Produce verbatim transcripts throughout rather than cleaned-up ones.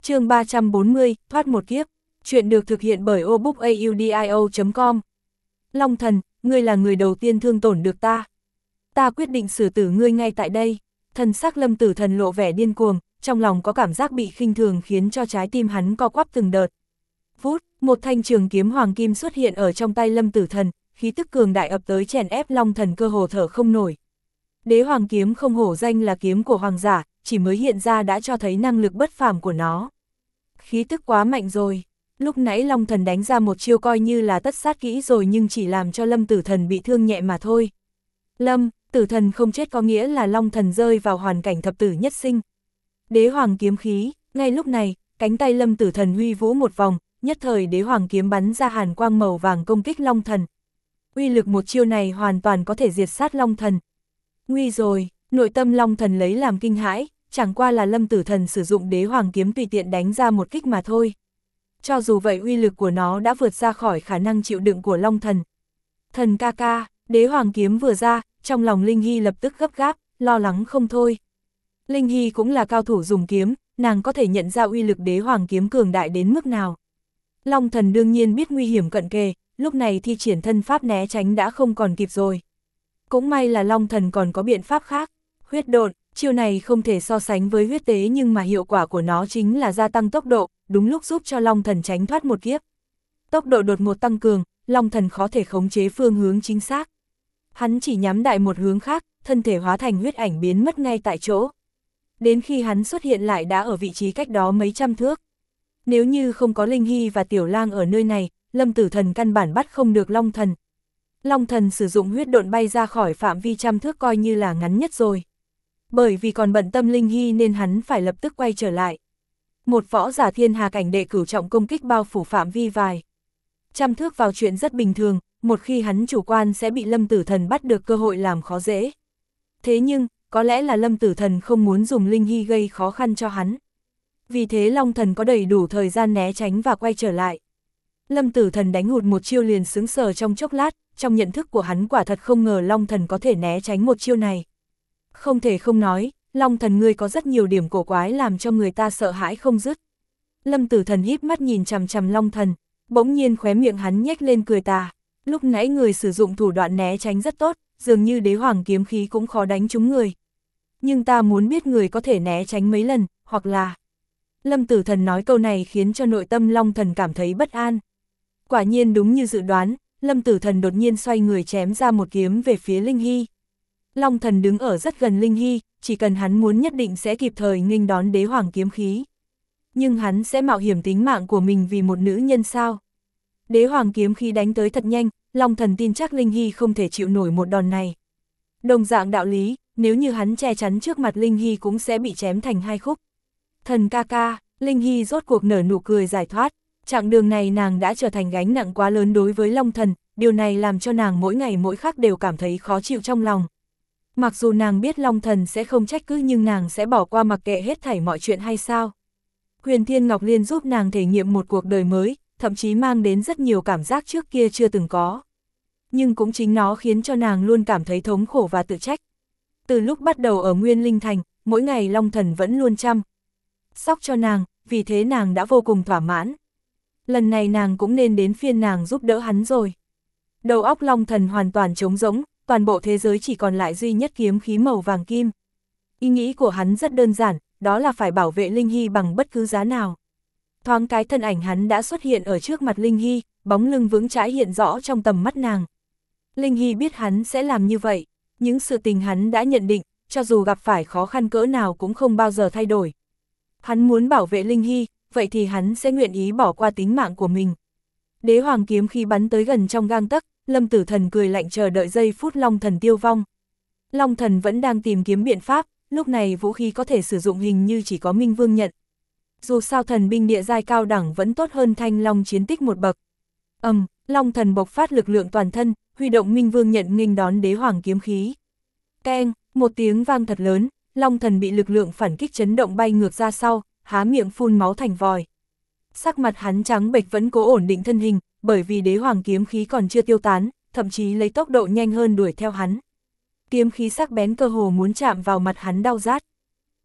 Chương ba trăm bốn mươi, thoát một kiếp. Chuyện được thực hiện bởi obookaudio chấm com. Long thần, ngươi là người đầu tiên thương tổn được ta. Ta quyết định xử tử ngươi ngay tại đây. Thần sắc Lâm Tử Thần lộ vẻ điên cuồng, trong lòng có cảm giác bị khinh thường khiến cho trái tim hắn co quắp từng đợt. Vút, một thanh trường kiếm hoàng kim xuất hiện ở trong tay Lâm Tử Thần, khí tức cường đại ập tới chèn ép Long thần cơ hồ thở không nổi. Đế hoàng kiếm không hổ danh là kiếm của hoàng giả, chỉ mới hiện ra đã cho thấy năng lực bất phàm của nó. Khí tức quá mạnh rồi. Lúc nãy Long thần đánh ra một chiêu coi như là tất sát kỹ rồi nhưng chỉ làm cho Lâm Tử Thần bị thương nhẹ mà thôi. Lâm, Tử Thần không chết có nghĩa là Long thần rơi vào hoàn cảnh thập tử nhất sinh. Đế hoàng kiếm khí, ngay lúc này, cánh tay Lâm Tử Thần huy vũ một vòng, nhất thời đế hoàng kiếm bắn ra hàn quang màu vàng công kích Long thần. Uy lực một chiêu này hoàn toàn có thể diệt sát Long thần. Nguy rồi, nội tâm Long thần lấy làm kinh hãi, chẳng qua là Lâm Tử Thần sử dụng đế hoàng kiếm tùy tiện đánh ra một kích mà thôi. Cho dù vậy uy lực của nó đã vượt ra khỏi khả năng chịu đựng của Long thần. Thần ca ca, đế hoàng kiếm vừa ra, trong lòng Linh Hy lập tức gấp gáp, lo lắng không thôi. Linh Hy cũng là cao thủ dùng kiếm, nàng có thể nhận ra uy lực đế hoàng kiếm cường đại đến mức nào. Long thần đương nhiên biết nguy hiểm cận kề, lúc này thi triển thân pháp né tránh đã không còn kịp rồi. Cũng may là Long thần còn có biện pháp khác. Huyết độn, chiêu này không thể so sánh với huyết tế nhưng mà hiệu quả của nó chính là gia tăng tốc độ, đúng lúc giúp cho Long thần tránh thoát một kiếp. Tốc độ đột ngột tăng cường, Long thần khó thể khống chế phương hướng chính xác. Hắn chỉ nhắm đại một hướng khác, thân thể hóa thành huyết ảnh biến mất ngay tại chỗ. Đến khi hắn xuất hiện lại đã ở vị trí cách đó mấy trăm thước. Nếu như không có Linh Hy và Tiểu Lang ở nơi này, Lâm Tử Thần căn bản bắt không được Long thần. Long thần sử dụng huyết độn bay ra khỏi phạm vi trăm thước coi như là ngắn nhất rồi. Bởi vì còn bận tâm Linh Hy nên hắn phải lập tức quay trở lại. Một võ giả thiên hà cảnh đệ cửu trọng công kích bao phủ phạm vi vài trăm thước vào chuyện rất bình thường, một khi hắn chủ quan sẽ bị Lâm Tử Thần bắt được cơ hội làm khó dễ. Thế nhưng, có lẽ là Lâm Tử Thần không muốn dùng Linh Hy gây khó khăn cho hắn. Vì thế Long thần có đầy đủ thời gian né tránh và quay trở lại. Lâm Tử Thần đánh hụt một chiêu liền sững sờ trong chốc lát, trong nhận thức của hắn quả thật không ngờ Long thần có thể né tránh một chiêu này. Không thể không nói, Long thần ngươi có rất nhiều điểm cổ quái làm cho người ta sợ hãi không dứt. Lâm Tử Thần híp mắt nhìn chằm chằm Long thần, bỗng nhiên khóe miệng hắn nhếch lên cười tà. Lúc nãy người sử dụng thủ đoạn né tránh rất tốt, dường như đế hoàng kiếm khí cũng khó đánh trúng người. Nhưng ta muốn biết người có thể né tránh mấy lần, hoặc là... Lâm Tử Thần nói câu này khiến cho nội tâm Long thần cảm thấy bất an. Quả nhiên đúng như dự đoán, Lâm Tử Thần đột nhiên xoay người chém ra một kiếm về phía Linh Hy. Long thần đứng ở rất gần Linh Hy, chỉ cần hắn muốn nhất định sẽ kịp thời nghênh đón đế hoàng kiếm khí. Nhưng hắn sẽ mạo hiểm tính mạng của mình vì một nữ nhân sao? Đế hoàng kiếm khí đánh tới thật nhanh, Long thần tin chắc Linh Hy không thể chịu nổi một đòn này. Đồng dạng đạo lý, nếu như hắn che chắn trước mặt Linh Hy cũng sẽ bị chém thành hai khúc. Thần ca ca, Linh Hy rốt cuộc nở nụ cười giải thoát. Chặng đường này nàng đã trở thành gánh nặng quá lớn đối với Long thần, điều này làm cho nàng mỗi ngày mỗi khắc đều cảm thấy khó chịu trong lòng. Mặc dù nàng biết Long thần sẽ không trách cứ nhưng nàng sẽ bỏ qua mặc kệ hết thảy mọi chuyện hay sao. Huyền Thiên Ngọc Liên giúp nàng thể nghiệm một cuộc đời mới, thậm chí mang đến rất nhiều cảm giác trước kia chưa từng có. Nhưng cũng chính nó khiến cho nàng luôn cảm thấy thống khổ và tự trách. Từ lúc bắt đầu ở Nguyên Linh Thành, mỗi ngày Long thần vẫn luôn chăm sóc cho nàng, vì thế nàng đã vô cùng thỏa mãn. Lần này nàng cũng nên đến phiên nàng giúp đỡ hắn rồi. Đầu óc Long thần hoàn toàn trống rỗng, toàn bộ thế giới chỉ còn lại duy nhất kiếm khí màu vàng kim. Ý nghĩ của hắn rất đơn giản, đó là phải bảo vệ Linh Hy bằng bất cứ giá nào. Thoáng cái thân ảnh hắn đã xuất hiện ở trước mặt Linh Hy, bóng lưng vững chãi hiện rõ trong tầm mắt nàng. Linh Hy biết hắn sẽ làm như vậy, những sự tình hắn đã nhận định, cho dù gặp phải khó khăn cỡ nào cũng không bao giờ thay đổi. Hắn muốn bảo vệ Linh Hy, vậy thì hắn sẽ nguyện ý bỏ qua tính mạng của mình. Đế hoàng kiếm khi bắn tới gần trong gang tấc, Lâm Tử Thần cười lạnh chờ đợi giây phút Long thần tiêu vong. Long thần vẫn đang tìm kiếm biện pháp, lúc này vũ khí có thể sử dụng hình như chỉ có Minh Vương nhận. Dù sao thần binh địa giai cao đẳng vẫn tốt hơn Thanh Long chiến tích một bậc. Ầm, um, Long thần bộc phát lực lượng toàn thân, huy động Minh Vương nhận nghênh đón đế hoàng kiếm khí. Keng, một tiếng vang thật lớn, Long thần bị lực lượng phản kích chấn động bay ngược ra sau, há miệng phun máu thành vòi. Sắc mặt hắn trắng bệch vẫn cố ổn định thân hình, bởi vì đế hoàng kiếm khí còn chưa tiêu tán, thậm chí lấy tốc độ nhanh hơn đuổi theo hắn. Kiếm khí sắc bén cơ hồ muốn chạm vào mặt hắn đau rát.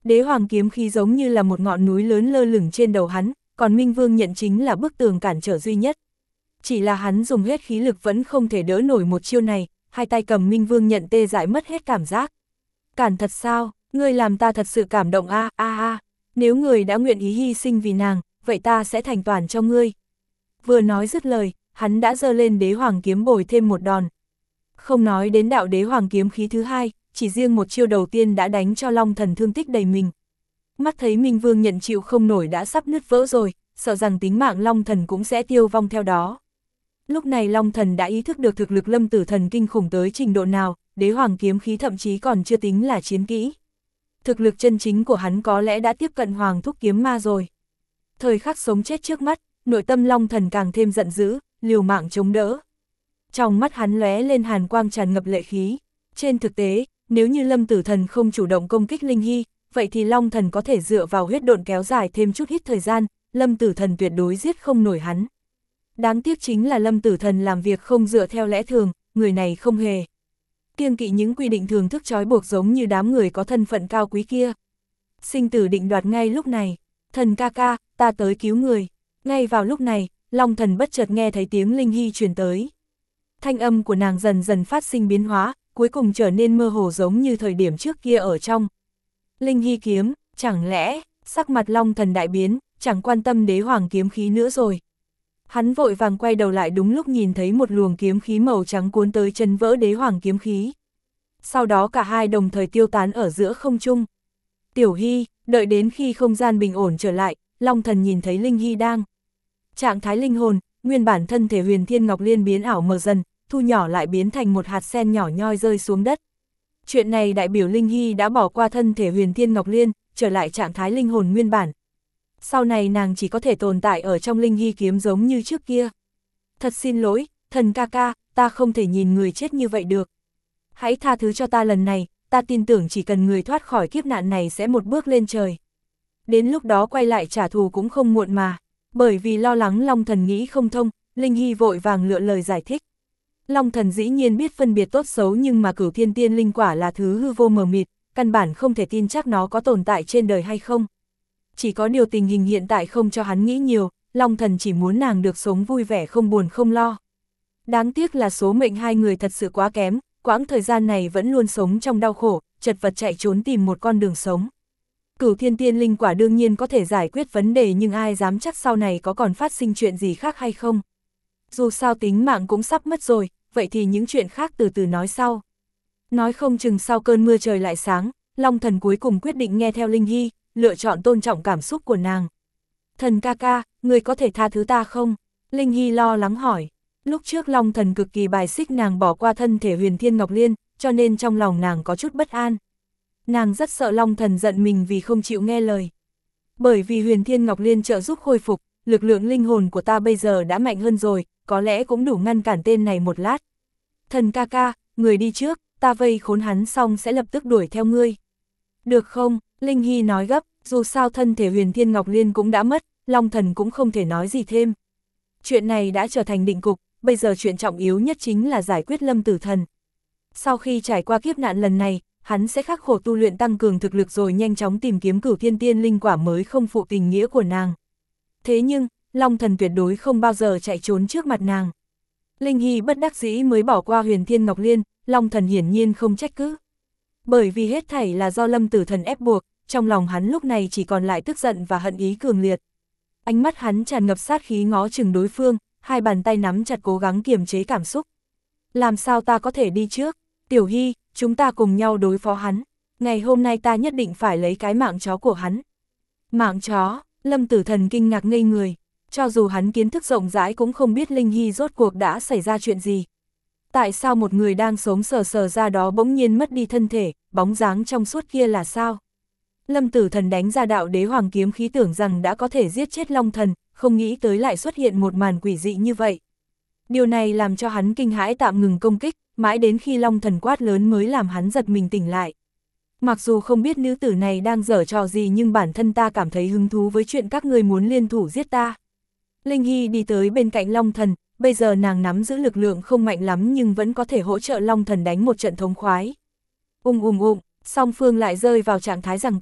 Đế hoàng kiếm khí giống như là một ngọn núi lớn lơ lửng trên đầu hắn, còn Minh Vương nhận chính là bức tường cản trở duy nhất. Chỉ là hắn dùng hết khí lực vẫn không thể đỡ nổi một chiêu này, hai tay cầm Minh Vương nhận tê dại mất hết cảm giác. Cản thật sao, ngươi làm ta thật sự cảm động a a a, nếu người đã nguyện ý hy sinh vì nàng, vậy ta sẽ thành toàn cho ngươi. Vừa nói dứt lời, hắn đã giơ lên đế hoàng kiếm bồi thêm một đòn. Không nói đến đạo đế hoàng kiếm khí thứ hai, chỉ riêng một chiêu đầu tiên đã đánh cho Long Thần thương tích đầy mình. Mắt thấy Minh Vương nhận chịu không nổi đã sắp nứt vỡ rồi, sợ rằng tính mạng Long Thần cũng sẽ tiêu vong theo đó. Lúc này Long Thần đã ý thức được thực lực Lâm Tử Thần kinh khủng tới trình độ nào, đế hoàng kiếm khí thậm chí còn chưa tính là chiến kỹ. Thực lực chân chính của hắn có lẽ đã tiếp cận hoàng thúc kiếm ma rồi. Thời khắc sống chết trước mắt, nội tâm Long Thần càng thêm giận dữ, liều mạng chống đỡ. Trong mắt hắn lóe lên hàn quang tràn ngập lệ khí. Trên thực tế, nếu như Lâm Tử Thần không chủ động công kích Linh Hy, vậy thì Long Thần có thể dựa vào huyết độn kéo dài thêm chút ít thời gian, Lâm Tử Thần tuyệt đối giết không nổi hắn. Đáng tiếc chính là Lâm Tử Thần làm việc không dựa theo lẽ thường, người này không hề kiêng kỵ những quy định thường thức trói buộc giống như đám người có thân phận cao quý kia. Sinh tử định đoạt ngay lúc này, thần ca ca, ta tới cứu người. Ngay vào lúc này, Long Thần bất chợt nghe thấy tiếng Linh Hy truyền tới. Thanh âm của nàng dần dần phát sinh biến hóa, cuối cùng trở nên mơ hồ giống như thời điểm trước kia ở trong. Linh Hy kiếm, chẳng lẽ, sắc mặt Long Thần đại biến, chẳng quan tâm đế hoàng kiếm khí nữa rồi. Hắn vội vàng quay đầu lại đúng lúc nhìn thấy một luồng kiếm khí màu trắng cuốn tới chân vỡ đế hoàng kiếm khí. Sau đó cả hai đồng thời tiêu tán ở giữa không trung. Tiểu Hy, đợi đến khi không gian bình ổn trở lại, Long Thần nhìn thấy Linh Hy đang trạng thái linh hồn, nguyên bản thân thể Huyền Thiên Ngọc Liên biến ảo mờ dần, thu nhỏ lại biến thành một hạt sen nhỏ nhoi rơi xuống đất. Chuyện này đại biểu Linh Hy đã bỏ qua thân thể Huyền Thiên Ngọc Liên, trở lại trạng thái linh hồn nguyên bản. Sau này nàng chỉ có thể tồn tại ở trong Linh Hy kiếm giống như trước kia. Thật xin lỗi, thần ca ca, ta không thể nhìn người chết như vậy được. Hãy tha thứ cho ta lần này, ta tin tưởng chỉ cần người thoát khỏi kiếp nạn này sẽ một bước lên trời. Đến lúc đó quay lại trả thù cũng không muộn mà. Bởi vì lo lắng Long Thần nghĩ không thông, Linh Hy vội vàng lựa lời giải thích. Long Thần dĩ nhiên biết phân biệt tốt xấu nhưng mà Cửu Thiên Tiên Linh quả là thứ hư vô mờ mịt, căn bản không thể tin chắc nó có tồn tại trên đời hay không. Chỉ có điều tình hình hiện tại không cho hắn nghĩ nhiều, Long Thần chỉ muốn nàng được sống vui vẻ không buồn không lo. Đáng tiếc là số mệnh hai người thật sự quá kém, quãng thời gian này vẫn luôn sống trong đau khổ, chật vật chạy trốn tìm một con đường sống. Cửu Thiên Tiên Linh quả đương nhiên có thể giải quyết vấn đề nhưng ai dám chắc sau này có còn phát sinh chuyện gì khác hay không. Dù sao tính mạng cũng sắp mất rồi, vậy thì những chuyện khác từ từ nói sau. Nói không chừng sau cơn mưa trời lại sáng, Long Thần cuối cùng quyết định nghe theo Linh Hy, lựa chọn tôn trọng cảm xúc của nàng. Thần ca ca, người có thể tha thứ ta không? Linh Hy lo lắng hỏi. Lúc trước Long Thần cực kỳ bài xích nàng bỏ qua thân thể Huyền Thiên Ngọc Liên, cho nên trong lòng nàng có chút bất an. Nàng rất sợ Long Thần giận mình vì không chịu nghe lời. Bởi vì Huyền Thiên Ngọc Liên trợ giúp khôi phục, lực lượng linh hồn của ta bây giờ đã mạnh hơn rồi, có lẽ cũng đủ ngăn cản tên này một lát. Thần ca ca, người đi trước, ta vây khốn hắn xong sẽ lập tức đuổi theo ngươi. Được không? Linh Hy nói gấp, dù sao thân thể Huyền Thiên Ngọc Liên cũng đã mất, Long Thần cũng không thể nói gì thêm. Chuyện này đã trở thành định cục, bây giờ chuyện trọng yếu nhất chính là giải quyết Lâm Tử Thần. Sau khi trải qua kiếp nạn lần này, hắn sẽ khắc khổ tu luyện tăng cường thực lực rồi nhanh chóng tìm kiếm Cửu Thiên Tiên Linh quả mới không phụ tình nghĩa của nàng. Thế nhưng, Long Thần tuyệt đối không bao giờ chạy trốn trước mặt nàng. Linh Hy bất đắc dĩ mới bỏ qua Huyền Thiên Ngọc Liên, Long Thần hiển nhiên không trách cứ. Bởi vì hết thảy là do Lâm Tử Thần ép buộc, trong lòng hắn lúc này chỉ còn lại tức giận và hận ý cường liệt. Ánh mắt hắn tràn ngập sát khí ngó chừng đối phương, hai bàn tay nắm chặt cố gắng kiềm chế cảm xúc. Làm sao ta có thể đi trước? Tiểu Hy, chúng ta cùng nhau đối phó hắn. Ngày hôm nay ta nhất định phải lấy cái mạng chó của hắn. Mạng chó? Lâm Tử Thần kinh ngạc ngây người. Cho dù hắn kiến thức rộng rãi cũng không biết Linh Hy rốt cuộc đã xảy ra chuyện gì. Tại sao một người đang sống sờ sờ ra đó bỗng nhiên mất đi thân thể, bóng dáng trong suốt kia là sao? Lâm Tử Thần đánh ra đạo đế hoàng kiếm khí tưởng rằng đã có thể giết chết Long Thần, không nghĩ tới lại xuất hiện một màn quỷ dị như vậy. Điều này làm cho hắn kinh hãi tạm ngừng công kích, mãi đến khi Long Thần quát lớn mới làm hắn giật mình tỉnh lại. Mặc dù không biết nữ tử này đang giở trò gì nhưng bản thân ta cảm thấy hứng thú với chuyện các người muốn liên thủ giết ta. Linh Hy đi tới bên cạnh Long Thần, bây giờ nàng nắm giữ lực lượng không mạnh lắm nhưng vẫn có thể hỗ trợ Long Thần đánh một trận thống khoái. Ung ung ung, song phương lại rơi vào trạng thái giằng co,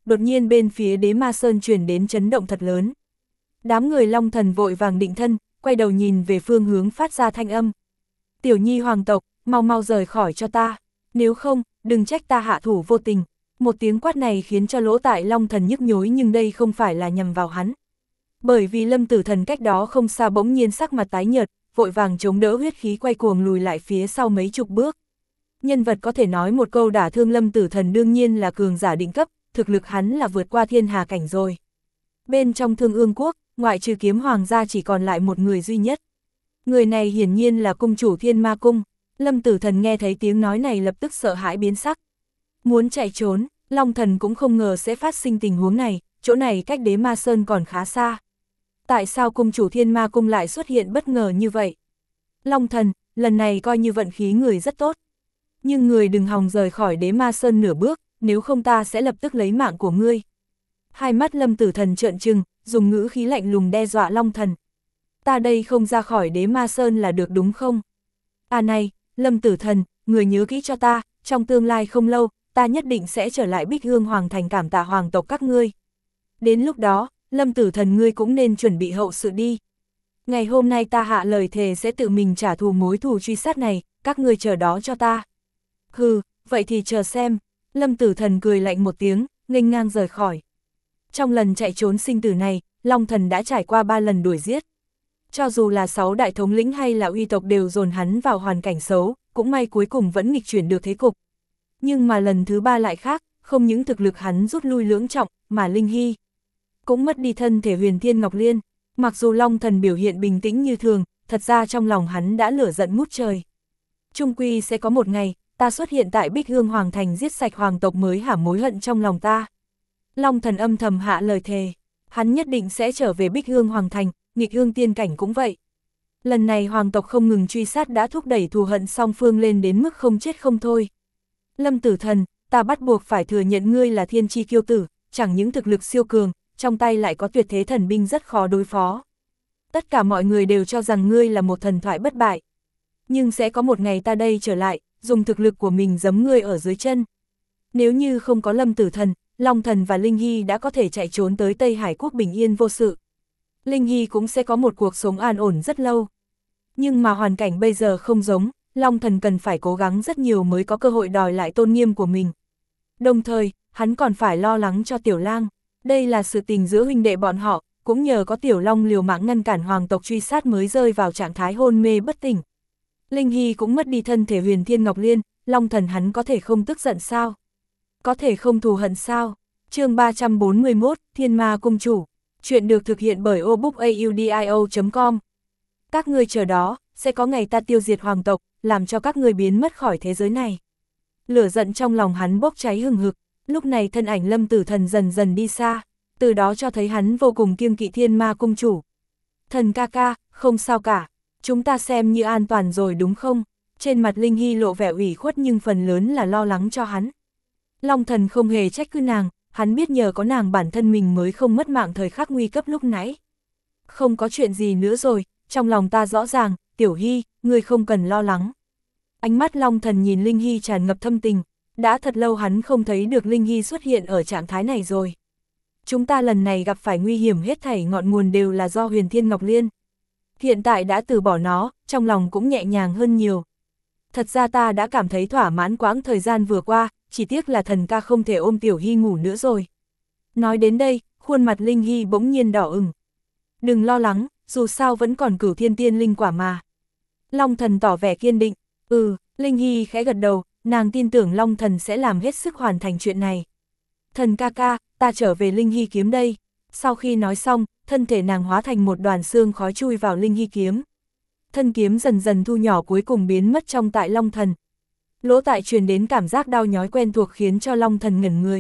đột nhiên bên phía Đế Ma Sơn truyền đến chấn động thật lớn. Đám người Long Thần vội vàng định thân, quay đầu nhìn về phương hướng phát ra thanh âm. Tiểu nhi hoàng tộc, mau mau rời khỏi cho ta, nếu không, đừng trách ta hạ thủ vô tình. Một tiếng quát này khiến cho lỗ tại Long Thần nhức nhối, nhưng đây không phải là nhằm vào hắn. Bởi vì Lâm Tử Thần cách đó không xa bỗng nhiên sắc mặt tái nhợt, vội vàng chống đỡ huyết khí quay cuồng lùi lại phía sau mấy chục bước. Nhân vật có thể nói một câu đả thương Lâm Tử Thần đương nhiên là cường giả đỉnh cấp, thực lực hắn là vượt qua thiên hà cảnh rồi. Bên trong Thương Ương Quốc, ngoại trừ Kiếm Hoàng gia chỉ còn lại một người duy nhất. Người này hiển nhiên là cung chủ Thiên Ma Cung. Lâm Tử Thần nghe thấy tiếng nói này lập tức sợ hãi biến sắc. Muốn chạy trốn, Long Thần cũng không ngờ sẽ phát sinh tình huống này, chỗ này cách Đế Ma Sơn còn khá xa. Tại sao cung chủ Thiên Ma Cung lại xuất hiện bất ngờ như vậy? Long Thần, lần này coi như vận khí người rất tốt. Nhưng người đừng hòng rời khỏi Đế Ma Sơn nửa bước, nếu không ta sẽ lập tức lấy mạng của ngươi. Hai mắt Lâm Tử Thần trợn trừng, dùng ngữ khí lạnh lùng đe dọa Long Thần. Ta đây không ra khỏi Đế Ma Sơn là được đúng không? À này, Lâm Tử Thần, người nhớ kỹ cho ta, trong tương lai không lâu, ta nhất định sẽ trở lại Bích Hương Hoàng thành cảm tạ hoàng tộc các ngươi. Đến lúc đó, Lâm Tử Thần ngươi cũng nên chuẩn bị hậu sự đi. Ngày hôm nay ta hạ lời thề sẽ tự mình trả thù mối thù truy sát này, các ngươi chờ đó cho ta. Hừ, vậy thì chờ xem. Lâm Tử Thần cười lạnh một tiếng, nghênh ngang rời khỏi. Trong lần chạy trốn sinh tử này, Long Thần đã trải qua ba lần đuổi giết. Cho dù là sáu đại thống lĩnh hay là uy tộc đều dồn hắn vào hoàn cảnh xấu, cũng may cuối cùng vẫn nghịch chuyển được thế cục. Nhưng mà lần thứ ba lại khác, không những thực lực hắn rút lui lưỡng trọng, mà Linh Hy cũng mất đi thân thể Huyền Thiên Ngọc Liên. Mặc dù Long Thần biểu hiện bình tĩnh như thường, thật ra trong lòng hắn đã lửa giận ngút trời. Chung quy sẽ có một ngày, ta xuất hiện tại Bích Hương Hoàng thành giết sạch hoàng tộc mới hả mối hận trong lòng ta. Long Thần âm thầm hạ lời thề, hắn nhất định sẽ trở về Bích Hương Hoàng thành, nghịch hương tiên cảnh cũng vậy. Lần này hoàng tộc không ngừng truy sát đã thúc đẩy thù hận song phương lên đến mức không chết không thôi. Lâm Tử Thần, ta bắt buộc phải thừa nhận ngươi là thiên chi kiêu tử, chẳng những thực lực siêu cường, trong tay lại có tuyệt thế thần binh rất khó đối phó. Tất cả mọi người đều cho rằng ngươi là một thần thoại bất bại. Nhưng sẽ có một ngày ta đây trở lại, dùng thực lực của mình giẫm ngươi ở dưới chân. Nếu như không có Lâm Tử Thần, Long Thần và Linh Hy đã có thể chạy trốn tới Tây Hải Quốc bình yên vô sự. Linh Hy cũng sẽ có một cuộc sống an ổn rất lâu. Nhưng mà hoàn cảnh bây giờ không giống, Long Thần cần phải cố gắng rất nhiều mới có cơ hội đòi lại tôn nghiêm của mình. Đồng thời, hắn còn phải lo lắng cho Tiểu Lang. Đây là sự tình giữa huynh đệ bọn họ, cũng nhờ có Tiểu Long liều mạng ngăn cản hoàng tộc truy sát mới rơi vào trạng thái hôn mê bất tỉnh. Linh Hy cũng mất đi thân thể Huyền Thiên Ngọc Liên, Long Thần hắn có thể không tức giận sao? Có thể không thù hận sao? Chương ba trăm bốn mươi mốt, Thiên Ma Cung Chủ. Chuyện được thực hiện bởi obookaudio chấm com. Các ngươi chờ đó, sẽ có ngày ta tiêu diệt hoàng tộc, làm cho các ngươi biến mất khỏi thế giới này. Lửa giận trong lòng hắn bốc cháy hừng hực, lúc này thân ảnh Lâm Tử Thần dần dần đi xa, từ đó cho thấy hắn vô cùng kiêng kỵ Thiên Ma Cung Chủ. Thần ca ca, không sao cả, chúng ta xem như an toàn rồi đúng không? Trên mặt Linh Hy lộ vẻ ủy khuất nhưng phần lớn là lo lắng cho hắn. Long Thần không hề trách cứ nàng, hắn biết nhờ có nàng bản thân mình mới không mất mạng thời khắc nguy cấp lúc nãy. Không có chuyện gì nữa rồi, trong lòng ta rõ ràng, Tiểu Hy, ngươi không cần lo lắng. Ánh mắt Long Thần nhìn Linh Hy tràn ngập thâm tình, đã thật lâu hắn không thấy được Linh Hy xuất hiện ở trạng thái này rồi. Chúng ta lần này gặp phải nguy hiểm hết thảy ngọn nguồn đều là do Huyền Thiên Ngọc Liên. Hiện tại đã từ bỏ nó, trong lòng cũng nhẹ nhàng hơn nhiều. Thật ra ta đã cảm thấy thỏa mãn quãng thời gian vừa qua, chỉ tiếc là thần ca không thể ôm Tiểu Hy ngủ nữa rồi. Nói đến đây, khuôn mặt Linh Hy bỗng nhiên đỏ ửng. Đừng lo lắng, dù sao vẫn còn Cửu Thiên Tiên Linh quả mà. Long Thần tỏ vẻ kiên định, ừ, Linh Hy khẽ gật đầu, nàng tin tưởng Long Thần sẽ làm hết sức hoàn thành chuyện này. Thần ca ca, ta trở về Linh Hy kiếm đây. Sau khi nói xong, thân thể nàng hóa thành một đoàn xương khói chui vào Linh Hy kiếm. Thân kiếm dần dần thu nhỏ cuối cùng biến mất trong tại Long Thần. Lỗ tại truyền đến cảm giác đau nhói quen thuộc khiến cho Long Thần ngẩn người.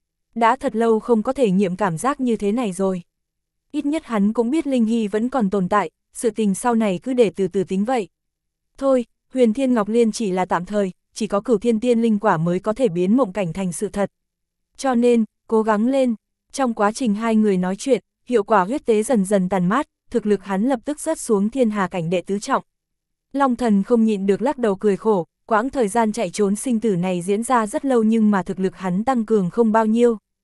Đã thật lâu không có thể nghiệm cảm giác như thế này rồi. Ít nhất hắn cũng biết Linh Hy vẫn còn tồn tại, sự tình sau này cứ để từ từ tính vậy. Thôi, Huyền Thiên Ngọc Liên chỉ là tạm thời, chỉ có Cửu Thiên Tiên Linh quả mới có thể biến mộng cảnh thành sự thật. Cho nên, cố gắng lên. Trong quá trình hai người nói chuyện, hiệu quả huyết tế dần dần tàn mát, thực lực hắn lập tức rớt xuống thiên hà cảnh đệ tứ trọng. Long Thần không nhịn được lắc đầu cười khổ, quãng thời gian chạy trốn sinh tử này diễn ra rất lâu nhưng mà thực lực hắn tăng cường không bao nhiêu.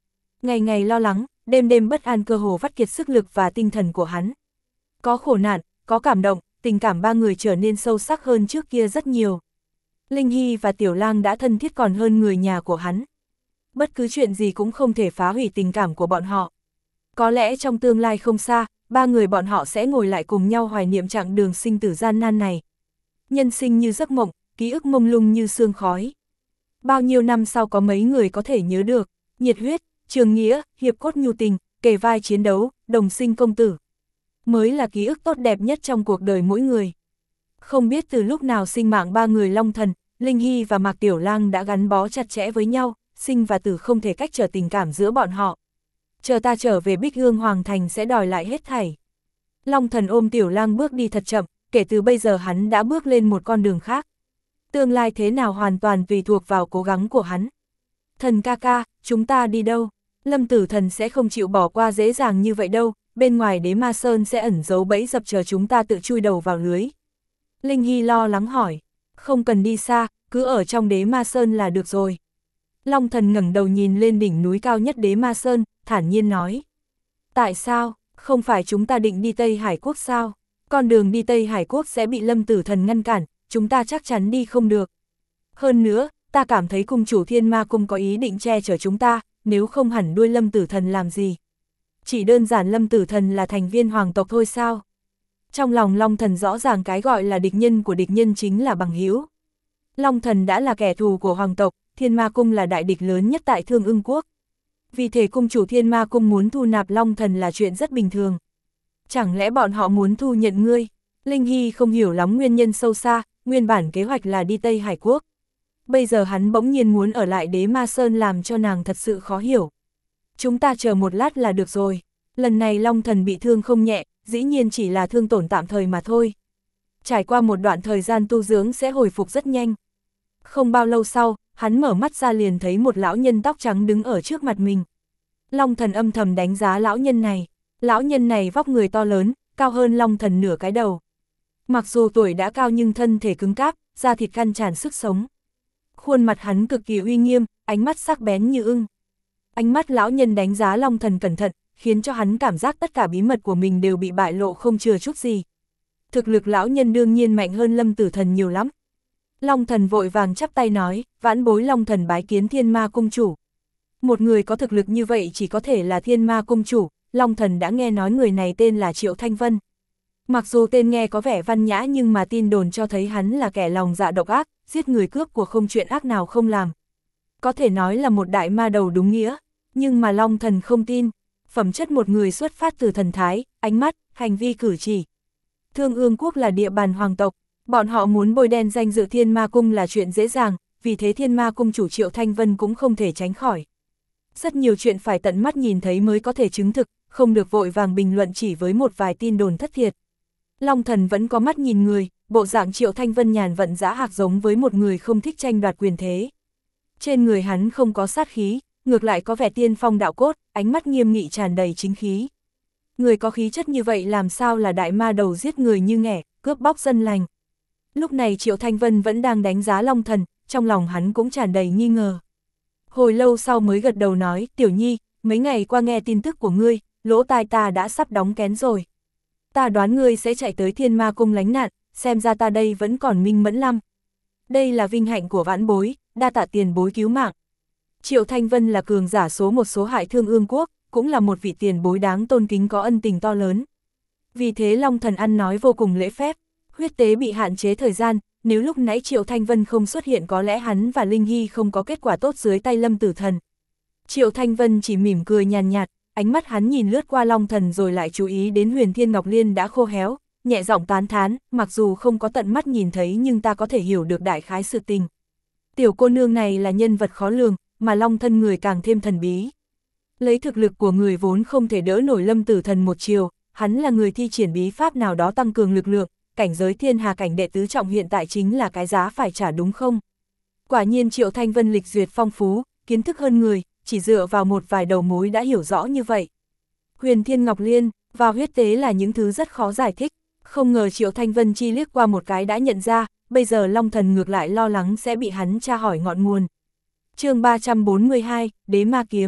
Ngày ngày lo lắng, đêm đêm bất an cơ hồ vắt kiệt sức lực và tinh thần của hắn. Có khổ nạn, có cảm động, tình cảm ba người trở nên sâu sắc hơn trước kia rất nhiều. Linh Hy và Tiểu Lang đã thân thiết còn hơn người nhà của hắn. Bất cứ chuyện gì cũng không thể phá hủy tình cảm của bọn họ. Có lẽ trong tương lai không xa, ba người bọn họ sẽ ngồi lại cùng nhau hoài niệm chặng đường sinh tử gian nan này. Nhân sinh như giấc mộng, ký ức mông lung như sương khói. Bao nhiêu năm sau có mấy người có thể nhớ được, nhiệt huyết, trường nghĩa, hiệp cốt nhu tình, kề vai chiến đấu, đồng sinh công tử. Mới là ký ức tốt đẹp nhất trong cuộc đời mỗi người. Không biết từ lúc nào sinh mạng ba người Long Thần, Linh Hy và Mạc Tiểu Lang đã gắn bó chặt chẽ với nhau, sinh và tử không thể cách trở tình cảm giữa bọn họ. Chờ ta trở về Bích Hương Hoàng Thành sẽ đòi lại hết thảy. Long Thần ôm Tiểu Lang bước đi thật chậm, kể từ bây giờ hắn đã bước lên một con đường khác. Tương lai thế nào hoàn toàn tùy thuộc vào cố gắng của hắn. Thần ca ca, chúng ta đi đâu? Lâm Tử Thần sẽ không chịu bỏ qua dễ dàng như vậy đâu, bên ngoài Đế Ma Sơn sẽ ẩn giấu bẫy dập chờ chúng ta tự chui đầu vào lưới. Linh Hy lo lắng hỏi, không cần đi xa, cứ ở trong Đế Ma Sơn là được rồi. Long Thần ngẩng đầu nhìn lên đỉnh núi cao nhất Đế Ma Sơn, thản nhiên nói. Tại sao, không phải chúng ta định đi Tây Hải Quốc sao? Con đường đi Tây Hải Quốc sẽ bị Lâm Tử Thần ngăn cản, chúng ta chắc chắn đi không được. Hơn nữa, ta cảm thấy cung chủ Thiên Ma Cung có ý định che chở chúng ta, nếu không hẳn đuôi Lâm Tử Thần làm gì. Chỉ đơn giản Lâm Tử Thần là thành viên hoàng tộc thôi sao? Trong lòng Long Thần rõ ràng cái gọi là địch nhân của địch nhân chính là bằng hữu. Long Thần đã là kẻ thù của hoàng tộc, Thiên Ma Cung là đại địch lớn nhất tại Thương Ưng Quốc. Vì thế cung chủ Thiên Ma Cung muốn thu nạp Long Thần là chuyện rất bình thường. Chẳng lẽ bọn họ muốn thu nhận ngươi? Linh Hy không hiểu lắm nguyên nhân sâu xa, nguyên bản kế hoạch là đi Tây Hải Quốc. Bây giờ hắn bỗng nhiên muốn ở lại Đế Ma Sơn làm cho nàng thật sự khó hiểu. Chúng ta chờ một lát là được rồi. Lần này Long Thần bị thương không nhẹ, dĩ nhiên chỉ là thương tổn tạm thời mà thôi. Trải qua một đoạn thời gian tu dưỡng sẽ hồi phục rất nhanh. Không bao lâu sau, hắn mở mắt ra liền thấy một lão nhân tóc trắng đứng ở trước mặt mình. Long Thần âm thầm đánh giá lão nhân này. Lão nhân này vóc người to lớn, cao hơn Long Thần nửa cái đầu. Mặc dù tuổi đã cao nhưng thân thể cứng cáp, da thịt căn tràn sức sống. Khuôn mặt hắn cực kỳ uy nghiêm, ánh mắt sắc bén như ưng. Ánh mắt lão nhân đánh giá Long Thần cẩn thận, khiến cho hắn cảm giác tất cả bí mật của mình đều bị bại lộ không chừa chút gì. Thực lực lão nhân đương nhiên mạnh hơn Lâm Tử Thần nhiều lắm. Long Thần vội vàng chắp tay nói, vãn bối Long Thần bái kiến Thiên Ma Cung chủ. Một người có thực lực như vậy chỉ có thể là Thiên Ma Cung chủ, Long Thần đã nghe nói người này tên là Triệu Thanh Vân. Mặc dù tên nghe có vẻ văn nhã nhưng mà tin đồn cho thấy hắn là kẻ lòng dạ độc ác, giết người cướp của không chuyện ác nào không làm. Có thể nói là một đại ma đầu đúng nghĩa, nhưng mà Long Thần không tin. Phẩm chất một người xuất phát từ thần thái, ánh mắt, hành vi cử chỉ. Thương Ương Quốc là địa bàn hoàng tộc, bọn họ muốn bôi đen danh dự Thiên Ma Cung là chuyện dễ dàng, vì thế Thiên Ma Cung chủ Triệu Thanh Vân cũng không thể tránh khỏi. Rất nhiều chuyện phải tận mắt nhìn thấy mới có thể chứng thực, không được vội vàng bình luận chỉ với một vài tin đồn thất thiệt. Long Thần vẫn có mắt nhìn người, bộ dạng Triệu Thanh Vân nhàn vận dã hạc giống với một người không thích tranh đoạt quyền thế. Trên người hắn không có sát khí, ngược lại có vẻ tiên phong đạo cốt, ánh mắt nghiêm nghị tràn đầy chính khí. Người có khí chất như vậy làm sao là đại ma đầu giết người như nghẻ, cướp bóc dân lành. Lúc này Triệu Thanh Vân vẫn đang đánh giá Long Thần, trong lòng hắn cũng tràn đầy nghi ngờ. Hồi lâu sau mới gật đầu nói, Tiểu Nhi, mấy ngày qua nghe tin tức của ngươi, lỗ tai ta đã sắp đóng kén rồi. Ta đoán ngươi sẽ chạy tới Thiên Ma Cung lánh nạn, xem ra ta đây vẫn còn minh mẫn lắm. Đây là vinh hạnh của vãn bối, đa tạ tiền bối cứu mạng. Triệu Thanh Vân là cường giả số một số hại Thương Ương Quốc, cũng là một vị tiền bối đáng tôn kính có ân tình to lớn. Vì thế Long Thần ăn nói vô cùng lễ phép, huyết tế bị hạn chế thời gian, nếu lúc nãy Triệu Thanh Vân không xuất hiện có lẽ hắn và Linh Hy không có kết quả tốt dưới tay Lâm Tử Thần. Triệu Thanh Vân chỉ mỉm cười nhàn nhạt, ánh mắt hắn nhìn lướt qua Long Thần rồi lại chú ý đến Huyền Thiên Ngọc Liên đã khô héo, nhẹ giọng tán thán, mặc dù không có tận mắt nhìn thấy nhưng ta có thể hiểu được đại khái sự tình. Tiểu cô nương này là nhân vật khó lường, mà Long thân người càng thêm thần bí. Lấy thực lực của người vốn không thể đỡ nổi Lâm Tử Thần một chiều, hắn là người thi triển bí pháp nào đó tăng cường lực lượng, cảnh giới thiên hà cảnh đệ tứ trọng hiện tại chính là cái giá phải trả đúng không? Quả nhiên Triệu Thanh Vân lịch duyệt phong phú, kiến thức hơn người, chỉ dựa vào một vài đầu mối đã hiểu rõ như vậy. Huyền Thiên Ngọc Liên và huyết tế là những thứ rất khó giải thích, không ngờ Triệu Thanh Vân chi liếc qua một cái đã nhận ra, bây giờ Long Thần ngược lại lo lắng sẽ bị hắn tra hỏi ngọn nguồn. Chương ba trăm bốn mươi hai, Đế Ma Kiếm.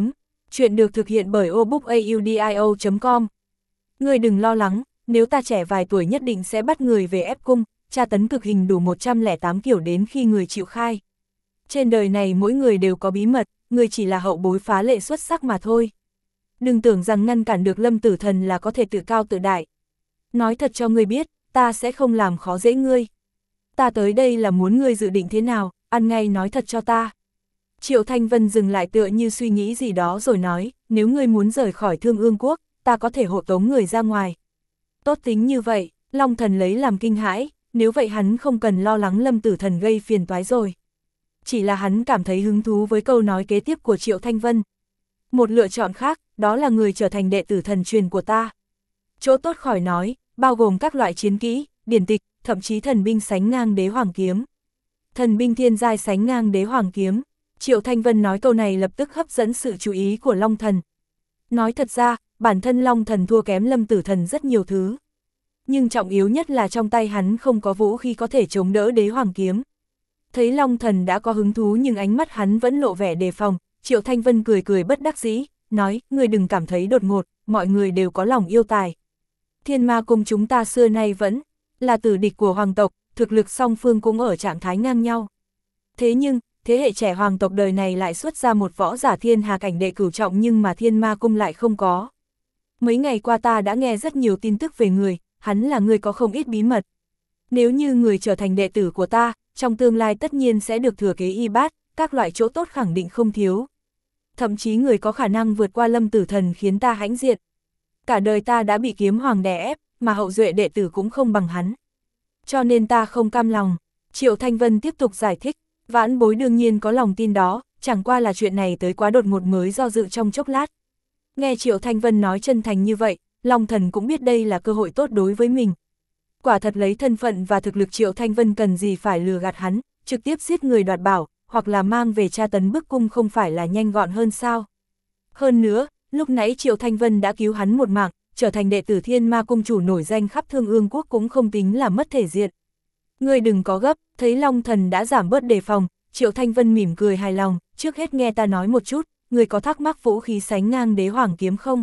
Chuyện được thực hiện bởi obookaudio chấm com. Ngươi đừng lo lắng, nếu ta trẻ vài tuổi nhất định sẽ bắt người về ép cung, tra tấn cực hình đủ một trăm lẻ tám kiểu đến khi người chịu khai. Trên đời này mỗi người đều có bí mật, người chỉ là hậu bối phá lệ xuất sắc mà thôi. Đừng tưởng rằng ngăn cản được Lâm Tử Thần là có thể tự cao tự đại. Nói thật cho ngươi biết, ta sẽ không làm khó dễ ngươi. Ta tới đây là muốn ngươi dự định thế nào, ăn ngay nói thật cho ta. Triệu Thanh Vân dừng lại tựa như suy nghĩ gì đó rồi nói, nếu ngươi muốn rời khỏi Thương Ương Quốc, ta có thể hộ tống người ra ngoài. Tốt tính như vậy, Long Thần lấy làm kinh hãi, nếu vậy hắn không cần lo lắng Lâm Tử Thần gây phiền toái rồi. Chỉ là hắn cảm thấy hứng thú với câu nói kế tiếp của Triệu Thanh Vân. Một lựa chọn khác, đó là người trở thành đệ tử thần truyền của ta. Chỗ tốt khỏi nói, bao gồm các loại chiến kỹ, điển tịch, thậm chí thần binh sánh ngang đế hoàng kiếm. Thần binh thiên giai sánh ngang đế hoàng kiếm. Triệu Thanh Vân nói câu này lập tức hấp dẫn sự chú ý của Long Thần. Nói thật ra, bản thân Long Thần thua kém Lâm Tử Thần rất nhiều thứ. Nhưng trọng yếu nhất là trong tay hắn không có vũ khí có thể chống đỡ đế hoàng kiếm. Thấy Long Thần đã có hứng thú nhưng ánh mắt hắn vẫn lộ vẻ đề phòng, Triệu Thanh Vân cười cười bất đắc dĩ, nói, ngươi đừng cảm thấy đột ngột, mọi người đều có lòng yêu tài. Thiên Ma Cung chúng ta xưa nay vẫn là tử địch của hoàng tộc, thực lực song phương cũng ở trạng thái ngang nhau. Thế nhưng, thế hệ trẻ hoàng tộc đời này lại xuất ra một võ giả thiên hà cảnh đệ cửu trọng nhưng mà Thiên Ma Cung lại không có. Mấy ngày qua ta đã nghe rất nhiều tin tức về người, hắn là người có không ít bí mật. Nếu như người trở thành đệ tử của ta, trong tương lai tất nhiên sẽ được thừa kế y bát, các loại chỗ tốt khẳng định không thiếu. Thậm chí người có khả năng vượt qua Lâm Tử Thần khiến ta hãnh diện. Cả đời ta đã bị kiếm hoàng đè ép, mà hậu duệ đệ tử cũng không bằng hắn. Cho nên ta không cam lòng. Triệu Thanh Vân tiếp tục giải thích, vãn bối đương nhiên có lòng tin đó, chẳng qua là chuyện này tới quá đột ngột mới do dự trong chốc lát. Nghe Triệu Thanh Vân nói chân thành như vậy, Long Thần cũng biết đây là cơ hội tốt đối với mình. Quả thật lấy thân phận và thực lực Triệu Thanh Vân cần gì phải lừa gạt hắn, trực tiếp giết người đoạt bảo, hoặc là mang về tra tấn bức cung không phải là nhanh gọn hơn sao. Hơn nữa, lúc nãy Triệu Thanh Vân đã cứu hắn một mạng, trở thành đệ tử Thiên Ma Cung chủ nổi danh khắp Thương Ương Quốc cũng không tính là mất thể diện. Ngươi đừng có gấp, thấy Long Thần đã giảm bớt đề phòng, Triệu Thanh Vân mỉm cười hài lòng, trước hết nghe ta nói một chút, ngươi có thắc mắc vũ khí sánh ngang đế hoàng kiếm không?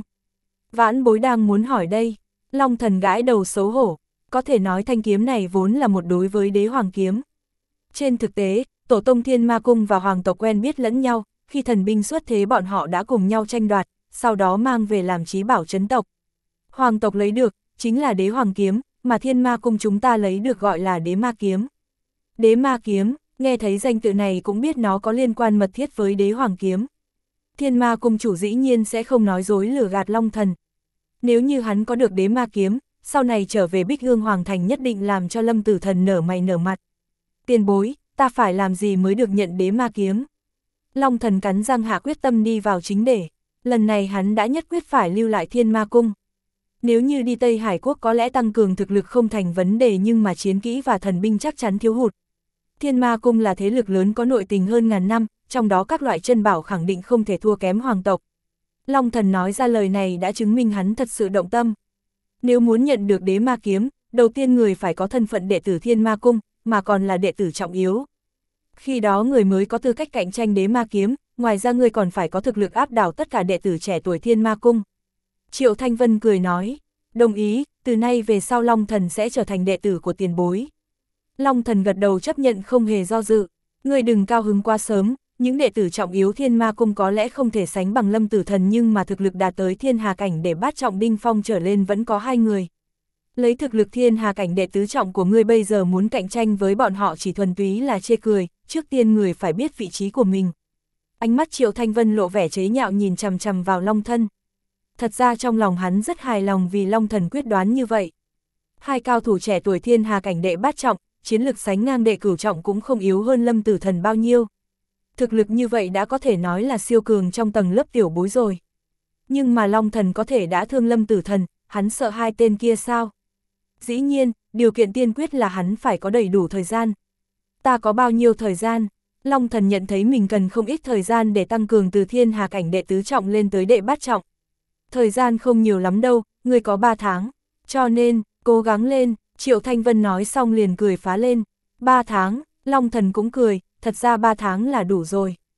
Vãn bối đang muốn hỏi đây. Long Thần gãi đầu xấu hổ, có thể nói thanh kiếm này vốn là một đối với đế hoàng kiếm. Trên thực tế, tổ tông Thiên Ma Cung và hoàng tộc quen biết lẫn nhau, khi thần binh xuất thế bọn họ đã cùng nhau tranh đoạt, sau đó mang về làm chí bảo trấn tộc. Hoàng tộc lấy được, chính là đế hoàng kiếm, mà Thiên Ma Cung chúng ta lấy được gọi là đế ma kiếm. Đế ma kiếm, nghe thấy danh tự này cũng biết nó có liên quan mật thiết với đế hoàng kiếm. Thiên Ma Cung chủ dĩ nhiên sẽ không nói dối lừa gạt Long Thần. Nếu như hắn có được đế ma kiếm, sau này trở về Bích Hương Hoàng Thành nhất định làm cho Lâm Tử Thần nở mày nở mặt. Tiền bối, ta phải làm gì mới được nhận đế ma kiếm? Long Thần cắn răng hạ quyết tâm đi vào chính đề. Lần này hắn đã nhất quyết phải lưu lại Thiên Ma Cung. Nếu như đi Tây Hải Quốc có lẽ tăng cường thực lực không thành vấn đề nhưng mà chiến kỹ và thần binh chắc chắn thiếu hụt. Thiên Ma Cung là thế lực lớn có nội tình hơn ngàn năm, trong đó các loại chân bảo khẳng định không thể thua kém hoàng tộc. Long Thần nói ra lời này đã chứng minh hắn thật sự động tâm. Nếu muốn nhận được đế ma kiếm, đầu tiên người phải có thân phận đệ tử Thiên Ma Cung, mà còn là đệ tử trọng yếu. Khi đó người mới có tư cách cạnh tranh đế ma kiếm, ngoài ra người còn phải có thực lực áp đảo tất cả đệ tử trẻ tuổi Thiên Ma Cung. Triệu Thanh Vân cười nói, đồng ý, từ nay về sau Long Thần sẽ trở thành đệ tử của tiền bối. Long Thần gật đầu chấp nhận không hề do dự, người đừng cao hứng quá sớm, những đệ tử trọng yếu Thiên Ma Cung có lẽ không thể sánh bằng Lâm Tử Thần nhưng mà thực lực đạt tới thiên hà cảnh để bát trọng đinh phong trở lên vẫn có hai người. Lấy thực lực thiên hà cảnh đệ tứ trọng của ngươi bây giờ muốn cạnh tranh với bọn họ chỉ thuần túy là chê cười, trước tiên người phải biết vị trí của mình. Ánh mắt Triệu Thanh Vân lộ vẻ chế nhạo nhìn chằm chằm vào Long Thân. Thật ra trong lòng hắn rất hài lòng vì Long Thần quyết đoán như vậy. Hai cao thủ trẻ tuổi thiên hà cảnh đệ bát trọng, chiến lực sánh ngang đệ cửu trọng cũng không yếu hơn Lâm Tử Thần bao nhiêu. Thực lực như vậy đã có thể nói là siêu cường trong tầng lớp tiểu bối rồi. Nhưng mà Long Thần có thể đã thương Lâm Tử Thần, hắn sợ hai tên kia sao? Dĩ nhiên, điều kiện tiên quyết là hắn phải có đầy đủ thời gian. Ta có bao nhiêu thời gian? Long Thần nhận thấy mình cần không ít thời gian để tăng cường từ thiên hà cảnh đệ tứ trọng lên tới đệ bát trọng. Thời gian không nhiều lắm đâu, ngươi có ba tháng. Cho nên, cố gắng lên, Triệu Thanh Vân nói xong liền cười phá lên. Ba tháng, Long Thần cũng cười, thật ra ba tháng là đủ rồi.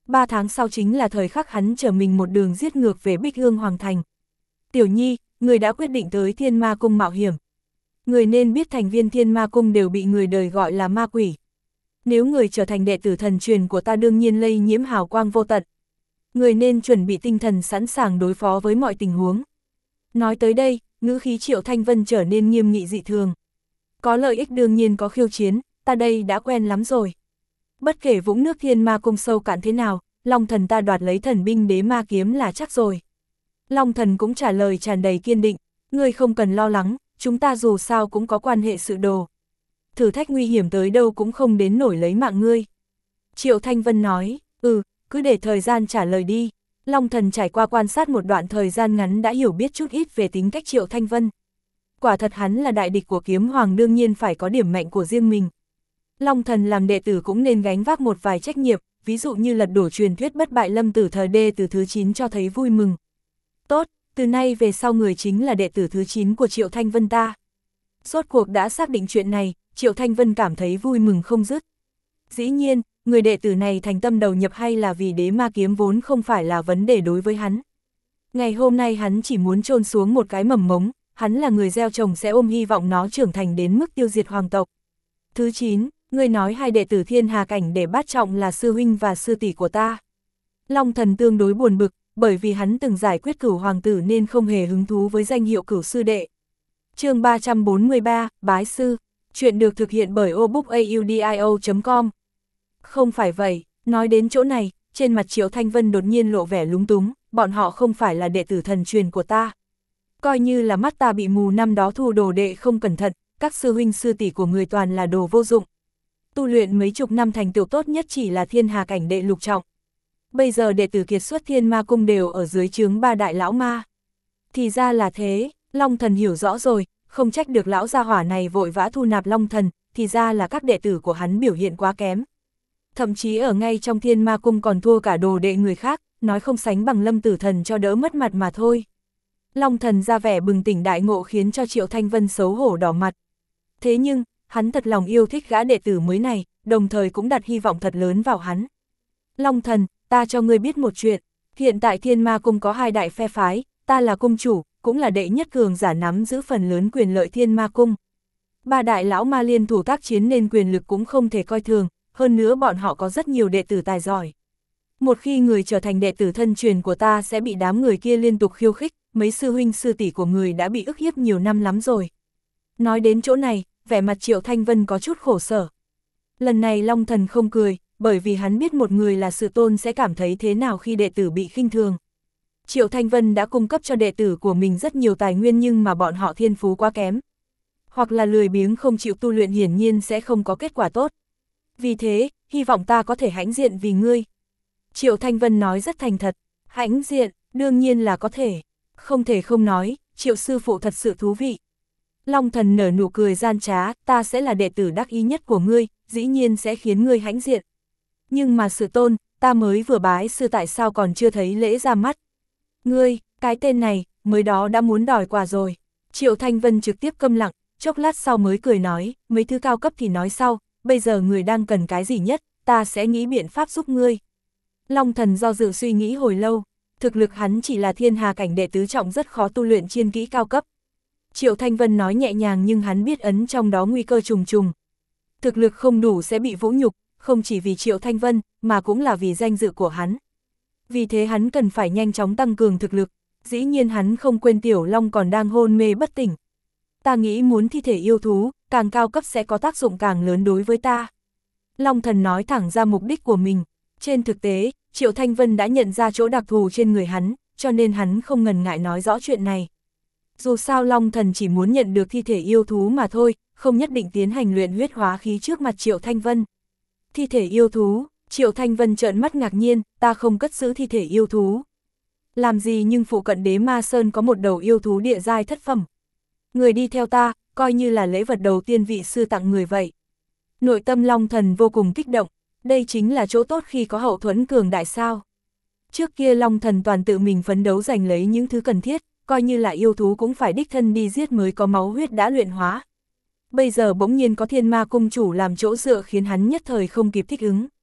Ba tháng sau chính là thời khắc hắn chở mình một đường giết ngược về Bích Hương Hoàng Thành. Tiểu Nhi, người đã quyết định tới Thiên Ma Cung mạo hiểm. Người nên biết thành viên Thiên Ma Cung đều bị người đời gọi là ma quỷ. Nếu người trở thành đệ tử thần truyền của ta đương nhiên lây nhiễm hào quang vô tận. Người nên chuẩn bị tinh thần sẵn sàng đối phó với mọi tình huống. Nói tới đây, ngữ khí Triệu Thanh Vân trở nên nghiêm nghị dị thường. Có lợi ích đương nhiên có khiêu chiến, ta đây đã quen lắm rồi. Bất kể vũng nước Thiên Ma Cung sâu cạn thế nào, Long Thần ta đoạt lấy thần binh đế ma kiếm là chắc rồi. Long Thần cũng trả lời tràn đầy kiên định, ngươi không cần lo lắng, chúng ta dù sao cũng có quan hệ sự đồ. Thử thách nguy hiểm tới đâu cũng không đến nổi lấy mạng ngươi. Triệu Thanh Vân nói, ừ, cứ để thời gian trả lời đi. Long Thần trải qua quan sát một đoạn thời gian ngắn đã hiểu biết chút ít về tính cách Triệu Thanh Vân. Quả thật hắn là đại địch của Kiếm Hoàng đương nhiên phải có điểm mạnh của riêng mình. Long Thần làm đệ tử cũng nên gánh vác một vài trách nhiệm, ví dụ như lật đổ truyền thuyết bất bại lâm tử thời đê từ thứ chín cho thấy vui mừng. Tốt, từ nay về sau người chính là đệ tử thứ chín của Triệu Thanh Vân ta. Rốt cuộc đã xác định chuyện này, Triệu Thanh Vân cảm thấy vui mừng không dứt. Dĩ nhiên, người đệ tử này thành tâm đầu nhập hay là vì đế ma kiếm vốn không phải là vấn đề đối với hắn. Ngày hôm nay hắn chỉ muốn chôn xuống một cái mầm mống, hắn là người gieo trồng sẽ ôm hy vọng nó trưởng thành đến mức tiêu diệt hoàng tộc. Thứ chín, ngươi nói hai đệ tử Thiên Hà Cảnh để bát trọng là sư huynh và sư tỷ của ta. Long Thần tương đối buồn bực, bởi vì hắn từng giải quyết cửu hoàng tử nên không hề hứng thú với danh hiệu cửu sư đệ. Chương ba trăm bốn mươi ba, Bái Sư. Chuyện được thực hiện bởi obookaudio chấm com. Không phải vậy, nói đến chỗ này, trên mặt Triệu Thanh Vân đột nhiên lộ vẻ lúng túng, bọn họ không phải là đệ tử thần truyền của ta. Coi như là mắt ta bị mù năm đó thu đồ đệ không cẩn thận, các sư huynh sư tỷ của người toàn là đồ vô dụng. Tu luyện mấy chục năm thành tựu tốt nhất chỉ là Thiên Hà Cảnh đệ lục trọng. Bây giờ đệ tử kiệt xuất Thiên Ma Cung đều ở dưới trướng ba đại lão ma. Thì ra là thế, Long Thần hiểu rõ rồi, không trách được lão gia hỏa này vội vã thu nạp Long Thần, thì ra là các đệ tử của hắn biểu hiện quá kém. Thậm chí ở ngay trong Thiên Ma Cung còn thua cả đồ đệ người khác, nói không sánh bằng Lâm Tử Thần cho đỡ mất mặt mà thôi. Long Thần ra vẻ bừng tỉnh đại ngộ khiến cho Triệu Thanh Vân xấu hổ đỏ mặt. Thế nhưng, hắn thật lòng yêu thích gã đệ tử mới này, đồng thời cũng đặt hy vọng thật lớn vào hắn. Long Thần, ta cho ngươi biết một chuyện, hiện tại Thiên Ma Cung có hai đại phe phái, ta là cung chủ, cũng là đệ nhất cường giả nắm giữ phần lớn quyền lợi Thiên Ma Cung. Ba đại lão ma liên thủ tác chiến nên quyền lực cũng không thể coi thường, hơn nữa bọn họ có rất nhiều đệ tử tài giỏi. Một khi người trở thành đệ tử thân truyền của ta sẽ bị đám người kia liên tục khiêu khích, mấy sư huynh sư tỷ của người đã bị ức hiếp nhiều năm lắm rồi. Nói đến chỗ này, vẻ mặt Triệu Thanh Vân có chút khổ sở. Lần này Long Thần không cười, bởi vì hắn biết một người là sự tôn sẽ cảm thấy thế nào khi đệ tử bị khinh thường. Triệu Thanh Vân đã cung cấp cho đệ tử của mình rất nhiều tài nguyên nhưng mà bọn họ thiên phú quá kém. Hoặc là lười biếng không chịu tu luyện hiển nhiên sẽ không có kết quả tốt. Vì thế, hy vọng ta có thể hãnh diện vì ngươi. Triệu Thanh Vân nói rất thành thật, hãnh diện, đương nhiên là có thể. Không thể không nói, Triệu sư phụ thật sự thú vị. Long Thần nở nụ cười gian trá, ta sẽ là đệ tử đắc ý nhất của ngươi, dĩ nhiên sẽ khiến ngươi hãnh diện. Nhưng mà sự tôn, ta mới vừa bái sư tại sao còn chưa thấy lễ ra mắt. Ngươi, cái tên này, mới đó đã muốn đòi quà rồi. Triệu Thanh Vân trực tiếp câm lặng, chốc lát sau mới cười nói, mấy thứ cao cấp thì nói sau, bây giờ người đang cần cái gì nhất, ta sẽ nghĩ biện pháp giúp ngươi. Long Thần do dự suy nghĩ hồi lâu, thực lực hắn chỉ là Thiên Hà Cảnh đệ tứ trọng rất khó tu luyện chiên kỹ cao cấp. Triệu Thanh Vân nói nhẹ nhàng nhưng hắn biết ấn trong đó nguy cơ trùng trùng. Thực lực không đủ sẽ bị vũ nhục, không chỉ vì Triệu Thanh Vân, mà cũng là vì danh dự của hắn. Vì thế hắn cần phải nhanh chóng tăng cường thực lực, dĩ nhiên hắn không quên Tiểu Long còn đang hôn mê bất tỉnh. Ta nghĩ muốn thi thể yêu thú, càng cao cấp sẽ có tác dụng càng lớn đối với ta. Long Thần nói thẳng ra mục đích của mình. Trên thực tế, Triệu Thanh Vân đã nhận ra chỗ đặc thù trên người hắn, cho nên hắn không ngần ngại nói rõ chuyện này. Dù sao Long Thần chỉ muốn nhận được thi thể yêu thú mà thôi, không nhất định tiến hành luyện huyết hóa khí trước mặt Triệu Thanh Vân. Thi thể yêu thú, Triệu Thanh Vân trợn mắt ngạc nhiên, ta không cất giữ thi thể yêu thú. Làm gì nhưng phụ cận Đế Ma Sơn có một đầu yêu thú địa giai thất phẩm. Người đi theo ta, coi như là lễ vật đầu tiên vị sư tặng người vậy. Nội tâm Long Thần vô cùng kích động, đây chính là chỗ tốt khi có hậu thuẫn cường đại sao. Trước kia Long Thần toàn tự mình phấn đấu giành lấy những thứ cần thiết, coi như là yêu thú cũng phải đích thân đi giết mới có máu huyết đã luyện hóa. Bây giờ bỗng nhiên có Thiên Ma Cung chủ làm chỗ dựa khiến hắn nhất thời không kịp thích ứng.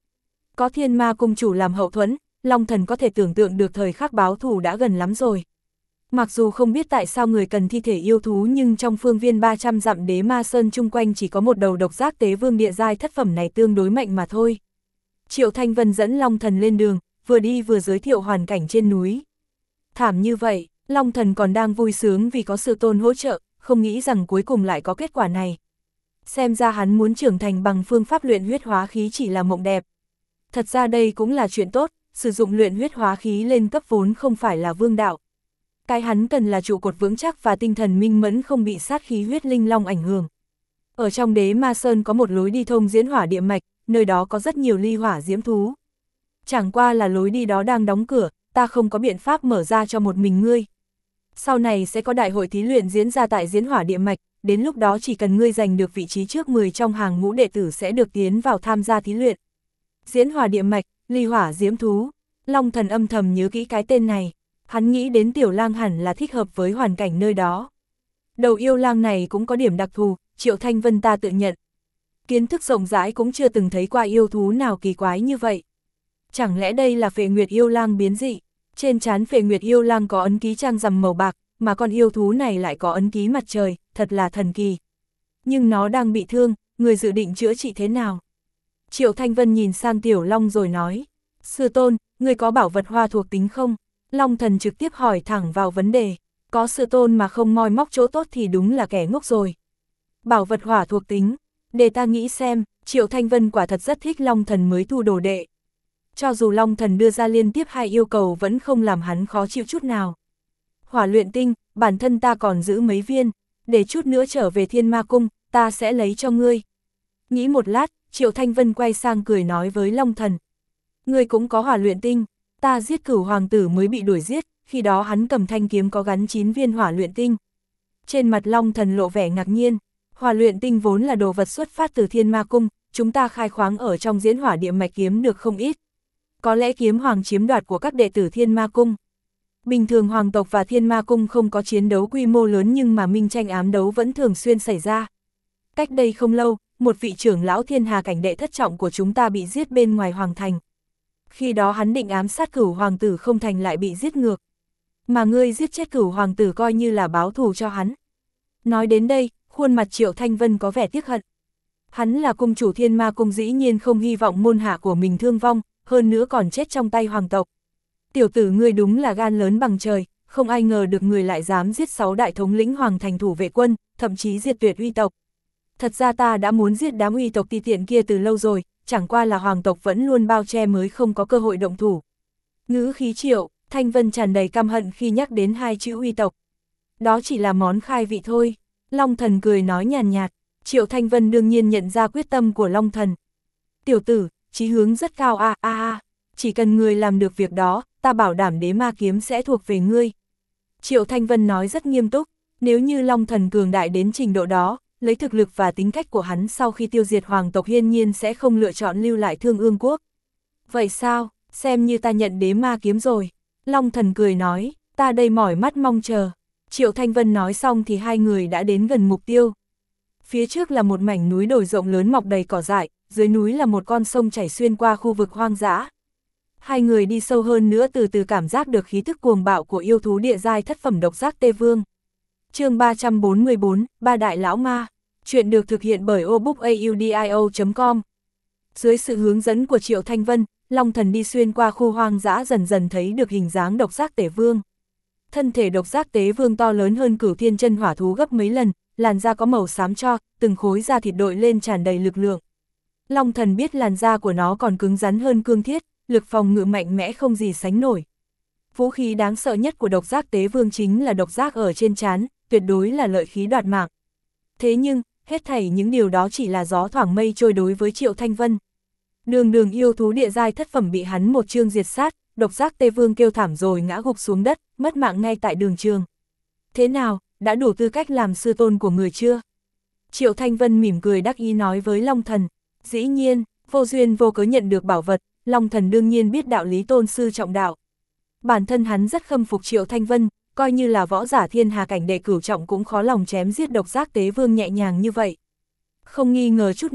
Có Thiên Ma cung chủ làm hậu thuẫn, Long Thần có thể tưởng tượng được thời khắc báo thù đã gần lắm rồi. Mặc dù không biết tại sao người cần thi thể yêu thú, nhưng trong phương viên ba trăm dặm Đế Ma Sơn chung quanh chỉ có một đầu độc giác tế vương địa giai thất phẩm này tương đối mạnh mà thôi. Triệu Thanh Vân dẫn Long Thần lên đường, vừa đi vừa giới thiệu hoàn cảnh trên núi. Thảm như vậy, Long Thần còn đang vui sướng vì có Sư Tôn hỗ trợ, không nghĩ rằng cuối cùng lại có kết quả này. Xem ra hắn muốn trưởng thành bằng phương pháp luyện huyết hóa khí chỉ là mộng đẹp. Thật ra đây cũng là chuyện tốt, sử dụng luyện huyết hóa khí lên cấp vốn không phải là vương đạo. Cái hắn cần là trụ cột vững chắc và tinh thần minh mẫn không bị sát khí huyết linh long ảnh hưởng. Ở trong Đế Ma Sơn có một lối đi thông diễn hỏa địa mạch, nơi đó có rất nhiều ly hỏa diễm thú. Chẳng qua là lối đi đó đang đóng cửa, ta không có biện pháp mở ra cho một mình ngươi. Sau này sẽ có đại hội thí luyện diễn ra tại diễn hỏa địa mạch, đến lúc đó chỉ cần ngươi giành được vị trí trước mười trong hàng ngũ đệ tử sẽ được tiến vào tham gia thí luyện. Diễn hỏa địa mạch, ly hỏa diễm thú, Long Thần âm thầm nhớ kỹ cái tên này, hắn nghĩ đến Tiểu Lang hẳn là thích hợp với hoàn cảnh nơi đó. Đầu yêu lang này cũng có điểm đặc thù, Triệu Thanh Vân ta tự nhận. Kiến thức rộng rãi cũng chưa từng thấy qua yêu thú nào kỳ quái như vậy. Chẳng lẽ đây là Phệ Nguyệt yêu lang biến dị? Trên trán Phệ Nguyệt yêu lang có ấn ký trăng rằm màu bạc, mà con yêu thú này lại có ấn ký mặt trời, thật là thần kỳ. Nhưng nó đang bị thương, người dự định chữa trị thế nào? Triệu Thanh Vân nhìn sang Tiểu Long rồi nói, Sư Tôn, người có bảo vật hoa thuộc tính không? Long Thần trực tiếp hỏi thẳng vào vấn đề, có Sư Tôn mà không moi móc chỗ tốt thì đúng là kẻ ngốc rồi. Bảo vật hỏa thuộc tính, để ta nghĩ xem, Triệu Thanh Vân quả thật rất thích Long Thần mới thu đồ đệ. Cho dù Long Thần đưa ra liên tiếp hai yêu cầu vẫn không làm hắn khó chịu chút nào. Hỏa luyện tinh, bản thân ta còn giữ mấy viên, để chút nữa trở về Thiên Ma Cung, ta sẽ lấy cho ngươi. Nghĩ một lát, Triệu Thanh Vân quay sang cười nói với Long Thần. Ngươi cũng có hỏa luyện tinh, ta giết Cửu hoàng tử mới bị đuổi giết, khi đó hắn cầm thanh kiếm có gắn chín viên hỏa luyện tinh. Trên mặt Long Thần lộ vẻ ngạc nhiên, hỏa luyện tinh vốn là đồ vật xuất phát từ Thiên Ma Cung, chúng ta khai khoáng ở trong diễn hỏa địa mạch kiếm được không ít. Có lẽ kiếm hoàng chiếm đoạt của các đệ tử Thiên Ma Cung. Bình thường hoàng tộc và Thiên Ma Cung không có chiến đấu quy mô lớn nhưng mà minh tranh ám đấu vẫn thường xuyên xảy ra. Cách đây không lâu, một vị trưởng lão thiên hà cảnh đệ thất trọng của chúng ta bị giết bên ngoài hoàng thành. Khi đó hắn định ám sát Cửu hoàng tử không thành lại bị giết ngược. Mà ngươi giết chết Cửu hoàng tử coi như là báo thù cho hắn. Nói đến đây, khuôn mặt Triệu Thanh Vân có vẻ tiếc hận. Hắn là cung chủ Thiên Ma Cung dĩ nhiên không hy vọng môn hạ của mình thương vong, hơn nữa còn chết trong tay hoàng tộc. Tiểu tử ngươi đúng là gan lớn bằng trời, không ai ngờ được người lại dám giết sáu đại thống lĩnh hoàng thành thủ vệ quân, thậm chí diệt tuyệt uy tộc. Thật ra ta đã muốn giết đám uy tộc ti tiện kia từ lâu rồi, chẳng qua là hoàng tộc vẫn luôn bao che mới không có cơ hội động thủ. Ngữ khí Triệu Thanh Vân tràn đầy căm hận khi nhắc đến hai chữ uy tộc. Đó chỉ là món khai vị thôi. Long Thần cười nói nhàn nhạt, Triệu Thanh Vân đương nhiên nhận ra quyết tâm của Long Thần. Tiểu tử, chí hướng rất cao a a a, chỉ cần người làm được việc đó, ta bảo đảm đế ma kiếm sẽ thuộc về ngươi. Triệu Thanh Vân nói rất nghiêm túc, nếu như Long Thần cường đại đến trình độ đó, lấy thực lực và tính cách của hắn sau khi tiêu diệt hoàng tộc hiên nhiên sẽ không lựa chọn lưu lại Thương Ương Quốc. Vậy sao, xem như ta nhận đế ma kiếm rồi. Long Thần cười nói, ta đây mỏi mắt mong chờ. Triệu Thanh Vân nói xong thì hai người đã đến gần mục tiêu. Phía trước là một mảnh núi đồi rộng lớn mọc đầy cỏ dại, dưới núi là một con sông chảy xuyên qua khu vực hoang dã. Hai người đi sâu hơn nữa từ từ cảm giác được khí thức cuồng bạo của yêu thú địa giai thất phẩm độc giác tê vương. Chương ba trăm bốn mươi bốn, Ba Đại Lão Ma. Chuyện được thực hiện bởi obookaudio chấm com. Dưới sự hướng dẫn của Triệu Thanh Vân, Long Thần đi xuyên qua khu hoang dã dần dần thấy được hình dáng độc giác tể vương. Thân thể độc giác tế vương to lớn hơn Cửu Thiên chân hỏa thú gấp mấy lần, làn da có màu xám tro, từng khối da thịt đội lên tràn đầy lực lượng. Long Thần biết làn da của nó còn cứng rắn hơn cương thiết, lực phòng ngự mạnh mẽ không gì sánh nổi. Vũ khí đáng sợ nhất của độc giác tế vương chính là độc giác ở trên trán, tuyệt đối là lợi khí đoạt mạng. Thế nhưng, hết thảy những điều đó chỉ là gió thoảng mây trôi đối với Triệu Thanh Vân. Đường đường yêu thú địa giai thất phẩm bị hắn một chương diệt sát, độc giác tê vương kêu thảm rồi ngã gục xuống đất, mất mạng ngay tại đường trường. Thế nào, đã đủ tư cách làm sư tôn của người chưa? Triệu Thanh Vân mỉm cười đắc ý nói với Long Thần. Dĩ nhiên, vô duyên vô cớ nhận được bảo vật, Long Thần đương nhiên biết đạo lý tôn sư trọng đạo. Bản thân hắn rất khâm phục Triệu Thanh Vân, coi như là võ giả thiên hà cảnh đệ cửu trọng cũng khó lòng chém giết độc giác tế vương nhẹ nhàng như vậy. Không nghi ngờ chút nào,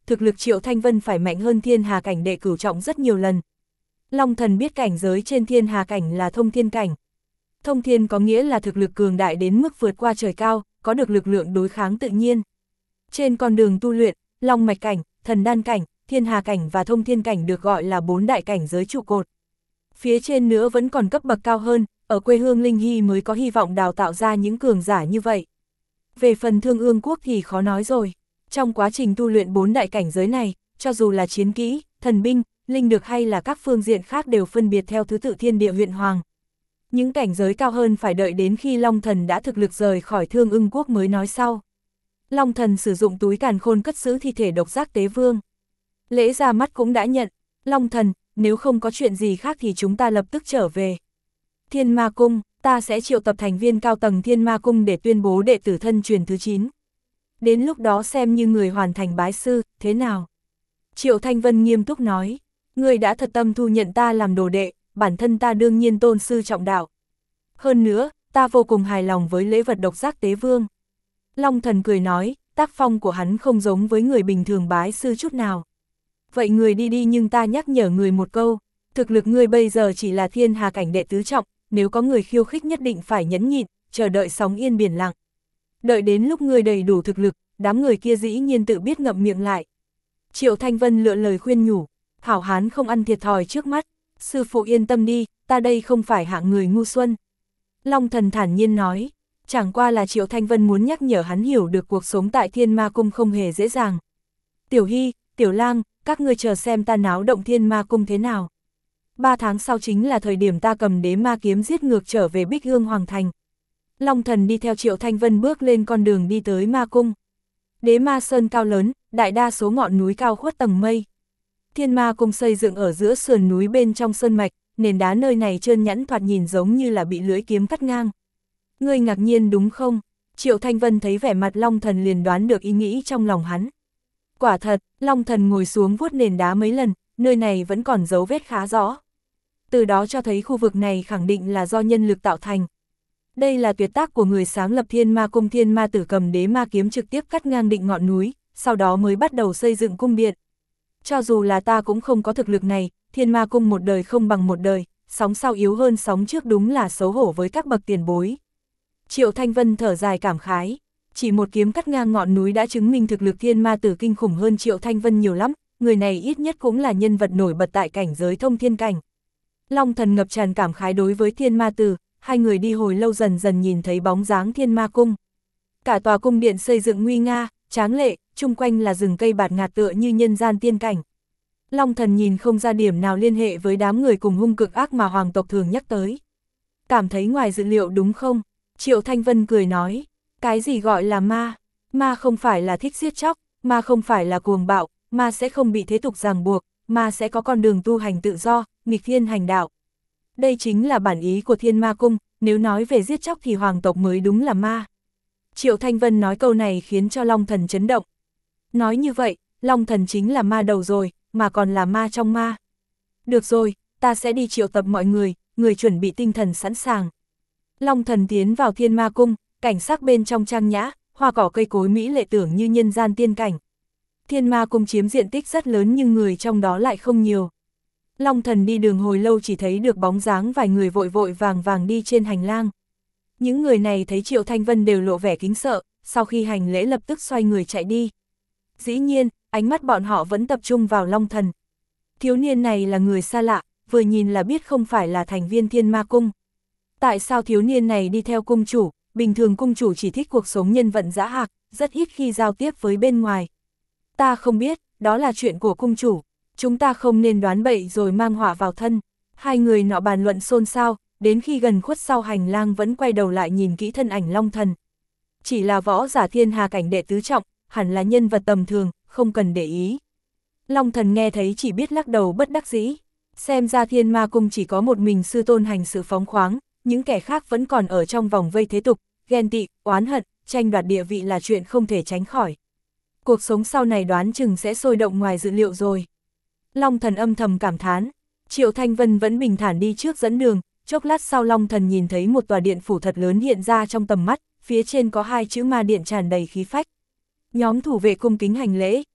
thực lực Triệu Thanh Vân phải mạnh hơn thiên hà cảnh đệ cửu trọng rất nhiều lần. Long thần biết cảnh giới trên thiên hà cảnh là thông thiên cảnh. Thông thiên có nghĩa là thực lực cường đại đến mức vượt qua trời cao, có được lực lượng đối kháng tự nhiên. Trên con đường tu luyện, long mạch cảnh, thần đan cảnh, thiên hà cảnh và thông thiên cảnh được gọi là bốn đại cảnh giới trụ cột. Phía trên nữa vẫn còn cấp bậc cao hơn, ở quê hương Linh Hy mới có hy vọng đào tạo ra những cường giả như vậy. Về phần Thương Ương Quốc thì khó nói rồi. Trong quá trình tu luyện bốn đại cảnh giới này, cho dù là chiến kỹ, thần binh, linh được hay là các phương diện khác đều phân biệt theo thứ tự thiên địa huyện hoàng. Những cảnh giới cao hơn phải đợi đến khi Long Thần đã thực lực rời khỏi Thương Ưng Quốc mới nói sau. Long Thần sử dụng túi càn khôn cất giữ thi thể độc giác tế vương. Lễ ra mắt cũng đã nhận. Long Thần, nếu không có chuyện gì khác thì chúng ta lập tức trở về. Thiên Ma Cung, ta sẽ triệu tập thành viên cao tầng Thiên Ma Cung để tuyên bố đệ tử thân truyền thứ chín. Đến lúc đó xem như người hoàn thành bái sư, thế nào? Triệu Thanh Vân nghiêm túc nói, người đã thật tâm thu nhận ta làm đồ đệ, bản thân ta đương nhiên tôn sư trọng đạo. Hơn nữa, ta vô cùng hài lòng với lễ vật độc giác tế vương. Long Thần cười nói, tác phong của hắn không giống với người bình thường bái sư chút nào. Vậy người đi đi nhưng ta nhắc nhở người một câu, thực lực người bây giờ chỉ là thiên hà cảnh đệ tứ trọng, nếu có người khiêu khích nhất định phải nhẫn nhịn, chờ đợi sóng yên biển lặng. Đợi đến lúc người đầy đủ thực lực, đám người kia dĩ nhiên tự biết ngậm miệng lại. Triệu Thanh Vân lựa lời khuyên nhủ, hảo hán không ăn thiệt thòi trước mắt, sư phụ yên tâm đi, ta đây không phải hạng người ngu xuân. Long Thần thản nhiên nói, chẳng qua là Triệu Thanh Vân muốn nhắc nhở hắn hiểu được cuộc sống tại Thiên Ma Cung không hề dễ dàng. Tiểu Hy, Tiểu Lang, các ngươi chờ xem ta náo động Thiên Ma Cung thế nào. Ba tháng sau chính là thời điểm ta cầm đế ma kiếm giết ngược trở về Bích Hương Hoàng Thành. Long Thần đi theo Triệu Thanh Vân bước lên con đường đi tới Ma Cung. Đế ma sơn cao lớn, đại đa số ngọn núi cao khuất tầng mây. Thiên Ma Cung xây dựng ở giữa sườn núi bên trong sơn mạch, nền đá nơi này trơn nhẵn thoạt nhìn giống như là bị lưỡi kiếm cắt ngang. Ngươi ngạc nhiên đúng không? Triệu Thanh Vân thấy vẻ mặt Long Thần liền đoán được ý nghĩ trong lòng hắn. Quả thật, Long Thần ngồi xuống vuốt nền đá mấy lần, nơi này vẫn còn dấu vết khá rõ. Từ đó cho thấy khu vực này khẳng định là do nhân lực tạo thành. Đây là tuyệt tác của người sáng lập Thiên Ma Cung. Thiên Ma Tử cầm đế ma kiếm trực tiếp cắt ngang định ngọn núi, sau đó mới bắt đầu xây dựng cung điện. Cho dù là ta cũng không có thực lực này, Thiên Ma Cung một đời không bằng một đời, sóng sau yếu hơn sóng trước đúng là xấu hổ với các bậc tiền bối. Triệu Thanh Vân thở dài cảm khái, chỉ một kiếm cắt ngang ngọn núi đã chứng minh thực lực Thiên Ma Tử kinh khủng hơn Triệu Thanh Vân nhiều lắm, người này ít nhất cũng là nhân vật nổi bật tại cảnh giới thông thiên cảnh. Long Thần ngập tràn cảm khái đối với Thiên Ma Tử, hai người đi hồi lâu dần dần nhìn thấy bóng dáng Thiên Ma Cung. Cả tòa cung điện xây dựng nguy nga, tráng lệ, chung quanh là rừng cây bạt ngạt tựa như nhân gian tiên cảnh. Long Thần nhìn không ra điểm nào liên hệ với đám người cùng hung cực ác mà hoàng tộc thường nhắc tới. Cảm thấy ngoài dự liệu đúng không? Triệu Thanh Vân cười nói, cái gì gọi là ma? Ma không phải là thích giết chóc, ma không phải là cuồng bạo, ma sẽ không bị thế tục ràng buộc, ma sẽ có con đường tu hành tự do, nghịch thiên hành đạo. Đây chính là bản ý của Thiên Ma Cung, nếu nói về giết chóc thì hoàng tộc mới đúng là ma. Triệu Thanh Vân nói câu này khiến cho Long Thần chấn động. Nói như vậy, Long Thần chính là ma đầu rồi, mà còn là ma trong ma. Được rồi, ta sẽ đi triệu tập mọi người, người chuẩn bị tinh thần sẵn sàng. Long Thần tiến vào Thiên Ma Cung, cảnh sắc bên trong trang nhã, hoa cỏ cây cối mỹ lệ tưởng như nhân gian tiên cảnh. Thiên Ma Cung chiếm diện tích rất lớn nhưng người trong đó lại không nhiều. Long Thần đi đường hồi lâu chỉ thấy được bóng dáng vài người vội vội vàng vàng đi trên hành lang. Những người này thấy Triệu Thanh Vân đều lộ vẻ kính sợ, sau khi hành lễ lập tức xoay người chạy đi. Dĩ nhiên, ánh mắt bọn họ vẫn tập trung vào Long Thần. Thiếu niên này là người xa lạ, vừa nhìn là biết không phải là thành viên Thiên Ma Cung. Tại sao thiếu niên này đi theo cung chủ? Bình thường cung chủ chỉ thích cuộc sống nhân vận dã hạc, rất ít khi giao tiếp với bên ngoài. Ta không biết, đó là chuyện của cung chủ. Chúng ta không nên đoán bậy rồi mang họa vào thân. Hai người nọ bàn luận xôn xao, đến khi gần khuất sau hành lang vẫn quay đầu lại nhìn kỹ thân ảnh Long Thần. Chỉ là võ giả thiên hà cảnh đệ tứ trọng, hẳn là nhân vật tầm thường, không cần để ý. Long Thần nghe thấy chỉ biết lắc đầu bất đắc dĩ. Xem ra Thiên Ma Cung chỉ có một mình sư tôn hành sự phóng khoáng, những kẻ khác vẫn còn ở trong vòng vây thế tục, ghen tị, oán hận, tranh đoạt địa vị là chuyện không thể tránh khỏi. Cuộc sống sau này đoán chừng sẽ sôi động ngoài dự liệu rồi. Long Thần âm thầm cảm thán. Triệu Thanh Vân vẫn bình thản đi trước dẫn đường, chốc lát sau Long Thần nhìn thấy một tòa điện phủ thật lớn hiện ra trong tầm mắt, phía trên có hai chữ ma điện tràn đầy khí phách. Nhóm thủ vệ cung kính hành lễ,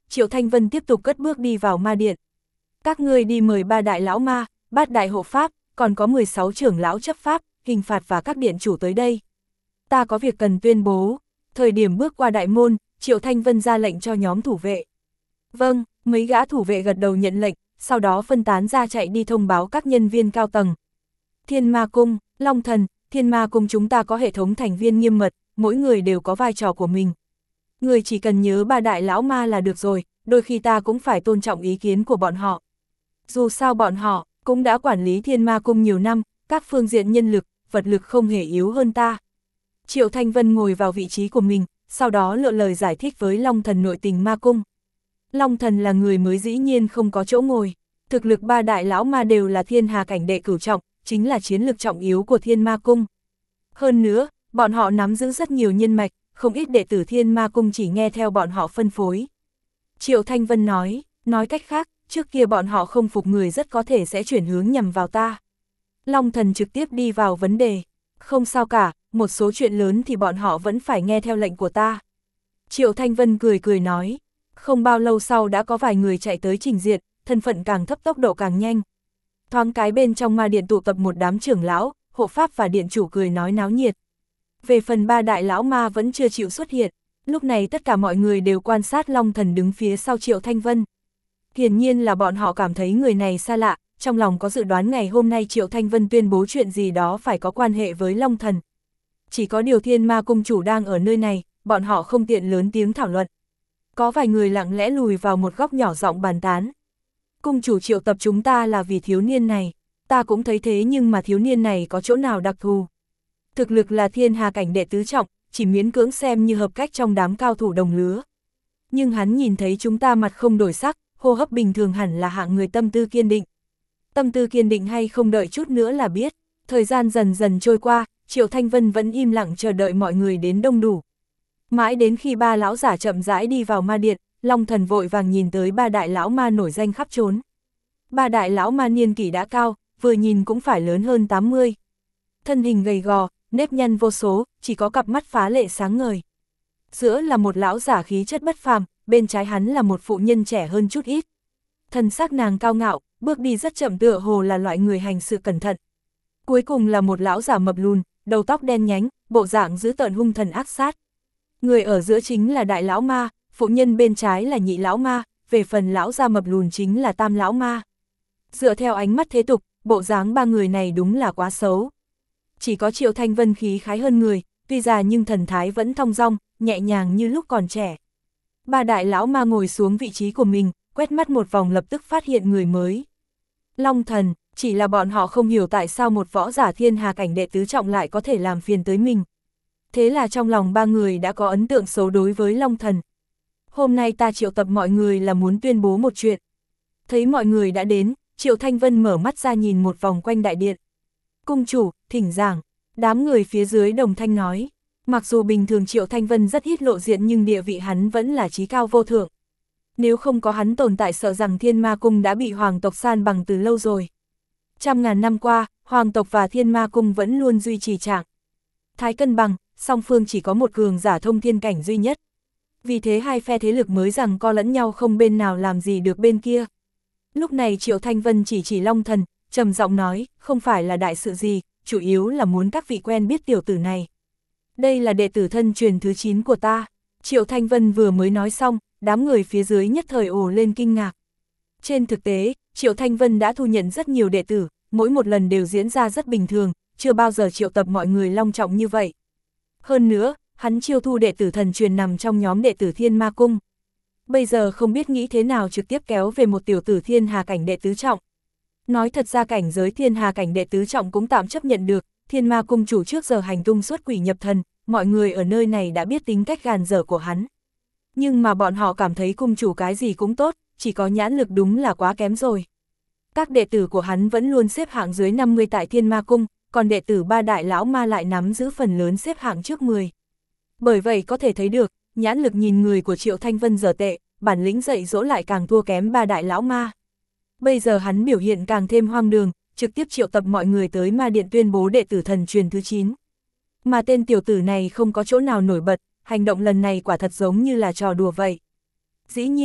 Triệu Thanh Vân tiếp tục cất bước đi vào ma điện. Các ngươi đi mời ba đại lão ma, bát đại hộ pháp, còn có mười sáu trưởng lão chấp pháp, hình phạt và các điện chủ tới đây. Ta có việc cần tuyên bố. Thời điểm bước qua đại môn, Triệu Thanh Vân ra lệnh cho nhóm thủ vệ. Vâng, mấy gã thủ vệ gật đầu nhận lệnh, sau đó phân tán ra chạy đi thông báo các nhân viên cao tầng. Thiên Ma Cung, Long Thần, Thiên Ma Cung chúng ta có hệ thống thành viên nghiêm mật, mỗi người đều có vai trò của mình. Người chỉ cần nhớ ba đại lão ma là được rồi, đôi khi ta cũng phải tôn trọng ý kiến của bọn họ. Dù sao bọn họ cũng đã quản lý Thiên Ma Cung nhiều năm, các phương diện nhân lực, vật lực không hề yếu hơn ta. Triệu Thanh Vân ngồi vào vị trí của mình, sau đó lựa lời giải thích với Long Thần nội tình Ma Cung. Long Thần là người mới dĩ nhiên không có chỗ ngồi. Thực lực ba đại lão ma đều là thiên hà cảnh đệ cửu trọng, chính là chiến lược trọng yếu của Thiên Ma Cung. Hơn nữa, bọn họ nắm giữ rất nhiều nhân mạch, không ít đệ tử Thiên Ma Cung chỉ nghe theo bọn họ phân phối. Triệu Thanh Vân nói, nói cách khác, trước kia bọn họ không phục người rất có thể sẽ chuyển hướng nhằm vào ta. Long Thần trực tiếp đi vào vấn đề. Không sao cả, một số chuyện lớn thì bọn họ vẫn phải nghe theo lệnh của ta. Triệu Thanh Vân cười cười nói. Không bao lâu sau đã có vài người chạy tới trình diện, thân phận càng thấp tốc độ càng nhanh. Thoáng cái bên trong ma điện tụ tập một đám trưởng lão, hộ pháp và điện chủ cười nói náo nhiệt. Về phần ba đại lão ma vẫn chưa chịu xuất hiện, lúc này tất cả mọi người đều quan sát Long Thần đứng phía sau Triệu Thanh Vân. Hiển nhiên là bọn họ cảm thấy người này xa lạ, trong lòng có dự đoán ngày hôm nay Triệu Thanh Vân tuyên bố chuyện gì đó phải có quan hệ với Long Thần. Chỉ có điều Thiên Ma Cung chủ đang ở nơi này, bọn họ không tiện lớn tiếng thảo luận. Có vài người lặng lẽ lùi vào một góc nhỏ giọng bàn tán. Cung chủ triệu tập chúng ta là vì thiếu niên này, ta cũng thấy thế nhưng mà thiếu niên này có chỗ nào đặc thù. Thực lực là thiên hà cảnh đệ tứ trọng, chỉ miễn cưỡng xem như hợp cách trong đám cao thủ đồng lứa. Nhưng hắn nhìn thấy chúng ta mặt không đổi sắc, hô hấp bình thường hẳn là hạng người tâm tư kiên định. Tâm tư kiên định hay không đợi chút nữa là biết. Thời gian dần dần trôi qua, Triệu Thanh Vân vẫn im lặng chờ đợi mọi người đến đông đủ. Mãi đến khi ba lão giả chậm rãi đi vào ma điện, Long Thần vội vàng nhìn tới ba đại lão ma nổi danh khắp trốn. Ba đại lão ma niên kỷ đã cao, vừa nhìn cũng phải lớn hơn tám mươi. Thân hình gầy gò, nếp nhăn vô số, chỉ có cặp mắt phá lệ sáng ngời. Giữa là một lão giả khí chất bất phàm, bên trái hắn là một phụ nhân trẻ hơn chút ít. Thân xác nàng cao ngạo, bước đi rất chậm tựa hồ là loại người hành sự cẩn thận. Cuối cùng là một lão giả mập lùn, đầu tóc đen nhánh, bộ dạng dữ tợn hung thần ác sát. Người ở giữa chính là đại lão ma, phụ nhân bên trái là nhị lão ma, về phần lão già mập lùn chính là tam lão ma. Dựa theo ánh mắt thế tục, bộ dáng ba người này đúng là quá xấu. Chỉ có Triệu Thanh Vân khí khái hơn người, tuy già nhưng thần thái vẫn thong dong, nhẹ nhàng như lúc còn trẻ. Ba đại lão ma ngồi xuống vị trí của mình, quét mắt một vòng lập tức phát hiện người mới. Long Thần, chỉ là bọn họ không hiểu tại sao một võ giả thiên hà cảnh đệ tứ trọng lại có thể làm phiền tới mình. Thế là trong lòng ba người đã có ấn tượng xấu đối với Long Thần. Hôm nay ta triệu tập mọi người là muốn tuyên bố một chuyện. Thấy mọi người đã đến, Triệu Thanh Vân mở mắt ra nhìn một vòng quanh đại điện. Cung chủ, thỉnh giảng, đám người phía dưới đồng thanh nói. Mặc dù bình thường Triệu Thanh Vân rất ít lộ diện nhưng địa vị hắn vẫn là chí cao vô thượng. Nếu không có hắn tồn tại sợ rằng Thiên Ma Cung đã bị hoàng tộc san bằng từ lâu rồi. Trăm ngàn năm qua, hoàng tộc và Thiên Ma Cung vẫn luôn duy trì trạng thái cân bằng, song phương chỉ có một cường giả thông thiên cảnh duy nhất. Vì thế hai phe thế lực mới rằng co lẫn nhau không bên nào làm gì được bên kia. Lúc này Triệu Thanh Vân chỉ chỉ Long Thần, trầm giọng nói, không phải là đại sự gì, chủ yếu là muốn các vị quen biết tiểu tử này. Đây là đệ tử thân truyền thứ chín của ta. Triệu Thanh Vân vừa mới nói xong, đám người phía dưới nhất thời ồ lên kinh ngạc. Trên thực tế, Triệu Thanh Vân đã thu nhận rất nhiều đệ tử, mỗi một lần đều diễn ra rất bình thường, chưa bao giờ triệu tập mọi người long trọng như vậy. Hơn nữa, hắn chiêu thu đệ tử thần truyền nằm trong nhóm đệ tử Thiên Ma Cung. Bây giờ không biết nghĩ thế nào trực tiếp kéo về một tiểu tử thiên hà cảnh đệ tứ trọng. Nói thật ra cảnh giới thiên hà cảnh đệ tứ trọng cũng tạm chấp nhận được, Thiên Ma Cung chủ trước giờ hành tung xuất quỷ nhập thần, mọi người ở nơi này đã biết tính cách gàn dở của hắn. Nhưng mà bọn họ cảm thấy cung chủ cái gì cũng tốt, chỉ có nhãn lực đúng là quá kém rồi. Các đệ tử của hắn vẫn luôn xếp hạng dưới năm mươi tại Thiên Ma Cung, còn đệ tử ba đại lão ma lại nắm giữ phần lớn xếp hạng trước mười. Bởi vậy có thể thấy được, nhãn lực nhìn người của Triệu Thanh Vân dở tệ, bản lĩnh dạy dỗ lại càng thua kém ba đại lão ma. Bây giờ hắn biểu hiện càng thêm hoang đường, trực tiếp triệu tập mọi người tới ma điện tuyên bố đệ tử thần truyền thứ chín. Mà tên tiểu tử này không có chỗ nào nổi bật, hành động lần này quả thật giống như là trò đùa vậy. Dĩ nhiên,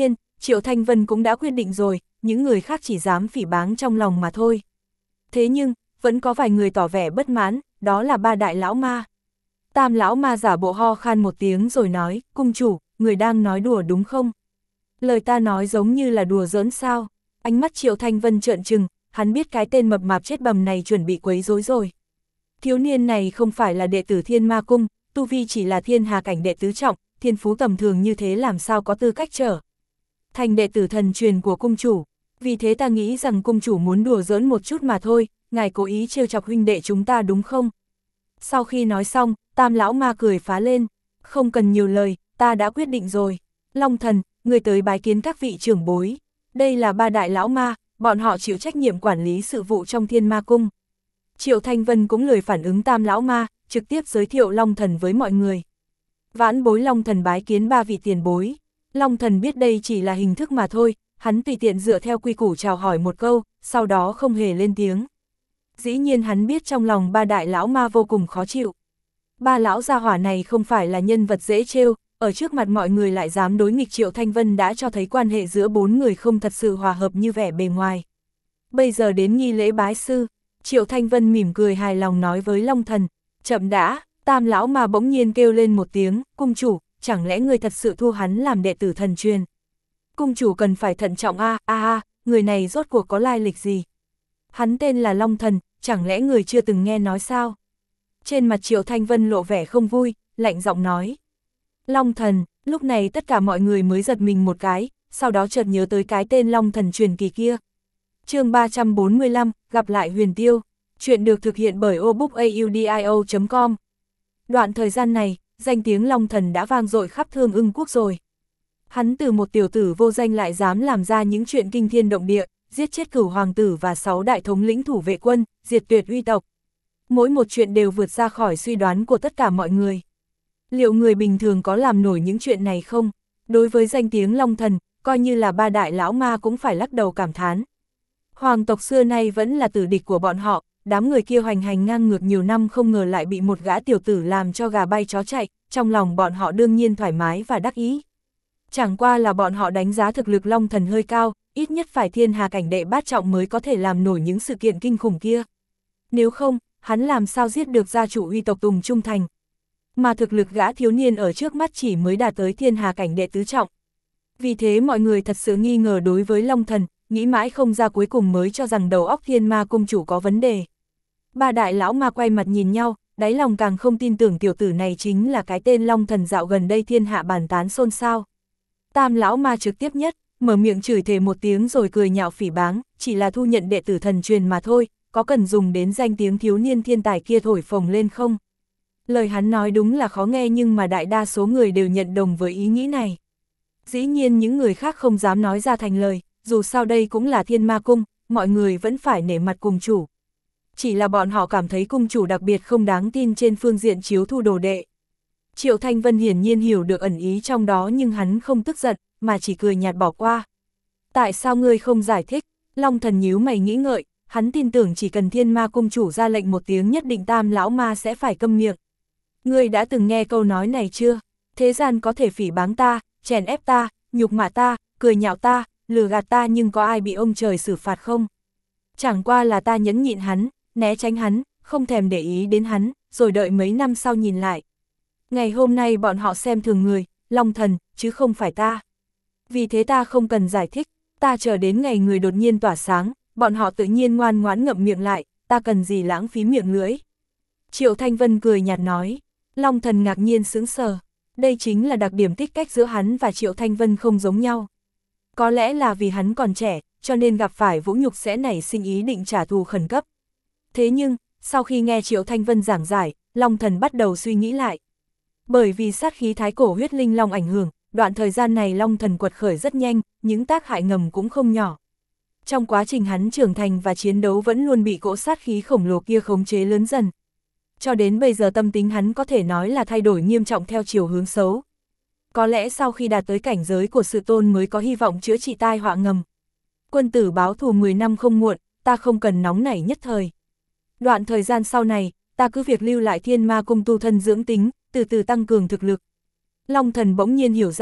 Triệu Thanh Vân cũng đã quyết định rồi, những người khác chỉ dám phỉ báng trong lòng mà thôi. Thế nhưng, vẫn có vài người tỏ vẻ bất mãn, đó là ba đại lão ma. Tam lão ma giả bộ ho khan một tiếng rồi nói, cung chủ, người đang nói đùa đúng không? Lời ta nói giống như là đùa giỡn sao? Ánh mắt Triệu Thanh Vân trợn trừng, hắn biết cái tên mập mạp chết bầm này chuẩn bị quấy rối rồi. Thiếu niên này không phải là đệ tử Thiên Ma Cung, tu vi chỉ là thiên hà cảnh đệ tứ trọng, thiên phú tầm thường như thế làm sao có tư cách trở thành đệ tử thần truyền của cung chủ. Vì thế ta nghĩ rằng cung chủ muốn đùa giỡn một chút mà thôi, ngài cố ý trêu chọc huynh đệ chúng ta đúng không? Sau khi nói xong, Tam lão ma cười phá lên, không cần nhiều lời, ta đã quyết định rồi. Long Thần, người tới bái kiến các vị trưởng bối. Đây là ba đại lão ma, bọn họ chịu trách nhiệm quản lý sự vụ trong Thiên Ma Cung. Triệu Thanh Vân cũng lười phản ứng Tam lão ma, trực tiếp giới thiệu Long Thần với mọi người. Vãn bối Long Thần bái kiến ba vị tiền bối. Long Thần biết đây chỉ là hình thức mà thôi, hắn tùy tiện dựa theo quy củ chào hỏi một câu, sau đó không hề lên tiếng. Dĩ nhiên hắn biết trong lòng ba đại lão ma vô cùng khó chịu. Ba lão gia hỏa này không phải là nhân vật dễ trêu, ở trước mặt mọi người lại dám đối nghịch. Triệu Thanh Vân đã cho thấy quan hệ giữa bốn người không thật sự hòa hợp như vẻ bề ngoài. Bây giờ đến nghi lễ bái sư, Triệu Thanh Vân mỉm cười hài lòng nói với Long Thần, chậm đã. Tam lão mà bỗng nhiên kêu lên một tiếng, cung chủ, chẳng lẽ người thật sự thu hắn làm đệ tử thần truyền? Cung chủ cần phải thận trọng a a a, người này rốt cuộc có lai lịch gì? Hắn tên là Long Thần, chẳng lẽ người chưa từng nghe nói sao? Trên mặt Triệu Thanh Vân lộ vẻ không vui, lạnh giọng nói. Long Thần, lúc này tất cả mọi người mới giật mình một cái, sau đó chợt nhớ tới cái tên Long Thần truyền kỳ kia. Chương ba trăm bốn mươi lăm, gặp lại Huyền Tiêu. Chuyện được thực hiện bởi obookaudio chấm com. Đoạn thời gian này, danh tiếng Long Thần đã vang dội khắp Thương Ưng Quốc rồi. Hắn từ một tiểu tử vô danh lại dám làm ra những chuyện kinh thiên động địa, giết chết cửu hoàng tử và sáu đại thống lĩnh thủ vệ quân, diệt tuyệt uy tộc. Mỗi một chuyện đều vượt ra khỏi suy đoán của tất cả mọi người. Liệu người bình thường có làm nổi những chuyện này không? Đối với danh tiếng Long Thần, coi như là ba đại lão ma cũng phải lắc đầu cảm thán. Hoàng tộc xưa nay vẫn là tử địch của bọn họ, đám người kia hoành hành ngang ngược nhiều năm không ngờ lại bị một gã tiểu tử làm cho gà bay chó chạy, trong lòng bọn họ đương nhiên thoải mái và đắc ý. Chẳng qua là bọn họ đánh giá thực lực Long Thần hơi cao, ít nhất phải thiên hà cảnh đệ bát trọng mới có thể làm nổi những sự kiện kinh khủng kia. Nếu không, hắn làm sao giết được gia chủ uy tộc Tùng Trung Thành. Mà thực lực gã thiếu niên ở trước mắt chỉ mới đạt tới thiên hà cảnh đệ tứ trọng. Vì thế mọi người thật sự nghi ngờ đối với Long Thần, nghĩ mãi không ra cuối cùng mới cho rằng đầu óc Thiên Ma Cung chủ có vấn đề. Ba đại lão ma quay mặt nhìn nhau, đáy lòng càng không tin tưởng tiểu tử này chính là cái tên Long Thần dạo gần đây thiên hạ bàn tán xôn xao. Tam lão ma trực tiếp nhất, mở miệng chửi thề một tiếng rồi cười nhạo phỉ báng, chỉ là thu nhận đệ tử thần truyền mà thôi, có cần dùng đến danh tiếng thiếu niên thiên tài kia thổi phồng lên không? Lời hắn nói đúng là khó nghe nhưng mà đại đa số người đều nhận đồng với ý nghĩ này. Dĩ nhiên những người khác không dám nói ra thành lời, dù sao đây cũng là Thiên Ma Cung, mọi người vẫn phải nể mặt cung chủ. Chỉ là bọn họ cảm thấy cung chủ đặc biệt không đáng tin trên phương diện chiếu thu đồ đệ. Triệu Thanh Vân hiển nhiên hiểu được ẩn ý trong đó nhưng hắn không tức giận, mà chỉ cười nhạt bỏ qua. Tại sao ngươi không giải thích? Long Thần nhíu mày nghĩ ngợi, hắn tin tưởng chỉ cần Thiên Ma Cung chủ ra lệnh một tiếng nhất định Tam lão ma sẽ phải câm miệng. Ngươi đã từng nghe câu nói này chưa? Thế gian có thể phỉ báng ta, chèn ép ta, nhục mạ ta, cười nhạo ta, lừa gạt ta nhưng có ai bị ông trời xử phạt không? Chẳng qua là ta nhẫn nhịn hắn, né tránh hắn, không thèm để ý đến hắn, rồi đợi mấy năm sau nhìn lại. Ngày hôm nay bọn họ xem thường người, Long Thần, chứ không phải ta. Vì thế ta không cần giải thích, ta chờ đến ngày người đột nhiên tỏa sáng, bọn họ tự nhiên ngoan ngoãn ngậm miệng lại, ta cần gì lãng phí miệng lưỡi. Triệu Thanh Vân cười nhạt nói, Long Thần ngạc nhiên sững sờ, đây chính là đặc điểm tích cách giữa hắn và Triệu Thanh Vân không giống nhau. Có lẽ là vì hắn còn trẻ, cho nên gặp phải vũ nhục sẽ nảy sinh ý định trả thù khẩn cấp. Thế nhưng, sau khi nghe Triệu Thanh Vân giảng giải, Long Thần bắt đầu suy nghĩ lại. Bởi vì sát khí thái cổ huyết linh long ảnh hưởng, đoạn thời gian này Long Thần quật khởi rất nhanh, những tác hại ngầm cũng không nhỏ. Trong quá trình hắn trưởng thành và chiến đấu vẫn luôn bị cỗ sát khí khổng lồ kia khống chế lớn dần. Cho đến bây giờ tâm tính hắn có thể nói là thay đổi nghiêm trọng theo chiều hướng xấu. Có lẽ sau khi đạt tới cảnh giới của sự tôn mới có hy vọng chữa trị tai họa ngầm. Quân tử báo thù mười năm không muộn, ta không cần nóng nảy nhất thời. Đoạn thời gian sau này, ta cứ việc lưu lại Thiên Ma Cung tu thân dưỡng tính, từ từ tăng cường thực lực. Long Thần bỗng nhiên hiểu ra,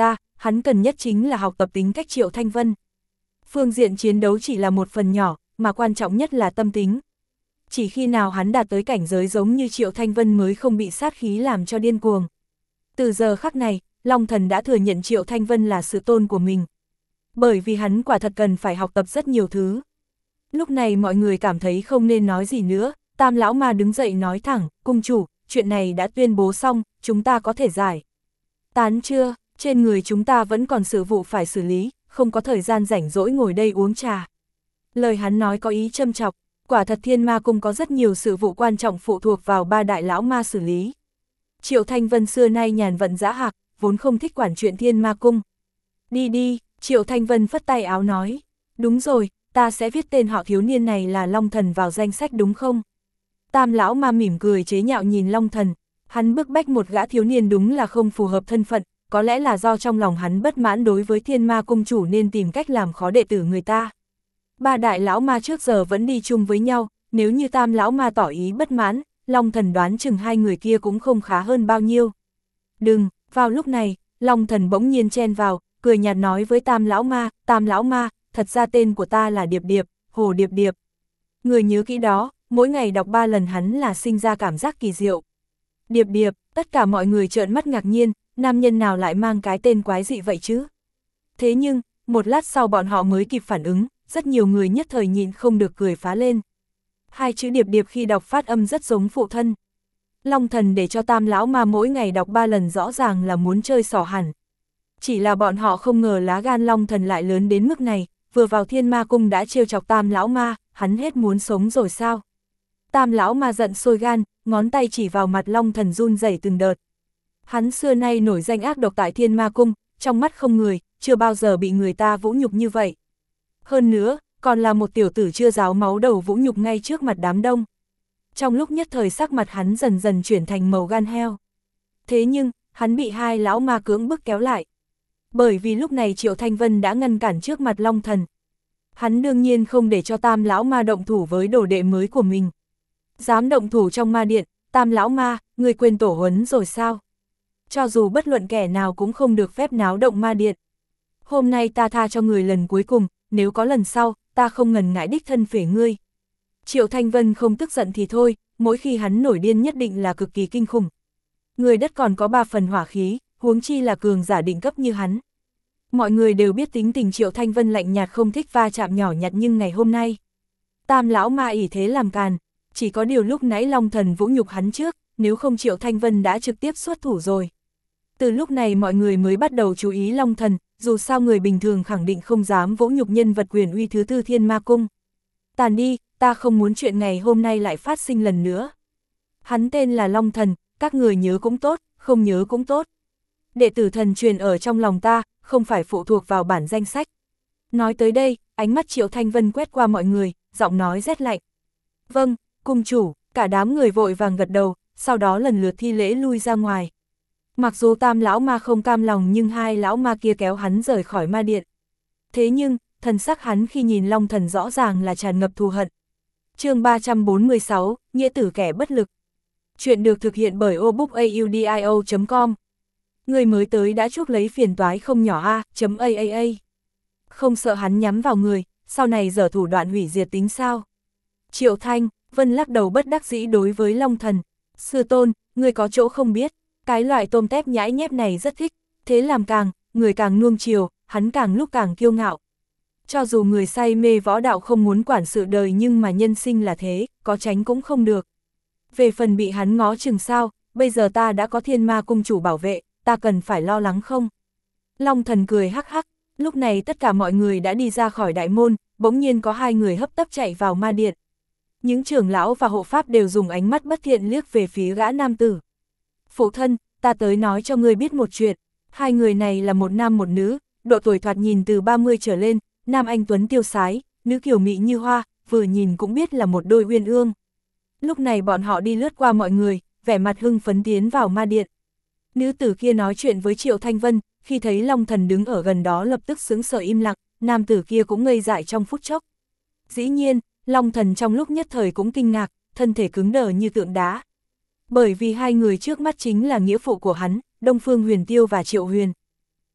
hắn cần nhất chính là học tập tính cách Triệu Thanh Vân. Phương diện chiến đấu chỉ là một phần nhỏ, mà quan trọng nhất là tâm tính. Chỉ khi nào hắn đạt tới cảnh giới giống như Triệu Thanh Vân mới không bị sát khí làm cho điên cuồng. Từ giờ khắc này, Long Thần đã thừa nhận Triệu Thanh Vân là sự tôn của mình. Bởi vì hắn quả thật cần phải học tập rất nhiều thứ. Lúc này mọi người cảm thấy không nên nói gì nữa, Tam lão ma đứng dậy nói thẳng, cung chủ, chuyện này đã tuyên bố xong, chúng ta có thể giải tán chưa, trên người chúng ta vẫn còn sự vụ phải xử lý, không có thời gian rảnh rỗi ngồi đây uống trà. Lời hắn nói có ý châm chọc, quả thật Thiên Ma Cung có rất nhiều sự vụ quan trọng phụ thuộc vào ba đại lão ma xử lý. Triệu Thanh Vân xưa nay nhàn vận dã hạc, vốn không thích quản chuyện Thiên Ma Cung. Đi đi, Triệu Thanh Vân phất tay áo nói, đúng rồi, ta sẽ viết tên họ thiếu niên này là Long Thần vào danh sách đúng không? Tam lão ma mỉm cười chế nhạo nhìn Long Thần, hắn bức bách một gã thiếu niên đúng là không phù hợp thân phận, có lẽ là do trong lòng hắn bất mãn đối với Thiên Ma Cung chủ nên tìm cách làm khó đệ tử người ta. Ba đại lão ma trước giờ vẫn đi chung với nhau, nếu như Tam lão ma tỏ ý bất mãn, Long Thần đoán chừng hai người kia cũng không khá hơn bao nhiêu. Đừng, vào lúc này, Long Thần bỗng nhiên chen vào, cười nhạt nói với Tam lão ma, Tam lão ma, thật ra tên của ta là Điệp Điệp, Hồ Điệp Điệp. Người nhớ kỹ đó, mỗi ngày đọc ba lần hắn là sinh ra cảm giác kỳ diệu. Điệp Điệp, tất cả mọi người trợn mắt ngạc nhiên, nam nhân nào lại mang cái tên quái dị vậy chứ? Thế nhưng, một lát sau bọn họ mới kịp phản ứng, rất nhiều người nhất thời nhịn không được cười phá lên. Hai chữ Điệp Điệp khi đọc phát âm rất giống phụ thân. Long Thần để cho Tam lão ma mỗi ngày đọc ba lần rõ ràng là muốn chơi xỏ hẳn. Chỉ là bọn họ không ngờ lá gan Long Thần lại lớn đến mức này, vừa vào Thiên Ma Cung đã trêu chọc Tam lão ma, hắn hết muốn sống rồi sao? Tam lão ma giận sôi gan, ngón tay chỉ vào mặt Long Thần run rẩy từng đợt. Hắn xưa nay nổi danh ác độc tại Thiên Ma Cung, trong mắt không người, chưa bao giờ bị người ta vũ nhục như vậy. Hơn nữa, còn là một tiểu tử chưa ráo máu đầu vũ nhục ngay trước mặt đám đông. Trong lúc nhất thời sắc mặt hắn dần dần chuyển thành màu gan heo. Thế nhưng, hắn bị hai lão ma cưỡng bức kéo lại. Bởi vì lúc này Triệu Thanh Vân đã ngăn cản trước mặt Long Thần. Hắn đương nhiên không để cho Tam lão ma động thủ với đồ đệ mới của mình. Dám động thủ trong ma điện, Tam lão ma, người quên tổ huấn rồi sao? Cho dù bất luận kẻ nào cũng không được phép náo động ma điện. Hôm nay ta tha cho người lần cuối cùng, nếu có lần sau, ta không ngần ngại đích thân phể ngươi. Triệu Thanh Vân không tức giận thì thôi, mỗi khi hắn nổi điên nhất định là cực kỳ kinh khủng. Người đất còn có ba phần hỏa khí, huống chi là cường giả định cấp như hắn. Mọi người đều biết tính tình Triệu Thanh Vân lạnh nhạt không thích va chạm nhỏ nhặt, nhưng ngày hôm nay Tam lão ma ỷ thế làm càn, chỉ có điều lúc nãy Long Thần vũ nhục hắn trước, nếu không Triệu Thanh Vân đã trực tiếp xuất thủ rồi. Từ lúc này mọi người mới bắt đầu chú ý Long Thần, dù sao người bình thường khẳng định không dám vũ nhục nhân vật quyền uy thứ tư Thiên Ma Cung. Tàn đi, ta không muốn chuyện ngày hôm nay lại phát sinh lần nữa. Hắn tên là Long Thần, các người nhớ cũng tốt, không nhớ cũng tốt. Đệ tử thần truyền ở trong lòng ta, không phải phụ thuộc vào bản danh sách. Nói tới đây, ánh mắt Triệu Thanh Vân quét qua mọi người, giọng nói rét lạnh. Vâng, cung chủ, cả đám người vội vàng gật đầu, sau đó lần lượt thi lễ lui ra ngoài. Mặc dù Tam lão ma không cam lòng nhưng hai lão ma kia kéo hắn rời khỏi ma điện. Thế nhưng, thần sắc hắn khi nhìn Long Thần rõ ràng là tràn ngập thù hận. Chương ba trăm bốn mươi sáu, nghĩa tử kẻ bất lực. Chuyện được thực hiện bởi obookaudio chấm com. Người mới tới đã chuốc lấy phiền toái không nhỏ a, chấm a a a. Không sợ hắn nhắm vào người, sau này giở thủ đoạn hủy diệt tính sao? Triệu Thanh Vân lắc đầu bất đắc dĩ đối với Long Thần. Sư tôn, người có chỗ không biết, cái loại tôm tép nhãi nhép này rất thích, thế làm càng, người càng nuông chiều, hắn càng lúc càng kiêu ngạo. Cho dù người say mê võ đạo không muốn quản sự đời nhưng mà nhân sinh là thế, có tránh cũng không được. Về phần bị hắn ngó chừng sao, bây giờ ta đã có Thiên Ma Cung chủ bảo vệ, ta cần phải lo lắng không? Long Thần cười hắc hắc, lúc này tất cả mọi người đã đi ra khỏi đại môn, bỗng nhiên có hai người hấp tấp chạy vào ma điện. Những trưởng lão và hộ pháp đều dùng ánh mắt bất thiện liếc về phía gã nam tử. Phụ thân, ta tới nói cho ngươi biết một chuyện, hai người này là một nam một nữ, độ tuổi thoạt nhìn từ ba mươi trở lên, nam anh tuấn tiêu sái, nữ kiều mị như hoa, vừa nhìn cũng biết là một đôi uyên ương. Lúc này bọn họ đi lướt qua mọi người, vẻ mặt hưng phấn tiến vào ma điện. Nữ tử kia nói chuyện với Triệu Thanh Vân, khi thấy Long Thần đứng ở gần đó lập tức sững sờ im lặng, nam tử kia cũng ngây dại trong phút chốc. Dĩ nhiên, Long Thần trong lúc nhất thời cũng kinh ngạc, thân thể cứng đờ như tượng đá. Bởi vì hai người trước mắt chính là nghĩa phụ của hắn, Đông Phương Huyền Tiêu và Triệu Huyền.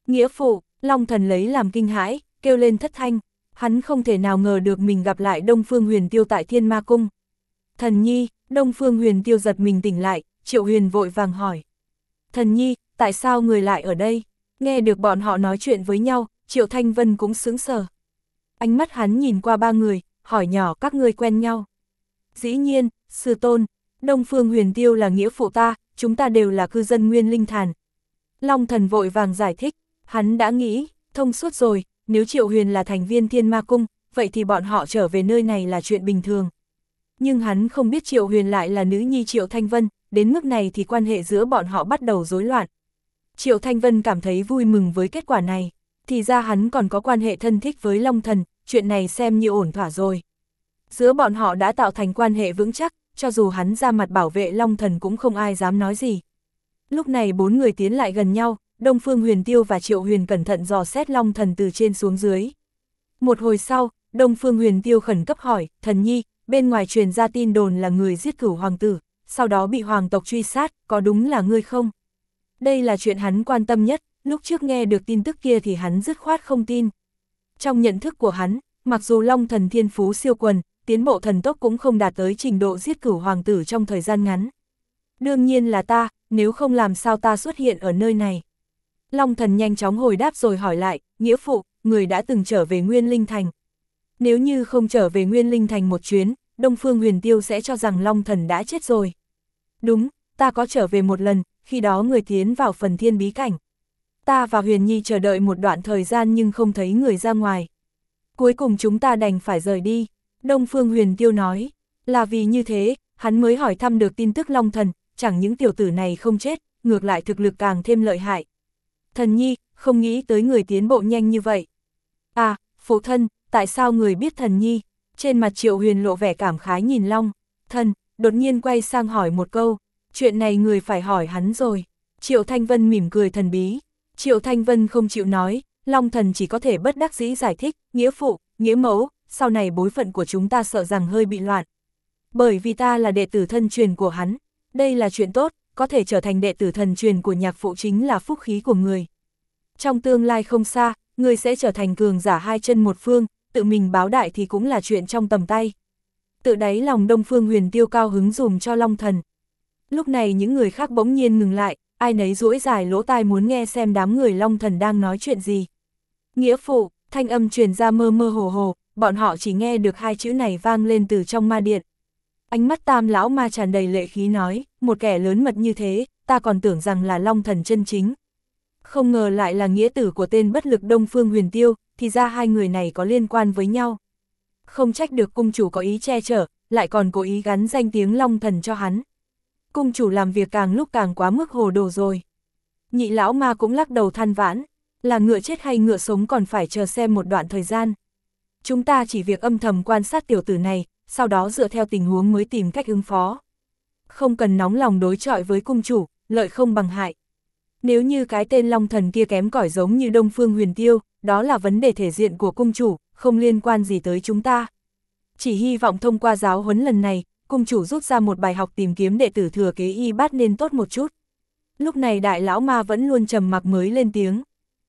Nghĩa phụ, Long Thần lấy làm kinh hãi, kêu lên thất thanh, hắn không thể nào ngờ được mình gặp lại Đông Phương Huyền Tiêu tại Thiên Ma Cung. Thần nhi, Đông Phương Huyền Tiêu giật mình tỉnh lại, Triệu Huyền vội vàng hỏi. Thần nhi, tại sao người lại ở đây? Nghe được bọn họ nói chuyện với nhau, Triệu Thanh Vân cũng sững sờ. Ánh mắt hắn nhìn qua ba người, hỏi nhỏ các ngươi quen nhau. Dĩ nhiên, sư tôn, Đông Phương Huyền Tiêu là nghĩa phụ ta, chúng ta đều là cư dân Nguyên Linh Thàn. Long Thần vội vàng giải thích, hắn đã nghĩ, thông suốt rồi, nếu Triệu Huyền là thành viên Thiên Ma Cung, vậy thì bọn họ trở về nơi này là chuyện bình thường. Nhưng hắn không biết Triệu Huyền lại là nữ nhi Triệu Thanh Vân, đến mức này thì quan hệ giữa bọn họ bắt đầu rối loạn. Triệu Thanh Vân cảm thấy vui mừng với kết quả này, thì ra hắn còn có quan hệ thân thích với Long Thần, chuyện này xem như ổn thỏa rồi. Giữa bọn họ đã tạo thành quan hệ vững chắc, cho dù hắn ra mặt bảo vệ Long Thần cũng không ai dám nói gì. Lúc này bốn người tiến lại gần nhau, Đông Phương Huyền Tiêu và Triệu Huyền cẩn thận dò xét Long Thần từ trên xuống dưới. Một hồi sau, Đông Phương Huyền Tiêu khẩn cấp hỏi, thần nhi, bên ngoài truyền ra tin đồn là người giết Cửu hoàng tử, sau đó bị hoàng tộc truy sát, có đúng là ngươi không? Đây là chuyện hắn quan tâm nhất, lúc trước nghe được tin tức kia thì hắn dứt khoát không tin. Trong nhận thức của hắn, mặc dù Long Thần thiên phú siêu quần, tiến bộ thần tốc cũng không đạt tới trình độ giết Cửu hoàng tử trong thời gian ngắn. Đương nhiên là ta, nếu không làm sao ta xuất hiện ở nơi này. Long Thần nhanh chóng hồi đáp rồi hỏi lại, nghĩa phụ, người đã từng trở về Nguyên Linh Thành. Nếu như không trở về Nguyên Linh Thành một chuyến, Đông Phương Huyền Tiêu sẽ cho rằng Long Thần đã chết rồi. Đúng, ta có trở về một lần, khi đó người tiến vào phần thiên bí cảnh. Ta và Huyền Nhi chờ đợi một đoạn thời gian nhưng không thấy người ra ngoài. Cuối cùng chúng ta đành phải rời đi. Đông Phương Huyền Tiêu nói, là vì như thế, hắn mới hỏi thăm được tin tức Long Thần, chẳng những tiểu tử này không chết, ngược lại thực lực càng thêm lợi hại. Thần nhi, không nghĩ tới người tiến bộ nhanh như vậy. À, phụ thân, tại sao người biết thần nhi? Trên mặt Triệu Huyền lộ vẻ cảm khái nhìn Long Thần, đột nhiên quay sang hỏi một câu, chuyện này người phải hỏi hắn rồi. Triệu Thanh Vân mỉm cười thần bí. Triệu Thanh Vân không chịu nói, Long Thần chỉ có thể bất đắc dĩ giải thích, nghĩa phụ, nghĩa mẫu, sau này bối phận của chúng ta sợ rằng hơi bị loạn. Bởi vì ta là đệ tử thân truyền của hắn, đây là chuyện tốt, có thể trở thành đệ tử thần truyền của nhạc phụ chính là phúc khí của người. Trong tương lai không xa, người sẽ trở thành cường giả hai chân một phương, tự mình báo đại thì cũng là chuyện trong tầm tay. Tự đáy lòng Đông Phương Huyền Tiêu cao hứng dùm cho Long Thần. Lúc này những người khác bỗng nhiên ngừng lại, ai nấy duỗi dài lỗ tai muốn nghe xem đám người Long Thần đang nói chuyện gì. Nghĩa phụ, thanh âm truyền ra mơ mơ hồ hồ, bọn họ chỉ nghe được hai chữ này vang lên từ trong ma điện. Ánh mắt Tam lão ma tràn đầy lệ khí nói, một kẻ lớn mật như thế, ta còn tưởng rằng là Long Thần chân chính. Không ngờ lại là nghĩa tử của tên bất lực Đông Phương Huyền Tiêu, thì ra hai người này có liên quan với nhau. Không trách được cung chủ có ý che chở, lại còn cố ý gắn danh tiếng Long Thần cho hắn. Cung chủ làm việc càng lúc càng quá mức hồ đồ rồi. Nhị lão ma cũng lắc đầu than vãn, là ngựa chết hay ngựa sống còn phải chờ xem một đoạn thời gian. Chúng ta chỉ việc âm thầm quan sát tiểu tử này, sau đó dựa theo tình huống mới tìm cách ứng phó. Không cần nóng lòng đối chọi với cung chủ, lợi không bằng hại. Nếu như cái tên Long Thần kia kém cỏi giống như Đông Phương Huyền Tiêu, đó là vấn đề thể diện của cung chủ, không liên quan gì tới chúng ta. Chỉ hy vọng thông qua giáo huấn lần này, cung chủ rút ra một bài học tìm kiếm đệ tử thừa kế y bát nên tốt một chút. Lúc này đại lão ma vẫn luôn trầm mặc mới lên tiếng.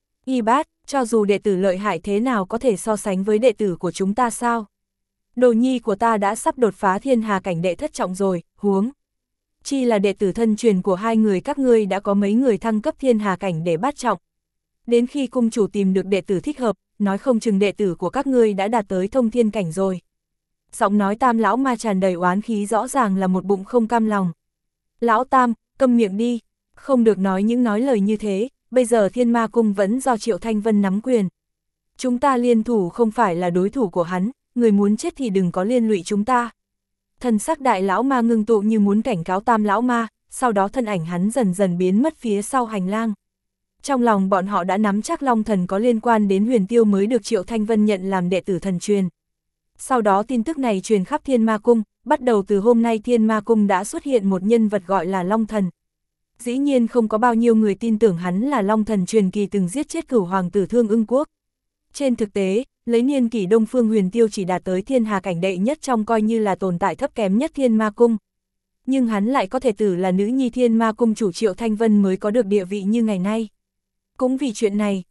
Y bát, cho dù đệ tử lợi hại thế nào có thể so sánh với đệ tử của chúng ta sao? Đồ nhi của ta đã sắp đột phá thiên hà cảnh đệ thất trọng rồi, huống chi là đệ tử thân truyền của hai người các ngươi đã có mấy người thăng cấp thiên hà cảnh để bát trọng. Đến khi cung chủ tìm được đệ tử thích hợp, nói không chừng đệ tử của các ngươi đã đạt tới thông thiên cảnh rồi. Giọng nói Tam lão ma tràn đầy oán khí rõ ràng là một bụng không cam lòng. Lão Tam, câm miệng đi, không được nói những nói lời như thế, bây giờ Thiên Ma Cung vẫn do Triệu Thanh Vân nắm quyền. Chúng ta liên thủ không phải là đối thủ của hắn, người muốn chết thì đừng có liên lụy chúng ta. Thần sắc đại lão ma ngưng tụ như muốn cảnh cáo Tam lão ma, sau đó thân ảnh hắn dần dần biến mất phía sau hành lang. Trong lòng bọn họ đã nắm chắc Long Thần có liên quan đến Huyền Tiêu mới được Triệu Thanh Vân nhận làm đệ tử thần truyền. Sau đó tin tức này truyền khắp Thiên Ma Cung, bắt đầu từ hôm nay Thiên Ma Cung đã xuất hiện một nhân vật gọi là Long Thần. Dĩ nhiên không có bao nhiêu người tin tưởng hắn là Long Thần truyền kỳ từng giết chết Cửu hoàng tử Thương Ưng Quốc. Trên thực tế, lấy niên kỷ Đông Phương Huyền Tiêu chỉ đạt tới thiên hà cảnh đệ nhất trong coi như là tồn tại thấp kém nhất Thiên Ma Cung. Nhưng hắn lại có thể tử là nữ nhi Thiên Ma Cung chủ Triệu Thanh Vân mới có được địa vị như ngày nay. Cũng vì chuyện này,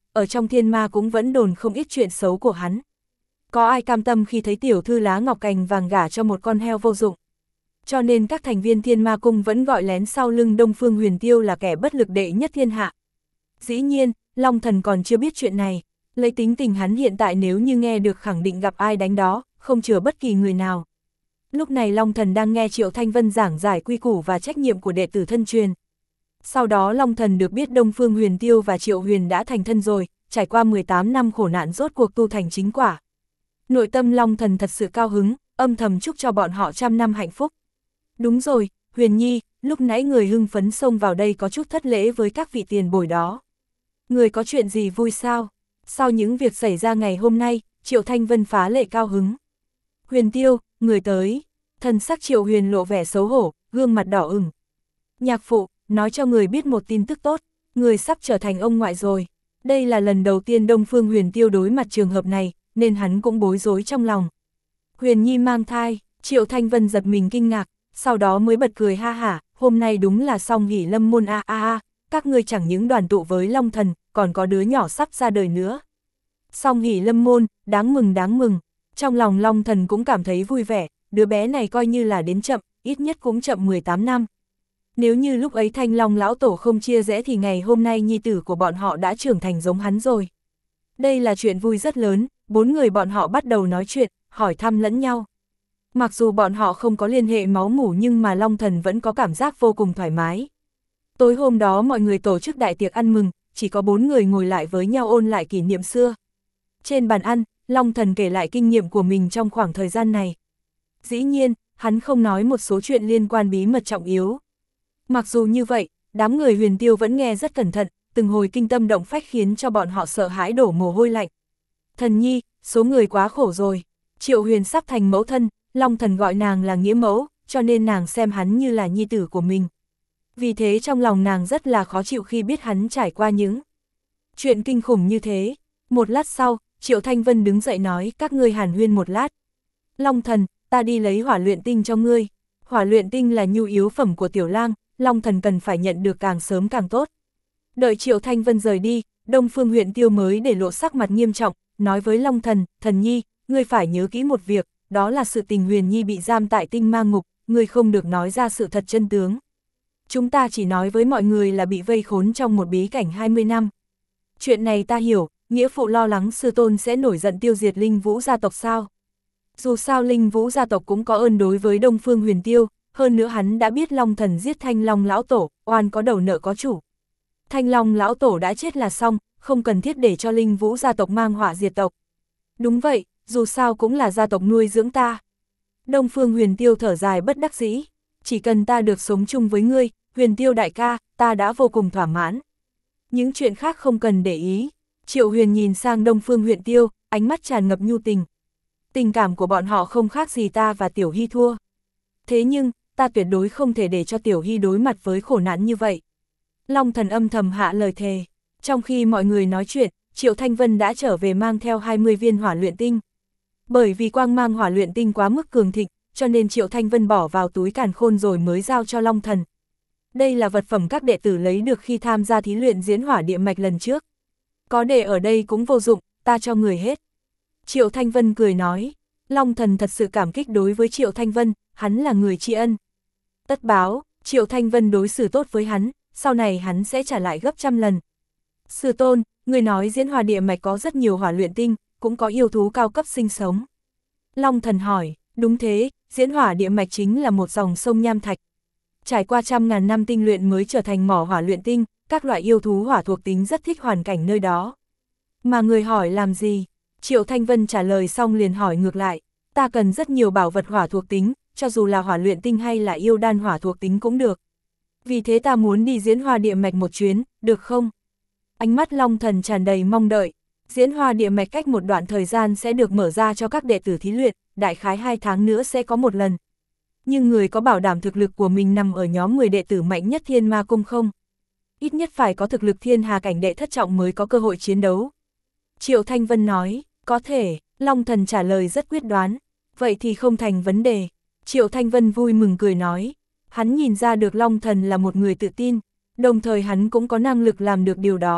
ở trong thiên ma cũng vẫn đồn không ít chuyện xấu của hắn. Có ai cam tâm khi thấy tiểu thư lá ngọc cành vàng gả cho một con heo vô dụng. Cho nên các thành viên thiên ma cung vẫn gọi lén sau lưng Đông Phương Huyền Tiêu là kẻ bất lực đệ nhất thiên hạ. Dĩ nhiên, Long Thần còn chưa biết chuyện này, lấy tính tình hắn hiện tại nếu như nghe được khẳng định gặp ai đánh đó, không chừa bất kỳ người nào. Lúc này Long Thần đang nghe Triệu Thanh Vân giảng giải quy củ và trách nhiệm của đệ tử thân truyền. Sau đó Long Thần được biết Đông Phương Huyền Tiêu và Triệu Huyền đã thành thân rồi, trải qua mười tám năm khổ nạn rốt cuộc tu thành chính quả. Nội tâm Long Thần thật sự cao hứng, âm thầm chúc cho bọn họ trăm năm hạnh phúc. Đúng rồi, Huyền Nhi, lúc nãy người hưng phấn xông vào đây có chút thất lễ với các vị tiền bối đó. Người có chuyện gì vui sao? Sau những việc xảy ra ngày hôm nay, Triệu Thanh Vân phá lệ cao hứng. Huyền Tiêu, người tới. Thần sắc Triệu Huyền lộ vẻ xấu hổ, gương mặt đỏ ửng. Nhạc phụ, nói cho người biết một tin tức tốt, người sắp trở thành ông ngoại rồi. Đây là lần đầu tiên Đông Phương Huyền Tiêu đối mặt trường hợp này, nên hắn cũng bối rối trong lòng. Huyền Nhi mang thai, Triệu Thanh Vân giật mình kinh ngạc, sau đó mới bật cười ha hả, hôm nay đúng là song hỷ lâm môn a a a, các ngươi chẳng những đoàn tụ với Long Thần, còn có đứa nhỏ sắp ra đời nữa. Song hỷ lâm môn, đáng mừng đáng mừng, trong lòng Long Thần cũng cảm thấy vui vẻ, đứa bé này coi như là đến chậm, ít nhất cũng chậm mười tám năm. Nếu như lúc ấy Thanh Long lão tổ không chia rẽ thì ngày hôm nay nhi tử của bọn họ đã trưởng thành giống hắn rồi. Đây là chuyện vui rất lớn, bốn người bọn họ bắt đầu nói chuyện, hỏi thăm lẫn nhau. Mặc dù bọn họ không có liên hệ máu mủ nhưng mà Long Thần vẫn có cảm giác vô cùng thoải mái. Tối hôm đó mọi người tổ chức đại tiệc ăn mừng, chỉ có bốn người ngồi lại với nhau ôn lại kỷ niệm xưa. Trên bàn ăn, Long Thần kể lại kinh nghiệm của mình trong khoảng thời gian này. Dĩ nhiên, hắn không nói một số chuyện liên quan bí mật trọng yếu. Mặc dù như vậy, đám người Huyền Tiêu vẫn nghe rất cẩn thận, từng hồi kinh tâm động phách khiến cho bọn họ sợ hãi đổ mồ hôi lạnh. Thần nhi, số người quá khổ rồi. Triệu Huyền sắp thành mẫu thân, Long Thần gọi nàng là nghĩa mẫu, cho nên nàng xem hắn như là nhi tử của mình. Vì thế trong lòng nàng rất là khó chịu khi biết hắn trải qua những chuyện kinh khủng như thế. Một lát sau, Triệu Thanh Vân đứng dậy nói các ngươi hàn huyên một lát. Long Thần, ta đi lấy hỏa luyện tinh cho ngươi. Hỏa luyện tinh là nhu yếu phẩm của tiểu lang, Long Thần cần phải nhận được càng sớm càng tốt. Đợi Triệu Thanh Vân rời đi, Đông Phương Huyền Tiêu mới để lộ sắc mặt nghiêm trọng, nói với Long Thần, thần nhi, ngươi phải nhớ kỹ một việc, đó là sự tình Huyền Nhi bị giam tại tinh ma ngục, ngươi không được nói ra sự thật chân tướng. Chúng ta chỉ nói với mọi người là bị vây khốn trong một bí cảnh hai mươi năm. Chuyện này ta hiểu, nghĩa phụ lo lắng sư tôn sẽ nổi giận tiêu diệt Linh Vũ gia tộc sao. Dù sao Linh Vũ gia tộc cũng có ơn đối với Đông Phương Huyền Tiêu, hơn nữa hắn đã biết Long Thần giết Thanh Long lão tổ, oan có đầu nợ có chủ. Thanh Long lão tổ đã chết là xong, không cần thiết để cho Linh Vũ gia tộc mang họa diệt tộc. Đúng vậy, dù sao cũng là gia tộc nuôi dưỡng ta. Đông Phương Huyền Tiêu thở dài bất đắc dĩ, chỉ cần ta được sống chung với ngươi, Huyền Tiêu đại ca, ta đã vô cùng thỏa mãn. Những chuyện khác không cần để ý. Triệu Huyền nhìn sang Đông Phương Huyền Tiêu, ánh mắt tràn ngập nhu tình. Tình cảm của bọn họ không khác gì ta và Tiểu Hy thua. Thế nhưng, ta tuyệt đối không thể để cho Tiểu Hy đối mặt với khổ nạn như vậy. Long Thần âm thầm hạ lời thề. Trong khi mọi người nói chuyện, Triệu Thanh Vân đã trở về mang theo hai mươi viên hỏa luyện tinh. Bởi vì quang mang hỏa luyện tinh quá mức cường thịnh, cho nên Triệu Thanh Vân bỏ vào túi càn khôn rồi mới giao cho Long Thần. Đây là vật phẩm các đệ tử lấy được khi tham gia thí luyện diễn hỏa địa mạch lần trước. Có để ở đây cũng vô dụng, ta cho người hết. Triệu Thanh Vân cười nói, Long Thần thật sự cảm kích đối với Triệu Thanh Vân, hắn là người tri ân. Tất báo, Triệu Thanh Vân đối xử tốt với hắn, sau này hắn sẽ trả lại gấp trăm lần. Sư tôn, người nói diễn hỏa địa mạch có rất nhiều hỏa luyện tinh, cũng có yêu thú cao cấp sinh sống. Long Thần hỏi, đúng thế, diễn hỏa địa mạch chính là một dòng sông nham thạch. Trải qua trăm ngàn năm tinh luyện mới trở thành mỏ hỏa luyện tinh, các loại yêu thú hỏa thuộc tính rất thích hoàn cảnh nơi đó. Mà người hỏi làm gì? Triệu Thanh Vân trả lời xong liền hỏi ngược lại, ta cần rất nhiều bảo vật hỏa thuộc tính, cho dù là hỏa luyện tinh hay là yêu đan hỏa thuộc tính cũng được. Vì thế ta muốn đi diễn hoa địa mạch một chuyến, được không? Ánh mắt Long Thần tràn đầy mong đợi. Diễn hoa địa mạch cách một đoạn thời gian sẽ được mở ra cho các đệ tử thí luyện, đại khái hai tháng nữa sẽ có một lần. Nhưng người có bảo đảm thực lực của mình nằm ở nhóm mười đệ tử mạnh nhất Thiên Ma Cung không? Ít nhất phải có thực lực thiên hà cảnh đệ thất trọng mới có cơ hội chiến đấu. Triệu Thanh Vân nói, có thể, Long Thần trả lời rất quyết đoán, vậy thì không thành vấn đề. Triệu Thanh Vân vui mừng cười nói, hắn nhìn ra được Long Thần là một người tự tin, đồng thời hắn cũng có năng lực làm được điều đó.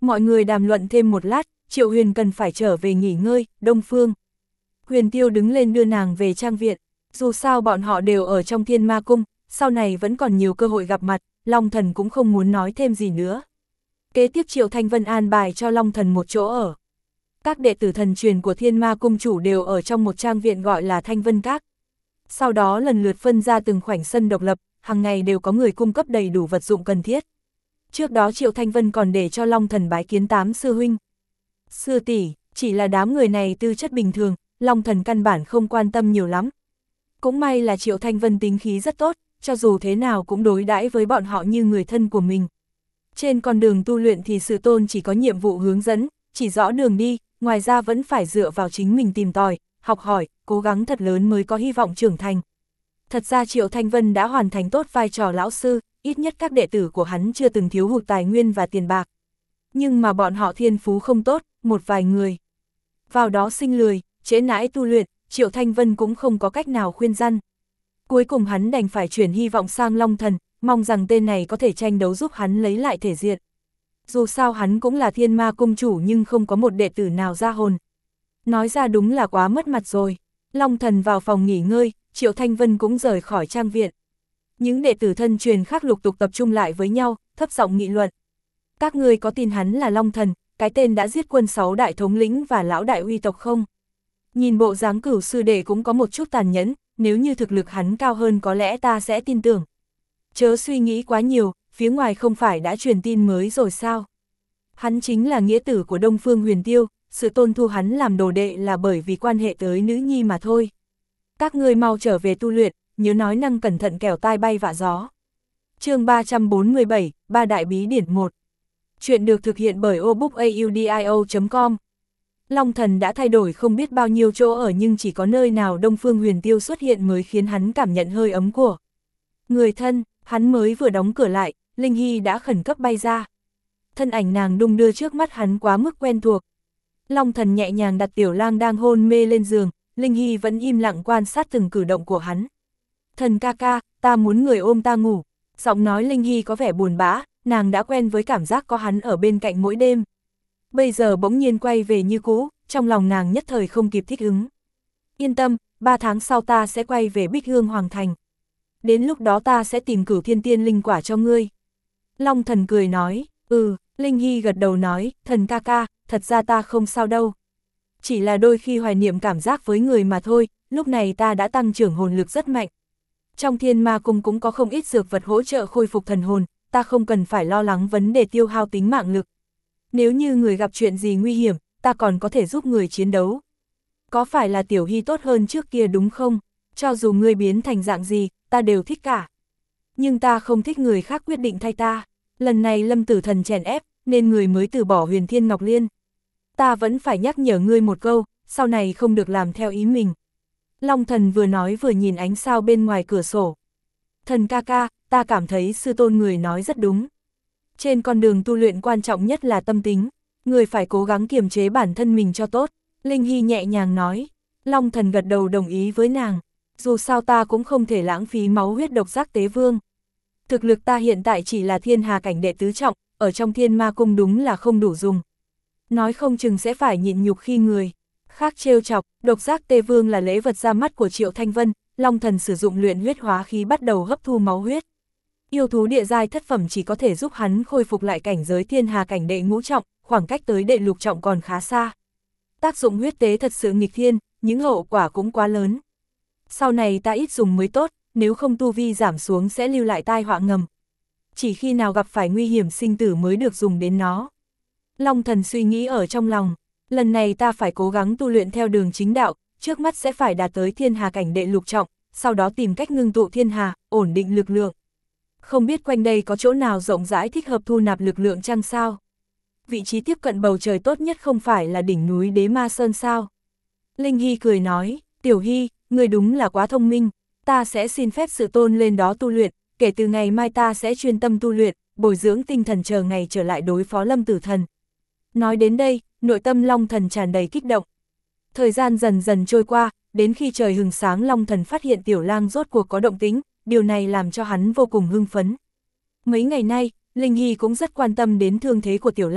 Mọi người đàm luận thêm một lát, Triệu Huyền cần phải trở về nghỉ ngơi, Đông Phương. Huyền Tiêu đứng lên đưa nàng về trang viện, dù sao bọn họ đều ở trong Thiên Ma Cung, sau này vẫn còn nhiều cơ hội gặp mặt, Long Thần cũng không muốn nói thêm gì nữa. Kế tiếp Triệu Thanh Vân an bài cho Long Thần một chỗ ở. Các đệ tử thần truyền của Thiên Ma Cung chủ đều ở trong một trang viện gọi là Thanh Vân Các. Sau đó lần lượt phân ra từng khoảnh sân độc lập, hàng ngày đều có người cung cấp đầy đủ vật dụng cần thiết. Trước đó Triệu Thanh Vân còn để cho Long Thần bái kiến tám sư huynh. Sư tỷ, chỉ là đám người này tư chất bình thường, Long Thần căn bản không quan tâm nhiều lắm. Cũng may là Triệu Thanh Vân tính khí rất tốt, cho dù thế nào cũng đối đãi với bọn họ như người thân của mình. Trên con đường tu luyện thì Sư Tôn chỉ có nhiệm vụ hướng dẫn, chỉ rõ đường đi, ngoài ra vẫn phải dựa vào chính mình tìm tòi, học hỏi, cố gắng thật lớn mới có hy vọng trưởng thành. Thật ra Triệu Thanh Vân đã hoàn thành tốt vai trò lão sư, ít nhất các đệ tử của hắn chưa từng thiếu hụt tài nguyên và tiền bạc. Nhưng mà bọn họ thiên phú không tốt, một vài người vào đó sinh lười, trễ nãi tu luyện, Triệu Thanh Vân cũng không có cách nào khuyên răn. Cuối cùng hắn đành phải chuyển hy vọng sang Long Thần, mong rằng tên này có thể tranh đấu giúp hắn lấy lại thể diện. Dù sao hắn cũng là Thiên Ma Cung chủ nhưng không có một đệ tử nào ra hồn. Nói ra đúng là quá mất mặt rồi. Long Thần vào phòng nghỉ ngơi, Triệu Thanh Vân cũng rời khỏi trang viện. Những đệ tử thân truyền khác lục tục tập trung lại với nhau, thấp giọng nghị luận. Các ngươi có tin hắn là Long Thần, cái tên đã giết quân sáu đại thống lĩnh và lão đại uy tộc không? Nhìn bộ dáng Cửu sư đệ cũng có một chút tàn nhẫn, nếu như thực lực hắn cao hơn có lẽ ta sẽ tin tưởng. Chớ suy nghĩ quá nhiều, phía ngoài không phải đã truyền tin mới rồi sao? Hắn chính là nghĩa tử của Đông Phương Huyền Tiêu, sự tôn thu hắn làm đồ đệ là bởi vì quan hệ tới nữ nhi mà thôi. Các ngươi mau trở về tu luyện, nhớ nói năng cẩn thận kẻo tai bay vạ gió. Chương ba trăm bốn mươi bảy, Ba Đại Bí Điển một. Chuyện được thực hiện bởi obookaudio chấm com. Long Thần đã thay đổi không biết bao nhiêu chỗ ở nhưng chỉ có nơi nào Đông Phương Huyền Tiêu xuất hiện mới khiến hắn cảm nhận hơi ấm của người thân. Hắn mới vừa đóng cửa lại, Linh Hy đã khẩn cấp bay ra. Thân ảnh nàng đung đưa trước mắt hắn quá mức quen thuộc. Long Thần nhẹ nhàng đặt Tiểu Lang đang hôn mê lên giường, Linh Hy vẫn im lặng quan sát từng cử động của hắn. Thần ca ca, ta muốn người ôm ta ngủ. Giọng nói Linh Hy có vẻ buồn bã, nàng đã quen với cảm giác có hắn ở bên cạnh mỗi đêm. Bây giờ bỗng nhiên quay về như cũ, trong lòng nàng nhất thời không kịp thích ứng. Yên tâm, ba tháng sau ta sẽ quay về Bích Hương Hoàng Thành. Đến lúc đó ta sẽ tìm Cửu Thiên Tiên linh quả cho ngươi. Long Thần cười nói, ừ, Linh Hy gật đầu nói, thần ca ca, thật ra ta không sao đâu. Chỉ là đôi khi hoài niệm cảm giác với người mà thôi, lúc này ta đã tăng trưởng hồn lực rất mạnh. Trong Thiên Ma Cung cũng có không ít dược vật hỗ trợ khôi phục thần hồn, ta không cần phải lo lắng vấn đề tiêu hao tính mạng lực. Nếu như người gặp chuyện gì nguy hiểm, ta còn có thể giúp người chiến đấu. Có phải là Tiểu Hy tốt hơn trước kia đúng không? Cho dù ngươi biến thành dạng gì, ta đều thích cả. Nhưng ta không thích người khác quyết định thay ta. Lần này Lâm Tử Thần chèn ép, nên người mới từ bỏ Huyền Thiên Ngọc Liên. Ta vẫn phải nhắc nhở ngươi một câu, sau này không được làm theo ý mình. Long Thần vừa nói vừa nhìn ánh sao bên ngoài cửa sổ. Thần ca ca, ta cảm thấy sư tôn người nói rất đúng. Trên con đường tu luyện quan trọng nhất là tâm tính, người phải cố gắng kiềm chế bản thân mình cho tốt. Linh Hy nhẹ nhàng nói. Long Thần gật đầu đồng ý với nàng. Dù sao ta cũng không thể lãng phí máu huyết độc giác tế vương. Thực lực ta hiện tại chỉ là thiên hà cảnh đệ tứ trọng, ở trong Thiên Ma Cung đúng là không đủ dùng. Nói không chừng sẽ phải nhịn nhục khi người khác trêu chọc. Độc giác tê vương là lễ vật ra mắt của Triệu Thanh Vân. Long Thần sử dụng luyện huyết hóa khí bắt đầu hấp thu máu huyết. Yêu thú địa giai thất phẩm chỉ có thể giúp hắn khôi phục lại cảnh giới thiên hà cảnh đệ ngũ trọng, khoảng cách tới đệ lục trọng còn khá xa. Tác dụng huyết tế thật sự nghịch thiên, những hậu quả cũng quá lớn. Sau này ta ít dùng mới tốt, nếu không tu vi giảm xuống sẽ lưu lại tai họa ngầm. Chỉ khi nào gặp phải nguy hiểm sinh tử mới được dùng đến nó. Long Thần suy nghĩ ở trong lòng, lần này ta phải cố gắng tu luyện theo đường chính đạo, trước mắt sẽ phải đạt tới thiên hà cảnh đệ lục trọng, sau đó tìm cách ngưng tụ thiên hà, ổn định lực lượng. Không biết quanh đây có chỗ nào rộng rãi thích hợp thu nạp lực lượng chăng sao? Vị trí tiếp cận bầu trời tốt nhất không phải là đỉnh núi Đế Ma Sơn sao? Linh Hy cười nói, Tiểu Hy, người đúng là quá thông minh, ta sẽ xin phép sự tôn lên đó tu luyện, kể từ ngày mai ta sẽ chuyên tâm tu luyện, bồi dưỡng tinh thần chờ ngày trở lại đối phó Lâm Tử Thần. Nói đến đây, nội tâm Long Thần tràn đầy kích động. Thời gian dần dần trôi qua, đến khi trời hừng sáng Long Thần phát hiện Tiểu Lang rốt cuộc có động tính, điều này làm cho hắn vô cùng hưng phấn. Mấy ngày nay, Linh Hy cũng rất quan tâm đến thương thế của Tiểu Lang,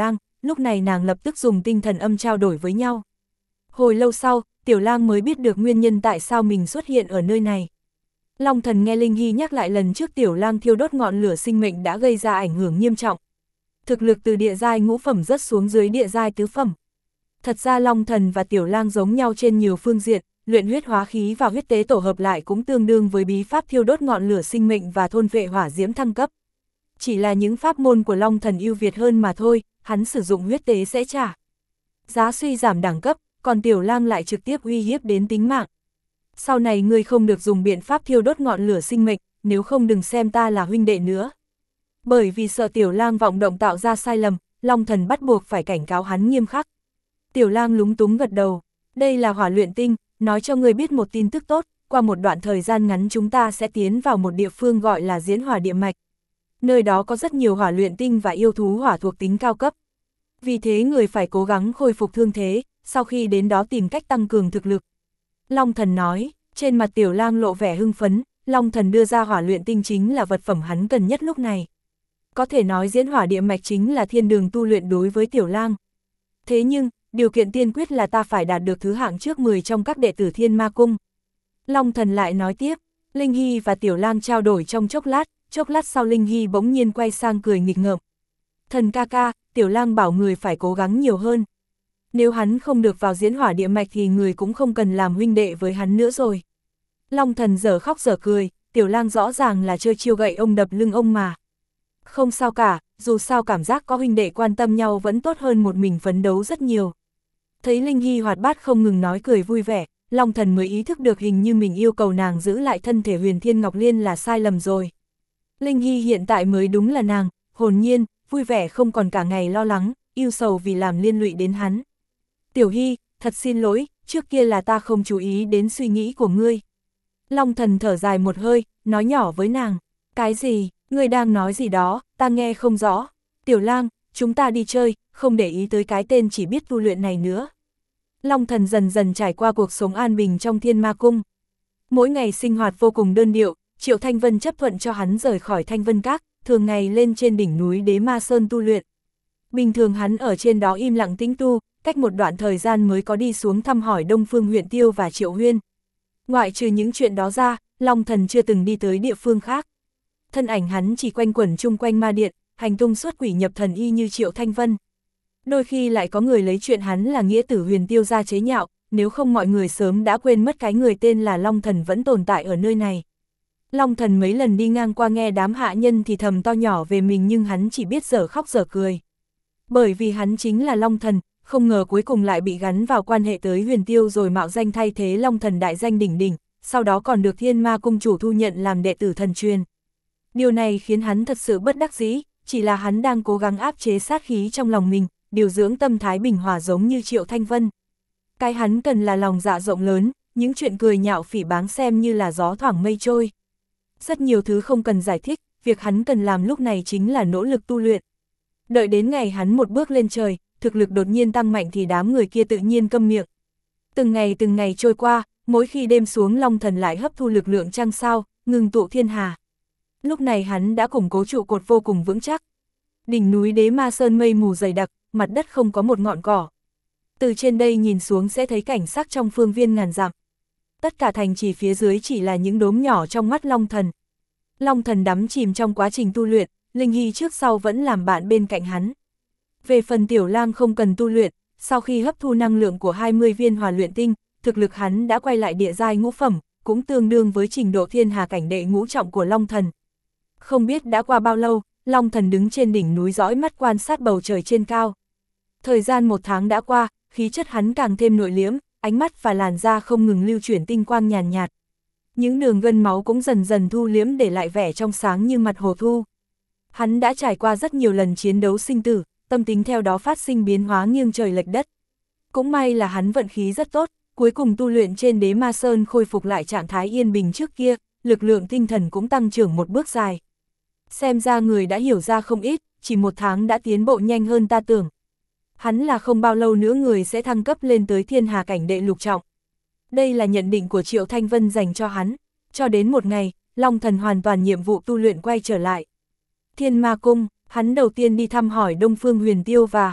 lúc này nàng lập tức dùng tinh thần âm trao đổi với nhau. Hồi lâu sau, Tiểu Lang mới biết được nguyên nhân tại sao mình xuất hiện ở nơi này. Long Thần nghe Linh Hy nhắc lại lần trước Tiểu Lang thiêu đốt ngọn lửa sinh mệnh đã gây ra ảnh hưởng nghiêm trọng. Thực lực từ địa giai ngũ phẩm rớt xuống dưới địa giai tứ phẩm. Thật ra Long Thần và Tiểu Lang giống nhau trên nhiều phương diện, luyện huyết hóa khí và huyết tế tổ hợp lại cũng tương đương với bí pháp thiêu đốt ngọn lửa sinh mệnh và thôn vệ hỏa diễm thăng cấp. Chỉ là những pháp môn của Long Thần ưu việt hơn mà thôi, hắn sử dụng huyết tế sẽ trả giá suy giảm đẳng cấp, còn Tiểu Lang lại trực tiếp uy hiếp đến tính mạng. Sau này ngươi không được dùng biện pháp thiêu đốt ngọn lửa sinh mệnh, nếu không đừng xem ta là huynh đệ nữa. Bởi vì sợ Tiểu Lang vọng động tạo ra sai lầm, Long Thần bắt buộc phải cảnh cáo hắn nghiêm khắc. Tiểu Lang lúng túng gật đầu, đây là hỏa luyện tinh, nói cho ngươi biết một tin tức tốt, qua một đoạn thời gian ngắn chúng ta sẽ tiến vào một địa phương gọi là Diễn Hỏa Địa Mạch. Nơi đó có rất nhiều hỏa luyện tinh và yêu thú hỏa thuộc tính cao cấp. Vì thế người phải cố gắng khôi phục thương thế, sau khi đến đó tìm cách tăng cường thực lực. Long Thần nói, trên mặt Tiểu Lang lộ vẻ hưng phấn, Long Thần đưa ra hỏa luyện tinh chính là vật phẩm hắn cần nhất lúc này. Có thể nói Diễn Hỏa Địa Mạch chính là thiên đường tu luyện đối với Tiểu Lang. Thế nhưng, điều kiện tiên quyết là ta phải đạt được thứ hạng trước mười trong các đệ tử Thiên Ma Cung. Long Thần lại nói tiếp, Linh Hy và Tiểu Lang trao đổi trong chốc lát, chốc lát sau Linh Hy bỗng nhiên quay sang cười nghịch ngợm. Thần ca ca, Tiểu Lang bảo người phải cố gắng nhiều hơn. Nếu hắn không được vào Diễn Hỏa Địa Mạch thì người cũng không cần làm huynh đệ với hắn nữa rồi. Long Thần dở khóc dở cười, Tiểu Lang rõ ràng là chơi chiêu gậy ông đập lưng ông mà. Không sao cả, dù sao cảm giác có huynh đệ quan tâm nhau vẫn tốt hơn một mình phấn đấu rất nhiều. Thấy Linh Hy hoạt bát không ngừng nói cười vui vẻ, Long Thần mới ý thức được hình như mình yêu cầu nàng giữ lại thân thể Huyền Thiên Ngọc Liên là sai lầm rồi. Linh Hy hiện tại mới đúng là nàng, hồn nhiên, vui vẻ không còn cả ngày lo lắng, yêu sầu vì làm liên lụy đến hắn. Tiểu Hy, thật xin lỗi, trước kia là ta không chú ý đến suy nghĩ của ngươi. Long Thần thở dài một hơi, nói nhỏ với nàng, cái gì, ngươi đang nói gì đó, ta nghe không rõ. Tiểu Lang, chúng ta đi chơi, không để ý tới cái tên chỉ biết tu luyện này nữa. Long Thần dần dần trải qua cuộc sống an bình trong Thiên Ma Cung. Mỗi ngày sinh hoạt vô cùng đơn điệu, Triệu Thanh Vân chấp thuận cho hắn rời khỏi Thanh Vân Các, thường ngày lên trên đỉnh núi Đế Ma Sơn tu luyện. Bình thường hắn ở trên đó im lặng tĩnh tu, cách một đoạn thời gian mới có đi xuống thăm hỏi Đông Phương Huyện Tiêu và Triệu Huyên. Ngoại trừ những chuyện đó ra, Long Thần chưa từng đi tới địa phương khác. Thân ảnh hắn chỉ quanh quẩn chung quanh ma điện, hành tung xuất quỷ nhập thần y như Triệu Thanh Vân. Đôi khi lại có người lấy chuyện hắn là nghĩa tử Huyền Tiêu ra chế nhạo, nếu không mọi người sớm đã quên mất cái người tên là Long Thần vẫn tồn tại ở nơi này. Long Thần mấy lần đi ngang qua nghe đám hạ nhân thì thầm to nhỏ về mình nhưng hắn chỉ biết dở khóc dở cười. Bởi vì hắn chính là Long Thần, không ngờ cuối cùng lại bị gắn vào quan hệ tới Huyền Tiêu rồi mạo danh thay thế Long Thần đại danh đỉnh đỉnh, sau đó còn được Thiên Ma Cung chủ thu nhận làm đệ tử thần truyền. Điều này khiến hắn thật sự bất đắc dĩ, chỉ là hắn đang cố gắng áp chế sát khí trong lòng mình, điều dưỡng tâm thái bình hòa giống như Triệu Thanh Vân. Cái hắn cần là lòng dạ rộng lớn, những chuyện cười nhạo phỉ báng xem như là gió thoảng mây trôi. Rất nhiều thứ không cần giải thích, việc hắn cần làm lúc này chính là nỗ lực tu luyện. Đợi đến ngày hắn một bước lên trời, thực lực đột nhiên tăng mạnh thì đám người kia tự nhiên câm miệng. Từng ngày từng ngày trôi qua, mỗi khi đêm xuống Long Thần lại hấp thu lực lượng trăng sao, ngừng tụ thiên hà. Lúc này hắn đã củng cố trụ cột vô cùng vững chắc. Đỉnh núi Đế Ma Sơn mây mù dày đặc, mặt đất không có một ngọn cỏ. Từ trên đây nhìn xuống sẽ thấy cảnh sắc trong phương viên ngàn dặm. Tất cả thành trì phía dưới chỉ là những đốm nhỏ trong mắt Long Thần. Long Thần đắm chìm trong quá trình tu luyện, Linh Hy trước sau vẫn làm bạn bên cạnh hắn. Về phần Tiểu Lang không cần tu luyện, sau khi hấp thu năng lượng của hai mươi viên hỏa luyện tinh, thực lực hắn đã quay lại địa giai ngũ phẩm, cũng tương đương với trình độ thiên hà cảnh đệ ngũ trọng của Long Thần. Không biết đã qua bao lâu, Long Thần đứng trên đỉnh núi dõi mắt quan sát bầu trời trên cao. Thời gian một tháng đã qua, khí chất hắn càng thêm nội liễm, ánh mắt và làn da không ngừng lưu chuyển tinh quang nhàn nhạt. Những đường gân máu cũng dần dần thu liễm để lại vẻ trong sáng như mặt hồ thu. Hắn đã trải qua rất nhiều lần chiến đấu sinh tử, tâm tính theo đó phát sinh biến hóa nghiêng trời lệch đất. Cũng may là hắn vận khí rất tốt, cuối cùng tu luyện trên Đế Ma Sơn khôi phục lại trạng thái yên bình trước kia, lực lượng tinh thần cũng tăng trưởng một bước dài. Xem ra người đã hiểu ra không ít, chỉ một tháng đã tiến bộ nhanh hơn ta tưởng. Hắn là không bao lâu nữa người sẽ thăng cấp lên tới thiên hà cảnh đệ lục trọng. Đây là nhận định của Triệu Thanh Vân dành cho hắn. Cho đến một ngày, Long Thần hoàn toàn nhiệm vụ tu luyện quay trở lại. Thiên Ma Cung, hắn đầu tiên đi thăm hỏi Đông Phương Huyền Tiêu và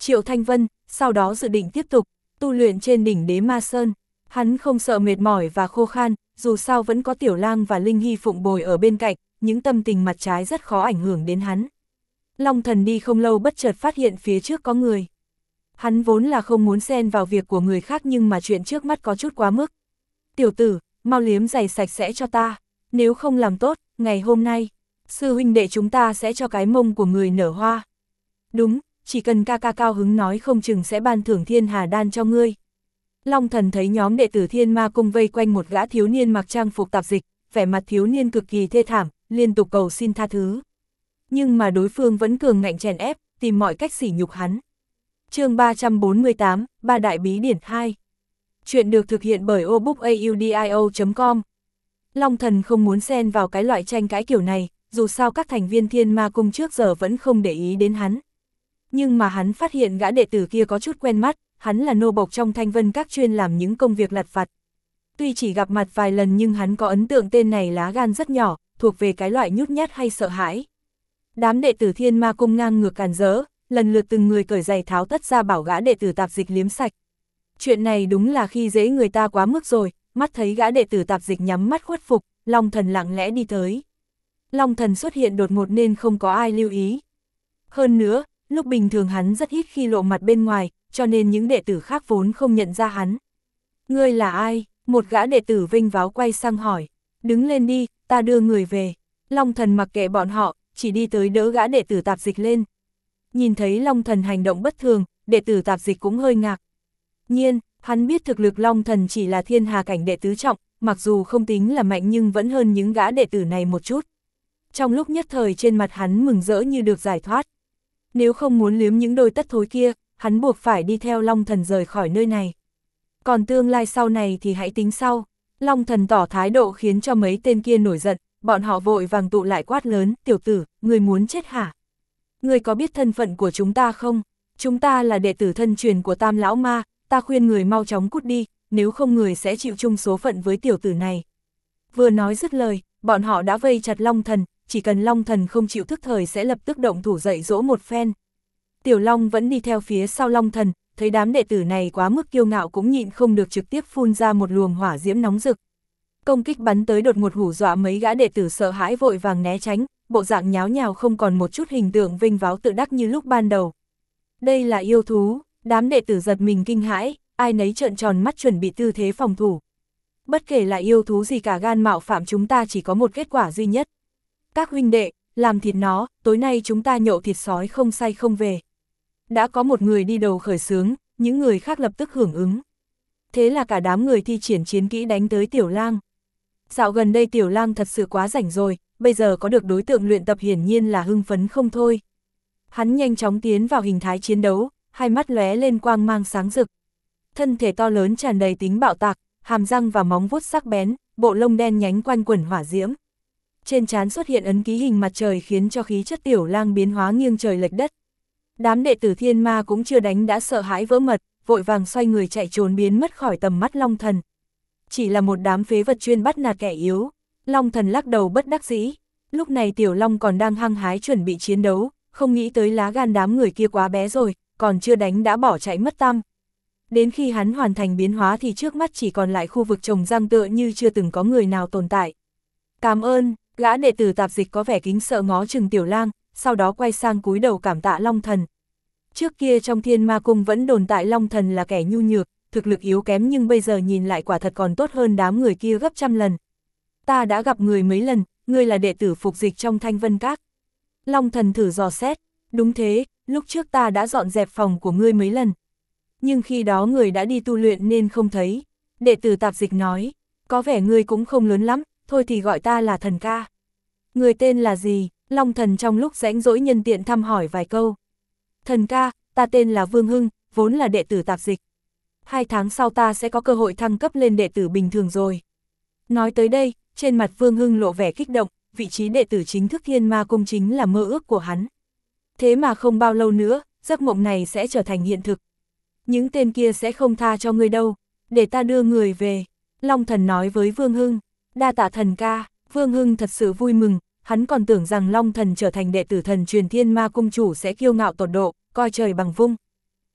Triệu Thanh Vân, sau đó dự định tiếp tục tu luyện trên đỉnh Đế Ma Sơn. Hắn không sợ mệt mỏi và khô khan, dù sao vẫn có Tiểu Lang và Linh Hy phụng bồi ở bên cạnh, những tâm tình mặt trái rất khó ảnh hưởng đến hắn. Long Thần đi không lâu bất chợt phát hiện phía trước có người. Hắn vốn là không muốn xen vào việc của người khác nhưng mà chuyện trước mắt có chút quá mức. Tiểu tử, mau liếm giày sạch sẽ cho ta, nếu không làm tốt, ngày hôm nay, sư huynh đệ chúng ta sẽ cho cái mông của người nở hoa. Đúng, chỉ cần ca ca cao hứng nói không chừng sẽ ban thưởng thiên hà đan cho ngươi. Long Thần thấy nhóm đệ tử Thiên Ma Cung vây quanh một gã thiếu niên mặc trang phục tạp dịch, vẻ mặt thiếu niên cực kỳ thê thảm, liên tục cầu xin tha thứ. Nhưng mà đối phương vẫn cường ngạnh chèn ép, tìm mọi cách sỉ nhục hắn. Chương ba trăm bốn mươi tám, Ba Đại Bí Điển hai. Chuyện được thực hiện bởi obookaudio chấm com. Long Thần không muốn xen vào cái loại tranh cãi kiểu này, dù sao các thành viên Thiên Ma Cung trước giờ vẫn không để ý đến hắn. Nhưng mà hắn phát hiện gã đệ tử kia có chút quen mắt, hắn là nô bộc trong Thanh Vân Các chuyên làm những công việc lặt vặt. Tuy chỉ gặp mặt vài lần nhưng hắn có ấn tượng tên này lá gan rất nhỏ, thuộc về cái loại nhút nhát hay sợ hãi. Đám đệ tử Thiên Ma Cung ngang ngược càn rỡ, lần lượt từng người cởi giày tháo tất ra bảo gã đệ tử tạp dịch liếm sạch. Chuyện này đúng là khi dễ người ta quá mức rồi, mắt thấy gã đệ tử tạp dịch nhắm mắt khuất phục, Long Thần lặng lẽ đi tới. Long Thần xuất hiện đột ngột nên không có ai lưu ý. Hơn nữa, lúc bình thường hắn rất ít khi lộ mặt bên ngoài, cho nên những đệ tử khác vốn không nhận ra hắn. Ngươi là ai? Một gã đệ tử vinh váo quay sang hỏi. Đứng lên đi, ta đưa người về. Long Thần mặc kệ bọn họ, chỉ đi tới đỡ gã đệ tử tạp dịch lên. Nhìn thấy Long Thần hành động bất thường, đệ tử tạp dịch cũng hơi ngạc. Nhiên, hắn biết thực lực Long Thần chỉ là thiên hà cảnh đệ tứ trọng, mặc dù không tính là mạnh nhưng vẫn hơn những gã đệ tử này một chút. Trong lúc nhất thời trên mặt hắn mừng rỡ như được giải thoát. Nếu không muốn liếm những đôi tất thối kia, hắn buộc phải đi theo Long Thần rời khỏi nơi này. Còn tương lai sau này thì hãy tính sau. Long Thần tỏ thái độ khiến cho mấy tên kia nổi giận, bọn họ vội vàng tụ lại quát lớn, tiểu tử, người muốn chết hả? Người có biết thân phận của chúng ta không? Chúng ta là đệ tử thân truyền của Tam Lão Ma, ta khuyên người mau chóng cút đi, nếu không người sẽ chịu chung số phận với tiểu tử này. Vừa nói dứt lời, bọn họ đã vây chặt Long Thần, chỉ cần Long Thần không chịu thức thời sẽ lập tức động thủ dạy dỗ một phen. Tiểu Long vẫn đi theo phía sau Long Thần, thấy đám đệ tử này quá mức kiêu ngạo cũng nhịn không được trực tiếp phun ra một luồng hỏa diễm nóng rực. Công kích bắn tới đột ngột hù dọa mấy gã đệ tử sợ hãi vội vàng né tránh, bộ dạng nháo nhào không còn một chút hình tượng vinh váo tự đắc như lúc ban đầu. Đây là yêu thú, đám đệ tử giật mình kinh hãi, ai nấy trợn tròn mắt chuẩn bị tư thế phòng thủ. Bất kể là yêu thú gì cả gan mạo phạm chúng ta chỉ có một kết quả duy nhất. Các huynh đệ, làm thịt nó, tối nay chúng ta nhậu thịt sói không say không về. Đã có một người đi đầu khởi xướng, những người khác lập tức hưởng ứng. Thế là cả đám người thi triển chiến kỹ đánh tới Tiểu Lang. Dạo gần đây Tiểu Lang thật sự quá rảnh rồi, bây giờ có được đối tượng luyện tập hiển nhiên là hưng phấn không thôi. Hắn nhanh chóng tiến vào hình thái chiến đấu, hai mắt lóe lên quang mang sáng rực. Thân thể to lớn tràn đầy tính bạo tạc, hàm răng và móng vuốt sắc bén, bộ lông đen nhánh quanh quẩn hỏa diễm. Trên trán xuất hiện ấn ký hình mặt trời khiến cho khí chất Tiểu Lang biến hóa nghiêng trời lệch đất. Đám đệ tử Thiên Ma cũng chưa đánh đã sợ hãi vỡ mật, vội vàng xoay người chạy trốn biến mất khỏi tầm mắt Long Thần. Chỉ là một đám phế vật chuyên bắt nạt kẻ yếu. Long Thần lắc đầu bất đắc dĩ. Lúc này Tiểu Long còn đang hăng hái chuẩn bị chiến đấu, không nghĩ tới lá gan đám người kia quá bé rồi, còn chưa đánh đã bỏ chạy mất tăm. Đến khi hắn hoàn thành biến hóa thì trước mắt chỉ còn lại khu vực trồng răng tựa như chưa từng có người nào tồn tại. Cảm ơn, gã đệ tử tạp dịch có vẻ kính sợ ngó chừng Tiểu Lang, sau đó quay sang cúi đầu cảm tạ Long Thần. Trước kia trong Thiên Ma Cung vẫn đồn tại Long Thần là kẻ nhu nhược, thực lực yếu kém nhưng bây giờ nhìn lại quả thật còn tốt hơn đám người kia gấp trăm lần. Ta đã gặp người mấy lần, ngươi là đệ tử phục dịch trong Thanh Vân Các. Long Thần thử dò xét, đúng thế, lúc trước ta đã dọn dẹp phòng của ngươi mấy lần. Nhưng khi đó người đã đi tu luyện nên không thấy. Đệ tử tạp dịch nói, có vẻ ngươi cũng không lớn lắm, thôi thì gọi ta là Thần ca. Người tên là gì? Long Thần trong lúc rãnh rỗi nhân tiện thăm hỏi vài câu. Thần ca, ta tên là Vương Hưng, vốn là đệ tử tạp dịch. Hai tháng sau ta sẽ có cơ hội thăng cấp lên đệ tử bình thường rồi. Nói tới đây, trên mặt Vương Hưng lộ vẻ kích động, vị trí đệ tử chính thức Thiên Ma Cung chính là mơ ước của hắn. Thế mà không bao lâu nữa, giấc mộng này sẽ trở thành hiện thực. Những tên kia sẽ không tha cho ngươi đâu, để ta đưa người về. Long Thần nói với Vương Hưng, đa tạ thần ca. Vương Hưng thật sự vui mừng, hắn còn tưởng rằng Long Thần trở thành đệ tử thần truyền Thiên Ma Cung chủ sẽ kiêu ngạo tột độ, coi trời bằng vung.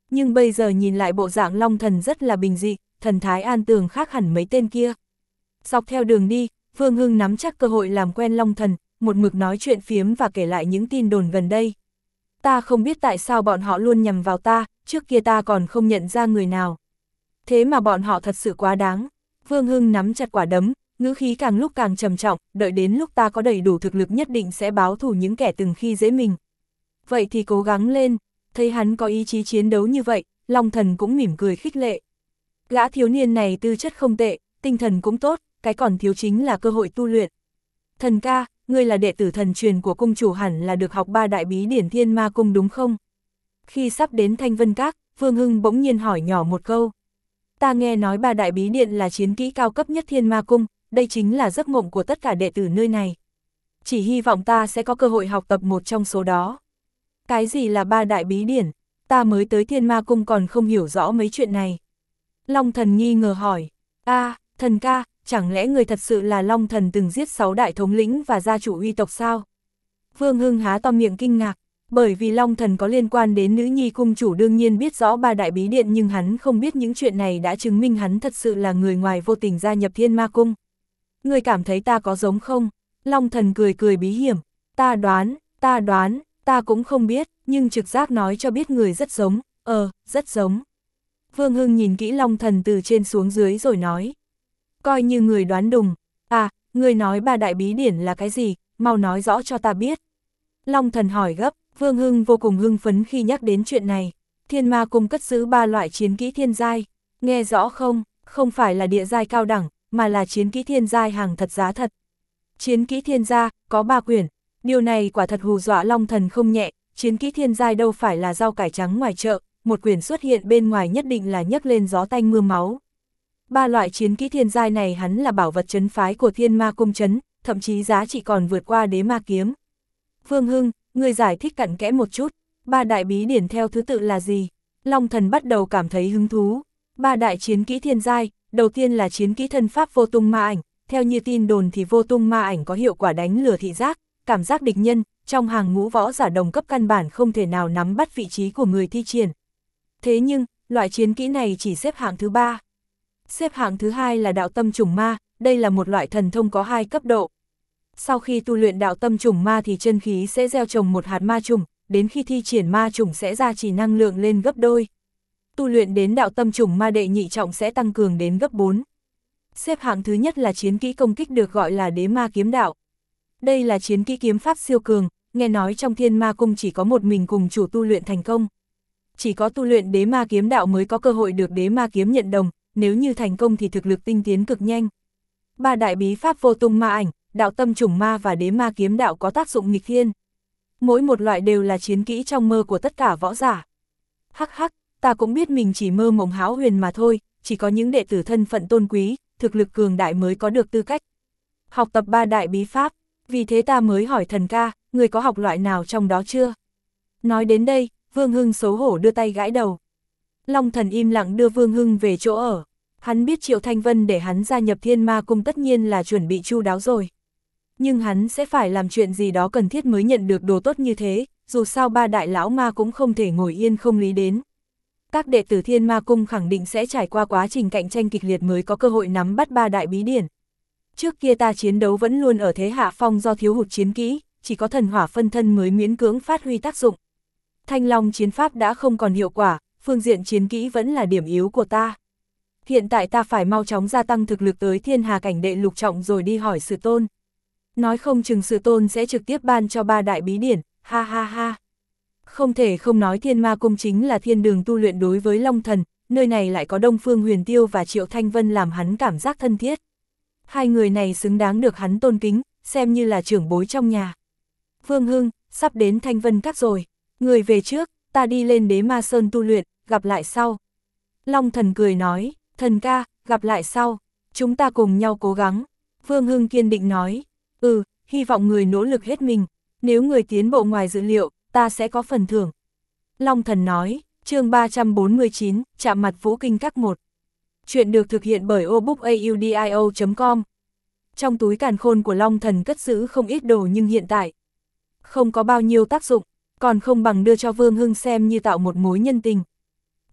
Nhưng bây giờ nhìn lại bộ dạng Long Thần rất là bình dị, thần thái an tường khác hẳn mấy tên kia. Dọc theo đường đi, Vương Hưng nắm chắc cơ hội làm quen Long Thần, một mực nói chuyện phiếm và kể lại những tin đồn gần đây. Ta không biết tại sao bọn họ luôn nhằm vào ta, trước kia ta còn không nhận ra người nào. Thế mà bọn họ thật sự quá đáng. Vương Hưng nắm chặt quả đấm, ngữ khí càng lúc càng trầm trọng, đợi đến lúc ta có đầy đủ thực lực nhất định sẽ báo thù những kẻ từng khi dễ mình. Vậy thì cố gắng lên. Thấy hắn có ý chí chiến đấu như vậy, Long Thần cũng mỉm cười khích lệ. Gã thiếu niên này tư chất không tệ, tinh thần cũng tốt, cái còn thiếu chính là cơ hội tu luyện. Thần ca, ngươi là đệ tử thần truyền của cung chủ hẳn là được học ba đại bí điển Thiên Ma Cung đúng không? Khi sắp đến Thanh Vân Các, Vương Hưng bỗng nhiên hỏi nhỏ một câu. Ta nghe nói ba đại bí điện là chiến kỹ cao cấp nhất Thiên Ma Cung, đây chính là giấc mộng của tất cả đệ tử nơi này. Chỉ hy vọng ta sẽ có cơ hội học tập một trong số đó. Cái gì là ba đại bí điển? Ta mới tới Thiên Ma Cung còn không hiểu rõ mấy chuyện này. Long Thần nghi ngờ hỏi. A, thần ca, chẳng lẽ người thật sự là Long Thần từng giết sáu đại thống lĩnh và gia chủ uy tộc sao? Vương Hưng há to miệng kinh ngạc, bởi vì Long Thần có liên quan đến nữ nhi cung chủ đương nhiên biết rõ ba đại bí điện, nhưng hắn không biết những chuyện này đã chứng minh hắn thật sự là người ngoài vô tình gia nhập Thiên Ma Cung. Người cảm thấy ta có giống không? Long Thần cười cười bí hiểm. Ta đoán, ta đoán, ta cũng không biết, nhưng trực giác nói cho biết người rất giống, ờ, rất giống. Vương Hưng nhìn kỹ Long Thần từ trên xuống dưới rồi nói. Coi như người đoán đùng. À, người nói ba đại bí điển là cái gì, mau nói rõ cho ta biết. Long Thần hỏi gấp, Vương Hưng vô cùng hưng phấn khi nhắc đến chuyện này. Thiên Ma Cung cất giữ ba loại chiến kỹ thiên giai, nghe rõ không, không phải là địa giai cao đẳng, mà là chiến kỹ thiên giai hàng thật giá thật. Chiến kỹ thiên gia, có ba quyển, điều này quả thật hù dọa Long Thần không nhẹ, chiến kỹ thiên giai đâu phải là rau cải trắng ngoài chợ, một quyển xuất hiện bên ngoài nhất định là nhấc lên gió tanh mưa máu. Ba loại chiến kỹ thiên giai này hắn là bảo vật trấn phái của Thiên Ma Cung trấn, thậm chí giá trị còn vượt qua Đế Ma Kiếm. Vương Hưng, người giải thích cặn kẽ một chút, ba đại bí điển theo thứ tự là gì? Long Thần bắt đầu cảm thấy hứng thú. Ba đại chiến kỹ thiên giai, đầu tiên là chiến kỹ thân pháp vô tung ma ảnh, theo như tin đồn thì vô tung ma ảnh có hiệu quả đánh lừa thị giác, cảm giác địch nhân, trong hàng ngũ võ giả đồng cấp căn bản không thể nào nắm bắt vị trí của người thi triển. Thế nhưng, loại chiến kỹ này chỉ xếp hạng thứ ba. Xếp hạng thứ hai là đạo tâm trùng ma, đây là một loại thần thông có hai cấp độ. Sau khi tu luyện đạo tâm trùng ma thì chân khí sẽ gieo trồng một hạt ma trùng, đến khi thi triển ma trùng sẽ gia trì năng lượng lên gấp đôi. Tu luyện đến đạo tâm trùng ma đệ nhị trọng sẽ tăng cường đến gấp bốn. Xếp hạng thứ nhất là chiến kỹ công kích được gọi là Đế Ma Kiếm Đạo. Đây là chiến kỹ kiếm pháp siêu cường, nghe nói trong Thiên Ma Cung chỉ có một mình cùng chủ tu luyện thành công. Chỉ có tu luyện Đế Ma Kiếm Đạo mới có cơ hội được Đế Ma Kiếm nhận đồng, nếu như thành công thì thực lực tinh tiến cực nhanh. Ba đại bí pháp vô tung ma ảnh, đạo tâm trùng ma và Đế Ma Kiếm Đạo có tác dụng nghịch thiên. Mỗi một loại đều là chiến kỹ trong mơ của tất cả võ giả. Hắc hắc, ta cũng biết mình chỉ mơ mộng hão huyền mà thôi, chỉ có những đệ tử thân phận tôn quý, thực lực cường đại mới có được tư cách học tập ba đại bí pháp, vì thế ta mới hỏi thần ca, người có học loại nào trong đó chưa? Nói đến đây, Vương Hưng xấu hổ đưa tay gãi đầu. Long Thần im lặng đưa Vương Hưng về chỗ ở. Hắn biết Triệu Thanh Vân để hắn gia nhập Thiên Ma Cung tất nhiên là chuẩn bị chu đáo rồi. Nhưng hắn sẽ phải làm chuyện gì đó cần thiết mới nhận được đồ tốt như thế, dù sao ba đại lão ma cũng không thể ngồi yên không lý đến. Các đệ tử Thiên Ma Cung khẳng định sẽ trải qua quá trình cạnh tranh kịch liệt mới có cơ hội nắm bắt ba đại bí điển. Trước kia ta chiến đấu vẫn luôn ở thế hạ phong do thiếu hụt chiến kỹ, chỉ có thần hỏa phân thân mới miễn cưỡng phát huy tác dụng. Thanh Long chiến pháp đã không còn hiệu quả, phương diện chiến kỹ vẫn là điểm yếu của ta. Hiện tại ta phải mau chóng gia tăng thực lực tới thiên hà cảnh đệ lục trọng rồi đi hỏi Sử Tôn. Nói không chừng Sử Tôn sẽ trực tiếp ban cho ba đại bí điển, ha ha ha. Không thể không nói Thiên Ma Cung chính là thiên đường tu luyện đối với Long Thần, nơi này lại có Đông Phương Huyền Tiêu và Triệu Thanh Vân làm hắn cảm giác thân thiết. Hai người này xứng đáng được hắn tôn kính, xem như là trưởng bối trong nhà. Vương Hưng, sắp đến Thanh Vân Các rồi, người về trước, ta đi lên Đế Ma Sơn tu luyện, gặp lại sau. Long Thần cười nói, thần ca, gặp lại sau, chúng ta cùng nhau cố gắng. Vương Hưng kiên định nói, ừ, hy vọng người nỗ lực hết mình, nếu người tiến bộ ngoài dự liệu, ta sẽ có phần thưởng. Long Thần nói, chương ba trăm bốn mươi chín, chạm mặt Vũ Kinh Các một. Chuyện được thực hiện bởi obookaudio chấm com. Trong túi càn khôn của Long Thần cất giữ không ít đồ nhưng hiện tại không có bao nhiêu tác dụng, còn không bằng đưa cho Vương Hưng xem như tạo một mối nhân tình.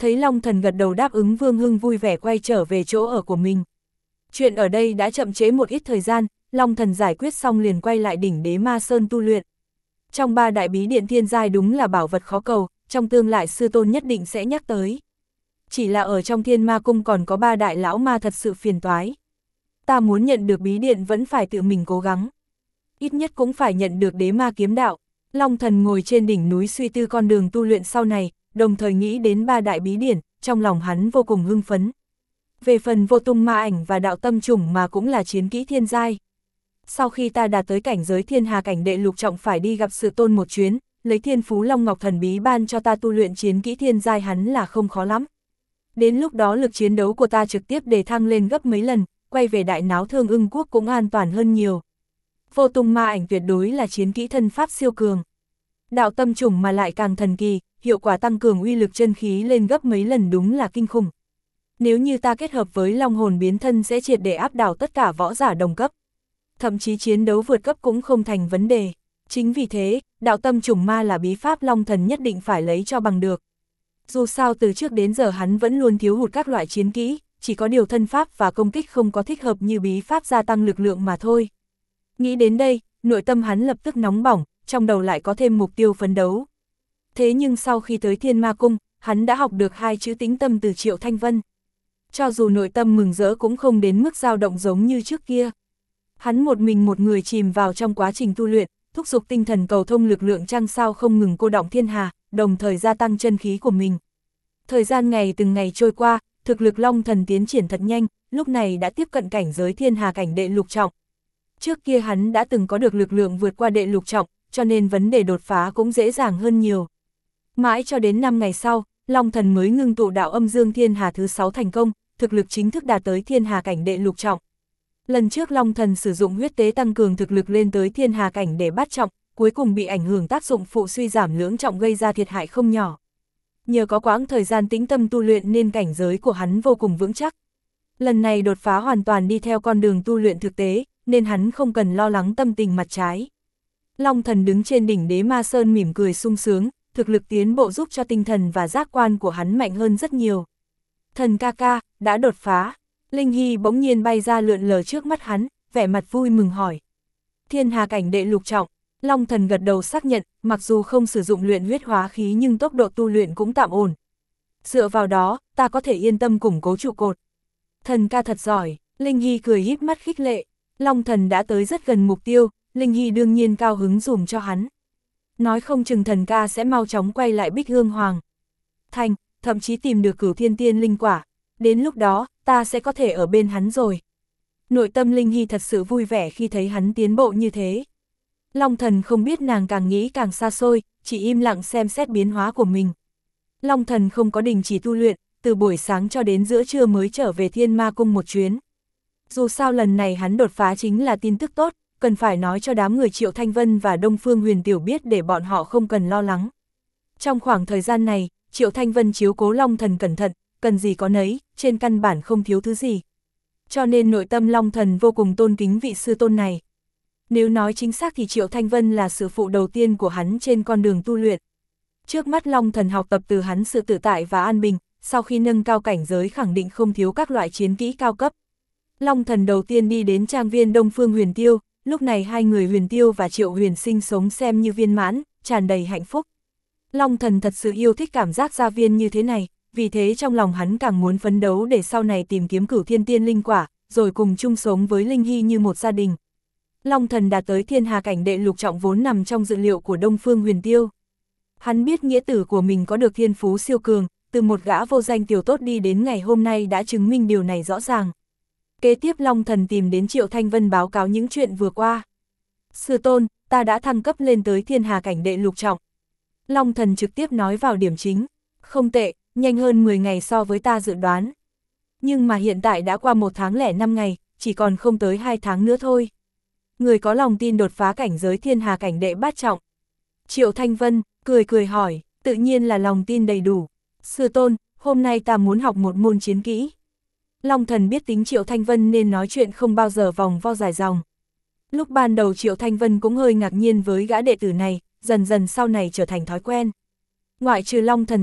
Thấy Long Thần gật đầu đáp ứng, Vương Hưng vui vẻ quay trở về chỗ ở của mình. Chuyện ở đây đã chậm trễ một ít thời gian, Long Thần giải quyết xong liền quay lại đỉnh Đế Ma Sơn tu luyện. Trong ba đại bí điện thiên giai đúng là bảo vật khó cầu, trong tương lai sư tôn nhất định sẽ nhắc tới. Chỉ là ở trong Thiên Ma Cung còn có ba đại lão ma thật sự phiền toái. Ta muốn nhận được bí điện vẫn phải tự mình cố gắng. Ít nhất cũng phải nhận được đế ma kiếm đạo. Long Thần ngồi trên đỉnh núi suy tư con đường tu luyện sau này, đồng thời nghĩ đến ba đại bí điển, trong lòng hắn vô cùng hưng phấn. Về phần vô tung ma ảnh và đạo tâm trùng mà cũng là chiến kỹ thiên giai. Sau khi ta đạt tới cảnh giới thiên hà cảnh đệ lục trọng phải đi gặp Sự Tôn một chuyến, lấy thiên phú Long Ngọc thần bí ban cho ta tu luyện chiến kỹ thiên giai hắn là không khó lắm. Đến lúc đó lực chiến đấu của ta trực tiếp đề thăng lên gấp mấy lần, quay về đại náo Thương Ưng Quốc cũng an toàn hơn nhiều. Vô tung ma ảnh tuyệt đối là chiến kỹ thân pháp siêu cường. Đạo tâm trùng mà lại càng thần kỳ, hiệu quả tăng cường uy lực chân khí lên gấp mấy lần đúng là kinh khủng. Nếu như ta kết hợp với long hồn biến thân sẽ triệt để áp đảo tất cả võ giả đồng cấp. Thậm chí chiến đấu vượt cấp cũng không thành vấn đề. Chính vì thế, đạo tâm trùng ma là bí pháp Long Thần nhất định phải lấy cho bằng được. Dù sao từ trước đến giờ hắn vẫn luôn thiếu hụt các loại chiến kỹ, chỉ có điều thân pháp và công kích không có thích hợp như bí pháp gia tăng lực lượng mà thôi. Nghĩ đến đây, nội tâm hắn lập tức nóng bỏng, trong đầu lại có thêm mục tiêu phấn đấu. Thế nhưng sau khi tới Thiên Ma Cung, hắn đã học được hai chữ tĩnh tâm từ Triệu Thanh Vân. Cho dù nội tâm mừng rỡ cũng không đến mức dao động giống như trước kia. Hắn một mình một người chìm vào trong quá trình tu luyện, thúc giục tinh thần cầu thông lực lượng trăng sao không ngừng cô động thiên hà, đồng thời gia tăng chân khí của mình. Thời gian ngày từng ngày trôi qua, thực lực Long Thần tiến triển thật nhanh, lúc này đã tiếp cận cảnh giới thiên hà cảnh đệ lục trọng. Trước kia hắn đã từng có được lực lượng vượt qua đệ lục trọng, cho nên vấn đề đột phá cũng dễ dàng hơn nhiều. Mãi cho đến năm ngày sau, Long Thần mới ngưng tụ đạo âm dương thiên hà thứ sáu thành công, thực lực chính thức đạt tới thiên hà cảnh đệ lục trọng. Lần trước Long Thần sử dụng huyết tế tăng cường thực lực lên tới thiên hà cảnh để bát trọng, cuối cùng bị ảnh hưởng tác dụng phụ suy giảm lưỡng trọng gây ra thiệt hại không nhỏ. Nhờ có quãng thời gian tĩnh tâm tu luyện nên cảnh giới của hắn vô cùng vững chắc. Lần này đột phá hoàn toàn đi theo con đường tu luyện thực tế, nên hắn không cần lo lắng tâm tình mặt trái. Long Thần đứng trên đỉnh Đế Ma Sơn mỉm cười sung sướng, thực lực tiến bộ giúp cho tinh thần và giác quan của hắn mạnh hơn rất nhiều. Thần ca ca, đã đột phá. Linh Hy bỗng nhiên bay ra lượn lờ trước mắt hắn, vẻ mặt vui mừng hỏi. Thiên hà cảnh đệ lục trọng, Long Thần gật đầu xác nhận, mặc dù không sử dụng luyện huyết hóa khí nhưng tốc độ tu luyện cũng tạm ổn. Dựa vào đó, ta có thể yên tâm củng cố trụ cột. Thần ca thật giỏi, Linh Hy cười híp mắt khích lệ. Long Thần đã tới rất gần mục tiêu, Linh Hy đương nhiên cao hứng dùm cho hắn. Nói không chừng thần ca sẽ mau chóng quay lại Bích Hương Hoàng Thành, thậm chí tìm được Cửu Thiên Tiên linh quả. Đến lúc đó, ta sẽ có thể ở bên hắn rồi. Nội tâm Linh Hy thật sự vui vẻ khi thấy hắn tiến bộ như thế. Long Thần không biết nàng càng nghĩ càng xa xôi, chỉ im lặng xem xét biến hóa của mình. Long Thần không có đình chỉ tu luyện, từ buổi sáng cho đến giữa trưa mới trở về Thiên Ma Cung một chuyến. Dù sao lần này hắn đột phá chính là tin tức tốt, cần phải nói cho đám người Triệu Thanh Vân và Đông Phương Huyền Tiểu biết để bọn họ không cần lo lắng. Trong khoảng thời gian này, Triệu Thanh Vân chiếu cố Long Thần cẩn thận, cần gì có nấy, trên căn bản không thiếu thứ gì. Cho nên nội tâm Long Thần vô cùng tôn kính vị sư tôn này. Nếu nói chính xác thì Triệu Thanh Vân là sư phụ đầu tiên của hắn trên con đường tu luyện. Trước mắt Long Thần học tập từ hắn sự tự tại và an bình, sau khi nâng cao cảnh giới khẳng định không thiếu các loại chiến kỹ cao cấp. Long Thần đầu tiên đi đến trang viên Đông Phương Huyền Tiêu, lúc này hai người Huyền Tiêu và Triệu Huyền sinh sống xem như viên mãn, tràn đầy hạnh phúc. Long Thần thật sự yêu thích cảm giác gia viên như thế này, vì thế trong lòng hắn càng muốn phấn đấu để sau này tìm kiếm Cửu Thiên Tiên linh quả, rồi cùng chung sống với Linh Hy như một gia đình. Long Thần đạt tới thiên hà cảnh đệ lục trọng vốn nằm trong dự liệu của Đông Phương Huyền Tiêu. Hắn biết nghĩa tử của mình có được thiên phú siêu cường, từ một gã vô danh tiểu tốt đi đến ngày hôm nay đã chứng minh điều này rõ ràng. Kế tiếp Long Thần tìm đến Triệu Thanh Vân báo cáo những chuyện vừa qua. Sư tôn, ta đã thăng cấp lên tới thiên hà cảnh đệ lục trọng. Long Thần trực tiếp nói vào điểm chính. Không tệ, nhanh hơn mười ngày so với ta dự đoán. Nhưng mà hiện tại đã qua một tháng lẻ năm ngày, chỉ còn không tới hai tháng nữa thôi. Người có lòng tin đột phá cảnh giới thiên hà cảnh đệ bát trọng. Triệu Thanh Vân, cười cười hỏi, tự nhiên là lòng tin đầy đủ. Sư tôn, hôm nay ta muốn học một môn chiến kỹ. Long Thần biết tính Triệu Thanh Vân nên nói chuyện không bao giờ vòng vo dài dòng. Lúc ban đầu Triệu Thanh Vân cũng hơi ngạc nhiên với gã đệ tử này, dần dần sau này trở thành thói quen. Ngoại trừ Long Thần ra,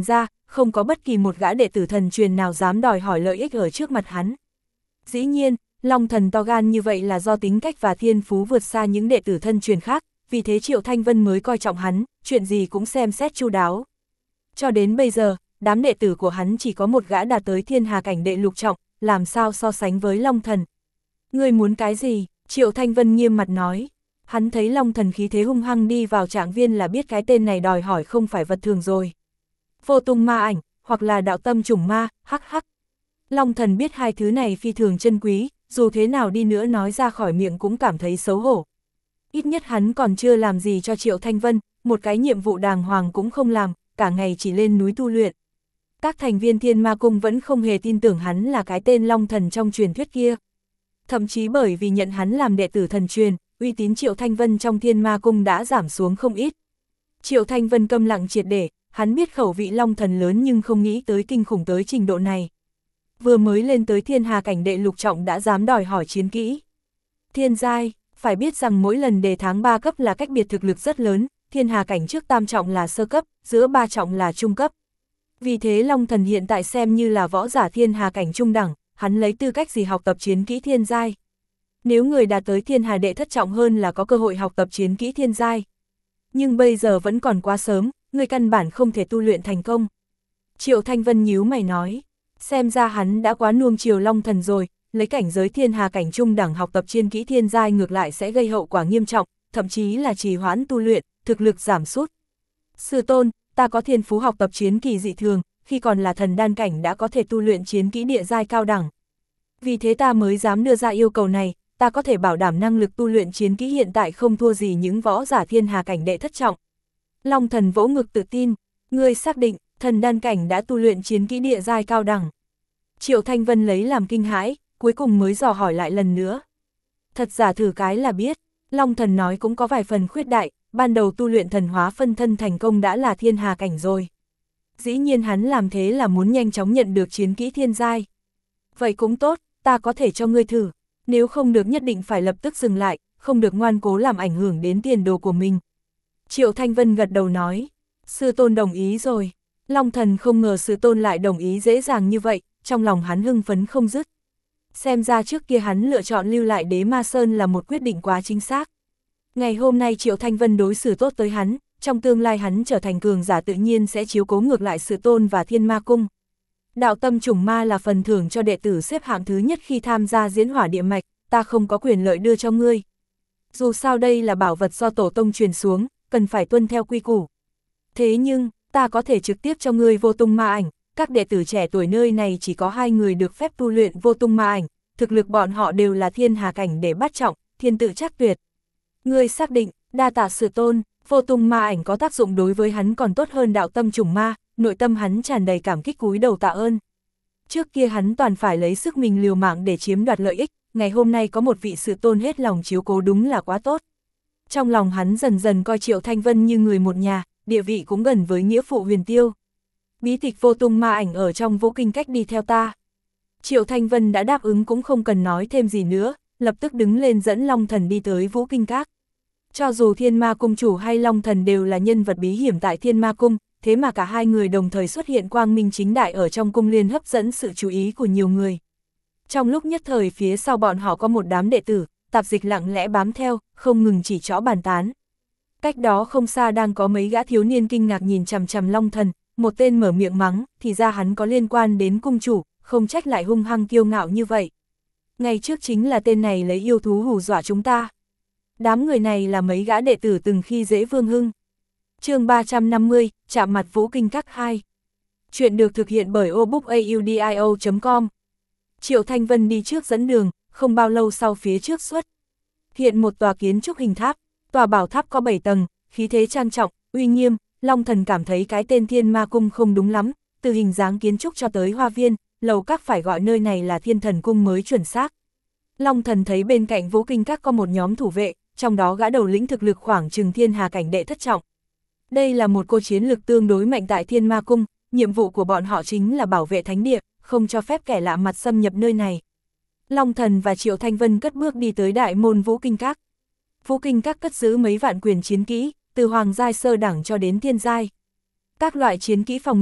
không có bất kỳ một gã đệ tử thần truyền nào dám đòi hỏi lợi ích ở trước mặt hắn. Dĩ nhiên, Long Thần to gan như vậy là do tính cách và thiên phú vượt xa những đệ tử thân truyền khác, vì thế Triệu Thanh Vân mới coi trọng hắn, chuyện gì cũng xem xét chu đáo. Cho đến bây giờ, đám đệ tử của hắn chỉ có một gã đạt tới thiên hà cảnh đệ lục trọng, làm sao so sánh với Long Thần. Ngươi muốn cái gì? Triệu Thanh Vân nghiêm mặt nói. Hắn thấy Long Thần khí thế hung hăng đi vào trạng viên là biết cái tên này đòi hỏi không phải vật thường rồi. Vô tung ma ảnh, hoặc là đạo tâm chủng ma, hắc hắc. Long Thần biết hai thứ này phi thường chân quý, dù thế nào đi nữa nói ra khỏi miệng cũng cảm thấy xấu hổ. Ít nhất hắn còn chưa làm gì cho Triệu Thanh Vân, một cái nhiệm vụ đàng hoàng cũng không làm, cả ngày chỉ lên núi tu luyện. Các thành viên Thiên Ma Cung vẫn không hề tin tưởng hắn là cái tên Long Thần trong truyền thuyết kia. Thậm chí bởi vì nhận hắn làm đệ tử thần truyền, uy tín Triệu Thanh Vân trong Thiên Ma Cung đã giảm xuống không ít. Triệu Thanh Vân câm lặng triệt để, hắn biết khẩu vị Long Thần lớn nhưng không nghĩ tới kinh khủng tới trình độ này. Vừa mới lên tới thiên hà cảnh đệ lục trọng đã dám đòi hỏi chiến kỹ. Thiên giai, phải biết rằng mỗi lần đề tháng ba cấp là cách biệt thực lực rất lớn, thiên hà cảnh trước tam trọng là sơ cấp, giữa ba trọng là trung cấp. Vì thế Long Thần hiện tại xem như là võ giả thiên hà cảnh trung đẳng, hắn lấy tư cách gì học tập chiến kỹ thiên giai. Nếu người đạt tới thiên hà đệ thất trọng hơn là có cơ hội học tập chiến kỹ thiên giai. Nhưng bây giờ vẫn còn quá sớm, người căn bản không thể tu luyện thành công. Triệu Thanh Vân nhíu mày nói, xem ra hắn đã quá nuông chiều Long Thần rồi, lấy cảnh giới thiên hà cảnh trung đẳng học tập chiến kỹ thiên giai ngược lại sẽ gây hậu quả nghiêm trọng, thậm chí là trì hoãn tu luyện, thực lực giảm sút. Sư tôn, ta có thiên phú học tập chiến kỳ dị thường, khi còn là thần đan cảnh đã có thể tu luyện chiến kỹ địa giai cao đẳng. Vì thế ta mới dám đưa ra yêu cầu này, ta có thể bảo đảm năng lực tu luyện chiến kỹ hiện tại không thua gì những võ giả thiên hà cảnh đệ thất trọng. Long Thần vỗ ngực tự tin, ngươi xác định, thần đan cảnh đã tu luyện chiến kỹ địa giai cao đẳng. Triệu Thanh Vân lấy làm kinh hãi, cuối cùng mới dò hỏi lại lần nữa. Thật giả thử cái là biết, Long Thần nói cũng có vài phần khuyết đại, ban đầu tu luyện thần hóa phân thân thành công đã là thiên hà cảnh rồi. Dĩ nhiên hắn làm thế là muốn nhanh chóng nhận được chiến kỹ thiên giai. Vậy cũng tốt, ta có thể cho ngươi thử, nếu không được nhất định phải lập tức dừng lại, không được ngoan cố làm ảnh hưởng đến tiền đồ của mình. Triệu Thanh Vân gật đầu nói, sư tôn đồng ý rồi. Long Thần không ngờ sư tôn lại đồng ý dễ dàng như vậy, trong lòng hắn hưng phấn không dứt. Xem ra trước kia hắn lựa chọn lưu lại Đế Ma Sơn là một quyết định quá chính xác. Ngày hôm nay Triệu Thanh Vân đối xử tốt tới hắn, trong tương lai hắn trở thành cường giả tự nhiên sẽ chiếu cố ngược lại sư tôn và Thiên Ma Cung. Đạo tâm chủng ma là phần thưởng cho đệ tử xếp hạng thứ nhất khi tham gia diễn hỏa địa mạch, ta không có quyền lợi đưa cho ngươi. Dù sao đây là bảo vật do tổ tông truyền xuống, cần phải tuân theo quy củ. Thế nhưng, ta có thể trực tiếp cho ngươi vô tung ma ảnh, các đệ tử trẻ tuổi nơi này chỉ có hai người được phép tu luyện vô tung ma ảnh, thực lực bọn họ đều là thiên hà cảnh để bắt trọng, thiên tự chắc tuyệt. Ngươi xác định, đa tạ sư tôn, vô tung ma ảnh có tác dụng đối với hắn còn tốt hơn đạo tâm chủng ma, nội tâm hắn tràn đầy cảm kích cúi đầu tạ ơn. Trước kia hắn toàn phải lấy sức mình liều mạng để chiếm đoạt lợi ích, ngày hôm nay có một vị sư tôn hết lòng chiếu cố đúng là quá tốt. Trong lòng hắn dần dần coi Triệu Thanh Vân như người một nhà, địa vị cũng gần với nghĩa phụ Huyền Tiêu. Bí tịch vô tung ma ảnh ở trong Vũ Kinh Cách đi theo ta. Triệu Thanh Vân đã đáp ứng cũng không cần nói thêm gì nữa, lập tức đứng lên dẫn Long Thần đi tới Vũ Kinh Các. Cho dù Thiên Ma Cung chủ hay Long Thần đều là nhân vật bí hiểm tại Thiên Ma Cung, thế mà cả hai người đồng thời xuất hiện quang minh chính đại ở trong cung liên hấp dẫn sự chú ý của nhiều người. Trong lúc nhất thời phía sau bọn họ có một đám đệ tử, tạp dịch lặng lẽ bám theo, không ngừng chỉ trỏ bàn tán. Cách đó không xa đang có mấy gã thiếu niên kinh ngạc nhìn chằm chằm Long Thần, một tên mở miệng mắng, thì ra hắn có liên quan đến cung chủ, không trách lại hung hăng kiêu ngạo như vậy. Ngày trước chính là tên này lấy yêu thú hù dọa chúng ta. Đám người này là mấy gã đệ tử từng khi dễ Vương Hưng. Chương ba trăm năm mươi, chạm mặt Vũ Kinh Các hai. Chuyện được thực hiện bởi obookaudio chấm com. Triệu Thanh Vân đi trước dẫn đường, không bao lâu sau phía trước xuất hiện một tòa kiến trúc hình tháp, tòa bảo tháp có bảy tầng, khí thế trang trọng, uy nghiêm. Long Thần cảm thấy cái tên Thiên Ma Cung không đúng lắm, từ hình dáng kiến trúc cho tới hoa viên, lầu các phải gọi nơi này là Thiên Thần Cung mới chuẩn xác. Long Thần thấy bên cạnh Vũ Kinh Các có một nhóm thủ vệ, trong đó gã đầu lĩnh thực lực khoảng chừng thiên hà cảnh đệ thất trọng. Đây là một cô chiến lực tương đối mạnh tại Thiên Ma Cung, nhiệm vụ của bọn họ chính là bảo vệ thánh địa, không cho phép kẻ lạ mặt xâm nhập nơi này. Long Thần và Triệu Thanh Vân cất bước đi tới đại môn Vũ Kinh Các. Vũ Kinh Các cất giữ mấy vạn quyền chiến kỹ, từ hoàng giai sơ đẳng cho đến thiên giai. Các loại chiến kỹ phòng ngự,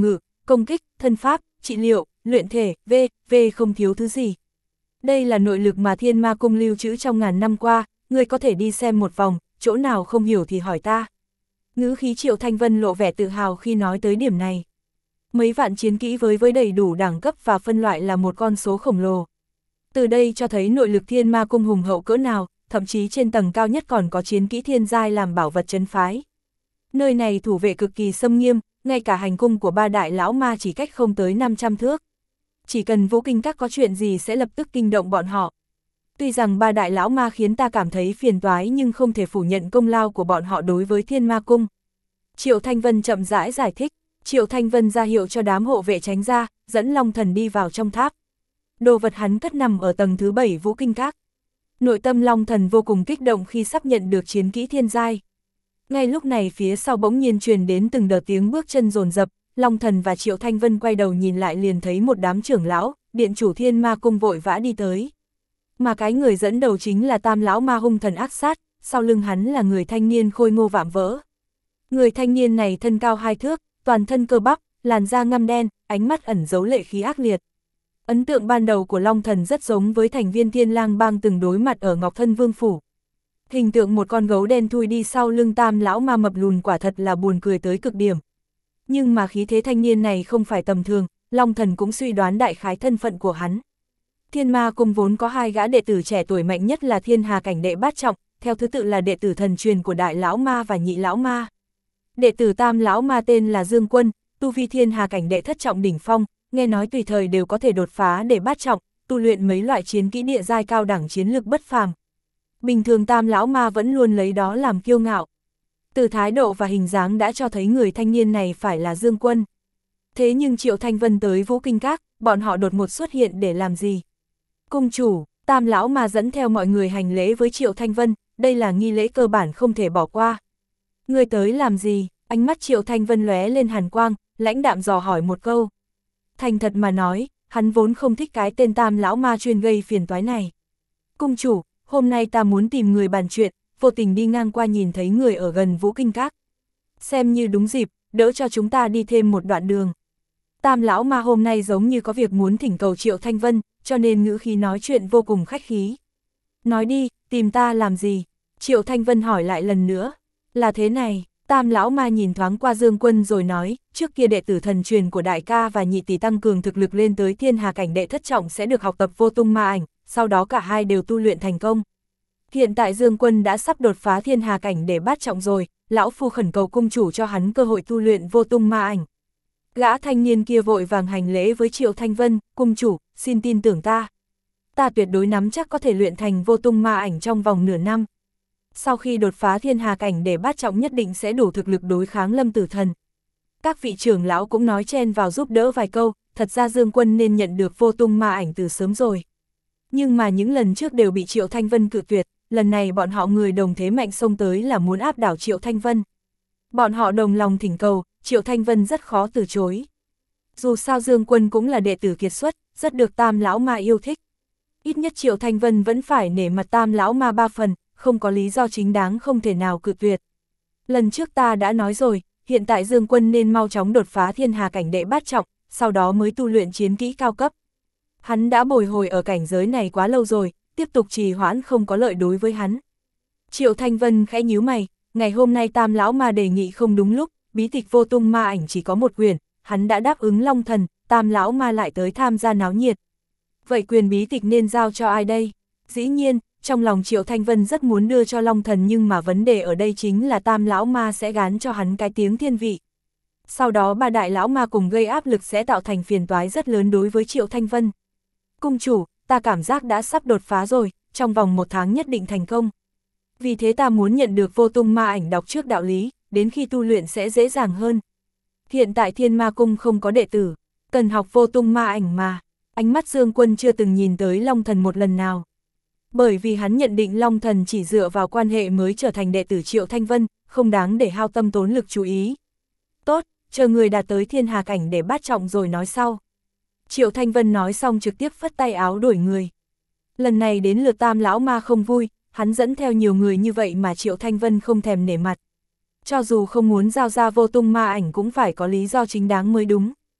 công kích, thân pháp, trị liệu, luyện thể, v, v không thiếu thứ gì. Đây là nội lực mà Thiên Ma Cung lưu trữ trong ngàn năm qua, ngươi có thể đi xem một vòng, chỗ nào không hiểu thì hỏi ta. Ngữ khí Triệu Thanh Vân lộ vẻ tự hào khi nói tới điểm này. Mấy vạn chiến kỹ với với đầy đủ đẳng cấp và phân loại là một con số khổng lồ. Từ đây cho thấy nội lực Thiên Ma Cung hùng hậu cỡ nào, thậm chí trên tầng cao nhất còn có chiến kỹ thiên giai làm bảo vật trấn phái. Nơi này thủ vệ cực kỳ xâm nghiêm, ngay cả hành cung của ba đại lão ma chỉ cách không tới năm trăm thước. Chỉ cần Vũ Kinh Các có chuyện gì sẽ lập tức kinh động bọn họ. Tuy rằng ba đại lão ma khiến ta cảm thấy phiền toái nhưng không thể phủ nhận công lao của bọn họ đối với Thiên Ma Cung. Triệu Thanh Vân chậm rãi giải thích, Triệu Thanh Vân ra hiệu cho đám hộ vệ tránh ra, dẫn Long Thần đi vào trong tháp. Đồ vật hắn cất nằm ở tầng thứ bảy Vũ Kinh Các. Nội tâm Long Thần vô cùng kích động khi sắp nhận được chiến kỹ thiên giai. Ngay lúc này phía sau bỗng nhiên truyền đến từng đợt tiếng bước chân dồn dập, Long Thần và Triệu Thanh Vân quay đầu nhìn lại liền thấy một đám trưởng lão, điện chủ Thiên Ma Cung vội vã đi tới. Mà cái người dẫn đầu chính là Tam lão ma hung thần ác sát, sau lưng hắn là người thanh niên khôi ngô vạm vỡ. Người thanh niên này thân cao hai thước, toàn thân cơ bắp, làn da ngăm đen, ánh mắt ẩn giấu lệ khí ác liệt. Ấn tượng ban đầu của Long Thần rất giống với thành viên Thiên Lang Bang từng đối mặt ở Ngọc Thân Vương Phủ. Hình tượng một con gấu đen thui đi sau lưng Tam lão ma mập lùn quả thật là buồn cười tới cực điểm. Nhưng mà khí thế thanh niên này không phải tầm thường, Long Thần cũng suy đoán đại khái thân phận của hắn. Thiên Ma Cung vốn có hai gã đệ tử trẻ tuổi mạnh nhất là Thiên Hà Cảnh đệ bát trọng, theo thứ tự là đệ tử thần truyền của Đại lão ma và Nhị lão ma. Đệ tử Tam lão ma tên là Dương Quân, tu vi Thiên Hà Cảnh đệ thất trọng đỉnh phong, nghe nói tùy thời đều có thể đột phá để bát trọng, tu luyện mấy loại chiến kỹ địa giai cao đẳng chiến lực bất phàm. Bình thường Tam lão ma vẫn luôn lấy đó làm kiêu ngạo. Từ thái độ và hình dáng đã cho thấy người thanh niên này phải là Dương Quân. Thế nhưng Triệu Thanh Vân tới Vũ Kinh Các, bọn họ đột ngột xuất hiện để làm gì? Cung chủ, Tam lão ma dẫn theo mọi người hành lễ với Triệu Thanh Vân, đây là nghi lễ cơ bản không thể bỏ qua. Người tới làm gì? Ánh mắt Triệu Thanh Vân lóe lên hàn quang, lãnh đạm dò hỏi một câu. Thành thật mà nói, hắn vốn không thích cái tên Tam lão ma chuyên gây phiền toái này. Cung chủ, hôm nay ta muốn tìm người bàn chuyện, vô tình đi ngang qua nhìn thấy người ở gần Vũ Kinh Các. Xem như đúng dịp, đỡ cho chúng ta đi thêm một đoạn đường. Tam lão ma hôm nay giống như có việc muốn thỉnh cầu Triệu Thanh Vân, cho nên ngữ khí nói chuyện vô cùng khách khí. Nói đi, tìm ta làm gì? Triệu Thanh Vân hỏi lại lần nữa. Là thế này, Tam lão ma nhìn thoáng qua Dương Quân rồi nói, trước kia đệ tử thần truyền của đại ca và nhị tỷ tăng cường thực lực lên tới Thiên Hà Cảnh đệ thất trọng sẽ được học tập vô tung ma ảnh, sau đó cả hai đều tu luyện thành công. Hiện tại Dương Quân đã sắp đột phá Thiên Hà Cảnh để bát trọng rồi, lão phu khẩn cầu cung chủ cho hắn cơ hội tu luyện vô tung ma ảnh. Gã thanh niên kia vội vàng hành lễ với Triệu Thanh Vân, cung chủ, xin tin tưởng ta. Ta tuyệt đối nắm chắc có thể luyện thành vô tung ma ảnh trong vòng nửa năm. Sau khi đột phá Thiên Hà Cảnh để bát trọng nhất định sẽ đủ thực lực đối kháng Lâm Tử Thần. Các vị trưởng lão cũng nói chen vào giúp đỡ vài câu, thật ra Dương Quân nên nhận được vô tung ma ảnh từ sớm rồi. Nhưng mà những lần trước đều bị Triệu Thanh Vân cự tuyệt, lần này bọn họ người đồng thế mạnh xông tới là muốn áp đảo Triệu Thanh Vân. Bọn họ đồng lòng thỉnh cầu, Triệu Thanh Vân rất khó từ chối. Dù sao Dương Quân cũng là đệ tử kiệt xuất, rất được Tam lão ma yêu thích. Ít nhất Triệu Thanh Vân vẫn phải nể mặt Tam lão ma ba phần, không có lý do chính đáng không thể nào cự tuyệt. Lần trước ta đã nói rồi, hiện tại Dương Quân nên mau chóng đột phá Thiên Hà Cảnh đệ bát trọng, sau đó mới tu luyện chiến kỹ cao cấp. Hắn đã bồi hồi ở cảnh giới này quá lâu rồi, tiếp tục trì hoãn không có lợi đối với hắn. Triệu Thanh Vân khẽ nhíu mày, ngày hôm nay Tam lão ma đề nghị không đúng lúc, bí tịch vô tung ma ảnh chỉ có một quyền, hắn đã đáp ứng Long Thần, Tam lão ma lại tới tham gia náo nhiệt. Vậy quyền bí tịch nên giao cho ai đây? Dĩ nhiên, trong lòng Triệu Thanh Vân rất muốn đưa cho Long Thần nhưng mà vấn đề ở đây chính là Tam lão ma sẽ gán cho hắn cái tiếng thiên vị. Sau đó ba đại lão ma cùng gây áp lực sẽ tạo thành phiền toái rất lớn đối với Triệu Thanh Vân. Cung chủ, ta cảm giác đã sắp đột phá rồi, trong vòng một tháng nhất định thành công. Vì thế ta muốn nhận được vô tung ma ảnh đọc trước đạo lý, đến khi tu luyện sẽ dễ dàng hơn. Hiện tại Thiên Ma Cung không có đệ tử, cần học vô tung ma ảnh mà. Ánh mắt Dương Quân chưa từng nhìn tới Long Thần một lần nào. Bởi vì hắn nhận định Long Thần chỉ dựa vào quan hệ mới trở thành đệ tử Triệu Thanh Vân, không đáng để hao tâm tốn lực chú ý. Tốt, chờ người đạt tới Thiên Hà Cảnh để bát trọng rồi nói sau. Triệu Thanh Vân nói xong trực tiếp phất tay áo đuổi người. Lần này đến lượt Tam lão ma không vui, hắn dẫn theo nhiều người như vậy mà Triệu Thanh Vân không thèm nể mặt. Cho dù không muốn giao ra vô tung ma ảnh cũng phải có lý do chính đáng mới đúng.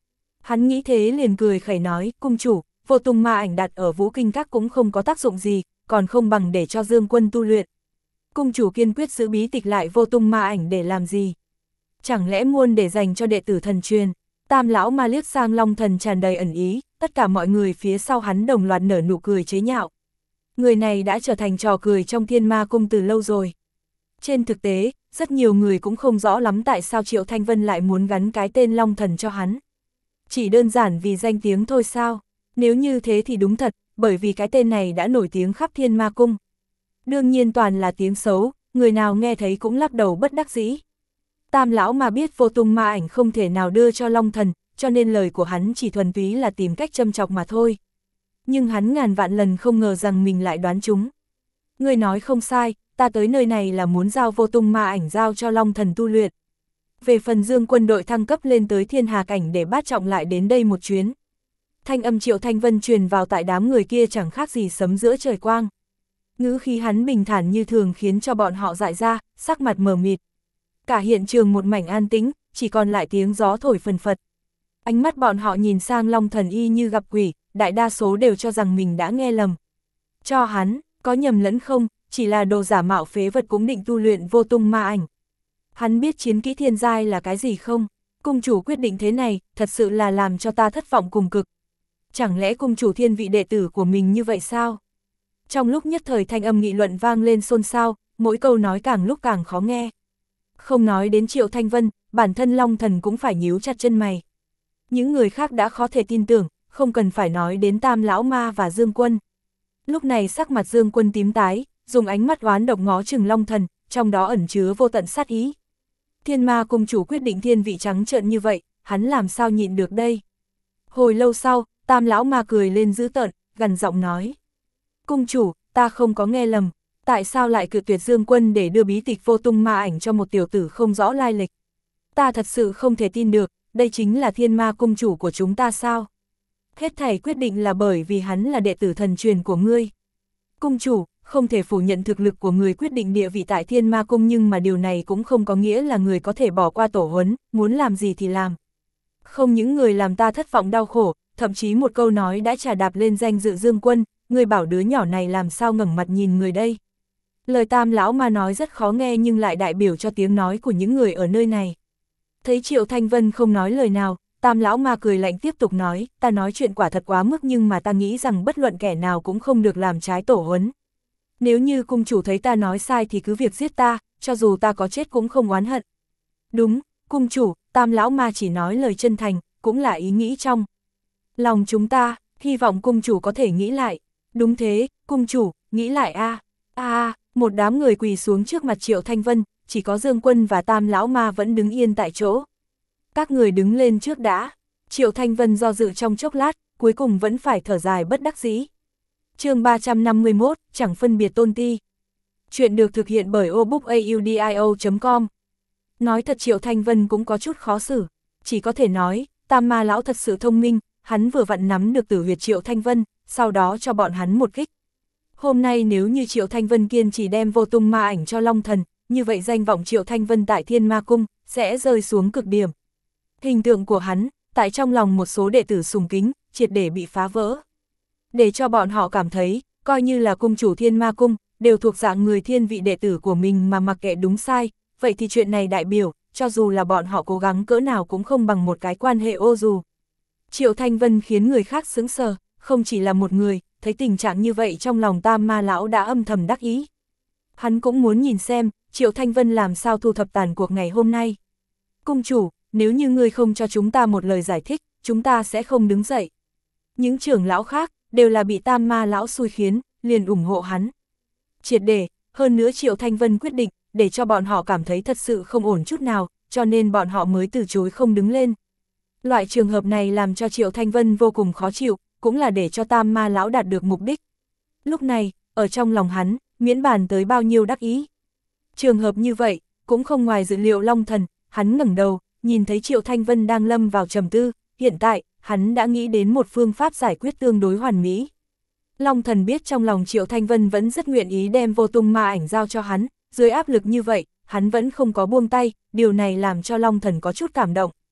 Hắn nghĩ thế liền cười khẩy nói, cung chủ, vô tung ma ảnh đặt ở Vũ Kinh Các cũng không có tác dụng gì, còn không bằng để cho Dương Quân tu luyện. Cung chủ kiên quyết giữ bí tịch lại vô tung ma ảnh để làm gì? Chẳng lẽ muôn để dành cho đệ tử thần truyền? Tam lão ma liếc sang Long Thần tràn đầy ẩn ý, tất cả mọi người phía sau hắn đồng loạt nở nụ cười chế nhạo. Người này đã trở thành trò cười trong Thiên Ma Cung từ lâu rồi. Trên thực tế, rất nhiều người cũng không rõ lắm tại sao Triệu Thanh Vân lại muốn gắn cái tên Long Thần cho hắn. Chỉ đơn giản vì danh tiếng thôi sao? Nếu như thế thì đúng thật, bởi vì cái tên này đã nổi tiếng khắp Thiên Ma Cung. Đương nhiên toàn là tiếng xấu, người nào nghe thấy cũng lắc đầu bất đắc dĩ. Tam lão mà biết vô tung ma ảnh không thể nào đưa cho Long Thần, cho nên lời của hắn chỉ thuần túy là tìm cách châm chọc mà thôi. Nhưng hắn ngàn vạn lần không ngờ rằng mình lại đoán chúng. Người nói không sai, ta tới nơi này là muốn giao vô tung ma ảnh giao cho Long Thần tu luyện. Về phần Dương Quân đội thăng cấp lên tới thiên hà cảnh để bát trọng lại đến đây một chuyến. Thanh âm Triệu Thanh Vân truyền vào tại đám người kia chẳng khác gì sấm giữa trời quang. Ngữ khí hắn bình thản như thường khiến cho bọn họ dại ra, sắc mặt mờ mịt. Cả hiện trường một mảnh an tĩnh, chỉ còn lại tiếng gió thổi phần phật. Ánh mắt bọn họ nhìn sang Long Thần y như gặp quỷ, đại đa số đều cho rằng mình đã nghe lầm. Cho hắn, có nhầm lẫn không, chỉ là đồ giả mạo phế vật cũng định tu luyện vô tung ma ảnh. Hắn biết chiến kỹ thiên giai là cái gì không? Cung chủ quyết định thế này, thật sự là làm cho ta thất vọng cùng cực. Chẳng lẽ cung chủ thiên vị đệ tử của mình như vậy sao? Trong lúc nhất thời thanh âm nghị luận vang lên xôn xao, mỗi câu nói càng lúc càng khó nghe. Không nói đến Triệu Thanh Vân, bản thân Long Thần cũng phải nhíu chặt chân mày. Những người khác đã khó thể tin tưởng, không cần phải nói đến Tam Lão Ma và Dương Quân. Lúc này sắc mặt Dương Quân tím tái, dùng ánh mắt oán độc ngó chừng Long Thần, trong đó ẩn chứa vô tận sát ý. Thiên Ma cung chủ quyết định thiên vị trắng trợn như vậy, hắn làm sao nhịn được đây? Hồi lâu sau, Tam Lão Ma cười lên dữ tợn, gằn giọng nói. Cung chủ, ta không có nghe lầm, tại sao lại cự tuyệt Dương Quân để đưa bí tịch vô tung ma ảnh cho một tiểu tử không rõ lai lịch? Ta thật sự không thể tin được, đây chính là Thiên Ma cung chủ của chúng ta sao? Hết thảy quyết định là bởi vì hắn là đệ tử thần truyền của ngươi. Cung chủ, không thể phủ nhận thực lực của người quyết định địa vị tại Thiên Ma cung, nhưng mà điều này cũng không có nghĩa là người có thể bỏ qua tổ huấn, muốn làm gì thì làm. Không những người làm ta thất vọng đau khổ, thậm chí một câu nói đã trà đạp lên danh dự Dương Quân, người bảo đứa nhỏ này làm sao ngẩng mặt nhìn người đây. Lời Tam Lão Ma nói rất khó nghe nhưng lại đại biểu cho tiếng nói của những người ở nơi này. Thấy Triệu Thanh Vân không nói lời nào, Tam Lão Ma cười lạnh tiếp tục nói, ta nói chuyện quả thật quá mức nhưng mà ta nghĩ rằng bất luận kẻ nào cũng không được làm trái tổ huấn. Nếu như cung chủ thấy ta nói sai thì cứ việc giết ta, cho dù ta có chết cũng không oán hận. Đúng, cung chủ, Tam Lão Ma chỉ nói lời chân thành, cũng là ý nghĩ trong lòng chúng ta, hy vọng cung chủ có thể nghĩ lại. Đúng thế, cung chủ, nghĩ lại a a à, một đám người quỳ xuống trước mặt Triệu Thanh Vân, chỉ có Dương Quân và Tam Lão Ma vẫn đứng yên tại chỗ. Các người đứng lên trước đã. Triệu Thanh Vân do dự trong chốc lát, cuối cùng vẫn phải thở dài bất đắc dĩ. Chương ba trăm năm mươi mốt, chẳng phân biệt tôn ti. Chuyện được thực hiện bởi obookaudio chấm com. Nói thật Triệu Thanh Vân cũng có chút khó xử, chỉ có thể nói, Tam Ma lão thật sự thông minh, hắn vừa vặn nắm được tử huyệt Triệu Thanh Vân, sau đó cho bọn hắn một kích. Hôm nay nếu như Triệu Thanh Vân kiên trì đem vô tung ma ảnh cho Long Thần, như vậy danh vọng Triệu Thanh Vân tại Thiên Ma Cung sẽ rơi xuống cực điểm. Hình tượng của hắn, tại trong lòng một số đệ tử sùng kính, triệt để bị phá vỡ. Để cho bọn họ cảm thấy, coi như là cung chủ Thiên Ma Cung, đều thuộc dạng người thiên vị đệ tử của mình mà mặc kệ đúng sai, vậy thì chuyện này đại biểu, cho dù là bọn họ cố gắng cỡ nào cũng không bằng một cái quan hệ ô dù. Triệu Thanh Vân khiến người khác sững sờ, không chỉ là một người, thấy tình trạng như vậy trong lòng Tam Ma lão đã âm thầm đắc ý. Hắn cũng muốn nhìn xem, Triệu Thanh Vân làm sao thu thập tàn cuộc ngày hôm nay. Cung chủ, nếu như ngươi không cho chúng ta một lời giải thích, chúng ta sẽ không đứng dậy. Những trưởng lão khác, đều là bị Tam Ma lão xui khiến, liền ủng hộ hắn. Triệt để, hơn nữa Triệu Thanh Vân quyết định, để cho bọn họ cảm thấy thật sự không ổn chút nào, cho nên bọn họ mới từ chối không đứng lên. Loại trường hợp này làm cho Triệu Thanh Vân vô cùng khó chịu, cũng là để cho Tam Ma lão đạt được mục đích. Lúc này, ở trong lòng hắn, miễn bàn tới bao nhiêu đắc ý. Trường hợp như vậy, cũng không ngoài dự liệu Long Thần, hắn ngẩng đầu, nhìn thấy Triệu Thanh Vân đang lâm vào trầm tư, hiện tại, hắn đã nghĩ đến một phương pháp giải quyết tương đối hoàn mỹ. Long Thần biết trong lòng Triệu Thanh Vân vẫn rất nguyện ý đem vô tung ma ảnh giao cho hắn, dưới áp lực như vậy, hắn vẫn không có buông tay, điều này làm cho Long Thần có chút cảm động.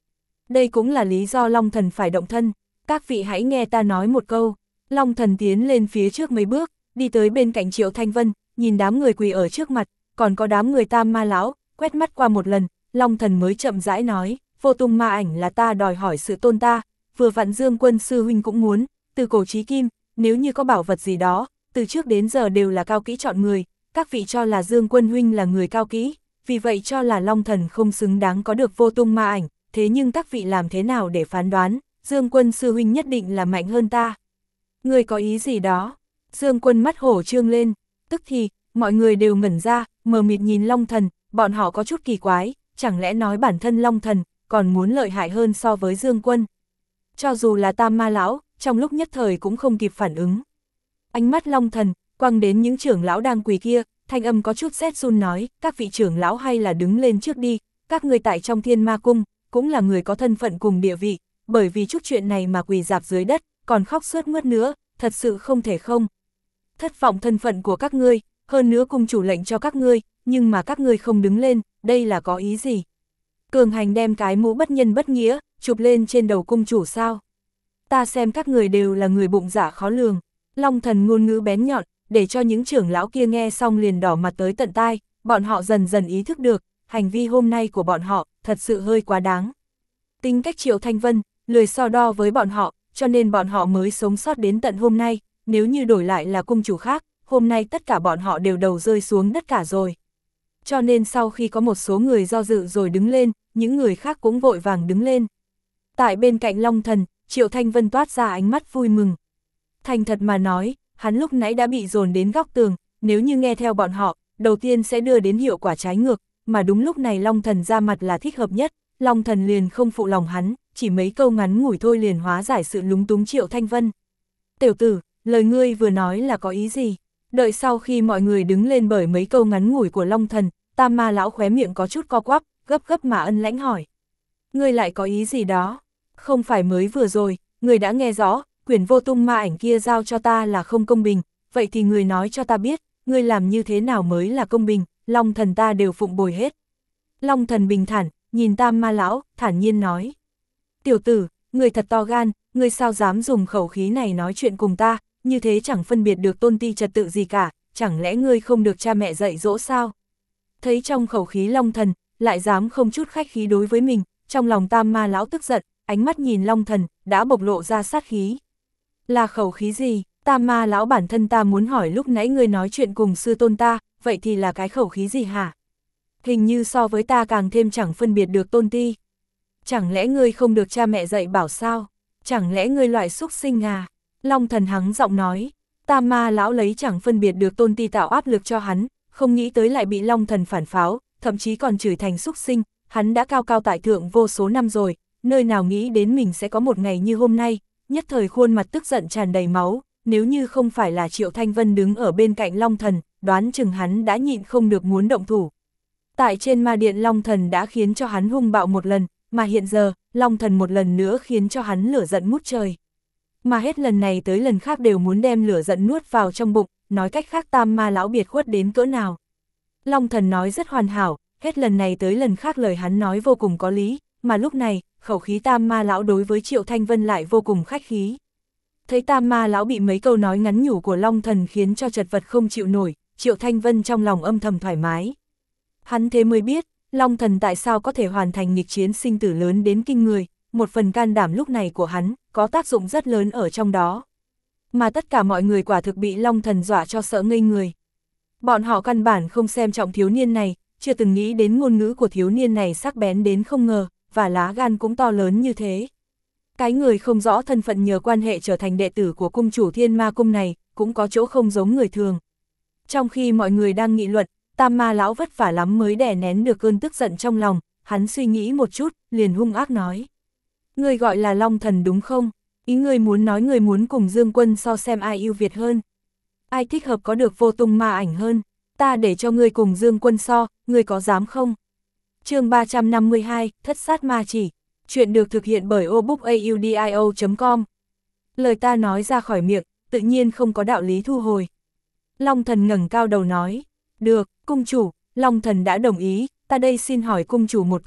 Đây cũng là lý do Long Thần phải động thân. Các vị hãy nghe ta nói một câu. Long Thần tiến lên phía trước mấy bước, đi tới bên cạnh Triệu Thanh Vân, nhìn đám người quỳ ở trước mặt, còn có đám người Tam Ma lão, quét mắt qua một lần, Long Thần mới chậm rãi nói, Vô Tung Ma Ảnh là ta đòi hỏi sự tôn ta, vừa vặn Dương Quân sư huynh cũng muốn, từ cổ chí kim, nếu như có bảo vật gì đó, từ trước đến giờ đều là cao kỹ chọn người, các vị cho là Dương Quân huynh là người cao kỹ, vì vậy cho là Long Thần không xứng đáng có được Vô Tung Ma Ảnh, thế nhưng các vị làm thế nào để phán đoán, Dương Quân sư huynh nhất định là mạnh hơn ta. Người có ý gì đó? Dương Quân mắt hổ trương lên, tức thì, mọi người đều ngẩn ra, mờ mịt nhìn Long Thần, bọn họ có chút kỳ quái, chẳng lẽ nói bản thân Long Thần còn muốn lợi hại hơn so với Dương Quân. Cho dù là Tam Ma lão, trong lúc nhất thời cũng không kịp phản ứng. Ánh mắt Long Thần quăng đến những trưởng lão đang quỳ kia, thanh âm có chút rét run nói, các vị trưởng lão hay là đứng lên trước đi, các người tại trong Thiên Ma Cung, cũng là người có thân phận cùng địa vị, bởi vì chút chuyện này mà quỳ rạp dưới đất, còn khóc sướt mướt nữa, thật sự không thể không. Thất vọng thân phận của các ngươi, hơn nữa cung chủ lệnh cho các ngươi, nhưng mà các ngươi không đứng lên, đây là có ý gì? Cường hành đem cái mũ bất nhân bất nghĩa, chụp lên trên đầu cung chủ sao? Ta xem các người đều là người bụng dạ khó lường. Long Thần ngôn ngữ bén nhọn, để cho những trưởng lão kia nghe xong liền đỏ mặt tới tận tai, bọn họ dần dần ý thức được, hành vi hôm nay của bọn họ, thật sự hơi quá đáng. Tính cách Triệu Thanh Vân, lười so đo với bọn họ, cho nên bọn họ mới sống sót đến tận hôm nay, nếu như đổi lại là cung chủ khác, hôm nay tất cả bọn họ đều đầu rơi xuống đất cả rồi. Cho nên sau khi có một số người do dự rồi đứng lên, những người khác cũng vội vàng đứng lên. Tại bên cạnh Long Thần, Triệu Thanh Vân toát ra ánh mắt vui mừng. Thành thật mà nói, hắn lúc nãy đã bị dồn đến góc tường, nếu như nghe theo bọn họ, đầu tiên sẽ đưa đến hiệu quả trái ngược, mà đúng lúc này Long Thần ra mặt là thích hợp nhất, Long Thần liền không phụ lòng hắn, chỉ mấy câu ngắn ngủi thôi liền hóa giải sự lúng túng Triệu Thanh Vân. Tiểu tử, lời ngươi vừa nói là có ý gì? Đợi sau khi mọi người đứng lên bởi mấy câu ngắn ngủi của Long Thần, Tam Ma lão khóe miệng có chút co quắp, gấp gấp mà ân lãnh hỏi. Ngươi lại có ý gì đó? Không phải mới vừa rồi, ngươi đã nghe rõ, quyển Vô Tung Ma Ảnh kia giao cho ta là không công bình, vậy thì ngươi nói cho ta biết, ngươi làm như thế nào mới là công bình, Long Thần ta đều phụng bồi hết. Long Thần bình thản, nhìn Tam Ma lão, thản nhiên nói. Tiểu tử, ngươi thật to gan, ngươi sao dám dùng khẩu khí này nói chuyện cùng ta, như thế chẳng phân biệt được tôn ti trật tự gì cả, chẳng lẽ ngươi không được cha mẹ dạy dỗ sao? Thấy trong khẩu khí Long Thần, lại dám không chút khách khí đối với mình, trong lòng Tam Ma lão tức giận, ánh mắt nhìn Long Thần, đã bộc lộ ra sát khí. Là khẩu khí gì? Tam Ma lão bản thân ta muốn hỏi lúc nãy ngươi nói chuyện cùng sư tôn ta, vậy thì là cái khẩu khí gì hả? Hình như so với ta càng thêm chẳng phân biệt được tôn ti. Chẳng lẽ ngươi không được cha mẹ dạy bảo sao? Chẳng lẽ ngươi loại xúc sinh à? Long Thần hắng giọng nói. Tam Ma lão lấy chẳng phân biệt được tôn ti tạo áp lực cho hắn, không nghĩ tới lại bị Long Thần phản pháo, thậm chí còn chửi thành xúc sinh, hắn đã cao cao tại thượng vô số năm rồi, nơi nào nghĩ đến mình sẽ có một ngày như hôm nay, nhất thời khuôn mặt tức giận tràn đầy máu, nếu như không phải là Triệu Thanh Vân đứng ở bên cạnh Long Thần, đoán chừng hắn đã nhịn không được muốn động thủ. Tại trên ma điện Long Thần đã khiến cho hắn hung bạo một lần, mà hiện giờ, Long Thần một lần nữa khiến cho hắn lửa giận ngút trời. Mà hết lần này tới lần khác đều muốn đem lửa giận nuốt vào trong bụng, nói cách khác Tam Ma lão biệt khuất đến cỡ nào. Long Thần nói rất hoàn hảo, hết lần này tới lần khác lời hắn nói vô cùng có lý, mà lúc này, khẩu khí Tam Ma lão đối với Triệu Thanh Vân lại vô cùng khách khí. Thấy Tam Ma lão bị mấy câu nói ngắn nhủ của Long Thần khiến cho chật vật không chịu nổi, Triệu Thanh Vân trong lòng âm thầm thoải mái. Hắn thế mới biết, Long Thần tại sao có thể hoàn thành nghịch chiến sinh tử lớn đến kinh người, một phần can đảm lúc này của hắn, có tác dụng rất lớn ở trong đó. Mà tất cả mọi người quả thực bị Long Thần dọa cho sợ ngây người. Bọn họ căn bản không xem trọng thiếu niên này, chưa từng nghĩ đến ngôn ngữ của thiếu niên này sắc bén đến không ngờ, và lá gan cũng to lớn như thế. Cái người không rõ thân phận nhờ quan hệ trở thành đệ tử của cung chủ Thiên Ma Cung này, cũng có chỗ không giống người thường. Trong khi mọi người đang nghị luận, Tam Ma lão vất vả lắm mới đè nén được cơn tức giận trong lòng, hắn suy nghĩ một chút, liền hung ác nói. Người gọi là Long Thần đúng không? Ý người muốn nói người muốn cùng Dương Quân so xem ai ưu việt hơn. Ai thích hợp có được Vô Tung Ma Ảnh hơn, ta để cho ngươi cùng Dương Quân so, ngươi có dám không? Chương ba trăm năm mươi hai, Thất sát ma chỉ. Chuyện được thực hiện bởi o book audio chấm com. Lời ta nói ra khỏi miệng, tự nhiên không có đạo lý thu hồi. Long Thần ngẩng cao đầu nói, được, cung chủ, Long Thần đã đồng ý, ta đây xin hỏi cung chủ một câu,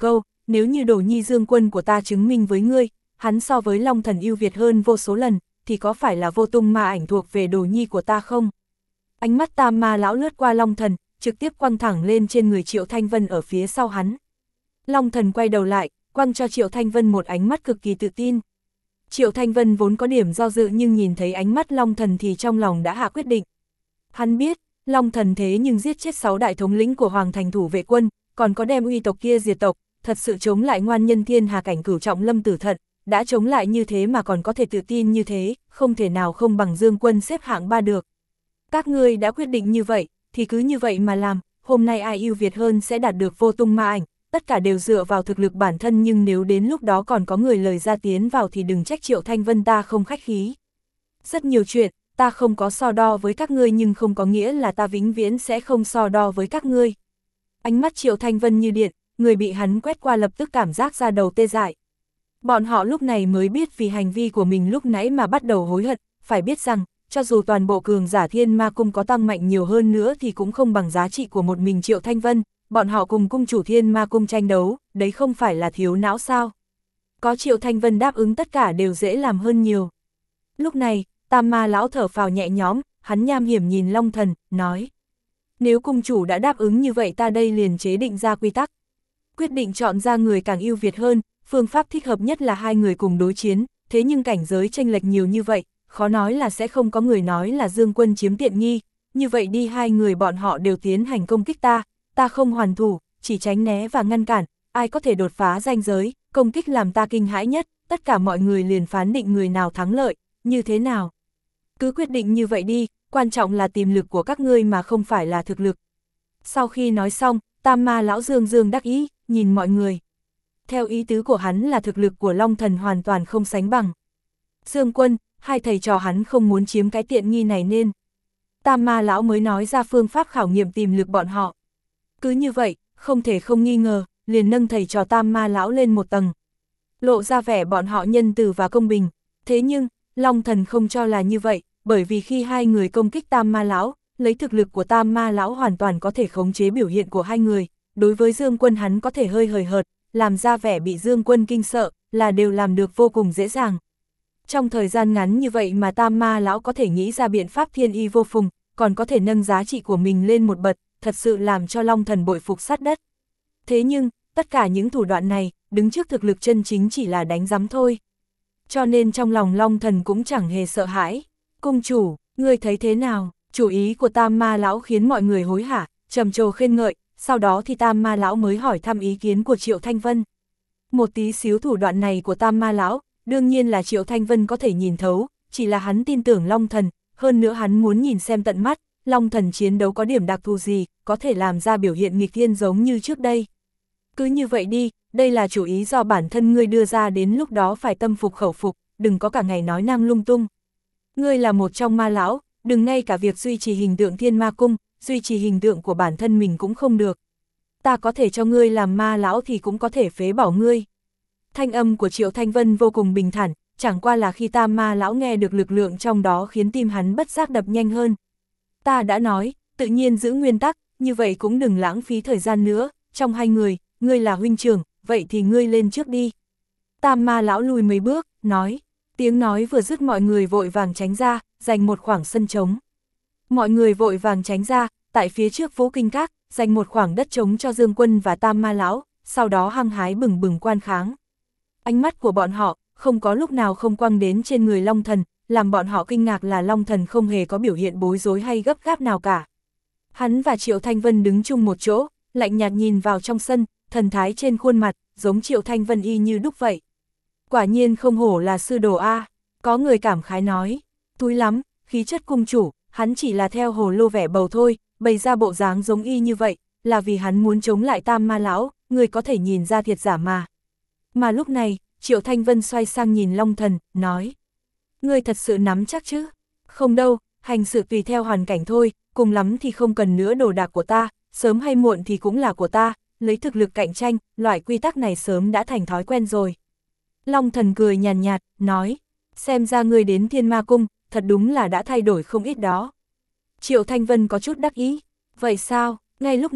nếu như Đồ Nhi Dương Quân của ta chứng minh với ngươi, hắn so với Long Thần ưu việt hơn vô số lần, thì có phải là vô tung ma ảnh thuộc về Đồ Nhi của ta không? Ánh mắt Tam Ma lão lướt qua Long Thần, trực tiếp quăng thẳng lên trên người Triệu Thanh Vân ở phía sau hắn. Long Thần quay đầu lại, quăng cho Triệu Thanh Vân một ánh mắt cực kỳ tự tin. Triệu Thanh Vân vốn có điểm do dự nhưng nhìn thấy ánh mắt Long Thần thì trong lòng đã hạ quyết định. Hắn biết, Long Thần thế nhưng giết chết sáu đại thống lĩnh của Hoàng Thành thủ vệ quân, còn có đem uy tộc kia diệt tộc, thật sự chống lại ngoan nhân thiên hà cảnh cửu trọng Lâm Tử Thận, đã chống lại như thế mà còn có thể tự tin như thế, không thể nào không bằng Dương Quân xếp hạng ba được. Các ngươi đã quyết định như vậy, thì cứ như vậy mà làm, hôm nay ai ưu việt hơn sẽ đạt được vô tung ma ảnh, tất cả đều dựa vào thực lực bản thân, nhưng nếu đến lúc đó còn có người lời ra tiến vào thì đừng trách Triệu Thanh Vân ta không khách khí. Rất nhiều chuyện, ta không có so đo với các ngươi nhưng không có nghĩa là ta vĩnh viễn sẽ không so đo với các ngươi. Ánh mắt Triệu Thanh Vân như điện, người bị hắn quét qua lập tức cảm giác ra đầu tê dại. Bọn họ lúc này mới biết vì hành vi của mình lúc nãy mà bắt đầu hối hận, phải biết rằng, cho dù toàn bộ cường giả Thiên Ma Cung có tăng mạnh nhiều hơn nữa thì cũng không bằng giá trị của một mình Triệu Thanh Vân, bọn họ cùng cung chủ Thiên Ma Cung tranh đấu, đấy không phải là thiếu não sao. Có Triệu Thanh Vân đáp ứng tất cả đều dễ làm hơn nhiều. Lúc này, Tam Ma lão thở phào nhẹ nhõm, hắn nham hiểm nhìn Long Thần, nói. Nếu cung chủ đã đáp ứng như vậy ta đây liền chế định ra quy tắc. Quyết định chọn ra người càng ưu việt hơn, phương pháp thích hợp nhất là hai người cùng đối chiến, thế nhưng cảnh giới chênh lệch nhiều như vậy, khó nói là sẽ không có người nói là Dương Quân chiếm tiện nghi, như vậy đi hai người bọn họ đều tiến hành công kích ta, ta không hoàn thủ, chỉ tránh né và ngăn cản, ai có thể đột phá ranh giới, công kích làm ta kinh hãi nhất, tất cả mọi người liền phán định người nào thắng lợi, như thế nào? Cứ quyết định như vậy đi, quan trọng là tiềm lực của các ngươi mà không phải là thực lực. Sau khi nói xong, Tam Ma lão Dương Dương đắc ý, nhìn mọi người. Theo ý tứ của hắn là thực lực của Long Thần hoàn toàn không sánh bằng. Dương Quân, hai thầy trò hắn không muốn chiếm cái tiện nghi này nên. Tam Ma lão mới nói ra phương pháp khảo nghiệm tiềm lực bọn họ. Cứ như vậy, không thể không nghi ngờ, liền nâng thầy trò Tam Ma lão lên một tầng. Lộ ra vẻ bọn họ nhân từ và công bình. Thế nhưng, Long Thần không cho là như vậy, bởi vì khi hai người công kích Tam Ma lão, lấy thực lực của Tam Ma lão hoàn toàn có thể khống chế biểu hiện của hai người. Đối với Dương Quân hắn có thể hơi hời hợt, làm ra vẻ bị Dương Quân kinh sợ, là đều làm được vô cùng dễ dàng. Trong thời gian ngắn như vậy mà Tam Ma lão có thể nghĩ ra biện pháp thiên y vô phùng, còn có thể nâng giá trị của mình lên một bậc, thật sự làm cho Long Thần bội phục sát đất. Thế nhưng, tất cả những thủ đoạn này, đứng trước thực lực chân chính chỉ là đánh giám thôi. Cho nên trong lòng Long Thần cũng chẳng hề sợ hãi. Cung chủ, ngươi thấy thế nào? Chủ ý của Tam Ma lão khiến mọi người hối hả, trầm trồ khen ngợi, sau đó thì Tam Ma lão mới hỏi thăm ý kiến của Triệu Thanh Vân. Một tí xíu thủ đoạn này của Tam Ma lão, đương nhiên là Triệu Thanh Vân có thể nhìn thấu, chỉ là hắn tin tưởng Long Thần, hơn nữa hắn muốn nhìn xem tận mắt, Long Thần chiến đấu có điểm đặc thù gì, có thể làm ra biểu hiện nghịch thiên giống như trước đây. Cứ như vậy đi, đây là chủ ý do bản thân ngươi đưa ra, đến lúc đó phải tâm phục khẩu phục, đừng có cả ngày nói năng lung tung. Ngươi là một trong ma lão, đừng ngay cả việc duy trì hình tượng Thiên Ma Cung, duy trì hình tượng của bản thân mình cũng không được. Ta có thể cho ngươi làm ma lão thì cũng có thể phế bỏ ngươi. Thanh âm của Triệu Thanh Vân vô cùng bình thản, chẳng qua là khi Tam Ma lão nghe được lực lượng trong đó khiến tim hắn bất giác đập nhanh hơn. Ta đã nói, tự nhiên giữ nguyên tắc, như vậy cũng đừng lãng phí thời gian nữa, trong hai người, ngươi là huynh trưởng, vậy thì ngươi lên trước đi. Tam Ma lão lùi mấy bước, nói, tiếng nói vừa dứt mọi người vội vàng tránh ra, dành một khoảng sân trống. Mọi người vội vàng tránh ra, tại phía trước Vũ Kinh Các, dành một khoảng đất trống cho Dương Quân và Tam Ma lão, sau đó hăng hái bừng bừng quan kháng. Ánh mắt của bọn họ, không có lúc nào không quăng đến trên người Long Thần, làm bọn họ kinh ngạc là Long Thần không hề có biểu hiện bối rối hay gấp gáp nào cả. Hắn và Triệu Thanh Vân đứng chung một chỗ, lạnh nhạt nhìn vào trong sân, thần thái trên khuôn mặt, giống Triệu Thanh Vân y như đúc vậy. Quả nhiên không hổ là sư đồ A, có người cảm khái nói, túi lắm, khí chất cung chủ, hắn chỉ là theo hồ lô vẻ bầu thôi, bày ra bộ dáng giống y như vậy, là vì hắn muốn chống lại Tam Ma lão, người có thể nhìn ra thiệt giả mà. Mà lúc này, Triệu Thanh Vân xoay sang nhìn Long Thần, nói, ngươi thật sự nắm chắc chứ? Không đâu, hành sự tùy theo hoàn cảnh thôi, cùng lắm thì không cần nữa đồ đạc của ta, sớm hay muộn thì cũng là của ta, lấy thực lực cạnh tranh, loại quy tắc này sớm đã thành thói quen rồi. Long Thần cười nhàn nhạt, nói, xem ra ngươi đến Thiên Ma Cung, thật đúng là đã thay đổi không ít đó. Triệu Thanh Vân có chút đắc ý, vậy sao? Ngay lúc này,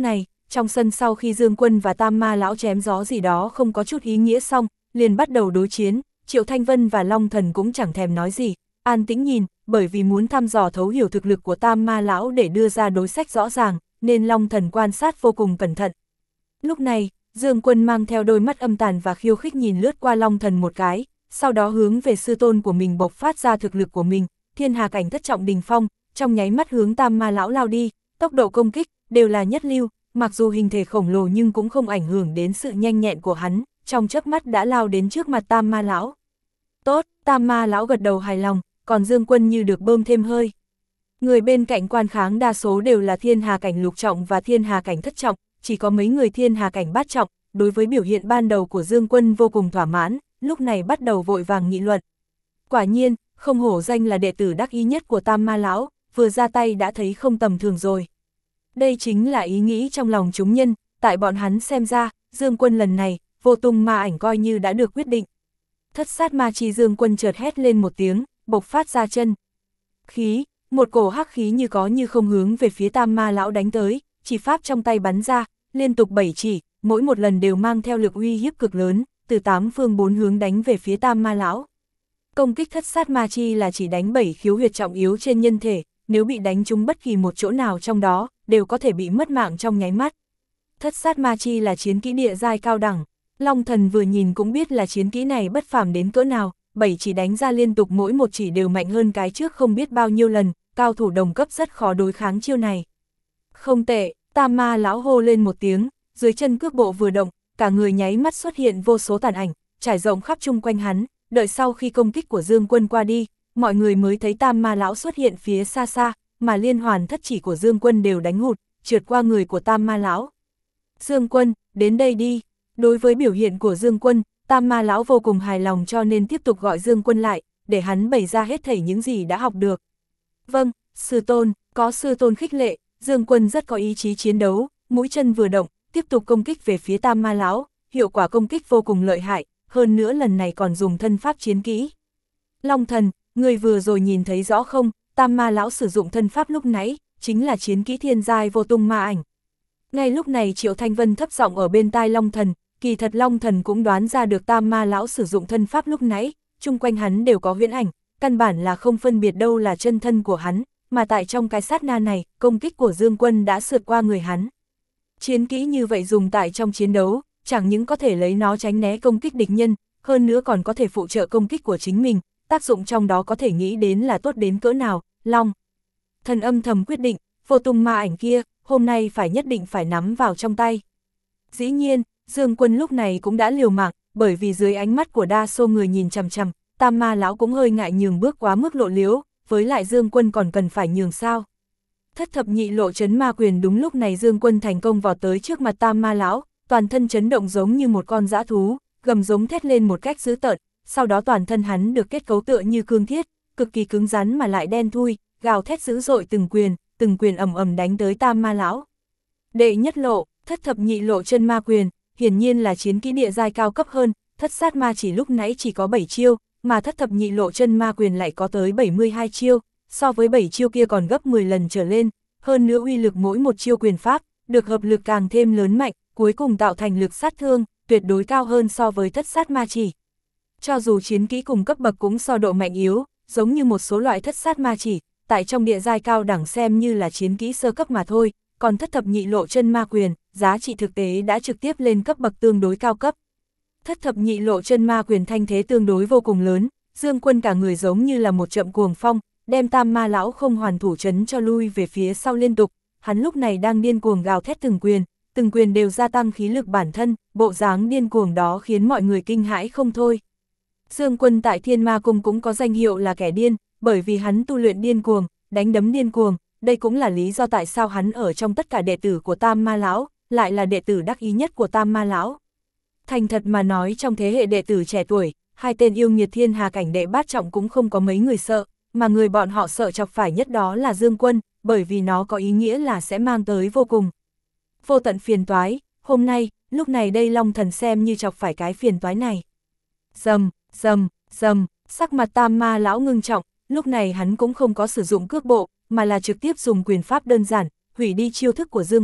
trong sân sau khi Dương Quân và Tam Ma Lão chém gió gì đó không có chút ý nghĩa xong, liền bắt đầu đối chiến, Triệu Thanh Vân và Long Thần cũng chẳng thèm nói gì, an tĩnh nhìn, bởi vì muốn thăm dò thấu hiểu thực lực của Tam Ma Lão để đưa ra đối sách rõ ràng, nên Long Thần quan sát vô cùng cẩn thận. Lúc này, Dương Quân mang theo đôi mắt âm tàn và khiêu khích nhìn lướt qua Long Thần một cái, sau đó hướng về sư tôn của mình bộc phát ra thực lực của mình, thiên hà cảnh thất trọng đỉnh phong, trong nháy mắt hướng Tam Ma Lão lao đi, tốc độ công kích đều là nhất lưu, mặc dù hình thể khổng lồ nhưng cũng không ảnh hưởng đến sự nhanh nhẹn của hắn, trong chớp mắt đã lao đến trước mặt Tam Ma Lão. Tốt, Tam Ma Lão gật đầu hài lòng, còn Dương Quân như được bơm thêm hơi. Người bên cạnh quan kháng đa số đều là thiên hà cảnh lục trọng và thiên hà cảnh thất trọng, chỉ có mấy người thiên hà cảnh bát trọng, đối với biểu hiện ban đầu của Dương Quân vô cùng thỏa mãn, lúc này bắt đầu vội vàng nghị luận. Quả nhiên, không hổ danh là đệ tử đắc ý nhất của Tam Ma Lão, vừa ra tay đã thấy không tầm thường rồi. Đây chính là ý nghĩ trong lòng chúng nhân, tại bọn hắn xem ra, Dương Quân lần này, vô tung ma ảnh coi như đã được quyết định. Thất sát ma chi Dương Quân chợt hét lên một tiếng, bộc phát ra chân khí, một cổ hắc khí như có như không hướng về phía Tam Ma Lão đánh tới, chỉ pháp trong tay bắn ra, liên tục bảy chỉ, mỗi một lần đều mang theo lực uy hiếp cực lớn, từ tám phương bốn hướng đánh về phía Tam Ma Lão. Công kích thất sát ma chi là chỉ đánh bảy khiếu huyệt trọng yếu trên nhân thể, nếu bị đánh trúng bất kỳ một chỗ nào trong đó, đều có thể bị mất mạng trong nháy mắt. Thất sát ma chi là chiến kỹ địa giai cao đẳng, Long Thần vừa nhìn cũng biết là chiến kỹ này bất phàm đến cỡ nào, bảy chỉ đánh ra liên tục mỗi một chỉ đều mạnh hơn cái trước không biết bao nhiêu lần, cao thủ đồng cấp rất khó đối kháng chiêu này. Không tệ, Tam Ma Lão hô lên một tiếng, dưới chân cước bộ vừa động, cả người nháy mắt xuất hiện vô số tàn ảnh, trải rộng khắp chung quanh hắn, đợi sau khi công kích của Dương Quân qua đi, mọi người mới thấy Tam Ma Lão xuất hiện phía xa xa, mà liên hoàn thất chỉ của Dương Quân đều đánh hụt, trượt qua người của Tam Ma Lão. Dương Quân, đến đây đi. Đối với biểu hiện của Dương Quân, Tam Ma Lão vô cùng hài lòng cho nên tiếp tục gọi Dương Quân lại, để hắn bày ra hết thảy những gì đã học được. Vâng, sư tôn, có sư tôn khích lệ, Dương Quân rất có ý chí chiến đấu, mũi chân vừa động, tiếp tục công kích về phía Tam Ma Lão, hiệu quả công kích vô cùng lợi hại, hơn nữa lần này còn dùng thân pháp chiến kỹ. Long Thần, người vừa rồi nhìn thấy rõ không, Tam Ma Lão sử dụng thân pháp lúc nãy, chính là chiến kỹ thiên giai vô tung ma ảnh. Ngay lúc này Triệu Thanh Vân thấp giọng ở bên tai Long Thần, kỳ thật Long Thần cũng đoán ra được Tam Ma Lão sử dụng thân pháp lúc nãy, chung quanh hắn đều có huyễn ảnh, căn bản là không phân biệt đâu là chân thân của hắn, mà tại trong cái sát na này, công kích của Dương Quân đã sượt qua người hắn. Chiến kỹ như vậy dùng tại trong chiến đấu, chẳng những có thể lấy nó tránh né công kích địch nhân, hơn nữa còn có thể phụ trợ công kích của chính mình, tác dụng trong đó có thể nghĩ đến là tốt đến cỡ nào. Long Thần âm thầm quyết định, vô tung ma ảnh kia, hôm nay phải nhất định phải nắm vào trong tay. Dĩ nhiên, Dương Quân lúc này cũng đã liều mạng, bởi vì dưới ánh mắt của đa số người nhìn chằm chằm, Tam Ma Lão cũng hơi ngại nhường bước quá mức lộ liễu, với lại Dương Quân còn cần phải nhường sao. Thất thập nhị lộ chấn ma quyền đúng lúc này Dương Quân thành công vọt tới trước mặt Tam Ma Lão, toàn thân chấn động giống như một con dã thú, gầm giống thét lên một cách dữ tợn, sau đó toàn thân hắn được kết cấu tựa như cương thiết, cực kỳ cứng rắn mà lại đen thui, gào thét dữ dội từng quyền, từng quyền ầm ầm đánh tới Tam Ma Lão. Đệ nhất lộ, thất thập nhị lộ chân ma quyền, hiển nhiên là chiến kỹ địa giai cao cấp hơn, thất sát ma chỉ lúc nãy chỉ có bảy chiêu, mà thất thập nhị lộ chân ma quyền lại có tới bảy mươi hai chiêu, so với bảy chiêu kia còn gấp mười lần trở lên, hơn nữa uy lực mỗi một chiêu quyền pháp, được hợp lực càng thêm lớn mạnh, cuối cùng tạo thành lực sát thương, tuyệt đối cao hơn so với thất sát ma chỉ. Cho dù chiến kỹ cùng cấp bậc cũng so độ mạnh yếu, giống như một số loại thất sát ma chỉ, tại trong địa giai cao đẳng xem như là chiến kỹ sơ cấp mà thôi, còn thất thập nhị lộ chân ma quyền, giá trị thực tế đã trực tiếp lên cấp bậc tương đối cao cấp. Thất thập nhị lộ chân ma quyền thanh thế tương đối vô cùng lớn, Dương Quân cả người giống như là một trận cuồng phong, đem Tam Ma Lão không hoàn thủ chấn cho lui về phía sau liên tục, hắn lúc này đang điên cuồng gào thét từng quyền, từng quyền đều gia tăng khí lực bản thân, bộ dáng điên cuồng đó khiến mọi người kinh hãi không thôi. Dương Quân tại Thiên Ma Cung cũng có danh hiệu là kẻ điên, bởi vì hắn tu luyện điên cuồng, đánh đấm điên cuồng, đây cũng là lý do tại sao hắn ở trong tất cả đệ tử của Tam Ma Lão, lại là đệ tử đắc ý nhất của Tam Ma Lão. Thành thật mà nói trong thế hệ đệ tử trẻ tuổi, hai tên yêu nghiệt thiên hà cảnh đệ bát trọng cũng không có mấy người sợ, mà người bọn họ sợ chọc phải nhất đó là Dương Quân, bởi vì nó có ý nghĩa là sẽ mang tới vô cùng vô tận phiền toái, hôm nay, lúc này đây Long Thần xem như chọc phải cái phiền toái này. Dầm, dầm, dầm, sắc mặt Tam Ma Lão ngưng trọng, lúc này hắn cũng không có sử dụng cước bộ, mà là trực tiếp dùng quyền pháp đơn giản, hủy đi chiêu thức của Dương Quân,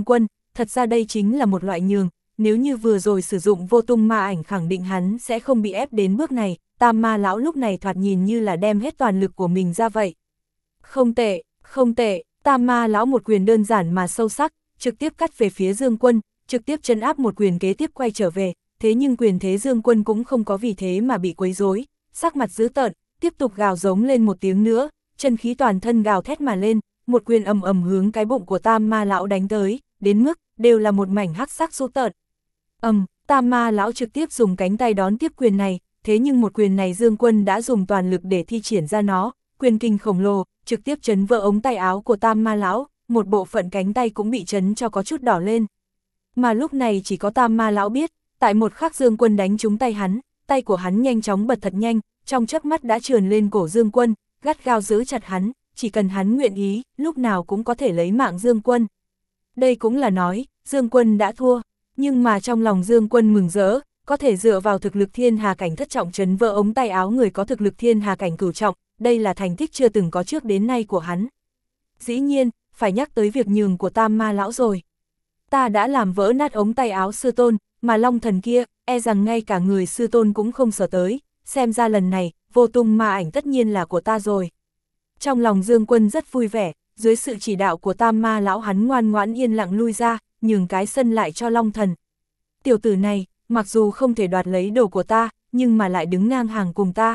thật ra đây chính là một loại nhường, nếu như vừa rồi sử dụng vô tung ma ảnh khẳng định hắn sẽ không bị ép đến bước này, Tam Ma lão lúc này thoạt nhìn như là đem hết toàn lực của mình ra vậy. Không tệ, không tệ, Tam Ma lão một quyền đơn giản mà sâu sắc, trực tiếp cắt về phía Dương Quân, trực tiếp trấn áp một quyền kế tiếp quay trở về, thế nhưng quyền thế Dương Quân cũng không có vì thế mà bị quấy rối, sắc mặt dữ tợn, tiếp tục gào giống lên một tiếng nữa, chân khí toàn thân gào thét mà lên, một quyền ầm ầm hướng cái bụng của Tam Ma lão đánh tới, đến mức đều là một mảnh hắc sắc dữ tợn. Ầm, Tam Ma lão trực tiếp dùng cánh tay đón tiếp quyền này, thế nhưng một quyền này Dương Quân đã dùng toàn lực để thi triển ra nó, quyền kinh khổng lồ, trực tiếp chấn vỡ ống tay áo của Tam Ma lão, một bộ phận cánh tay cũng bị chấn cho có chút đỏ lên. Mà lúc này chỉ có Tam Ma lão biết, tại một khắc Dương Quân đánh trúng tay hắn, tay của hắn nhanh chóng bật thật nhanh, trong chớp mắt đã trườn lên cổ Dương Quân, gắt gao giữ chặt hắn, chỉ cần hắn nguyện ý, lúc nào cũng có thể lấy mạng Dương Quân. Đây cũng là nói, Dương Quân đã thua, nhưng mà trong lòng Dương Quân mừng rỡ, có thể dựa vào thực lực thiên hà cảnh thất trọng chấn vỡ ống tay áo người có thực lực thiên hà cảnh cửu trọng, đây là thành tích chưa từng có trước đến nay của hắn. Dĩ nhiên, phải nhắc tới việc nhường của Tam Ma lão rồi. Ta đã làm vỡ nát ống tay áo sư tôn, mà Long Thần kia, e rằng ngay cả người sư tôn cũng không sợ tới, xem ra lần này, vô tung ma ảnh tất nhiên là của ta rồi. Trong lòng Dương Quân rất vui vẻ, dưới sự chỉ đạo của Tam Ma lão hắn ngoan ngoãn yên lặng lui ra, nhường cái sân lại cho Long Thần. Tiểu tử này, mặc dù không thể đoạt lấy đồ của ta, nhưng mà lại đứng ngang hàng cùng ta.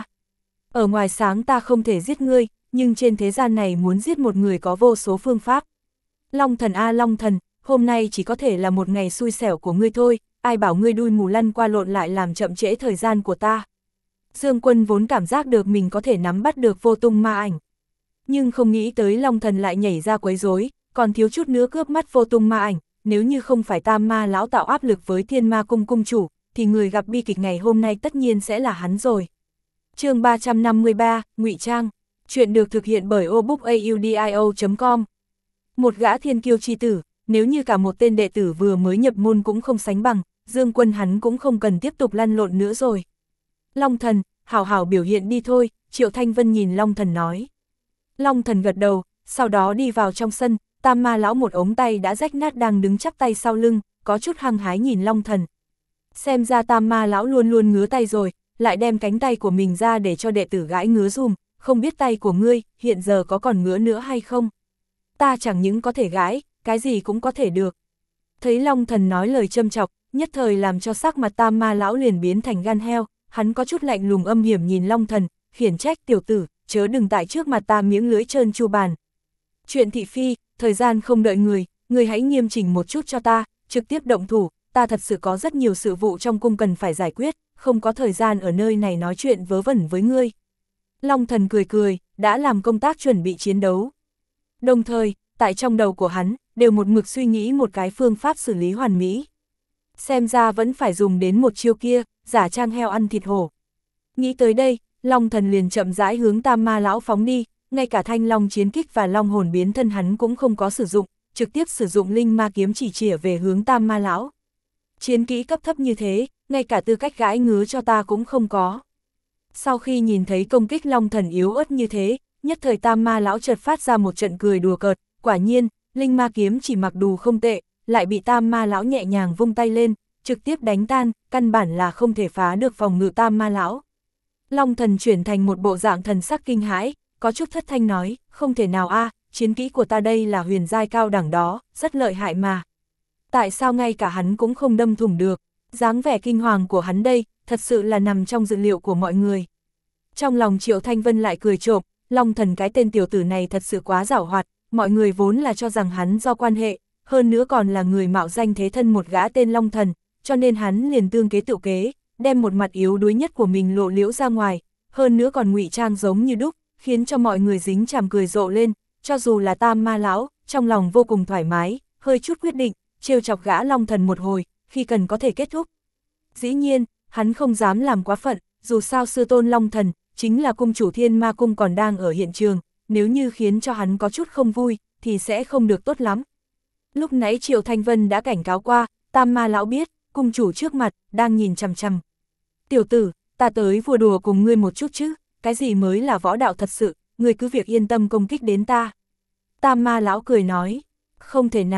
Ở ngoài sáng ta không thể giết ngươi, nhưng trên thế gian này muốn giết một người có vô số phương pháp. Long Thần a Long Thần, hôm nay chỉ có thể là một ngày xui xẻo của ngươi thôi, ai bảo ngươi đuôi mù lăn qua lộn lại làm chậm trễ thời gian của ta. Dương Quân vốn cảm giác được mình có thể nắm bắt được vô tung ma ảnh. Nhưng không nghĩ tới Long Thần lại nhảy ra quấy rối, còn thiếu chút nữa cướp mắt vô tung ma ảnh, nếu như không phải Tam Ma lão tạo áp lực với Thiên Ma cung cung chủ, thì người gặp bi kịch ngày hôm nay tất nhiên sẽ là hắn rồi. Chương ba trăm năm mươi ba, Ngụy Trang. Chuyện được thực hiện bởi obookaudio chấm com. Một gã thiên kiêu chi tử, nếu như cả một tên đệ tử vừa mới nhập môn cũng không sánh bằng, Dương Quân hắn cũng không cần tiếp tục lăn lộn nữa rồi. Long Thần, hảo hảo biểu hiện đi thôi, Triệu Thanh Vân nhìn Long Thần nói. Long Thần gật đầu, sau đó đi vào trong sân, Tam Ma lão một ống tay đã rách nát đang đứng chắp tay sau lưng, có chút hăng hái nhìn Long Thần. Xem ra Tam Ma lão luôn luôn ngứa tay rồi, lại đem cánh tay của mình ra để cho đệ tử gãi ngứa dùm, không biết tay của ngươi, hiện giờ có còn ngứa nữa hay không? Ta chẳng những có thể gãi, cái gì cũng có thể được. Thấy Long Thần nói lời châm chọc, nhất thời làm cho sắc mặt Tam Ma lão liền biến thành gan heo, hắn có chút lạnh lùng âm hiểm nhìn Long Thần, khiển trách tiểu tử, chớ đừng tại trước mặt ta miếng lưỡi trơn chu bàn. Chuyện thị phi, thời gian không đợi người, người hãy nghiêm chỉnh một chút cho ta, trực tiếp động thủ, ta thật sự có rất nhiều sự vụ trong cung cần phải giải quyết, không có thời gian ở nơi này nói chuyện vớ vẩn với ngươi. Long Thần cười cười, đã làm công tác chuẩn bị chiến đấu. Đồng thời, tại trong đầu của hắn, đều một mực suy nghĩ một cái phương pháp xử lý hoàn mỹ. Xem ra vẫn phải dùng đến một chiêu kia, giả trang heo ăn thịt hổ. Nghĩ tới đây, Long Thần liền chậm rãi hướng Tam Ma lão phóng đi, ngay cả thanh long chiến kích và long hồn biến thân hắn cũng không có sử dụng, trực tiếp sử dụng linh ma kiếm chỉ chĩa về hướng Tam Ma lão. Chiến kỹ cấp thấp như thế, ngay cả tư cách gãi ngứa cho ta cũng không có. Sau khi nhìn thấy công kích Long Thần yếu ớt như thế, nhất thời Tam Ma lão chợt phát ra một trận cười đùa cợt, quả nhiên, linh ma kiếm chỉ mặc dù không tệ, lại bị Tam Ma lão nhẹ nhàng vung tay lên, trực tiếp đánh tan, căn bản là không thể phá được phòng ngự Tam Ma lão. Long Thần chuyển thành một bộ dạng thần sắc kinh hãi, có chút thất thanh nói, không thể nào a, chiến kỹ của ta đây là huyền giai cao đẳng đó, rất lợi hại mà. Tại sao ngay cả hắn cũng không đâm thủng được, dáng vẻ kinh hoàng của hắn đây, thật sự là nằm trong dự liệu của mọi người. Trong lòng Triệu Thanh Vân lại cười trộm, Long Thần cái tên tiểu tử này thật sự quá giảo hoạt, mọi người vốn là cho rằng hắn do quan hệ, hơn nữa còn là người mạo danh thế thân một gã tên Long Thần, cho nên hắn liền tương kế tự kế, đem một mặt yếu đuối nhất của mình lộ liễu ra ngoài, hơn nữa còn ngụy trang giống như đúc, khiến cho mọi người dính chàm cười rộ lên, cho dù là Tam Ma lão, trong lòng vô cùng thoải mái, hơi chút quyết định, trêu chọc gã Long Thần một hồi, khi cần có thể kết thúc. Dĩ nhiên, hắn không dám làm quá phận, dù sao sư tôn Long Thần, chính là cung chủ Thiên Ma cung còn đang ở hiện trường, nếu như khiến cho hắn có chút không vui, thì sẽ không được tốt lắm. Lúc nãy Triệu Thanh Vân đã cảnh cáo qua, Tam Ma lão biết, cung chủ trước mặt, đang nhìn chằm chằm. Tiểu tử, ta tới vừa đùa cùng ngươi một chút chứ, cái gì mới là võ đạo thật sự, ngươi cứ việc yên tâm công kích đến ta. Tam Ma lão cười nói, không thể nào,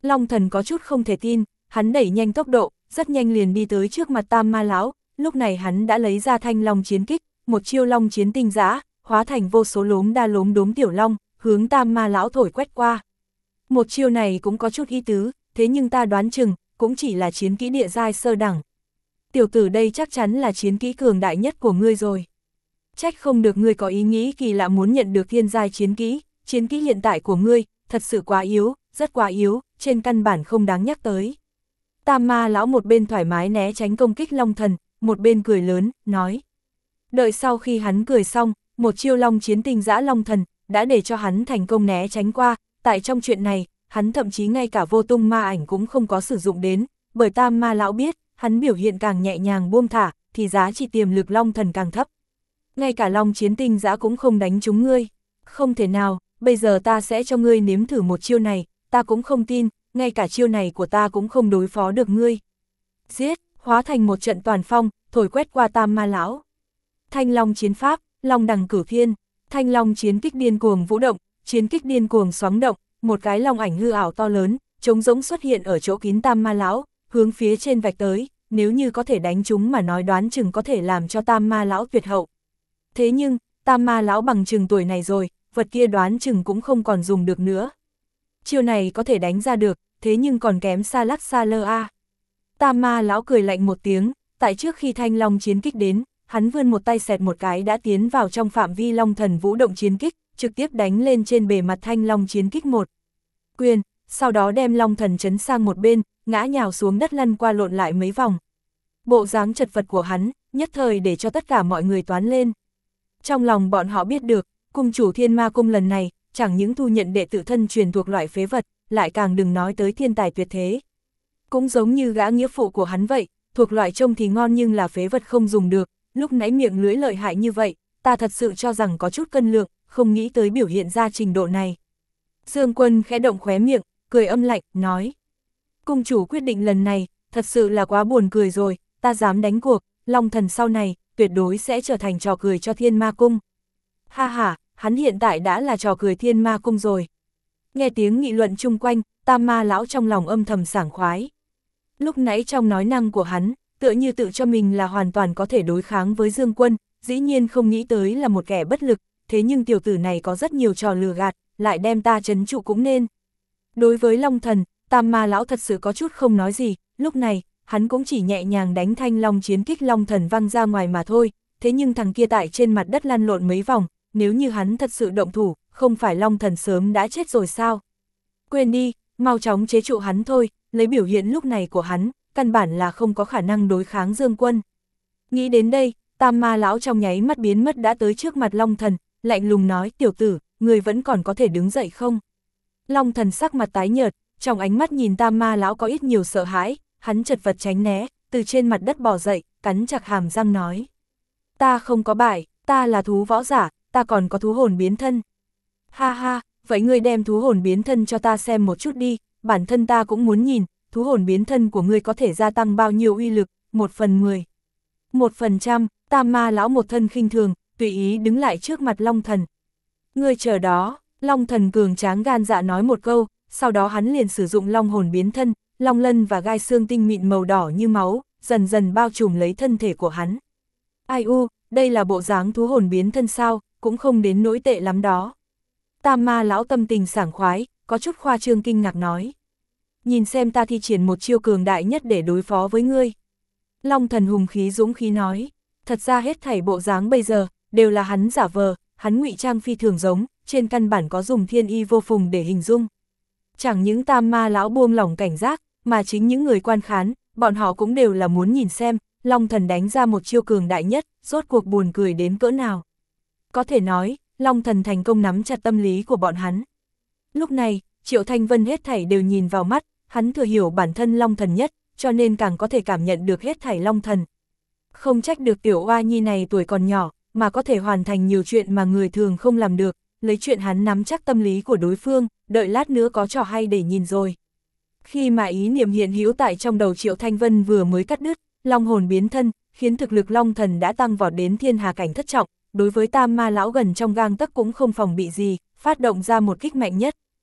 Long Thần có chút không thể tin, hắn đẩy nhanh tốc độ, rất nhanh liền đi tới trước mặt Tam Ma Lão, lúc này hắn đã lấy ra Thanh Long chiến kích, một chiêu long chiến tinh dã, hóa thành vô số lốm đa lốm đốm tiểu long, hướng Tam Ma Lão thổi quét qua. Một chiêu này cũng có chút ý tứ, thế nhưng ta đoán chừng, cũng chỉ là chiến kỹ địa giai sơ đẳng. Tiểu tử đây chắc chắn là chiến kỹ cường đại nhất của ngươi rồi. Trách không được ngươi có ý nghĩ kỳ lạ muốn nhận được thiên giai chiến kỹ, chiến kỹ hiện tại của ngươi, thật sự quá yếu, rất quá yếu, trên căn bản không đáng nhắc tới. Tam Ma Lão một bên thoải mái né tránh công kích Long Thần, một bên cười lớn, nói. Đợi sau khi hắn cười xong, một chiêu long chiến tinh dã Long Thần, đã để cho hắn thành công né tránh qua, tại trong chuyện này, hắn thậm chí ngay cả vô tung ma ảnh cũng không có sử dụng đến, bởi Tam Ma Lão biết, hắn biểu hiện càng nhẹ nhàng buông thả, thì giá trị tiềm lực Long Thần càng thấp. Ngay cả long chiến tinh dã cũng không đánh trúng ngươi. Không thể nào, bây giờ ta sẽ cho ngươi nếm thử một chiêu này, ta cũng không tin, ngay cả chiêu này của ta cũng không đối phó được ngươi. Giết, hóa thành một trận toàn phong, thổi quét qua Tam Ma Lão. Thanh Long chiến pháp, Long đằng cửu thiên, Thanh Long chiến kích điên cuồng vũ động, chiến kích điên cuồng xoắn động, một cái long ảnh hư ảo to lớn, trống rỗng xuất hiện ở chỗ kín Tam Ma Lão, hướng phía trên vạch tới, nếu như có thể đánh chúng mà nói đoán chừng có thể làm cho Tam Ma Lão tuyệt hậu. Thế nhưng, Tam Ma Lão bằng chừng tuổi này rồi, vật kia đoán chừng cũng không còn dùng được nữa. Chiêu này có thể đánh ra được, thế nhưng còn kém xa lắc xa lơ a. Tam Ma Lão cười lạnh một tiếng, tại trước khi Thanh Long chiến kích đến, hắn vươn một tay xẹt một cái đã tiến vào trong phạm vi Long Thần vũ động chiến kích, trực tiếp đánh lên trên bề mặt Thanh Long chiến kích một quyền, sau đó đem Long Thần chấn sang một bên, ngã nhào xuống đất lăn qua lộn lại mấy vòng. Bộ dáng chật vật của hắn, nhất thời để cho tất cả mọi người toán lên. Trong lòng bọn họ biết được, cung chủ Thiên Ma Cung lần này, chẳng những thu nhận đệ tử thân truyền thuộc loại phế vật, lại càng đừng nói tới thiên tài tuyệt thế. Cũng giống như gã nghĩa phụ của hắn vậy, thuộc loại trông thì ngon nhưng là phế vật không dùng được, lúc nãy miệng lưỡi lợi hại như vậy, ta thật sự cho rằng có chút cân lượng, không nghĩ tới biểu hiện ra trình độ này. Dương Quân khẽ động khóe miệng, cười âm lạnh, nói. Cung chủ quyết định lần này, thật sự là quá buồn cười rồi, ta dám đánh cuộc, Long Thần sau này, tuyệt đối sẽ trở thành trò cười cho Thiên Ma Cung. Ha ha, hắn hiện tại đã là trò cười Thiên Ma Cung rồi. Nghe tiếng nghị luận chung quanh, Tam Ma Lão trong lòng âm thầm sảng khoái. Lúc nãy trong nói năng của hắn, tựa như tự cho mình là hoàn toàn có thể đối kháng với Dương Quân, dĩ nhiên không nghĩ tới là một kẻ bất lực, thế nhưng tiểu tử này có rất nhiều trò lừa gạt, lại đem ta trấn trụ cũng nên. Đối với Long Thần, Tam Ma Lão thật sự có chút không nói gì, lúc này, hắn cũng chỉ nhẹ nhàng đánh Thanh Long chiến kích Long Thần văng ra ngoài mà thôi, thế nhưng thằng kia tại trên mặt đất lăn lộn mấy vòng, nếu như hắn thật sự động thủ, không phải Long Thần sớm đã chết rồi sao? Quên đi, mau chóng chế trụ hắn thôi, lấy biểu hiện lúc này của hắn, căn bản là không có khả năng đối kháng Dương Quân. Nghĩ đến đây, Tam Ma Lão trong nháy mắt biến mất đã tới trước mặt Long Thần, lạnh lùng nói, tiểu tử, người vẫn còn có thể đứng dậy không? Long Thần sắc mặt tái nhợt, trong ánh mắt nhìn Tam Ma Lão có ít nhiều sợ hãi, hắn chật vật tránh né, từ trên mặt đất bò dậy, cắn chặt hàm răng nói. Ta không có bại, ta là thú võ giả, ta còn có thú hồn biến thân. Ha ha, vậy ngươi đem thú hồn biến thân cho ta xem một chút đi, bản thân ta cũng muốn nhìn, thú hồn biến thân của ngươi có thể gia tăng bao nhiêu uy lực, một phần mười. Một phần trăm, Tam Ma Lão một thân khinh thường, tùy ý đứng lại trước mặt Long Thần. Ngươi chờ đó, Long Thần cường tráng gan dạ nói một câu, sau đó hắn liền sử dụng long hồn biến thân, long lân và gai xương tinh mịn màu đỏ như máu, dần dần bao trùm lấy thân thể của hắn. Ai u, đây là bộ dáng thú hồn biến thân sao, cũng không đến nỗi tệ lắm đó. Tam Ma Lão tâm tình sảng khoái, có chút khoa trương kinh ngạc nói. Nhìn xem ta thi triển một chiêu cường đại nhất để đối phó với ngươi. Long Thần hùng khí dũng khí nói, thật ra hết thảy bộ dáng bây giờ, đều là hắn giả vờ, hắn ngụy trang phi thường giống, trên căn bản có dùng thiên y vô phùng để hình dung. Chẳng những Tam Ma Lão buông lỏng cảnh giác, mà chính những người quan khán, bọn họ cũng đều là muốn nhìn xem, Long Thần đánh ra một chiêu cường đại nhất, rốt cuộc buồn cười đến cỡ nào. Có thể nói, Long Thần thành công nắm chặt tâm lý của bọn hắn. Lúc này, Triệu Thanh Vân hết thảy đều nhìn vào mắt, hắn thừa hiểu bản thân Long Thần nhất, cho nên càng có thể cảm nhận được hết thảy Long Thần. Không trách được tiểu oa nhi này tuổi còn nhỏ, mà có thể hoàn thành nhiều chuyện mà người thường không làm được, lấy chuyện hắn nắm chắc tâm lý của đối phương, đợi lát nữa có trò hay để nhìn rồi. Khi mà ý niệm hiện hữu tại trong đầu Triệu Thanh Vân vừa mới cắt đứt, long hồn biến thân, khiến thực lực Long Thần đã tăng vọt đến thiên hà cảnh thất trọng, đối với Tam Ma Lão gần trong gang tấc cũng không phòng bị gì, phát động ra một kích mạnh nhất.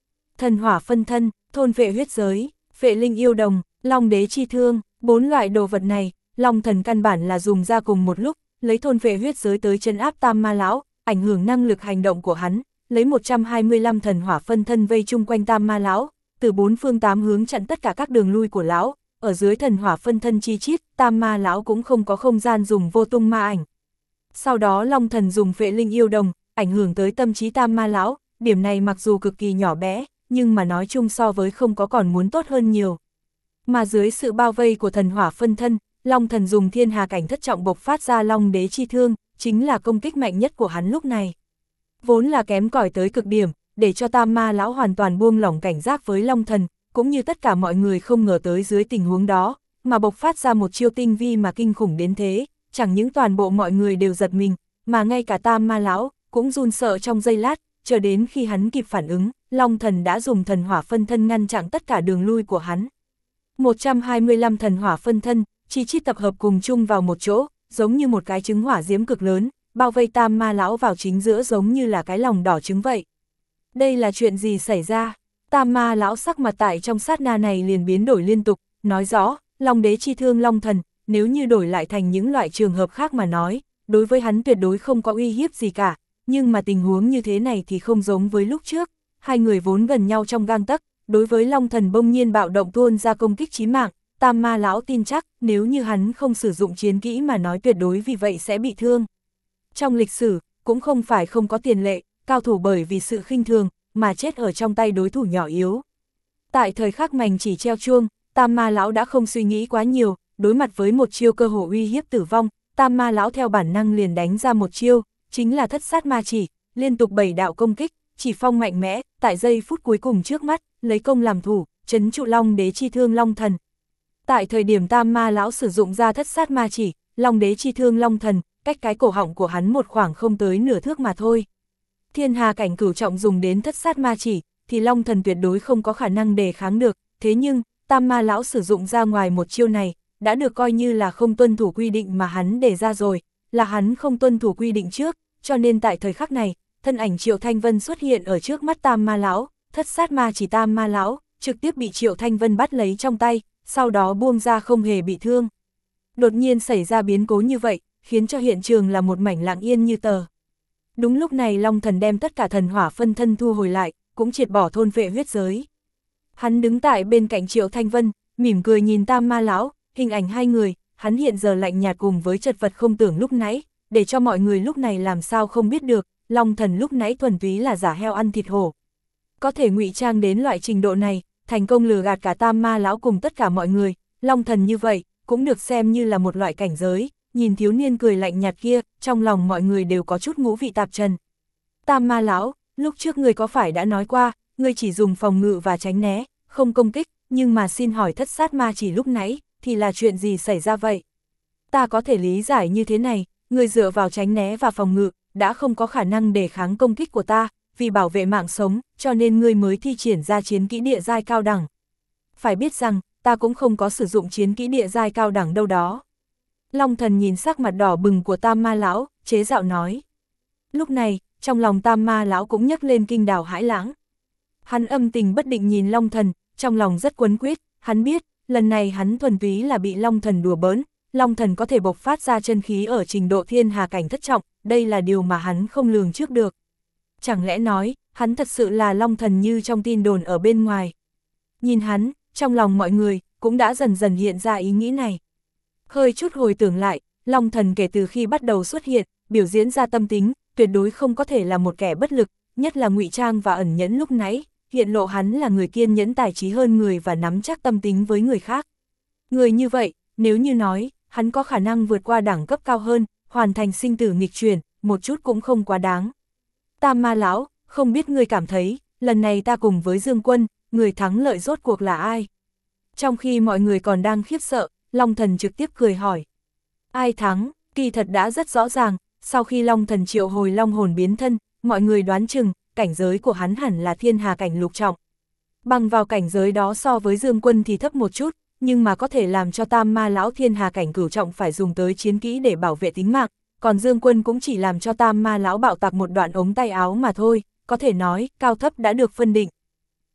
thần hỏa phân thân, thôn vệ huyết giới, phệ linh yêu đồng, long đế chi thương, bốn loại đồ vật này, long thần căn bản là dùng ra cùng một lúc, lấy thôn vệ huyết giới tới trấn áp tam ma lão, ảnh hưởng năng lực hành động của hắn, lấy một trăm hai mươi lăm thần hỏa phân thân vây chung quanh tam ma lão, từ bốn phương tám hướng chặn tất cả các đường lui của lão, ở dưới thần hỏa phân thân chi chít, tam ma lão cũng không có không gian dùng vô tung ma ảnh. Sau đó long thần dùng phệ linh yêu đồng, ảnh hưởng tới tâm trí tam ma lão, điểm này mặc dù cực kỳ nhỏ bé, nhưng mà nói chung so với không có còn muốn tốt hơn nhiều. Mà dưới sự bao vây của thần hỏa phân thân, long thần dùng thiên hà cảnh thất trọng bộc phát ra long đế chi thương, chính là công kích mạnh nhất của hắn lúc này. Vốn là kém cỏi tới cực điểm, để cho tam ma lão hoàn toàn buông lỏng cảnh giác với long thần, cũng như tất cả mọi người không ngờ tới dưới tình huống đó, mà bộc phát ra một chiêu tinh vi mà kinh khủng đến thế, chẳng những toàn bộ mọi người đều giật mình, mà ngay cả tam ma lão cũng run sợ trong giây lát, chờ đến khi hắn kịp phản ứng, long thần đã dùng thần hỏa phân thân ngăn chặn tất cả đường lui của hắn. một trăm hai mươi lăm thần hỏa phân thân, chi chít tập hợp cùng chung vào một chỗ, giống như một cái trứng hỏa diễm cực lớn, bao vây tam ma lão vào chính giữa giống như là cái lòng đỏ trứng vậy. Đây là chuyện gì xảy ra? Tam ma lão sắc mặt tại trong sát na này liền biến đổi liên tục, nói rõ, long đế chi thương long thần, nếu như đổi lại thành những loại trường hợp khác mà nói, đối với hắn tuyệt đối không có uy hiếp gì cả, nhưng mà tình huống như thế này thì không giống với lúc trước, hai người vốn gần nhau trong gang tấc, đối với long thần bỗng nhiên bạo động tuôn ra công kích chí mạng, tam ma lão tin chắc nếu như hắn không sử dụng chiến kỹ mà nói tuyệt đối vì vậy sẽ bị thương. Trong lịch sử, cũng không phải không có tiền lệ, cao thủ bởi vì sự khinh thường, mà chết ở trong tay đối thủ nhỏ yếu. Tại thời khắc mảnh chỉ treo chuông, tam ma lão đã không suy nghĩ quá nhiều, đối mặt với một chiêu cơ hồ uy hiếp tử vong, tam ma lão theo bản năng liền đánh ra một chiêu, chính là thất sát ma chỉ, liên tục bảy đạo công kích, chỉ phong mạnh mẽ, tại giây phút cuối cùng trước mắt, lấy công làm thủ, trấn trụ long đế chi thương long thần. Tại thời điểm tam ma lão sử dụng ra thất sát ma chỉ, long đế chi thương long thần, cách cái cổ họng của hắn một khoảng không tới nửa thước mà thôi. Thiên hà cảnh cửu trọng dùng đến thất sát ma chỉ, thì long thần tuyệt đối không có khả năng đề kháng được, thế nhưng, tam ma lão sử dụng ra ngoài một chiêu này, đã được coi như là không tuân thủ quy định mà hắn đề ra rồi, là hắn không tuân thủ quy định trước, cho nên tại thời khắc này, thân ảnh Triệu Thanh Vân xuất hiện ở trước mắt tam ma lão, thất sát ma chỉ tam ma lão, trực tiếp bị Triệu Thanh Vân bắt lấy trong tay, sau đó buông ra không hề bị thương. Đột nhiên xảy ra biến cố như vậy, khiến cho hiện trường là một mảnh lặng yên như tờ. Đúng lúc này long thần đem tất cả thần hỏa phân thân thu hồi lại, cũng triệt bỏ thôn vệ huyết giới. Hắn đứng tại bên cạnh Triệu Thanh Vân, mỉm cười nhìn tam ma lão, hình ảnh hai người, hắn hiện giờ lạnh nhạt cùng với chật vật không tưởng lúc nãy, để cho mọi người lúc này làm sao không biết được, long thần lúc nãy thuần túy là giả heo ăn thịt hổ. Có thể ngụy trang đến loại trình độ này, thành công lừa gạt cả tam ma lão cùng tất cả mọi người, long thần như vậy, cũng được xem như là một loại cảnh giới, nhìn thiếu niên cười lạnh nhạt kia, trong lòng mọi người đều có chút ngũ vị tạp trần. Tam ma lão, lúc trước ngươi có phải đã nói qua, ngươi chỉ dùng phòng ngự và tránh né, không công kích, nhưng mà xin hỏi thất sát ma chỉ lúc nãy, thì là chuyện gì xảy ra vậy? Ta có thể lý giải như thế này, ngươi dựa vào tránh né và phòng ngự, đã không có khả năng đề kháng công kích của ta, vì bảo vệ mạng sống, cho nên ngươi mới thi triển ra chiến kỹ địa giai cao đẳng. Phải biết rằng, ta cũng không có sử dụng chiến kỹ địa giai cao đẳng đâu đó. Long thần nhìn sắc mặt đỏ bừng của tam ma lão, chế giọng nói. Lúc này, trong lòng tam ma lão cũng nhấc lên kinh đào hãi lãng. Hắn âm tình bất định nhìn long thần, trong lòng rất quấn quýt, hắn biết, lần này hắn thuần túy là bị long thần đùa bỡn, long thần có thể bộc phát ra chân khí ở trình độ thiên hà cảnh thất trọng, đây là điều mà hắn không lường trước được. Chẳng lẽ nói, hắn thật sự là long thần như trong tin đồn ở bên ngoài. Nhìn hắn, trong lòng mọi người, cũng đã dần dần hiện ra ý nghĩ này. Hơi chút hồi tưởng lại, long thần kể từ khi bắt đầu xuất hiện, biểu diễn ra tâm tính, tuyệt đối không có thể là một kẻ bất lực, nhất là ngụy trang và ẩn nhẫn lúc nãy, hiện lộ hắn là người kiên nhẫn tài trí hơn người và nắm chắc tâm tính với người khác. Người như vậy, nếu như nói, hắn có khả năng vượt qua đẳng cấp cao hơn, hoàn thành sinh tử nghịch chuyển, một chút cũng không quá đáng. Tam ma lão, không biết ngươi cảm thấy, lần này ta cùng với Dương Quân, người thắng lợi rốt cuộc là ai? Trong khi mọi người còn đang khiếp sợ, Long Thần trực tiếp cười hỏi. Ai thắng? Kỳ thật đã rất rõ ràng, sau khi Long Thần triệu hồi long hồn biến thân, mọi người đoán chừng, cảnh giới của hắn hẳn là thiên hà cảnh lục trọng. Bằng vào cảnh giới đó so với Dương Quân thì thấp một chút, nhưng mà có thể làm cho tam ma lão thiên hà cảnh cửu trọng phải dùng tới chiến kỹ để bảo vệ tính mạng, còn Dương Quân cũng chỉ làm cho tam ma lão bạo tạc một đoạn ống tay áo mà thôi, có thể nói, cao thấp đã được phân định.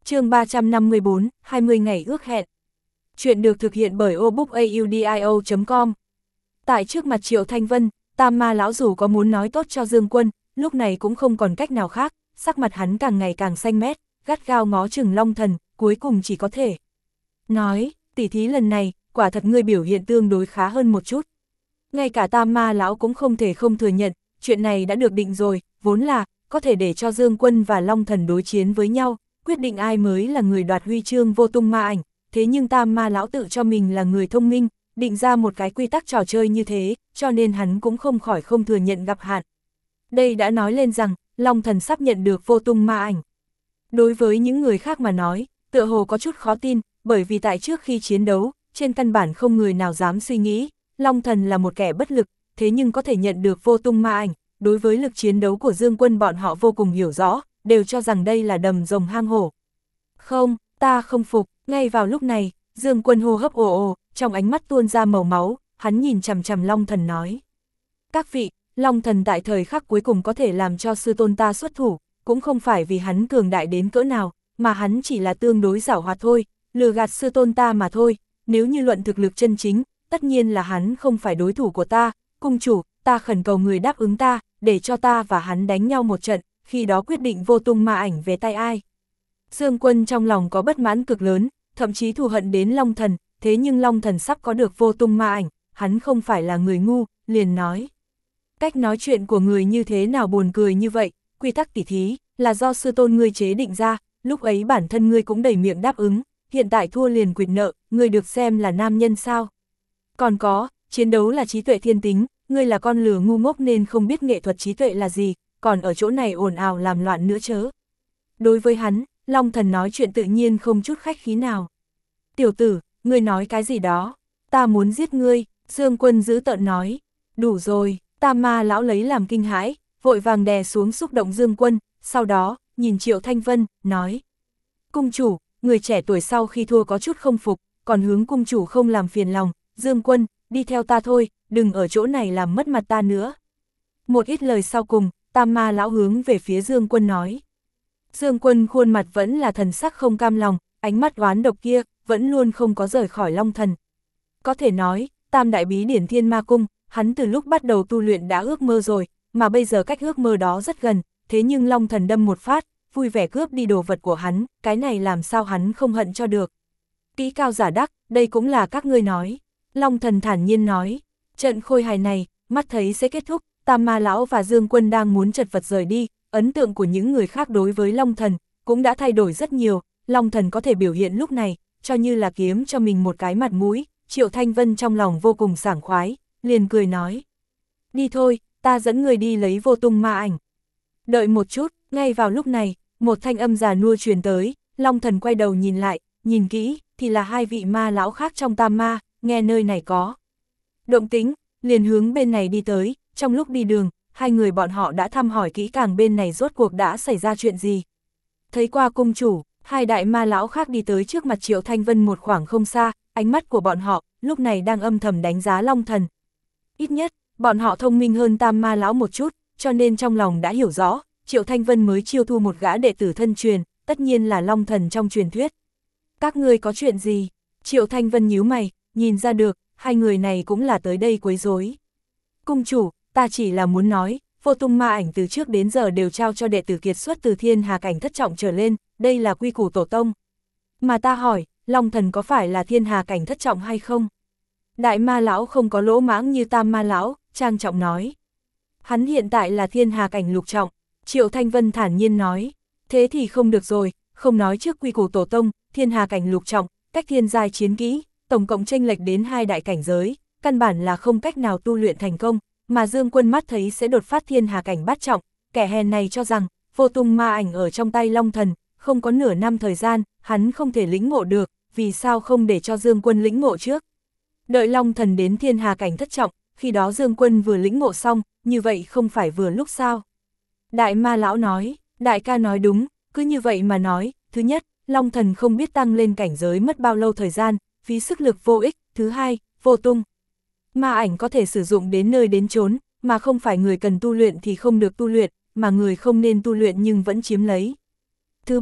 chương ba trăm năm mươi bốn, hai mươi ngày ước hẹn. Chuyện được thực hiện bởi obookaudio chấm com. Tại trước mặt Triệu Thanh Vân, Tam Ma lão dù có muốn nói tốt cho Dương Quân, lúc này cũng không còn cách nào khác, sắc mặt hắn càng ngày càng xanh mét, gắt gao ngó chừng Long Thần, cuối cùng chỉ có thể nói, tỉ thí lần này, quả thật ngươi biểu hiện tương đối khá hơn một chút. Ngay cả Tam Ma lão cũng không thể không thừa nhận, chuyện này đã được định rồi, vốn là có thể để cho Dương Quân và Long Thần đối chiến với nhau, quyết định ai mới là người đoạt huy chương Vô Tung Ma Ảnh, thế nhưng Tam Ma lão tự cho mình là người thông minh, định ra một cái quy tắc trò chơi như thế, cho nên hắn cũng không khỏi không thừa nhận gặp hạn. Đây đã nói lên rằng, Long Thần sắp nhận được Vô Tung Ma Ảnh. Đối với những người khác mà nói, tựa hồ có chút khó tin, bởi vì tại trước khi chiến đấu, trên căn bản không người nào dám suy nghĩ, Long Thần là một kẻ bất lực, thế nhưng có thể nhận được Vô Tung Ma Ảnh, đối với lực chiến đấu của Dương Quân bọn họ vô cùng hiểu rõ, đều cho rằng đây là đầm rồng hang hổ. Không, ta không phục, ngay vào lúc này, Dương Quân hô hấp ồ ồ, trong ánh mắt tuôn ra màu máu, hắn nhìn chằm chằm Long Thần nói. Các vị, Long Thần tại thời khắc cuối cùng có thể làm cho sư tôn ta xuất thủ, cũng không phải vì hắn cường đại đến cỡ nào, mà hắn chỉ là tương đối giảo hoạt thôi, lừa gạt sư tôn ta mà thôi, nếu như luận thực lực chân chính, tất nhiên là hắn không phải đối thủ của ta, cung chủ, ta khẩn cầu người đáp ứng ta, để cho ta và hắn đánh nhau một trận, khi đó quyết định Vô Tung Ma Ảnh về tay ai. Dương Quân trong lòng có bất mãn cực lớn, thậm chí thù hận đến Long Thần, thế nhưng Long Thần sắp có được Vô Tung Ma Ảnh, hắn không phải là người ngu, liền nói. Cách nói chuyện của người như thế nào buồn cười như vậy, quy tắc tỉ thí, là do sư tôn ngươi chế định ra, lúc ấy bản thân ngươi cũng đầy miệng đáp ứng, hiện tại thua liền quỵt nợ, ngươi được xem là nam nhân sao. Còn có, chiến đấu là trí tuệ thiên tính, ngươi là con lừa ngu ngốc nên không biết nghệ thuật trí tuệ là gì, còn ở chỗ này ồn ào làm loạn nữa chớ. Đối với hắn, Long Thần nói chuyện tự nhiên không chút khách khí nào. Tiểu tử, ngươi nói cái gì đó, ta muốn giết ngươi, Dương Quân dữ tợn nói. Đủ rồi, Tam Ma lão lấy làm kinh hãi, vội vàng đè xuống xúc động Dương Quân, sau đó, nhìn Triệu Thanh Vân, nói. Cung chủ, người trẻ tuổi sau khi thua có chút không phục, còn hướng cung chủ không làm phiền lòng, Dương Quân, đi theo ta thôi, đừng ở chỗ này làm mất mặt ta nữa. Một ít lời sau cùng, Tam Ma lão hướng về phía Dương Quân nói. Dương Quân khuôn mặt vẫn là thần sắc không cam lòng, ánh mắt oán độc kia, vẫn luôn không có rời khỏi Long Thần. Có thể nói, Tam Đại Bí Điển Thiên Ma Cung, hắn từ lúc bắt đầu tu luyện đã ước mơ rồi, mà bây giờ cách ước mơ đó rất gần, thế nhưng Long Thần đâm một phát, vui vẻ cướp đi đồ vật của hắn, cái này làm sao hắn không hận cho được. Kỹ cao giả đắc, đây cũng là các ngươi nói. Long Thần thản nhiên nói, trận khôi hài này, mắt thấy sẽ kết thúc, Tam Ma lão và Dương Quân đang muốn chật vật rời đi, ấn tượng của những người khác đối với Long Thần cũng đã thay đổi rất nhiều, Long Thần có thể biểu hiện lúc này, cho như là kiếm cho mình một cái mặt mũi, Triệu Thanh Vân trong lòng vô cùng sảng khoái, liền cười nói. Đi thôi, ta dẫn người đi lấy Vô Tung Ma Ảnh. Đợi một chút, ngay vào lúc này, một thanh âm già nua truyền tới, Long Thần quay đầu nhìn lại, nhìn kỹ, thì là hai vị ma lão khác trong Tam Ma, nghe nơi này có động tĩnh, liền hướng bên này đi tới, trong lúc đi đường, hai người bọn họ đã thăm hỏi kỹ càng bên này rốt cuộc đã xảy ra chuyện gì. Thấy qua cung chủ, hai đại ma lão khác đi tới trước mặt Triệu Thanh Vân một khoảng không xa, ánh mắt của bọn họ, lúc này đang âm thầm đánh giá Long Thần. Ít nhất, bọn họ thông minh hơn Tam Ma lão một chút, cho nên trong lòng đã hiểu rõ, Triệu Thanh Vân mới chiêu thu một gã đệ tử thân truyền, tất nhiên là Long Thần trong truyền thuyết. Các ngươi có chuyện gì? Triệu Thanh Vân nhíu mày, nhìn ra được, hai người này cũng là tới đây quấy rối. Cung chủ, ta chỉ là muốn nói, Vô Tung Ma Ảnh từ trước đến giờ đều trao cho đệ tử kiệt xuất từ thiên hà cảnh thất trọng trở lên, đây là quy củ tổ tông. Mà ta hỏi, Long Thần có phải là thiên hà cảnh thất trọng hay không? Đại Ma lão không có lỗ mãng như Tam Ma lão, trang trọng nói. Hắn hiện tại là thiên hà cảnh lục trọng, Triệu Thanh Vân thản nhiên nói. Thế thì không được rồi, không nói trước quy củ tổ tông, thiên hà cảnh lục trọng, cách thiên giai chiến kỹ, tổng cộng chênh lệch đến hai đại cảnh giới, căn bản là không cách nào tu luyện thành công, mà Dương Quân mắt thấy sẽ đột phát thiên hà cảnh bát trọng, kẻ hèn này cho rằng, Vô Tung Ma Ảnh ở trong tay Long Thần, không có nửa năm thời gian, hắn không thể lĩnh ngộ được, vì sao không để cho Dương Quân lĩnh ngộ trước. Đợi Long Thần đến thiên hà cảnh thất trọng, khi đó Dương Quân vừa lĩnh ngộ xong, như vậy không phải vừa lúc sao. Đại Ma lão nói, đại ca nói đúng, cứ như vậy mà nói, thứ nhất, Long Thần không biết tăng lên cảnh giới mất bao lâu thời gian, phí sức lực vô ích, thứ hai, Vô Tung Ma Ảnh có thể sử dụng đến nơi đến chốn, mà không phải người cần tu luyện thì không được tu luyện, mà người không nên tu luyện nhưng vẫn chiếm lấy. Thứ ba,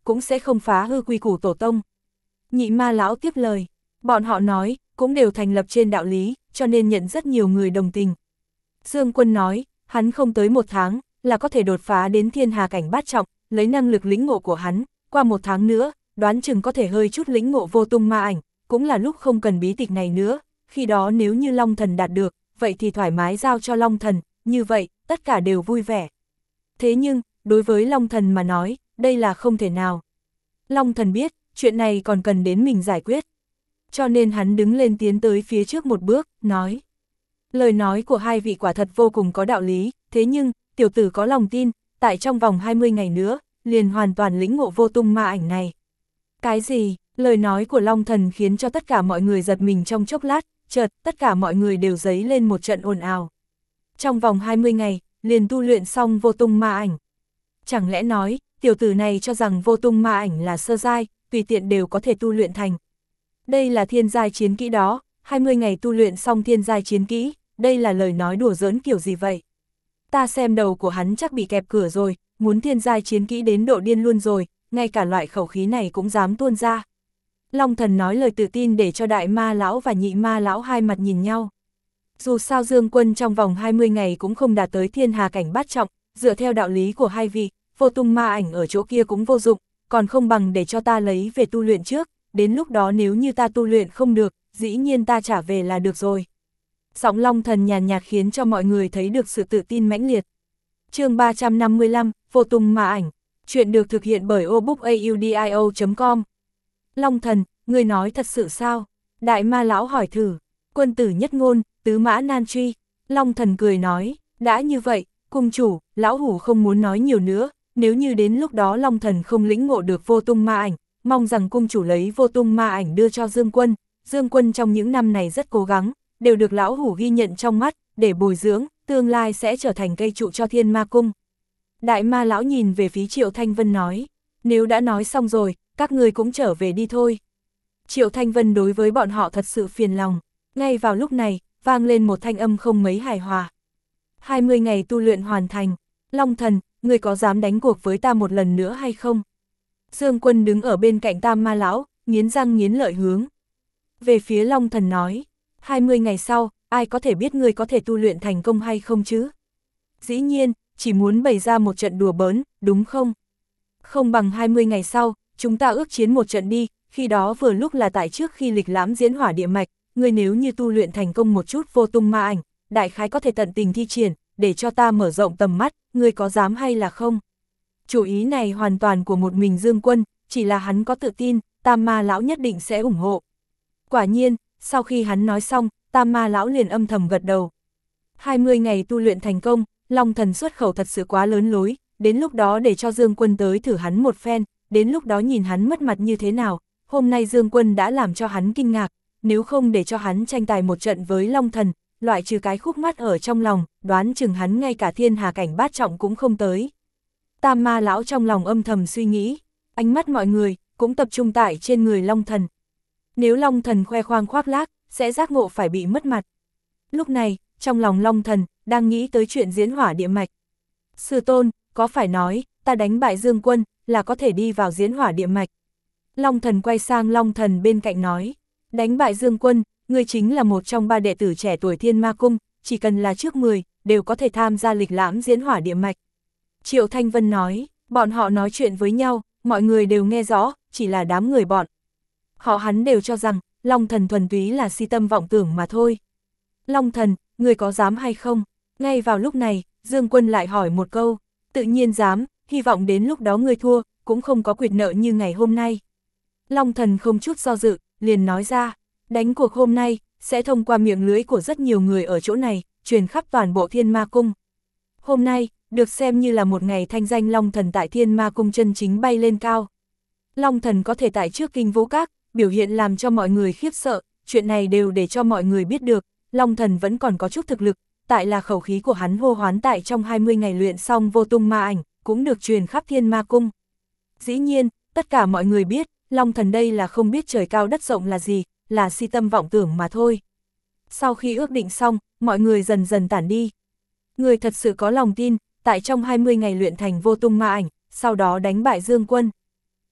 cũng sẽ không phá hư quy củ tổ tông. Nhị ma lão tiếp lời, bọn họ nói, cũng đều thành lập trên đạo lý, cho nên nhận rất nhiều người đồng tình. Dương Quân nói, hắn không tới một tháng, là có thể đột phá đến thiên hà cảnh bát trọng, lấy năng lực lĩnh ngộ của hắn, qua một tháng nữa, đoán chừng có thể hơi chút lĩnh ngộ vô tung ma ảnh, cũng là lúc không cần bí tịch này nữa, khi đó nếu như Long Thần đạt được, vậy thì thoải mái giao cho Long Thần, như vậy, tất cả đều vui vẻ. Thế nhưng, đối với Long Thần mà nói, đây là không thể nào. Long Thần biết, chuyện này còn cần đến mình giải quyết. Cho nên hắn đứng lên tiến tới phía trước một bước, nói. Lời nói của hai vị quả thật vô cùng có đạo lý, thế nhưng, tiểu tử có lòng tin, tại trong vòng hai mươi ngày nữa, liền hoàn toàn lĩnh ngộ vô tung ma ảnh này. Cái gì? Lời nói của Long Thần khiến cho tất cả mọi người giật mình trong chốc lát, chợt, tất cả mọi người đều dấy lên một trận ồn ào. Trong vòng hai mươi ngày, liền tu luyện xong vô tung ma ảnh. Chẳng lẽ nói, tiểu tử này cho rằng vô tung ma ảnh là sơ giai, tùy tiện đều có thể tu luyện thành. Đây là thiên giai chiến kỹ đó, hai mươi ngày tu luyện xong thiên giai chiến kỹ, đây là lời nói đùa giỡn kiểu gì vậy? Ta xem đầu của hắn chắc bị kẹp cửa rồi, muốn thiên giai chiến kỹ đến độ điên luôn rồi, ngay cả loại khẩu khí này cũng dám tuôn ra. Long Thần nói lời tự tin để cho đại ma lão và nhị ma lão hai mặt nhìn nhau. Dù sao Dương Quân trong vòng hai mươi ngày cũng không đạt tới thiên hà cảnh bát trọng, dựa theo đạo lý của hai vị, vô tung ma ảnh ở chỗ kia cũng vô dụng, còn không bằng để cho ta lấy về tu luyện trước, đến lúc đó nếu như ta tu luyện không được, dĩ nhiên ta trả về là được rồi. Giọng Long Thần nhàn nhạt khiến cho mọi người thấy được sự tự tin mãnh liệt. Chương ba trăm năm mươi lăm, vô tung ma ảnh. Chuyện được thực hiện bởi obookaudio chấm com. Long Thần, ngươi nói thật sự sao? Đại ma lão hỏi thử. Quân tử nhất ngôn, tứ mã nan truy. Long Thần cười nói, đã như vậy, cung chủ, lão hủ không muốn nói nhiều nữa, nếu như đến lúc đó Long Thần không lĩnh ngộ được vô tung ma ảnh, mong rằng cung chủ lấy vô tung ma ảnh đưa cho Dương Quân. Dương Quân trong những năm này rất cố gắng, đều được lão hủ ghi nhận trong mắt, để bồi dưỡng, tương lai sẽ trở thành cây trụ cho Thiên Ma Cung. Đại ma lão nhìn về phía Triệu Thanh Vân nói, nếu đã nói xong rồi, các người cũng trở về đi thôi. Triệu Thanh Vân đối với bọn họ thật sự phiền lòng, ngay vào lúc này, vang lên một thanh âm không mấy hài hòa. hai mươi ngày tu luyện hoàn thành, Long Thần, người có dám đánh cuộc với ta một lần nữa hay không? Dương Quân đứng ở bên cạnh Tam Ma lão, nghiến răng nghiến lợi hướng về phía Long Thần nói, hai mươi ngày sau, ai có thể biết người có thể tu luyện thành công hay không chứ? Dĩ nhiên, chỉ muốn bày ra một trận đùa bỡn, đúng không? Không bằng hai mươi ngày sau, chúng ta ước chiến một trận đi, khi đó vừa lúc là tại trước khi lịch lãm diễn hỏa địa mạch, người nếu như tu luyện thành công một chút vô tung ma ảnh, đại khái có thể tận tình thi triển, để cho ta mở rộng tầm mắt, người có dám hay là không? Chủ ý này hoàn toàn của một mình Dương Quân, chỉ là hắn có tự tin, Tam Ma lão nhất định sẽ ủng hộ. Quả nhiên, sau khi hắn nói xong, Tam Ma lão liền âm thầm gật đầu. hai mươi ngày tu luyện thành công, Long Thần xuất khẩu thật sự quá lớn lối, đến lúc đó để cho Dương Quân tới thử hắn một phen, đến lúc đó nhìn hắn mất mặt như thế nào, hôm nay Dương Quân đã làm cho hắn kinh ngạc, nếu không để cho hắn tranh tài một trận với Long Thần, loại trừ cái khúc mắc ở trong lòng, đoán chừng hắn ngay cả thiên hà cảnh bát trọng cũng không tới. Tam Ma lão trong lòng âm thầm suy nghĩ, ánh mắt mọi người cũng tập trung tại trên người Long Thần. Nếu Long Thần khoe khoang khoác lác, sẽ giác ngộ phải bị mất mặt. Lúc này, trong lòng Long Thần đang nghĩ tới chuyện diễn hỏa địa mạch. Sư tôn, có phải nói, ta đánh bại Dương Quân, là có thể đi vào diễn hỏa địa mạch? Long Thần quay sang Long Thần bên cạnh nói, đánh bại Dương Quân, người chính là một trong ba đệ tử trẻ tuổi Thiên Ma Cung, chỉ cần là trước mười, đều có thể tham gia lịch lãm diễn hỏa địa mạch. Triệu Thanh Vân nói, bọn họ nói chuyện với nhau, mọi người đều nghe rõ, chỉ là đám người bọn. Họ hắn đều cho rằng, Long Thần thuần túy là si tâm vọng tưởng mà thôi. Long Thần, người có dám hay không? Ngay vào lúc này, Dương Quân lại hỏi một câu, tự nhiên dám, hy vọng đến lúc đó người thua, cũng không có quyệt nợ như ngày hôm nay. Long Thần không chút do dự, liền nói ra, đánh cuộc hôm nay, sẽ thông qua miệng lưỡi của rất nhiều người ở chỗ này, truyền khắp toàn bộ Thiên Ma Cung. Hôm nay, được xem như là một ngày thanh danh Long Thần tại Thiên Ma Cung chân chính bay lên cao. Long Thần có thể tại trước Kinh Vũ Các, biểu hiện làm cho mọi người khiếp sợ, chuyện này đều để cho mọi người biết được, Long Thần vẫn còn có chút thực lực, tại là khẩu khí của hắn hô hoán tại trong hai mươi ngày luyện xong vô tung ma ảnh, cũng được truyền khắp Thiên Ma Cung. Dĩ nhiên, tất cả mọi người biết, Long Thần đây là không biết trời cao đất rộng là gì, là si tâm vọng tưởng mà thôi. Sau khi ước định xong, mọi người dần dần tản đi. Người thật sự có lòng tin, tại trong hai mươi ngày luyện thành vô tung ma ảnh, sau đó đánh bại Dương Quân.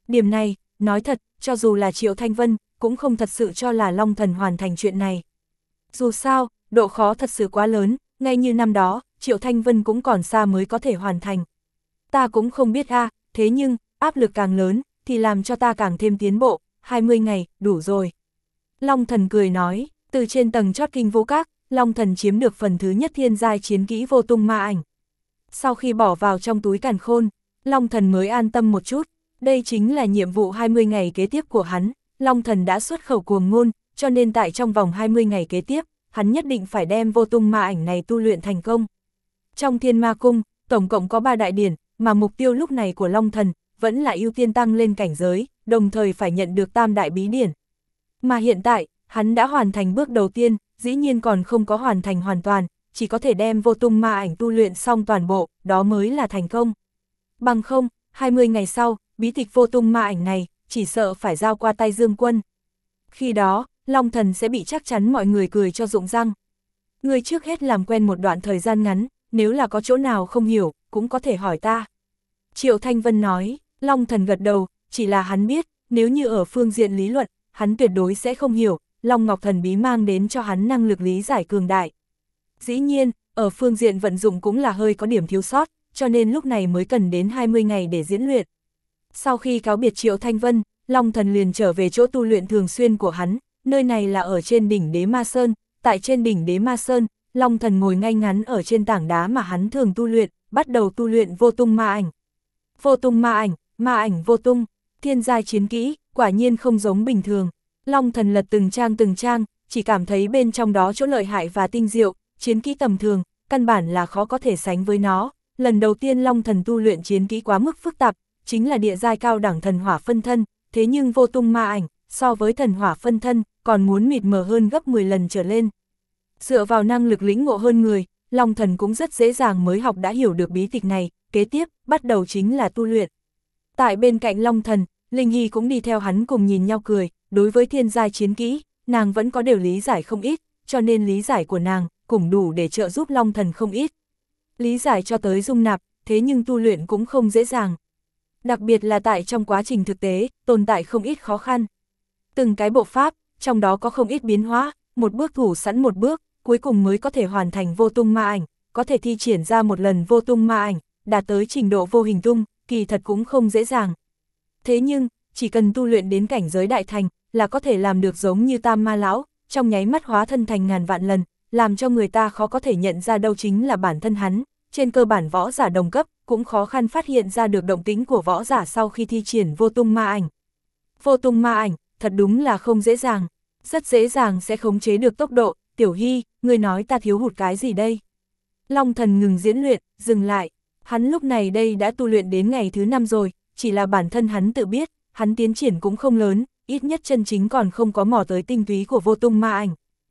Điểm này, nói thật, cho dù là Triệu Thanh Vân, cũng không thật sự cho là Long Thần hoàn thành chuyện này. Dù sao, độ khó thật sự quá lớn, ngay như năm đó, Triệu Thanh Vân cũng còn xa mới có thể hoàn thành. Ta cũng không biết a, à, thế nhưng, áp lực càng lớn, thì làm cho ta càng thêm tiến bộ, hai mươi ngày, đủ rồi. Long Thần cười nói, từ trên tầng chót Kinh Vũ Các, Long Thần chiếm được phần thứ nhất thiên giai chiến kỹ Vô Tung Ma Ảnh. Sau khi bỏ vào trong túi càn khôn, Long Thần mới an tâm một chút, đây chính là nhiệm vụ hai mươi ngày kế tiếp của hắn, Long Thần đã xuất khẩu cuồng ngôn, cho nên tại trong vòng hai mươi ngày kế tiếp, hắn nhất định phải đem Vô Tung Ma Ảnh này tu luyện thành công. Trong Thiên Ma Cung, tổng cộng có ba đại điển, mà mục tiêu lúc này của Long Thần vẫn là ưu tiên tăng lên cảnh giới, đồng thời phải nhận được tam đại bí điển. Mà hiện tại, hắn đã hoàn thành bước đầu tiên, dĩ nhiên còn không có hoàn thành hoàn toàn, chỉ có thể đem Vô Tung Ma Ảnh tu luyện xong toàn bộ, đó mới là thành công. Bằng không, hai mươi ngày sau, bí tịch Vô Tung Ma Ảnh này, chỉ sợ phải giao qua tay Dương Quân. Khi đó, Long Thần sẽ bị chắc chắn mọi người cười cho rụng răng. Người trước hết làm quen một đoạn thời gian ngắn, nếu là có chỗ nào không hiểu, cũng có thể hỏi ta. Triệu Thanh Vân nói, Long Thần gật đầu, chỉ là hắn biết, nếu như ở phương diện lý luận, hắn tuyệt đối sẽ không hiểu, Long Ngọc Thần Bí mang đến cho hắn năng lực lý giải cường đại. Dĩ nhiên, ở phương diện vận dụng cũng là hơi có điểm thiếu sót, cho nên lúc này mới cần đến hai mươi ngày để diễn luyện. Sau khi cáo biệt Triệu Thanh Vân, Long Thần liền trở về chỗ tu luyện thường xuyên của hắn, nơi này là ở trên đỉnh Đế Ma Sơn, tại trên đỉnh Đế Ma Sơn, Long Thần ngồi ngay ngắn ở trên tảng đá mà hắn thường tu luyện, bắt đầu tu luyện Vô Tung Ma Ảnh. Vô Tung Ma Ảnh, Ma Ảnh vô tung, thiên giai chiến kỹ, quả nhiên không giống bình thường. Long Thần lật từng trang từng trang, chỉ cảm thấy bên trong đó chỗ lợi hại và tinh diệu, chiến kỹ tầm thường, căn bản là khó có thể sánh với nó. Lần đầu tiên Long Thần tu luyện chiến kỹ quá mức phức tạp, chính là địa giai cao đẳng thần hỏa phân thân, thế nhưng Vô Tung Ma Ảnh, so với thần hỏa phân thân, còn muốn mịt mờ hơn gấp mười lần trở lên. Dựa vào năng lực lĩnh ngộ hơn người, Long Thần cũng rất dễ dàng mới học đã hiểu được bí tịch này, kế tiếp, bắt đầu chính là tu luyện. Tại bên cạnh Long Thần, Linh Hy cũng đi theo hắn cùng nhìn nhau cười, đối với thiên giai chiến kỹ, nàng vẫn có điều lý giải không ít, cho nên lý giải của nàng cũng đủ để trợ giúp Long Thần không ít. Lý giải cho tới dung nạp, thế nhưng tu luyện cũng không dễ dàng. Đặc biệt là tại trong quá trình thực tế, tồn tại không ít khó khăn. Từng cái bộ pháp, trong đó có không ít biến hóa, một bước thủ sẵn một bước, cuối cùng mới có thể hoàn thành Vô Tung Ma Ảnh, có thể thi triển ra một lần Vô Tung Ma Ảnh, đạt tới trình độ vô hình tung, kỳ thật cũng không dễ dàng. Thế nhưng, chỉ cần tu luyện đến cảnh giới đại thành, là có thể làm được giống như Tam Ma Lão, trong nháy mắt hóa thân thành ngàn vạn lần, làm cho người ta khó có thể nhận ra đâu chính là bản thân hắn. Trên cơ bản võ giả đồng cấp, cũng khó khăn phát hiện ra được động tĩnh của võ giả sau khi thi triển Vô Tung Ma Ảnh. Vô Tung Ma Ảnh, thật đúng là không dễ dàng, rất dễ dàng sẽ khống chế được tốc độ. Tiểu Hy, ngươi nói ta thiếu hụt cái gì đây? Long Thần ngừng diễn luyện, dừng lại. Hắn lúc này đây đã tu luyện đến ngày thứ năm rồi, chỉ là bản thân hắn tự biết, hắn tiến triển cũng không lớn, ít nhất chân chính còn không có mò tới tinh túy của Vô Tung Ma Ảnh.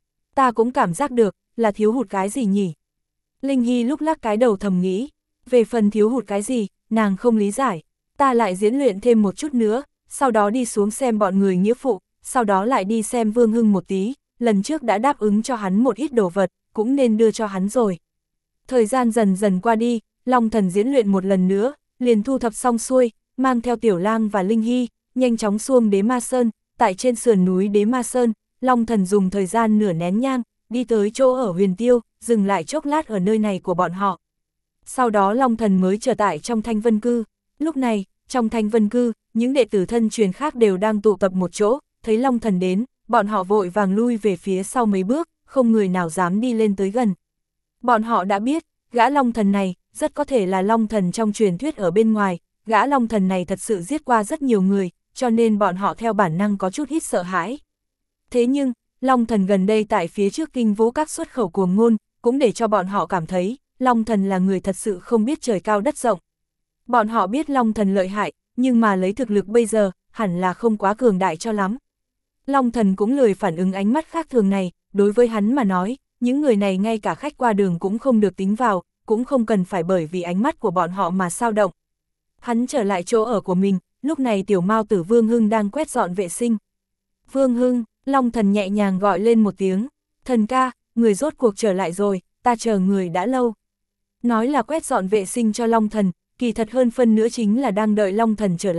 Ta cũng cảm giác được, là thiếu hụt cái gì nhỉ? Linh Hy lúc lắc cái đầu thầm nghĩ, về phần thiếu hụt cái gì, nàng không lý giải. Ta lại diễn luyện thêm một chút nữa, sau đó đi xuống xem bọn người nghĩa phụ, sau đó lại đi xem Vương Hưng một tí, lần trước đã đáp ứng cho hắn một ít đồ vật, cũng nên đưa cho hắn rồi. Thời gian dần dần qua đi, Long Thần diễn luyện một lần nữa, liền thu thập xong xuôi, mang theo Tiểu Lang và Linh Hy, nhanh chóng xuông Đế Ma Sơn, tại trên sườn núi Đế Ma Sơn, Long Thần dùng thời gian nửa nén nhang, đi tới chỗ ở Huyền Tiêu, dừng lại chốc lát ở nơi này của bọn họ. Sau đó Long Thần mới trở tại trong Thanh Vân Cư, lúc này, trong Thanh Vân Cư, những đệ tử thân truyền khác đều đang tụ tập một chỗ, thấy Long Thần đến, bọn họ vội vàng lui về phía sau mấy bước, không người nào dám đi lên tới gần. Bọn họ đã biết, gã Long Thần này, rất có thể là Long Thần trong truyền thuyết ở bên ngoài, gã Long Thần này thật sự giết qua rất nhiều người, cho nên bọn họ theo bản năng có chút ít sợ hãi. Thế nhưng, Long Thần gần đây tại phía trước Kinh Vũ Các xuất khẩu cuồng ngôn, cũng để cho bọn họ cảm thấy, Long Thần là người thật sự không biết trời cao đất rộng. Bọn họ biết Long Thần lợi hại, nhưng mà lấy thực lực bây giờ, hẳn là không quá cường đại cho lắm. Long Thần cũng lười phản ứng ánh mắt khác thường này, đối với hắn mà nói, những người này ngay cả khách qua đường cũng không được tính vào, cũng không cần phải bởi vì ánh mắt của bọn họ mà sao động. Hắn trở lại chỗ ở của mình, lúc này tiểu mao tử Vương Hưng đang quét dọn vệ sinh. Vương Hưng, Long Thần nhẹ nhàng gọi lên một tiếng, thần ca, người rốt cuộc trở lại rồi, ta chờ người đã lâu. Nói là quét dọn vệ sinh cho Long Thần, kỳ thật hơn phân nữa chính là đang đợi Long Thần trở lại,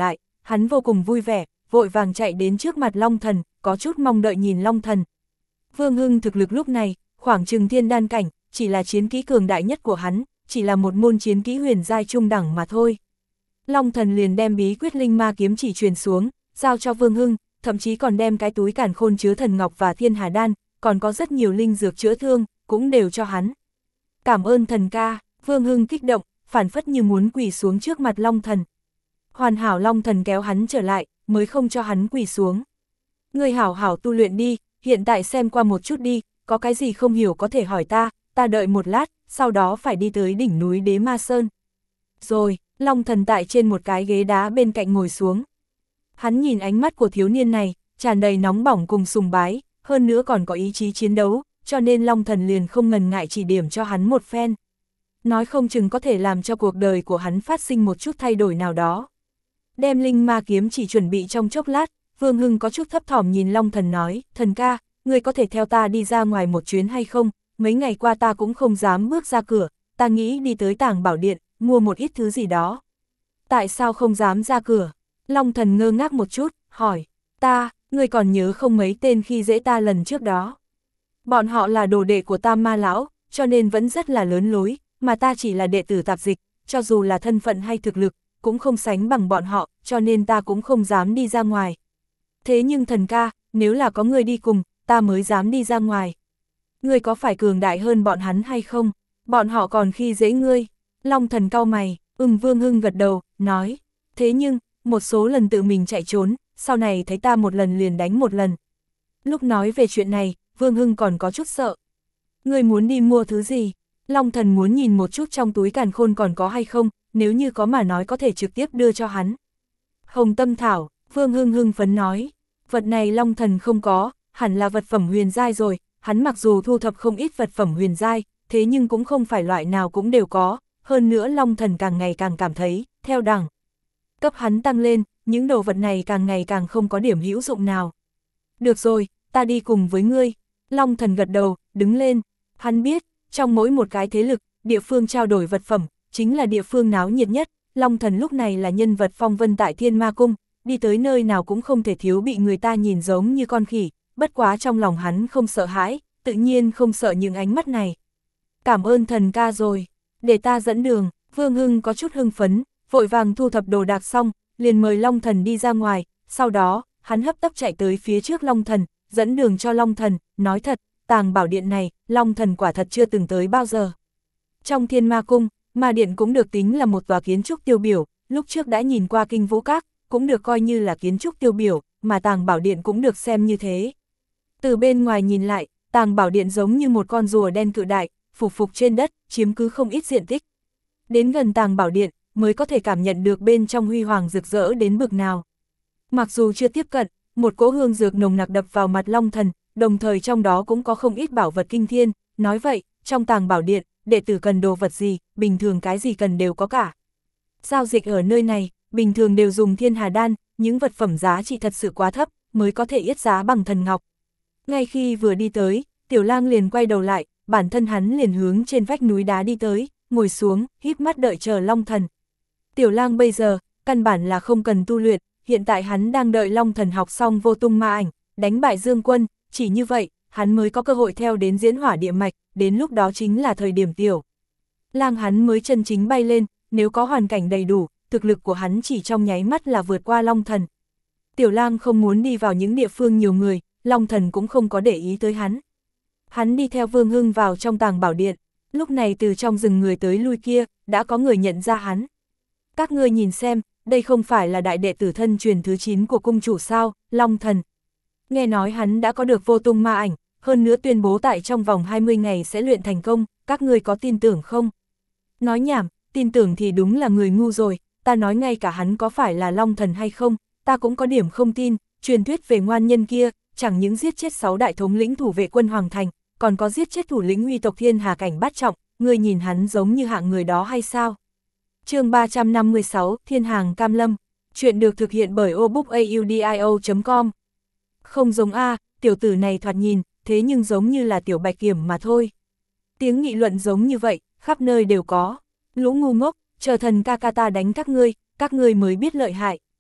hắn vô cùng vui vẻ, vội vàng chạy đến trước mặt Long Thần, có chút mong đợi nhìn Long Thần. Vương Hưng thực lực lúc này, khoảng chừng thiên đan cảnh, chỉ là chiến kỹ cường đại nhất của hắn, chỉ là một môn chiến kỹ huyền giai trung đẳng mà thôi. Long Thần liền đem bí quyết linh ma kiếm chỉ truyền xuống, giao cho Vương Hưng, thậm chí còn đem cái túi càn khôn chứa thần ngọc và thiên hà đan, còn có rất nhiều linh dược chữa thương, cũng đều cho hắn. Cảm ơn thần ca, Vương Hưng kích động, phản phất như muốn quỳ xuống trước mặt Long Thần. Hoàn hảo Long Thần kéo hắn trở lại, mới không cho hắn quỳ xuống. Ngươi hảo hảo tu luyện đi, hiện tại xem qua một chút đi, có cái gì không hiểu có thể hỏi ta, ta đợi một lát, sau đó phải đi tới đỉnh núi Đế Ma Sơn. Rồi, Long Thần tại trên một cái ghế đá bên cạnh ngồi xuống. Hắn nhìn ánh mắt của thiếu niên này, tràn đầy nóng bỏng cùng sùng bái, hơn nữa còn có ý chí chiến đấu, cho nên Long Thần liền không ngần ngại chỉ điểm cho hắn một phen. Nói không chừng có thể làm cho cuộc đời của hắn phát sinh một chút thay đổi nào đó. Đem linh ma kiếm chỉ chuẩn bị trong chốc lát, Vương Hưng có chút thấp thỏm nhìn Long Thần nói, thần ca, ngươi có thể theo ta đi ra ngoài một chuyến hay không? Mấy ngày qua ta cũng không dám bước ra cửa, ta nghĩ đi tới Tàng Bảo Điện, mua một ít thứ gì đó. Tại sao không dám ra cửa? Long Thần ngơ ngác một chút, hỏi, ta, ngươi còn nhớ không mấy tên khi dễ ta lần trước đó? Bọn họ là đồ đệ của Tam Ma Lão, cho nên vẫn rất là lớn lối, mà ta chỉ là đệ tử tạp dịch, cho dù là thân phận hay thực lực, cũng không sánh bằng bọn họ, cho nên ta cũng không dám đi ra ngoài. Thế nhưng thần ca, nếu là có người đi cùng, ta mới dám đi ra ngoài. Ngươi có phải cường đại hơn bọn hắn hay không? Bọn họ còn khi dễ ngươi. Long Thần cau mày, ừm Vương Hưng gật đầu, nói. Thế nhưng, một số lần tự mình chạy trốn, sau này thấy ta một lần liền đánh một lần. Lúc nói về chuyện này, Vương Hưng còn có chút sợ. Ngươi muốn đi mua thứ gì? Long Thần muốn nhìn một chút trong túi càn khôn còn có hay không, nếu như có mà nói có thể trực tiếp đưa cho hắn. Hồng Tâm Thảo, Vương Hưng hưng phấn nói. Vật này Long Thần không có, hẳn là vật phẩm huyền giai rồi, hắn mặc dù thu thập không ít vật phẩm huyền giai, thế nhưng cũng không phải loại nào cũng đều có, hơn nữa Long Thần càng ngày càng cảm thấy, theo đẳng cấp hắn tăng lên, những đồ vật này càng ngày càng không có điểm hữu dụng nào. Được rồi, ta đi cùng với ngươi. Long Thần gật đầu, đứng lên. Hắn biết, trong mỗi một cái thế lực, địa phương trao đổi vật phẩm, chính là địa phương náo nhiệt nhất. Long Thần lúc này là nhân vật phong vân tại Thiên Ma Cung, đi tới nơi nào cũng không thể thiếu bị người ta nhìn giống như con khỉ, bất quá trong lòng hắn không sợ hãi, tự nhiên không sợ những ánh mắt này. Cảm ơn thần ca rồi, để ta dẫn đường. Vương Hưng có chút hưng phấn, vội vàng thu thập đồ đạc xong, liền mời Long Thần đi ra ngoài, sau đó, hắn hấp tấp chạy tới phía trước Long Thần, dẫn đường cho Long Thần, nói thật, Tàng Bảo Điện này, Long Thần quả thật chưa từng tới bao giờ. Trong Thiên Ma Cung, Ma Điện cũng được tính là một tòa kiến trúc tiêu biểu, lúc trước đã nhìn qua Kinh Vũ Các, cũng được coi như là kiến trúc tiêu biểu, mà Tàng Bảo Điện cũng được xem như thế. Từ bên ngoài nhìn lại, Tàng Bảo Điện giống như một con rùa đen cự đại, phục phục trên đất, chiếm cứ không ít diện tích. Đến gần Tàng Bảo Điện, mới có thể cảm nhận được bên trong huy hoàng rực rỡ đến bực nào. Mặc dù chưa tiếp cận, một cỗ hương dược nồng nặc đập vào mặt Long Thần, đồng thời trong đó cũng có không ít bảo vật kinh thiên, nói vậy, trong Tàng Bảo Điện, đệ tử cần đồ vật gì, bình thường cái gì cần đều có cả. Giao dịch ở nơi này, bình thường đều dùng thiên hà đan, những vật phẩm giá trị thật sự quá thấp, mới có thể yết giá bằng thần ngọc. Ngay khi vừa đi tới, Tiểu Lang liền quay đầu lại, bản thân hắn liền hướng trên vách núi đá đi tới, ngồi xuống, híp mắt đợi chờ Long Thần. Tiểu Lang bây giờ, căn bản là không cần tu luyện, hiện tại hắn đang đợi Long Thần học xong vô tung ma ảnh, đánh bại Dương Quân, chỉ như vậy, hắn mới có cơ hội theo đến diễn hỏa địa mạch, đến lúc đó chính là thời điểm Tiểu Lang hắn mới chân chính bay lên, nếu có hoàn cảnh đầy đủ, thực lực của hắn chỉ trong nháy mắt là vượt qua Long Thần. Tiểu Lang không muốn đi vào những địa phương nhiều người, Long Thần cũng không có để ý tới hắn. Hắn đi theo Vương Hưng vào trong Tàng Bảo Điện, lúc này từ trong rừng người tới lui kia, đã có người nhận ra hắn. Các ngươi nhìn xem, đây không phải là đại đệ tử thân truyền thứ chín của cung chủ sao, Long Thần. Nghe nói hắn đã có được vô tung ma ảnh, hơn nữa tuyên bố tại trong vòng hai mươi ngày sẽ luyện thành công, các ngươi có tin tưởng không? Nói nhảm, tin tưởng thì đúng là người ngu rồi, ta nói ngay cả hắn có phải là Long Thần hay không, ta cũng có điểm không tin, truyền thuyết về ngoan nhân kia, chẳng những giết chết sáu đại thống lĩnh thủ vệ quân Hoàng Thành, còn có giết chết thủ lĩnh uy tộc Thiên Hà Cảnh bát trọng, ngươi nhìn hắn giống như hạng người đó hay sao? Chương ba trăm năm mươi sáu, Thiên Hàng Cam Lâm, chuyện được thực hiện bởi obookaudio chấm com. Không giống a, tiểu tử này thoạt nhìn, thế nhưng giống như là tiểu bạch kiểm mà thôi. Tiếng nghị luận giống như vậy, khắp nơi đều có. Lũ ngu ngốc, chờ thần ca ca ta đánh các ngươi, các ngươi mới biết lợi hại.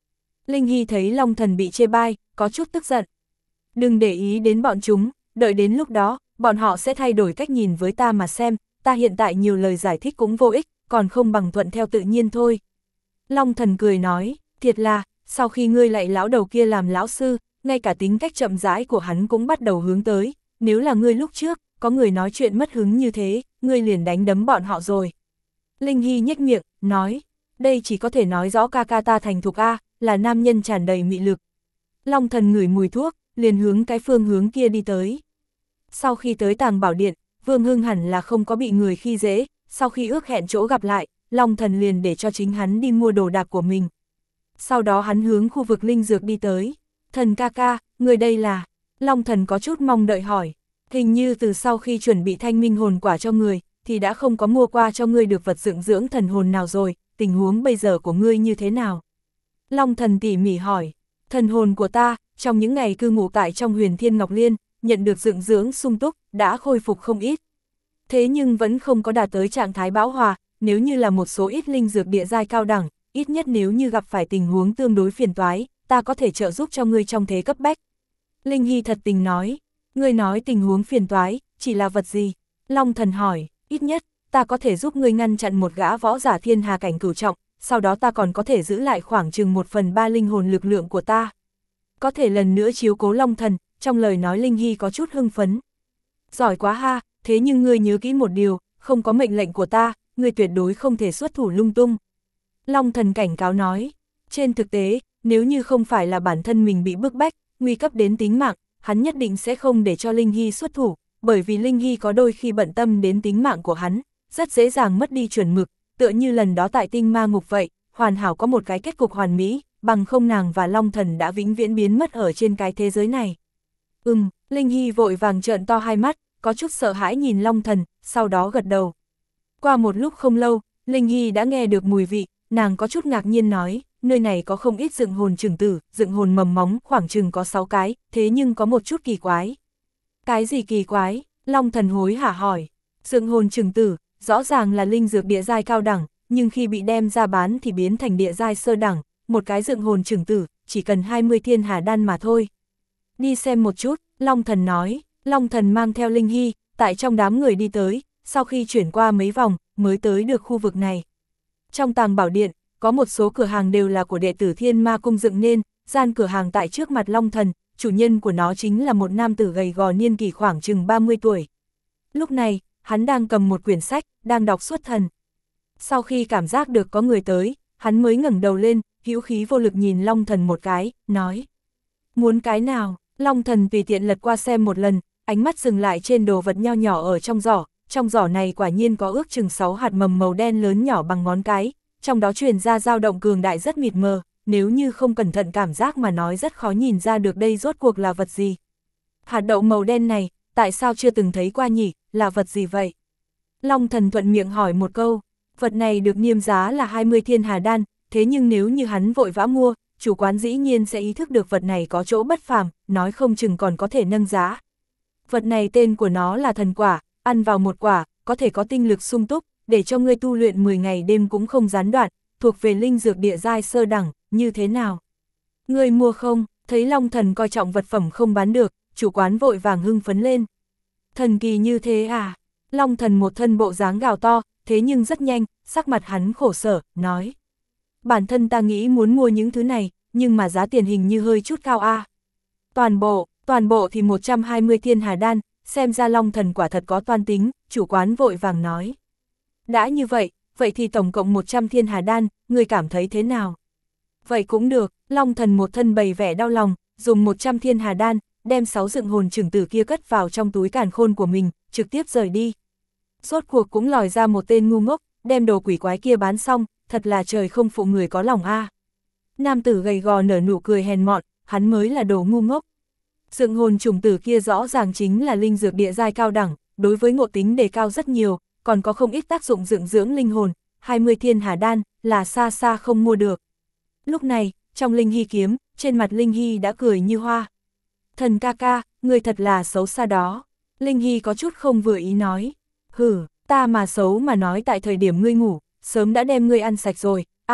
Linh Hy thấy Long Thần bị chê bai, có chút tức giận. Đừng để ý đến bọn chúng, đợi đến lúc đó, bọn họ sẽ thay đổi cách nhìn với ta mà xem, ta hiện tại nhiều lời giải thích cũng vô ích, còn không bằng thuận theo tự nhiên thôi. Long Thần cười nói, thiệt là, sau khi ngươi lại lão đầu kia làm lão sư, ngay cả tính cách chậm rãi của hắn cũng bắt đầu hướng tới, nếu là ngươi lúc trước, có người nói chuyện mất hứng như thế, ngươi liền đánh đấm bọn họ rồi. Linh Hy nhếch miệng, nói, đây chỉ có thể nói rõ ca ca ta thành thục A, là nam nhân tràn đầy mị lực. Long Thần ngửi mùi thuốc, liền hướng cái phương hướng kia đi tới. Sau khi tới Tàng Bảo Điện, Vương Hưng hẳn là không có bị người khi dễ, sau khi ước hẹn chỗ gặp lại, Long Thần liền để cho chính hắn đi mua đồ đạc của mình. Sau đó hắn hướng khu vực linh dược đi tới. Thần ca ca, người đây là... Long Thần có chút mong đợi hỏi. Hình như từ sau khi chuẩn bị thanh minh hồn quả cho người, thì đã không có mua qua cho ngươi được vật dưỡng dưỡng thần hồn nào rồi, tình huống bây giờ của ngươi như thế nào? Long Thần tỉ mỉ hỏi. Thần hồn của ta, trong những ngày cư ngụ tại trong Huyền Thiên Ngọc Liên, nhận được dưỡng dưỡng sung túc, đã khôi phục không ít. Thế nhưng vẫn không có đạt tới trạng thái bão hòa, nếu như là một số ít linh dược địa giai cao đẳng, ít nhất nếu như gặp phải tình huống tương đối phiền toái, ta có thể trợ giúp cho ngươi trong thế cấp bách. Linh Hy thật tình nói, ngươi nói tình huống phiền toái, chỉ là vật gì? Long Thần hỏi, ít nhất, ta có thể giúp ngươi ngăn chặn một gã võ giả thiên hà cảnh cửu trọng, sau đó ta còn có thể giữ lại khoảng chừng một phần ba linh hồn lực lượng của ta. Có thể lần nữa chiếu cố Long Thần, trong lời nói Linh Hy có chút hưng phấn. Giỏi quá ha, thế nhưng ngươi nhớ kỹ một điều, không có mệnh lệnh của ta, ngươi tuyệt đối không thể xuất thủ lung tung. Long Thần cảnh cáo nói, trên thực tế, nếu như không phải là bản thân mình bị bức bách, nguy cấp đến tính mạng, hắn nhất định sẽ không để cho Linh Hy xuất thủ, bởi vì Linh Hy có đôi khi bận tâm đến tính mạng của hắn, rất dễ dàng mất đi chuẩn mực, tựa như lần đó tại Tinh Ma Ngục vậy, hoàn hảo có một cái kết cục hoàn mỹ, bằng không nàng và Long Thần đã vĩnh viễn biến mất ở trên cái thế giới này. Ừm, Linh Hy vội vàng trợn to hai mắt, có chút sợ hãi nhìn Long Thần, sau đó gật đầu. Qua một lúc không lâu, Linh Hy đã nghe được mùi vị, nàng có chút ngạc nhiên nói, nơi này có không ít dựng hồn trừng tử, dựng hồn mầm móng, khoảng chừng có sáu cái, thế nhưng có một chút kỳ quái. Cái gì kỳ quái? Long Thần hối hả hỏi. Dựng hồn trừng tử, rõ ràng là linh dược địa giai cao đẳng, nhưng khi bị đem ra bán thì biến thành địa giai sơ đẳng, một cái dựng hồn trừng tử, chỉ cần hai mươi thiên hà đan mà thôi. Đi xem một chút, Long Thần nói. Long Thần mang theo Linh Hy, tại trong đám người đi tới, sau khi chuyển qua mấy vòng, mới tới được khu vực này. Trong Tàng Bảo Điện, có một số cửa hàng đều là của đệ tử Thiên Ma Cung dựng nên, gian cửa hàng tại trước mặt Long Thần, chủ nhân của nó chính là một nam tử gầy gò niên kỷ khoảng chừng ba mươi tuổi. Lúc này, hắn đang cầm một quyển sách, đang đọc xuất thần. Sau khi cảm giác được có người tới, hắn mới ngẩng đầu lên, hữu khí vô lực nhìn Long Thần một cái, nói. Muốn cái nào? Long Thần tùy tiện lật qua xem một lần, ánh mắt dừng lại trên đồ vật nho nhỏ ở trong giỏ, trong giỏ này quả nhiên có ước chừng sáu hạt mầm màu đen lớn nhỏ bằng ngón cái, trong đó truyền ra dao động cường đại rất mịt mờ, nếu như không cẩn thận cảm giác mà nói rất khó nhìn ra được đây rốt cuộc là vật gì. Hạt đậu màu đen này, tại sao chưa từng thấy qua nhỉ, là vật gì vậy? Long Thần thuận miệng hỏi một câu, vật này được niêm giá là hai mươi thiên hà đan, thế nhưng nếu như hắn vội vã mua, chủ quán dĩ nhiên sẽ ý thức được vật này có chỗ bất phàm, nói không chừng còn có thể nâng giá. Vật này tên của nó là thần quả, ăn vào một quả, có thể có tinh lực sung túc, để cho ngươi tu luyện mười ngày đêm cũng không gián đoạn, thuộc về linh dược địa giai sơ đẳng, như thế nào? Ngươi mua không? Thấy Long Thần coi trọng vật phẩm không bán được, chủ quán vội vàng hưng phấn lên. Thần kỳ như thế à? Long Thần một thân bộ dáng gào to, thế nhưng rất nhanh, sắc mặt hắn khổ sở, nói. Bản thân ta nghĩ muốn mua những thứ này, nhưng mà giá tiền hình như hơi chút cao a. À. Toàn bộ, toàn bộ thì một trăm hai mươi thiên hà đan, xem ra Long Thần quả thật có toan tính, chủ quán vội vàng nói. Đã như vậy, vậy thì tổng cộng một trăm thiên hà đan, người cảm thấy thế nào? Vậy cũng được, Long Thần một thân bày vẻ đau lòng, dùng một trăm thiên hà đan, đem sáu dựng hồn trừng tử kia cất vào trong túi càn khôn của mình, trực tiếp rời đi. Rốt cuộc cũng lòi ra một tên ngu ngốc, đem đồ quỷ quái kia bán xong, thật là trời không phụ người có lòng a. À. Nam tử gầy gò nở nụ cười hèn mọn, hắn mới là đồ ngu ngốc. Dựng hồn trùng tử kia rõ ràng chính là linh dược địa giai cao đẳng, đối với ngộ tính đề cao rất nhiều, còn có không ít tác dụng dựng dưỡng linh hồn, hai mươi thiên hà đan là xa xa không mua được. Lúc này, trong Linh Hy kiếm, trên mặt Linh Hy đã cười như hoa. Thần ca ca, người thật là xấu xa đó. Linh Hy có chút không vừa ý nói. Hử, ta mà xấu mà nói tại thời điểm ngươi ngủ, sớm đã đem ngươi ăn sạch rồi, ai,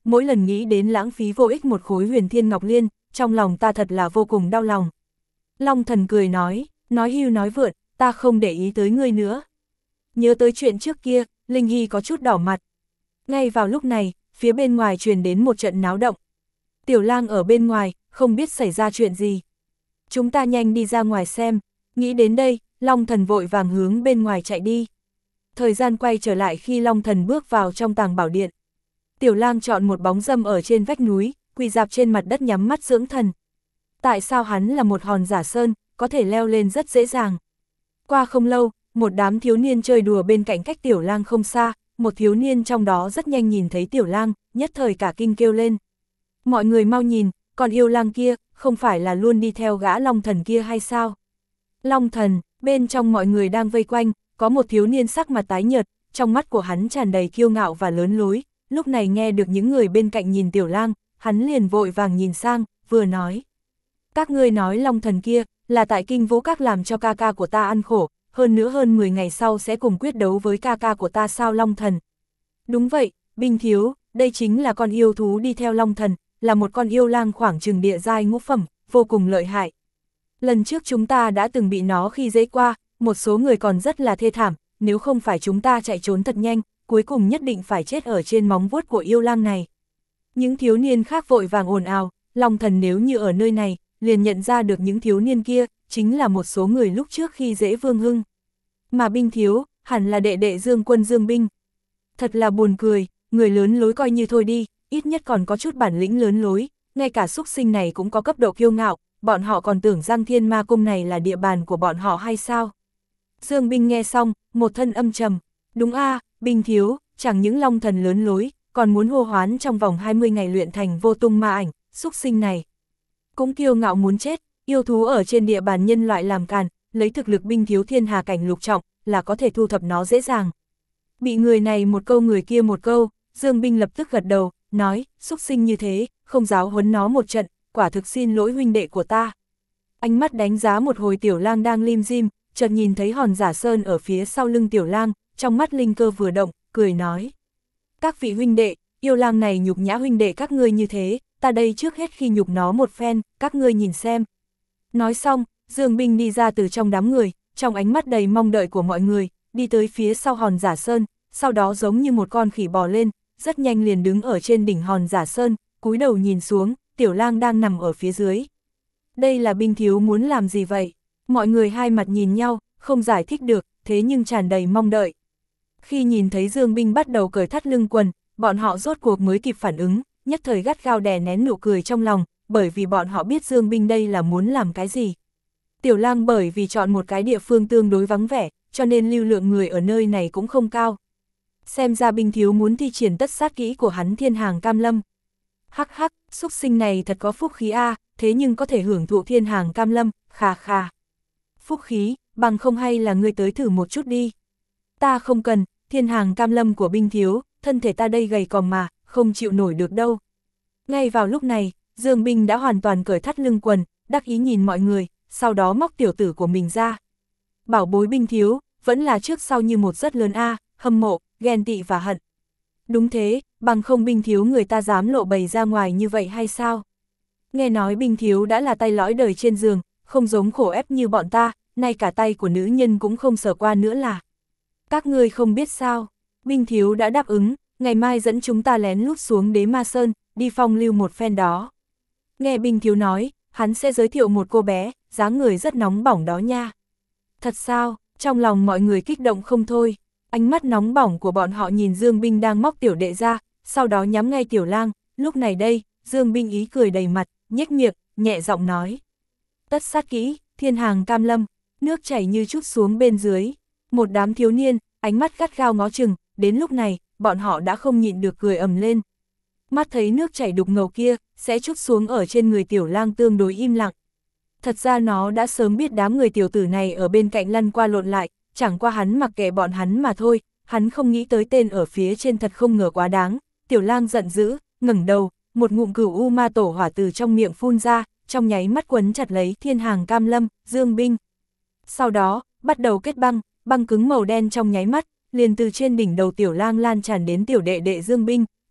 mỗi lần nghĩ đến lãng phí vô ích một khối huyền thiên ngọc liên, trong lòng ta thật là vô cùng đau lòng. Long thần cười nói, nói hưu nói vượn, ta không để ý tới ngươi nữa. Nhớ tới chuyện trước kia, Linh Hy có chút đỏ mặt. Ngay vào lúc này, phía bên ngoài truyền đến một trận náo động. Tiểu Lang ở bên ngoài, không biết xảy ra chuyện gì. Chúng ta nhanh đi ra ngoài xem. Nghĩ đến đây, Long thần vội vàng hướng bên ngoài chạy đi. Thời gian quay trở lại khi Long thần bước vào trong tàng bảo điện. Tiểu Lang chọn một bóng râm ở trên vách núi, quỳ dạp trên mặt đất nhắm mắt dưỡng thần. Tại sao hắn là một hòn giả sơn, có thể leo lên rất dễ dàng. Qua không lâu, một đám thiếu niên chơi đùa bên cạnh cách Tiểu Lang không xa, một thiếu niên trong đó rất nhanh nhìn thấy Tiểu Lang, nhất thời cả kinh kêu lên. Mọi người mau nhìn, còn yêu lang kia, không phải là luôn đi theo gã Long thần kia hay sao? Long thần, bên trong mọi người đang vây quanh, có một thiếu niên sắc mặt tái nhợt, trong mắt của hắn tràn đầy kiêu ngạo và lớn lối, lúc này nghe được những người bên cạnh nhìn Tiểu Lang, hắn liền vội vàng nhìn sang, vừa nói. Các ngươi nói Long thần kia, là tại Kinh Vũ Các làm cho ca ca của ta ăn khổ, hơn nữa hơn mười ngày sau sẽ cùng quyết đấu với ca ca của ta sao Long thần? Đúng vậy, Binh thiếu, đây chính là con yêu thú đi theo Long thần, là một con yêu lang khoảng chừng địa giai ngũ phẩm, vô cùng lợi hại. Lần trước chúng ta đã từng bị nó khi dễ qua, một số người còn rất là thê thảm, nếu không phải chúng ta chạy trốn thật nhanh, cuối cùng nhất định phải chết ở trên móng vuốt của yêu lang này. Những thiếu niên khác vội vàng ồn ào, Long thần nếu như ở nơi này, liền nhận ra được những thiếu niên kia, chính là một số người lúc trước khi dễ Vương Hưng. Mà Binh thiếu, hẳn là đệ đệ Dương Quân Dương Binh. Thật là buồn cười, người lớn lối coi như thôi đi, ít nhất còn có chút bản lĩnh lớn lối, ngay cả xúc sinh này cũng có cấp độ kiêu ngạo, bọn họ còn tưởng Giang Thiên Ma Cung này là địa bàn của bọn họ hay sao? Dương Binh nghe xong, một thân âm trầm, đúng a, à, Binh thiếu, chẳng những Long thần lớn lối, còn muốn hô hoán trong vòng hai mươi ngày luyện thành vô tung ma ảnh, xúc sinh này. Cũng kiêu ngạo muốn chết, yêu thú ở trên địa bàn nhân loại làm càn, lấy thực lực Binh thiếu thiên hà cảnh lục trọng, là có thể thu thập nó dễ dàng. Bị người này một câu người kia một câu, Dương Binh lập tức gật đầu, nói, xúc sinh như thế, không giáo huấn nó một trận, quả thực xin lỗi huynh đệ của ta. Ánh mắt đánh giá một hồi Tiểu Lang đang lim dim, chợt nhìn thấy hòn giả sơn ở phía sau lưng Tiểu Lang, trong mắt linh cơ vừa động, cười nói. Các vị huynh đệ, yêu lang này nhục nhã huynh đệ các ngươi như thế, ta đây trước hết khi nhục nó một phen, các ngươi nhìn xem. Nói xong, Dương Binh đi ra từ trong đám người, trong ánh mắt đầy mong đợi của mọi người, đi tới phía sau hòn giả sơn, sau đó giống như một con khỉ bò lên, rất nhanh liền đứng ở trên đỉnh hòn giả sơn, cúi đầu nhìn xuống, Tiểu Lang đang nằm ở phía dưới. Đây là Binh thiếu muốn làm gì vậy? Mọi người hai mặt nhìn nhau, không giải thích được, thế nhưng tràn đầy mong đợi. Khi nhìn thấy Dương Binh bắt đầu cởi thắt lưng quần, bọn họ rốt cuộc mới kịp phản ứng, nhất thời gắt gao đè nén nụ cười trong lòng, bởi vì bọn họ biết Dương Binh đây là muốn làm cái gì. Tiểu Lang bởi vì chọn một cái địa phương tương đối vắng vẻ, cho nên lưu lượng người ở nơi này cũng không cao. Xem ra Binh thiếu muốn thi triển tất sát kỹ của hắn Thiên Hàng Cam Lâm. Hắc hắc, xúc sinh này thật có phúc khí a, thế nhưng có thể hưởng thụ Thiên Hàng Cam Lâm, khà khà. Phúc khí, bằng không hay là ngươi tới thử một chút đi. Ta không cần, Thiên Hàng Cam Lâm của Binh thiếu, thân thể ta đây gầy còm mà, không chịu nổi được đâu. Ngay vào lúc này, Dương Binh đã hoàn toàn cởi thắt lưng quần, đắc ý nhìn mọi người, sau đó móc tiểu tử của mình ra. Bảo bối Binh thiếu, vẫn là trước sau như một rất lớn a, hâm mộ, ghen tị và hận. Đúng thế, bằng không Binh thiếu người ta dám lộ bày ra ngoài như vậy hay sao? Nghe nói Binh thiếu đã là tay lõi đời trên giường, không giống khổ ép như bọn ta, nay cả tay của nữ nhân cũng không sờ qua nữa là. Các ngươi không biết sao, Binh thiếu đã đáp ứng, ngày mai dẫn chúng ta lén lút xuống Đế Ma Sơn, đi phong lưu một phen đó. Nghe Binh thiếu nói, hắn sẽ giới thiệu một cô bé, dáng người rất nóng bỏng đó nha. Thật sao, trong lòng mọi người kích động không thôi, ánh mắt nóng bỏng của bọn họ nhìn Dương Binh đang móc tiểu đệ ra, sau đó nhắm ngay Tiểu Lang, lúc này đây, Dương Binh ý cười đầy mặt, nhếch miệng, nhẹ giọng nói. Tất sát kỹ, Thiên Hàng Cam Lâm, nước chảy như chút xuống bên dưới, một đám thiếu niên, ánh mắt gắt gao ngó chừng, đến lúc này, bọn họ đã không nhịn được cười ầm lên. Mắt thấy nước chảy đục ngầu kia, sẽ chút xuống ở trên người Tiểu Lang tương đối im lặng. Thật ra nó đã sớm biết đám người tiểu tử này ở bên cạnh lăn qua lộn lại, chẳng qua hắn mặc kệ bọn hắn mà thôi, hắn không nghĩ tới tên ở phía trên thật không ngờ quá đáng. Tiểu Lang giận dữ, ngẩng đầu, một ngụm cửu u ma tổ hỏa từ trong miệng phun ra, trong nháy mắt quấn chặt lấy Thiên Hàng Cam Lâm, Dương Binh. Sau đó, bắt đầu kết băng, băng cứng màu đen trong nháy mắt, liền từ trên đỉnh đầu Tiểu Lang lan tràn đến tiểu đệ đệ Dương Binh,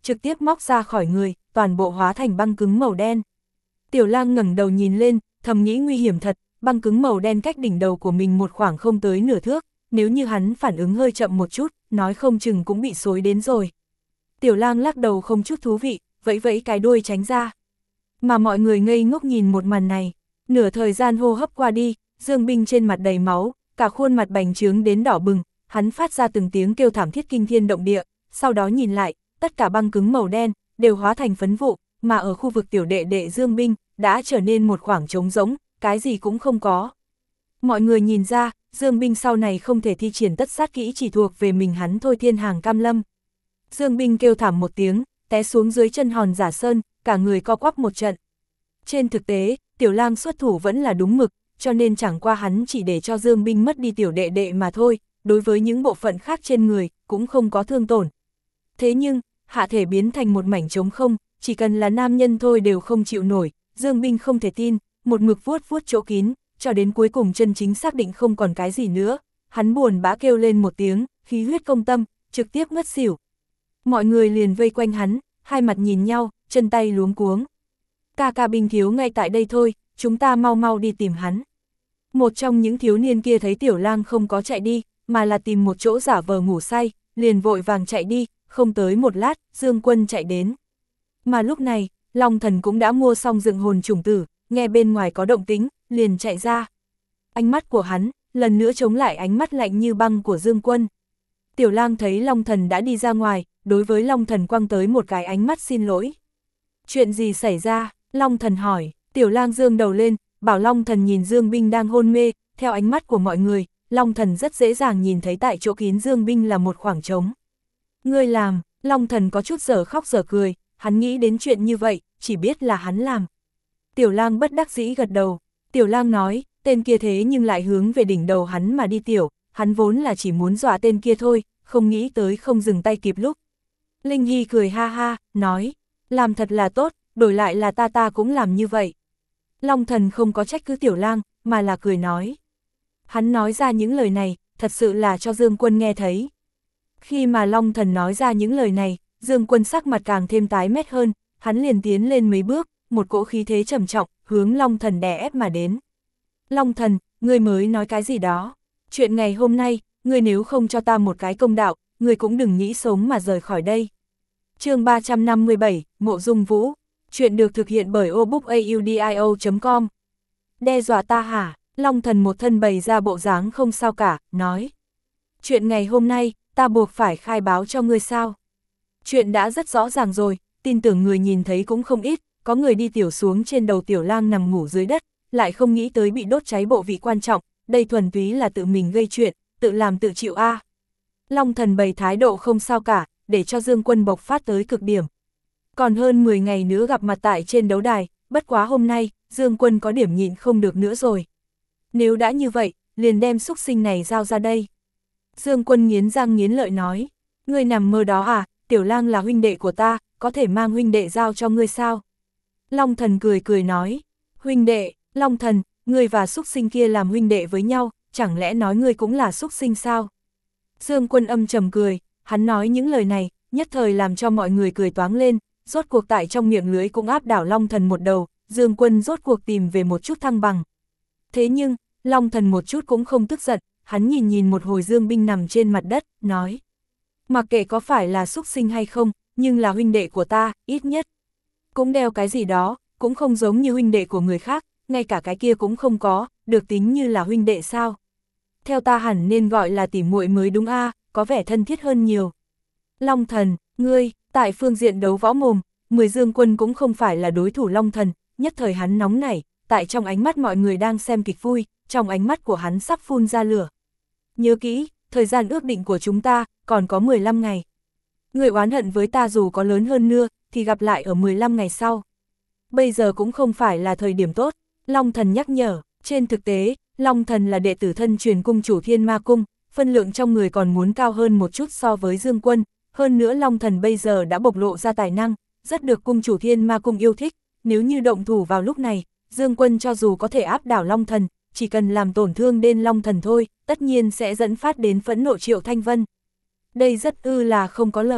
trực tiếp móc ra khỏi người, toàn bộ hóa thành băng cứng màu đen. Tiểu Lang ngẩng đầu nhìn lên, thầm nghĩ nguy hiểm thật, băng cứng màu đen cách đỉnh đầu của mình một khoảng không tới nửa thước, nếu như hắn phản ứng hơi chậm một chút, nói không chừng cũng bị xối đến rồi. Tiểu Lang lắc đầu không chút thú vị, vẫy vẫy cái đuôi tránh ra. Mà mọi người ngây ngốc nhìn một màn này, nửa thời gian hô hấp qua đi, Dương Binh trên mặt đầy máu, cả khuôn mặt bành trướng đến đỏ bừng, hắn phát ra từng tiếng kêu thảm thiết kinh thiên động địa, sau đó nhìn lại, tất cả băng cứng màu đen đều hóa thành phấn vụ, mà ở khu vực tiểu đệ đệ Dương Binh đã trở nên một khoảng trống rỗng, cái gì cũng không có. Mọi người nhìn ra, Dương Binh sau này không thể thi triển tất sát kỹ chỉ thuộc về mình hắn thôi, thiên hàng cam lâm. Dương Binh kêu thảm một tiếng, té xuống dưới chân hòn giả sơn, cả người co quắp một trận. Trên thực tế, Tiểu Lang xuất thủ vẫn là đúng mực, cho nên chẳng qua hắn chỉ để cho Dương Binh mất đi tiểu đệ đệ mà thôi, đối với những bộ phận khác trên người, cũng không có thương tổn. Thế nhưng, hạ thể biến thành một mảnh trống không, chỉ cần là nam nhân thôi đều không chịu nổi, Dương Binh không thể tin, một mực vuốt vuốt chỗ kín, cho đến cuối cùng chân chính xác định không còn cái gì nữa, hắn buồn bã kêu lên một tiếng, khí huyết công tâm, trực tiếp ngất xỉu. Mọi người liền vây quanh hắn, hai mặt nhìn nhau, chân tay luống cuống. Ca ca Binh thiếu ngay tại đây thôi, chúng ta mau mau đi tìm hắn. Một trong những thiếu niên kia thấy Tiểu Lang không có chạy đi, mà là tìm một chỗ giả vờ ngủ say, liền vội vàng chạy đi, không tới một lát, Dương Quân chạy đến. Mà lúc này, Long Thần cũng đã mua xong dựng hồn chủng tử, nghe bên ngoài có động tĩnh, liền chạy ra. Ánh mắt của hắn, lần nữa chống lại ánh mắt lạnh như băng của Dương Quân. Tiểu Lang thấy Long Thần đã đi ra ngoài, đối với Long Thần quăng tới một cái ánh mắt xin lỗi. Chuyện gì xảy ra? Long Thần hỏi. Tiểu Lang dương đầu lên, bảo Long Thần nhìn Dương Binh đang hôn mê, theo ánh mắt của mọi người, Long Thần rất dễ dàng nhìn thấy tại chỗ kín Dương Binh là một khoảng trống. Ngươi làm, Long Thần có chút dở khóc dở cười, hắn nghĩ đến chuyện như vậy, chỉ biết là hắn làm. Tiểu Lang bất đắc dĩ gật đầu, Tiểu Lang nói, tên kia thế nhưng lại hướng về đỉnh đầu hắn mà đi tiểu, hắn vốn là chỉ muốn dọa tên kia thôi, không nghĩ tới không dừng tay kịp lúc. Linh Hy cười ha ha, nói, làm thật là tốt, đổi lại là ta ta cũng làm như vậy. Long Thần không có trách cứ Tiểu Lang, mà là cười nói. Hắn nói ra những lời này, thật sự là cho Dương Quân nghe thấy. Khi mà Long Thần nói ra những lời này, Dương Quân sắc mặt càng thêm tái mét hơn, hắn liền tiến lên mấy bước, một cỗ khí thế trầm trọng, hướng Long Thần đè ép mà đến. Long Thần, ngươi mới nói cái gì đó? Chuyện ngày hôm nay, ngươi nếu không cho ta một cái công đạo, ngươi cũng đừng nghĩ sống mà rời khỏi đây. Chương ba trăm năm mươi bảy, Mộ Dung Vũ. Chuyện được thực hiện bởi obookaudio chấm com. Đe dọa ta hả? Long Thần một thân bày ra bộ dáng không sao cả, nói. Chuyện ngày hôm nay, ta buộc phải khai báo cho ngươi sao? Chuyện đã rất rõ ràng rồi, tin tưởng người nhìn thấy cũng không ít, có người đi tiểu xuống trên đầu Tiểu Lang nằm ngủ dưới đất, lại không nghĩ tới bị đốt cháy bộ vị quan trọng, đây thuần túy là tự mình gây chuyện, tự làm tự chịu a. À. Long Thần bày thái độ không sao cả, để cho Dương Quân bộc phát tới cực điểm. Còn hơn mười ngày nữa gặp mặt tại trên đấu đài, bất quá hôm nay, Dương Quân có điểm nhịn không được nữa rồi. Nếu đã như vậy, liền đem xúc sinh này giao ra đây. Dương Quân nghiến răng nghiến lợi nói, ngươi nằm mơ đó à, Tiểu Lang là huynh đệ của ta, có thể mang huynh đệ giao cho ngươi sao? Long Thần cười cười nói, huynh đệ, Long Thần, ngươi và xúc sinh kia làm huynh đệ với nhau, chẳng lẽ nói ngươi cũng là xúc sinh sao? Dương Quân âm trầm cười, hắn nói những lời này, nhất thời làm cho mọi người cười toáng lên, rốt cuộc tại trong miệng lưới cũng áp đảo Long Thần một đầu, Dương Quân rốt cuộc tìm về một chút thăng bằng. Thế nhưng, Long Thần một chút cũng không tức giận, hắn nhìn nhìn một hồi Dương Binh nằm trên mặt đất, nói. Mặc kệ có phải là xúc sinh hay không, nhưng là huynh đệ của ta, ít nhất. Cũng đeo cái gì đó, cũng không giống như huynh đệ của người khác, ngay cả cái kia cũng không có, được tính như là huynh đệ sao. Theo ta hẳn nên gọi là tỉ muội mới đúng a, à, có vẻ thân thiết hơn nhiều. Long Thần, ngươi, tại phương diện đấu võ mồm, mười Dương Quân cũng không phải là đối thủ Long Thần, nhất thời hắn nóng nảy, tại trong ánh mắt mọi người đang xem kịch vui, trong ánh mắt của hắn sắp phun ra lửa. Nhớ kỹ, thời gian ước định của chúng ta, còn có mười lăm ngày. Người oán hận với ta dù có lớn hơn nữa, thì gặp lại ở mười lăm ngày sau. Bây giờ cũng không phải là thời điểm tốt, Long Thần nhắc nhở, trên thực tế, Long Thần là đệ tử thân truyền cung chủ Thiên Ma Cung, phân lượng trong người còn muốn cao hơn một chút so với Dương Quân, hơn nữa Long Thần bây giờ đã bộc lộ ra tài năng, rất được cung chủ Thiên Ma Cung yêu thích, nếu như động thủ vào lúc này, Dương Quân cho dù có thể áp đảo Long Thần, chỉ cần làm tổn thương đến Long Thần thôi, tất nhiên sẽ dẫn phát đến phẫn nộ Triệu Thanh Vân. Đây rất ư là không có lời.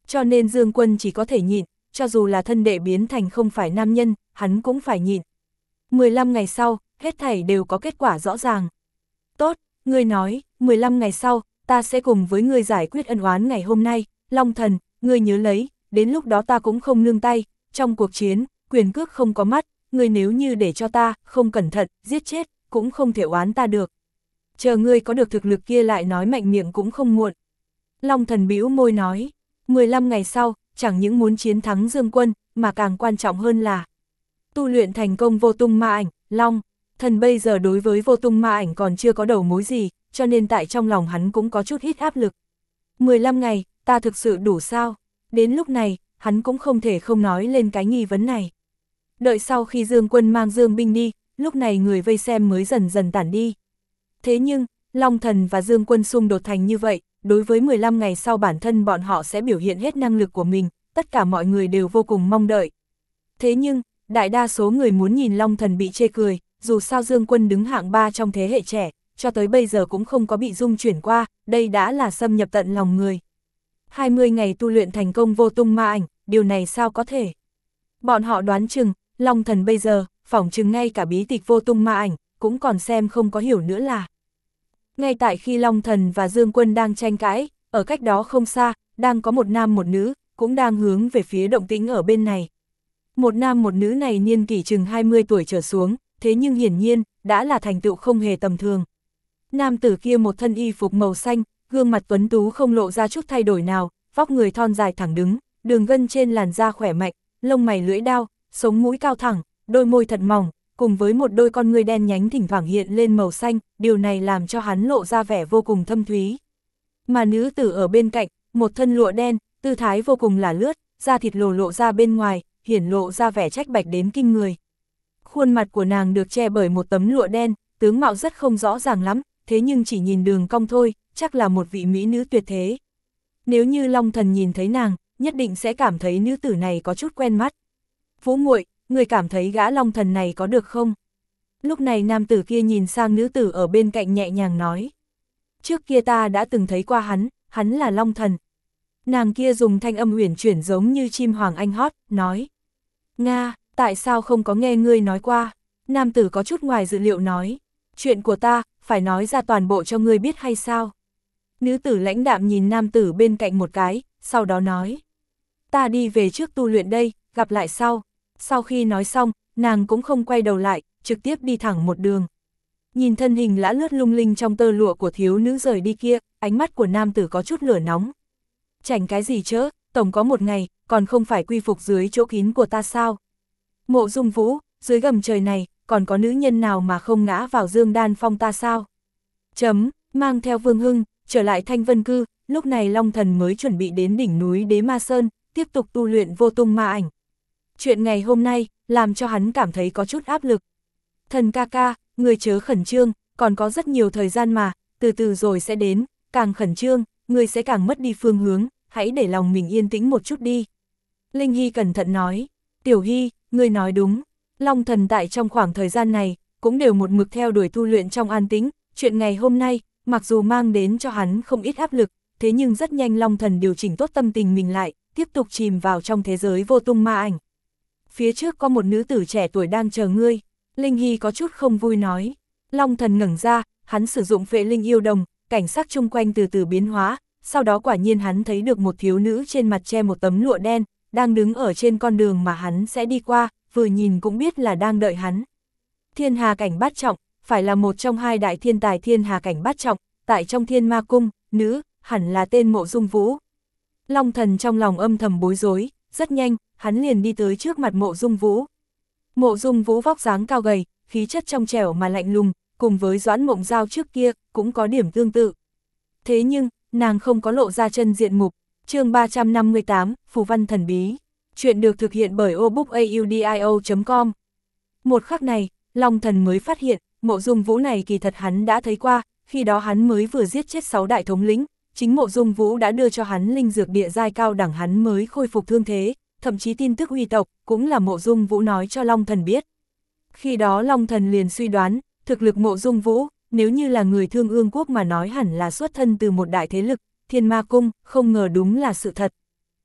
Cho nên Dương Quân chỉ có thể nhịn, cho dù là thân đệ biến thành không phải nam nhân, hắn cũng phải nhịn. mười lăm ngày sau, hết thảy đều có kết quả rõ ràng. Tốt, ngươi nói, mười lăm ngày sau, ta sẽ cùng với ngươi giải quyết ân oán ngày hôm nay, Long Thần, ngươi nhớ lấy, đến lúc đó ta cũng không nương tay, trong cuộc chiến, quyền cước không có mắt, ngươi nếu như để cho ta, không cẩn thận, giết chết, cũng không thể oán ta được. Chờ ngươi có được thực lực kia lại nói mạnh miệng cũng không muộn. Long Thần bĩu môi nói, mười lăm ngày sau, chẳng những muốn chiến thắng Dương Quân, mà càng quan trọng hơn là tu luyện thành công vô tung ma ảnh. Long Thần bây giờ đối với vô tung ma ảnh còn chưa có đầu mối gì, cho nên tại trong lòng hắn cũng có chút ít áp lực. mười lăm ngày, ta thực sự đủ sao? Đến lúc này, hắn cũng không thể không nói lên cái nghi vấn này. Đợi sau khi Dương Quân mang Dương binh đi, lúc này người vây xem mới dần dần tản đi. Thế nhưng, Long Thần và Dương Quân xung đột thành như vậy, đối với mười lăm ngày sau bản thân bọn họ sẽ biểu hiện hết năng lực của mình, tất cả mọi người đều vô cùng mong đợi. Thế nhưng, đại đa số người muốn nhìn Long Thần bị chê cười, dù sao Dương Quân đứng hạng ba trong thế hệ trẻ, cho tới bây giờ cũng không có bị dung chuyển qua, đây đã là xâm nhập tận lòng người. hai mươi ngày tu luyện thành công vô tung ma ảnh, điều này sao có thể? Bọn họ đoán chừng, Long Thần bây giờ, phỏng chừng ngay cả bí tịch vô tung ma ảnh, cũng còn xem không có hiểu nữa là. Ngay tại khi Long Thần và Dương Quân đang tranh cãi, ở cách đó không xa, đang có một nam một nữ, cũng đang hướng về phía động tĩnh ở bên này. Một nam một nữ này niên kỷ chừng hai mươi tuổi trở xuống, thế nhưng hiển nhiên, đã là thành tựu không hề tầm thường. Nam tử kia một thân y phục màu xanh, gương mặt tuấn tú không lộ ra chút thay đổi nào, vóc người thon dài thẳng đứng, đường gân trên làn da khỏe mạnh, lông mày lưỡi đao, sống mũi cao thẳng, đôi môi thật mỏng, cùng với một đôi con ngươi đen nhánh thỉnh thoảng hiện lên màu xanh, điều này làm cho hắn lộ ra vẻ vô cùng thâm thúy. Mà nữ tử ở bên cạnh, một thân lụa đen, tư thái vô cùng là lướt, da thịt lồ lộ ra bên ngoài, hiển lộ ra vẻ trách bạch đến kinh người. Khuôn mặt của nàng được che bởi một tấm lụa đen, tướng mạo rất không rõ ràng lắm, thế nhưng chỉ nhìn đường cong thôi, chắc là một vị mỹ nữ tuyệt thế. Nếu như Long Thần nhìn thấy nàng, nhất định sẽ cảm thấy nữ tử này có chút quen mắt. Vũ muội, người cảm thấy gã Long Thần này có được không? Lúc này nam tử kia nhìn sang nữ tử ở bên cạnh nhẹ nhàng nói. Trước kia ta đã từng thấy qua hắn, hắn là Long Thần. Nàng kia dùng thanh âm uyển chuyển giống như chim hoàng anh hót, nói. Nga, tại sao không có nghe ngươi nói qua? Nam tử có chút ngoài dự liệu nói. Chuyện của ta, phải nói ra toàn bộ cho ngươi biết hay sao? Nữ tử lãnh đạm nhìn nam tử bên cạnh một cái, sau đó nói. Ta đi về trước tu luyện đây, gặp lại sau. Sau khi nói xong, nàng cũng không quay đầu lại, trực tiếp đi thẳng một đường. Nhìn thân hình lã lướt lung linh trong tơ lụa của thiếu nữ rời đi kia, ánh mắt của nam tử có chút lửa nóng. Chảnh cái gì chớ, tổng có một ngày, còn không phải quy phục dưới chỗ kín của ta sao? Mộ Dung Vũ, dưới gầm trời này, còn có nữ nhân nào mà không ngã vào Dương Đan Phong ta sao? Chấm, mang theo Vương Hưng, trở lại Thanh Vân Cư, lúc này Long Thần mới chuẩn bị đến đỉnh núi Đế Ma Sơn, tiếp tục tu luyện vô tung ma ảnh. Chuyện ngày hôm nay, làm cho hắn cảm thấy có chút áp lực. Thần ca ca, người chớ khẩn trương, còn có rất nhiều thời gian mà, từ từ rồi sẽ đến, càng khẩn trương, người sẽ càng mất đi phương hướng, hãy để lòng mình yên tĩnh một chút đi. Linh Hy cẩn thận nói, Tiểu Hy, người nói đúng, Long Thần tại trong khoảng thời gian này, cũng đều một mực theo đuổi tu luyện trong an tĩnh, chuyện ngày hôm nay, mặc dù mang đến cho hắn không ít áp lực, thế nhưng rất nhanh Long Thần điều chỉnh tốt tâm tình mình lại, tiếp tục chìm vào trong thế giới vô tung ma ảnh. Phía trước có một nữ tử trẻ tuổi đang chờ ngươi, Linh Hy có chút không vui nói. Long Thần ngẩng ra, hắn sử dụng phệ linh yêu đồng, cảnh sắc chung quanh từ từ biến hóa, sau đó quả nhiên hắn thấy được một thiếu nữ trên mặt che một tấm lụa đen, đang đứng ở trên con đường mà hắn sẽ đi qua, vừa nhìn cũng biết là đang đợi hắn. Thiên hà cảnh bát trọng, phải là một trong hai đại thiên tài thiên hà cảnh bát trọng, tại trong Thiên Ma Cung, nữ, hẳn là tên Mộ Dung Vũ. Long Thần trong lòng âm thầm bối rối, rất nhanh, hắn liền đi tới trước mặt Mộ Dung Vũ. Mộ Dung Vũ vóc dáng cao gầy, khí chất trong trẻo mà lạnh lùng, cùng với Doãn Mộng Giao trước kia, cũng có điểm tương tự. Thế nhưng, nàng không có lộ ra chân diện mục. Chương ba trăm năm mươi tám, Phù văn thần bí. Chuyện được thực hiện bởi obookaudio chấm com. Một khắc này, Long Thần mới phát hiện, Mộ Dung Vũ này kỳ thật hắn đã thấy qua, khi đó hắn mới vừa giết chết sáu đại thống lĩnh, chính Mộ Dung Vũ đã đưa cho hắn linh dược địa giai cao đẳng hắn mới khôi phục thương thế, thậm chí tin tức uy tộc, cũng là Mộ Dung Vũ nói cho Long Thần biết. Khi đó Long Thần liền suy đoán, thực lực Mộ Dung Vũ, nếu như là người Thương Ương Quốc mà nói hẳn là xuất thân từ một đại thế lực, Thiên Ma Cung, không ngờ đúng là sự thật.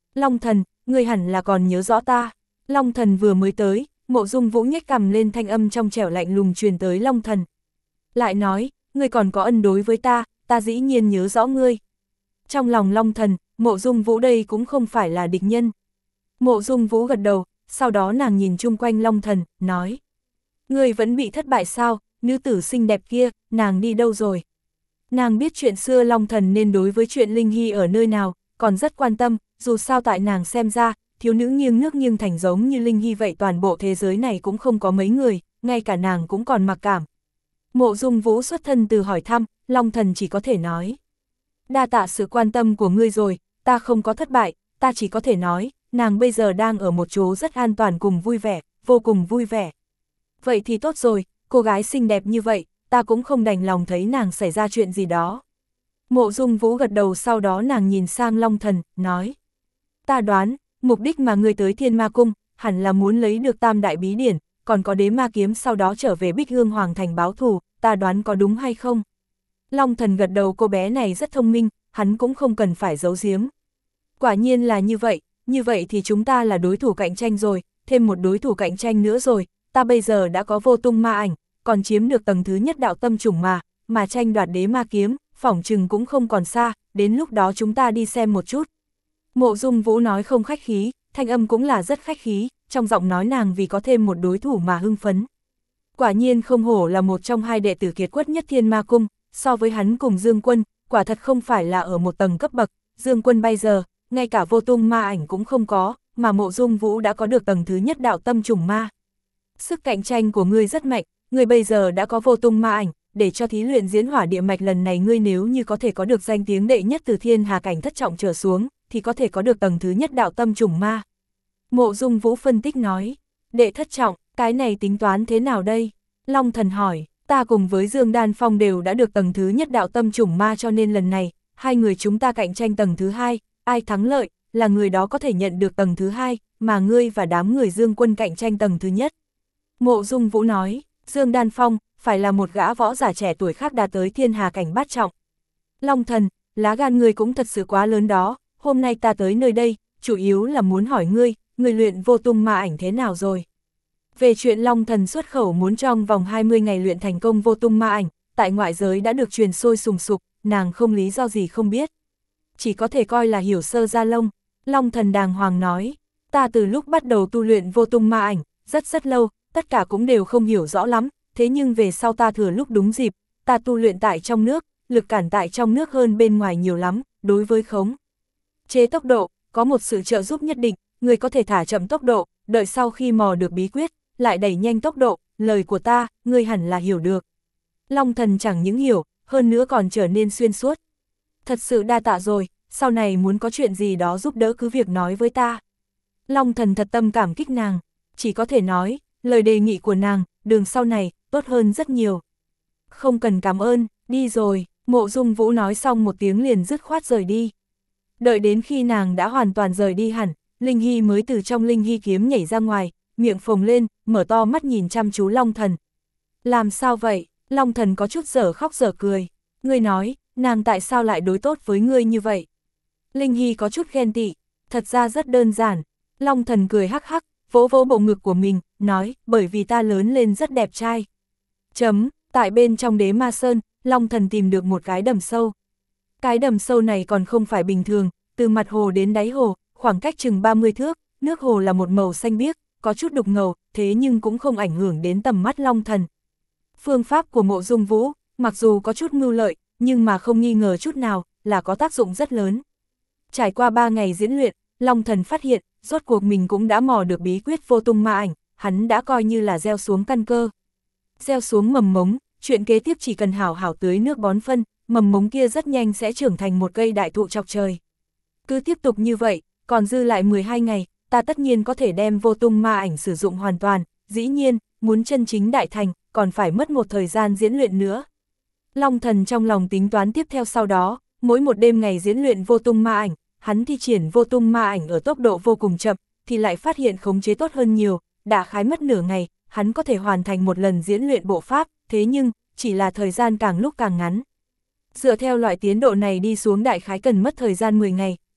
Long Thần, ngươi hẳn là còn nhớ rõ ta. Long Thần vừa mới tới, Mộ Dung Vũ nhếch cằm lên, thanh âm trong trẻo lạnh lùng truyền tới Long Thần. Lại nói, ngươi còn có ân đối với ta, ta dĩ nhiên nhớ rõ ngươi. Trong lòng Long Thần, Mộ Dung Vũ đây cũng không phải là địch nhân. Mộ Dung Vũ gật đầu, sau đó nàng nhìn chung quanh Long Thần, nói. Ngươi vẫn bị thất bại sao, nữ tử xinh đẹp kia, nàng đi đâu rồi? Nàng biết chuyện xưa Long Thần nên đối với chuyện Linh Hy ở nơi nào, còn rất quan tâm, dù sao tại nàng xem ra, thiếu nữ nghiêng nước nghiêng thành giống như Linh Hy vậy toàn bộ thế giới này cũng không có mấy người, ngay cả nàng cũng còn mặc cảm. Mộ Dung Vũ xuất thân từ hỏi thăm, Long Thần chỉ có thể nói. Đa tạ sự quan tâm của ngươi rồi, ta không có thất bại, ta chỉ có thể nói, nàng bây giờ đang ở một chỗ rất an toàn cùng vui vẻ, vô cùng vui vẻ. Vậy thì tốt rồi, cô gái xinh đẹp như vậy, ta cũng không đành lòng thấy nàng xảy ra chuyện gì đó. Mộ Dung Vũ gật đầu, sau đó nàng nhìn sang Long Thần, nói. Ta đoán, mục đích mà ngươi tới Thiên Ma Cung, hẳn là muốn lấy được Tam Đại Bí Điển, còn có Đế Ma Kiếm sau đó trở về Bích Hương Hoàng Thành báo thù, ta đoán có đúng hay không? Long Thần gật đầu, cô bé này rất thông minh, hắn cũng không cần phải giấu giếm. Quả nhiên là như vậy, như vậy thì chúng ta là đối thủ cạnh tranh rồi, thêm một đối thủ cạnh tranh nữa rồi, ta bây giờ đã có Vô Tung Ma Ảnh, còn chiếm được tầng thứ nhất đạo tâm trùng mà, mà tranh đoạt Đế Ma Kiếm, phỏng chừng cũng không còn xa, đến lúc đó chúng ta đi xem một chút. Mộ Dung Vũ nói không khách khí, thanh âm cũng là rất khách khí, trong giọng nói nàng vì có thêm một đối thủ mà hưng phấn. Quả nhiên không hổ là một trong hai đệ tử kiệt quất nhất Thiên Ma Cung, so với hắn cùng Dương Quân, quả thật không phải là ở một tầng cấp bậc, Dương Quân bây giờ, ngay cả Vô Tung Ma Ảnh cũng không có, mà Mộ Dung Vũ đã có được tầng thứ nhất đạo tâm trùng ma. Sức cạnh tranh của ngươi rất mạnh, ngươi bây giờ đã có Vô Tung Ma Ảnh, để cho thí luyện diễn hỏa địa mạch lần này ngươi nếu như có thể có được danh tiếng đệ nhất từ thiên hà cảnh thất trọng trở xuống, thì có thể có được tầng thứ nhất đạo tâm trùng ma. Mộ Dung Vũ phân tích nói, đệ thất trọng, cái này tính toán thế nào đây? Long Thần hỏi, ta cùng với Dương Đan Phong đều đã được tầng thứ nhất đạo tâm trùng ma, cho nên lần này, hai người chúng ta cạnh tranh tầng thứ hai, ai thắng lợi, là người đó có thể nhận được tầng thứ hai, mà ngươi và đám người Dương Quân cạnh tranh tầng thứ nhất. Mộ Dung Vũ nói, Dương Đan Phong, phải là một gã võ giả trẻ tuổi khác đạt tới thiên hà cảnh bát trọng. Long Thần, lá gan ngươi cũng thật sự quá lớn đó, hôm nay ta tới nơi đây, chủ yếu là muốn hỏi ngươi, ngươi luyện Vô Tung Ma Ảnh thế nào rồi? Về chuyện Long Thần xuất khẩu muốn trong vòng hai mươi ngày luyện thành công Vô Tung Ma Ảnh, tại ngoại giới đã được truyền sôi sùng sục, nàng không lý do gì không biết. Chỉ có thể coi là hiểu sơ ra lông. Long Thần đàng hoàng nói, ta từ lúc bắt đầu tu luyện Vô Tung Ma Ảnh, rất rất lâu, tất cả cũng đều không hiểu rõ lắm, thế nhưng về sau ta thừa lúc đúng dịp, ta tu luyện tại trong nước, lực cản tại trong nước hơn bên ngoài nhiều lắm, đối với khống chế tốc độ, có một sự trợ giúp nhất định, người có thể thả chậm tốc độ, đợi sau khi mò được bí quyết, lại đẩy nhanh tốc độ, lời của ta, ngươi hẳn là hiểu được. Long Thần chẳng những hiểu, hơn nữa còn trở nên xuyên suốt. Thật sự đa tạ rồi, sau này muốn có chuyện gì đó giúp đỡ cứ việc nói với ta. Long Thần thật tâm cảm kích nàng, chỉ có thể nói, lời đề nghị của nàng, đường sau này, tốt hơn rất nhiều. Không cần cảm ơn, đi rồi, Mộ Dung Vũ nói xong một tiếng liền dứt khoát rời đi. Đợi đến khi nàng đã hoàn toàn rời đi hẳn, Linh Hy mới từ trong Linh Hy kiếm nhảy ra ngoài, miệng phồng lên, mở to mắt nhìn chăm chú Long Thần. Làm sao vậy? Long Thần có chút dở khóc dở cười. Ngươi nói, nàng tại sao lại đối tốt với ngươi như vậy? Linh Hy có chút ghen tị, thật ra rất đơn giản. Long Thần cười hắc hắc, vỗ vỗ bộ ngực của mình, nói, bởi vì ta lớn lên rất đẹp trai. Chấm, tại bên trong Đế Ma Sơn, Long Thần tìm được một cái đầm sâu. Cái đầm sâu này còn không phải bình thường, từ mặt hồ đến đáy hồ, khoảng cách chừng ba mươi thước, nước hồ là một màu xanh biếc, có chút đục ngầu, thế nhưng cũng không ảnh hưởng đến tầm mắt Long Thần. Phương pháp của Mộ Dung Vũ, mặc dù có chút mưu lợi, nhưng mà không nghi ngờ chút nào, là có tác dụng rất lớn. Trải qua ba ngày diễn luyện, Long Thần phát hiện, rốt cuộc mình cũng đã mò được bí quyết Vô Tung Ma Ảnh, hắn đã coi như là gieo xuống căn cơ. Gieo xuống mầm mống, chuyện kế tiếp chỉ cần hảo hảo tưới nước bón phân, mầm mống kia rất nhanh sẽ trưởng thành một cây đại thụ chọc trời. Cứ tiếp tục như vậy, còn dư lại mười hai ngày, ta tất nhiên có thể đem Vô Tung Ma Ảnh sử dụng hoàn toàn, dĩ nhiên, muốn chân chính đại thành, còn phải mất một thời gian diễn luyện nữa. Long Thần trong lòng tính toán tiếp theo sau đó, mỗi một đêm ngày diễn luyện Vô Tung Ma Ảnh, hắn thi triển Vô Tung Ma Ảnh ở tốc độ vô cùng chậm, thì lại phát hiện khống chế tốt hơn nhiều, đã khái mất nửa ngày, hắn có thể hoàn thành một lần diễn luyện bộ pháp, thế nhưng, chỉ là thời gian càng lúc càng ngắn. Dựa theo loại tiến độ này đi xuống đại khái cần mất thời gian mười ngày,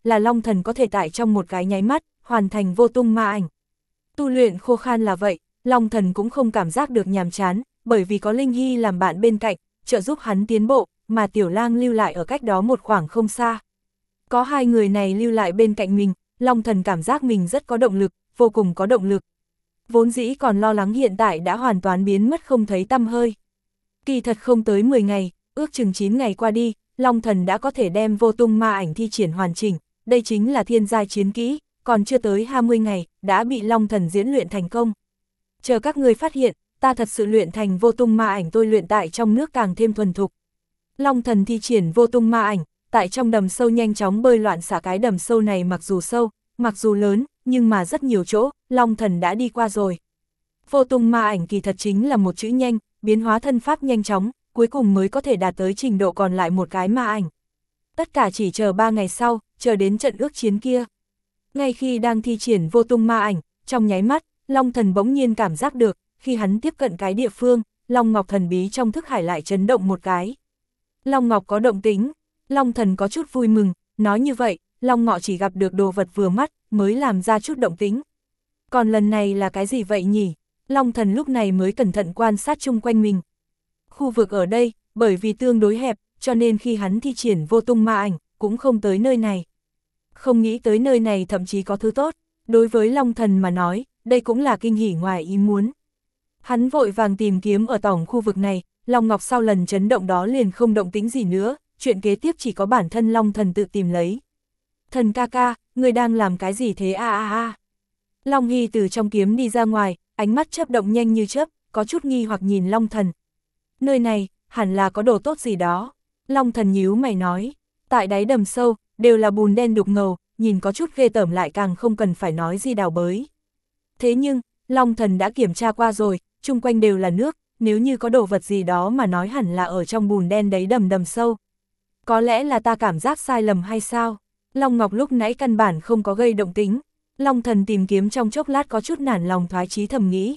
là Long Thần có thể tại trong một cái nháy mắt, hoàn thành vô tung ma ảnh. Tu luyện khô khan là vậy, Long Thần cũng không cảm giác được nhàm chán, bởi vì có Linh Hy làm bạn bên cạnh, trợ giúp hắn tiến bộ, mà Tiểu Lang lưu lại ở cách đó một khoảng không xa. Có hai người này lưu lại bên cạnh mình, Long Thần cảm giác mình rất có động lực, vô cùng có động lực. Vốn dĩ còn lo lắng hiện tại đã hoàn toàn biến mất không thấy tăm hơi. Kỳ thật không tới mười ngày, ước chừng chín ngày qua đi, Long Thần đã có thể đem vô tung ma ảnh thi triển hoàn chỉnh, đây chính là thiên giai chiến kỹ, còn chưa tới hai mươi ngày, đã bị Long Thần diễn luyện thành công. Chờ các ngươi phát hiện, ta thật sự luyện thành vô tung ma ảnh, tôi luyện tại trong nước càng thêm thuần thục. Long Thần thi triển vô tung ma ảnh, tại trong đầm sâu nhanh chóng bơi loạn xả. Cái đầm sâu này mặc dù sâu, mặc dù lớn, nhưng mà rất nhiều chỗ, Long Thần đã đi qua rồi. Vô tung ma ảnh kỳ thật chính là một chữ nhanh, biến hóa thân pháp nhanh chóng, cuối cùng mới có thể đạt tới trình độ còn lại một cái ma ảnh. Tất cả chỉ chờ ba ngày sau, chờ đến trận ước chiến kia. Ngay khi đang thi triển vô tung ma ảnh, trong nháy mắt, Long Thần bỗng nhiên cảm giác được, khi hắn tiếp cận cái địa phương, Long Ngọc thần bí trong thức hải lại chấn động một cái. Long Ngọc có động tính, Long Thần có chút vui mừng, nói như vậy, Long Ngọ chỉ gặp được đồ vật vừa mắt, mới làm ra chút động tính. Còn lần này là cái gì vậy nhỉ? Long Thần lúc này mới cẩn thận quan sát chung quanh mình. Khu vực ở đây, bởi vì tương đối hẹp, cho nên khi hắn thi triển vô tung ma ảnh, cũng không tới nơi này. Không nghĩ tới nơi này thậm chí có thứ tốt, đối với Long Thần mà nói, đây cũng là kinh hỉ ngoài ý muốn. Hắn vội vàng tìm kiếm ở tổng khu vực này, Long Ngọc sau lần chấn động đó liền không động tĩnh gì nữa, chuyện kế tiếp chỉ có bản thân Long Thần tự tìm lấy. Thần ca ca, người đang làm cái gì thế a a a? Long Hy từ trong kiếm đi ra ngoài, ánh mắt chớp động nhanh như chớp, có chút nghi hoặc nhìn Long Thần. Nơi này, hẳn là có đồ tốt gì đó. Long Thần nhíu mày nói, tại đáy đầm sâu, đều là bùn đen đục ngầu, nhìn có chút ghê tởm lại càng không cần phải nói gì đào bới. Thế nhưng, Long Thần đã kiểm tra qua rồi, chung quanh đều là nước, nếu như có đồ vật gì đó mà nói hẳn là ở trong bùn đen đấy đầm đầm sâu. Có lẽ là ta cảm giác sai lầm hay sao? Long Ngọc lúc nãy căn bản không có gây động tính. Long Thần tìm kiếm trong chốc lát có chút nản lòng thoái chí thầm nghĩ.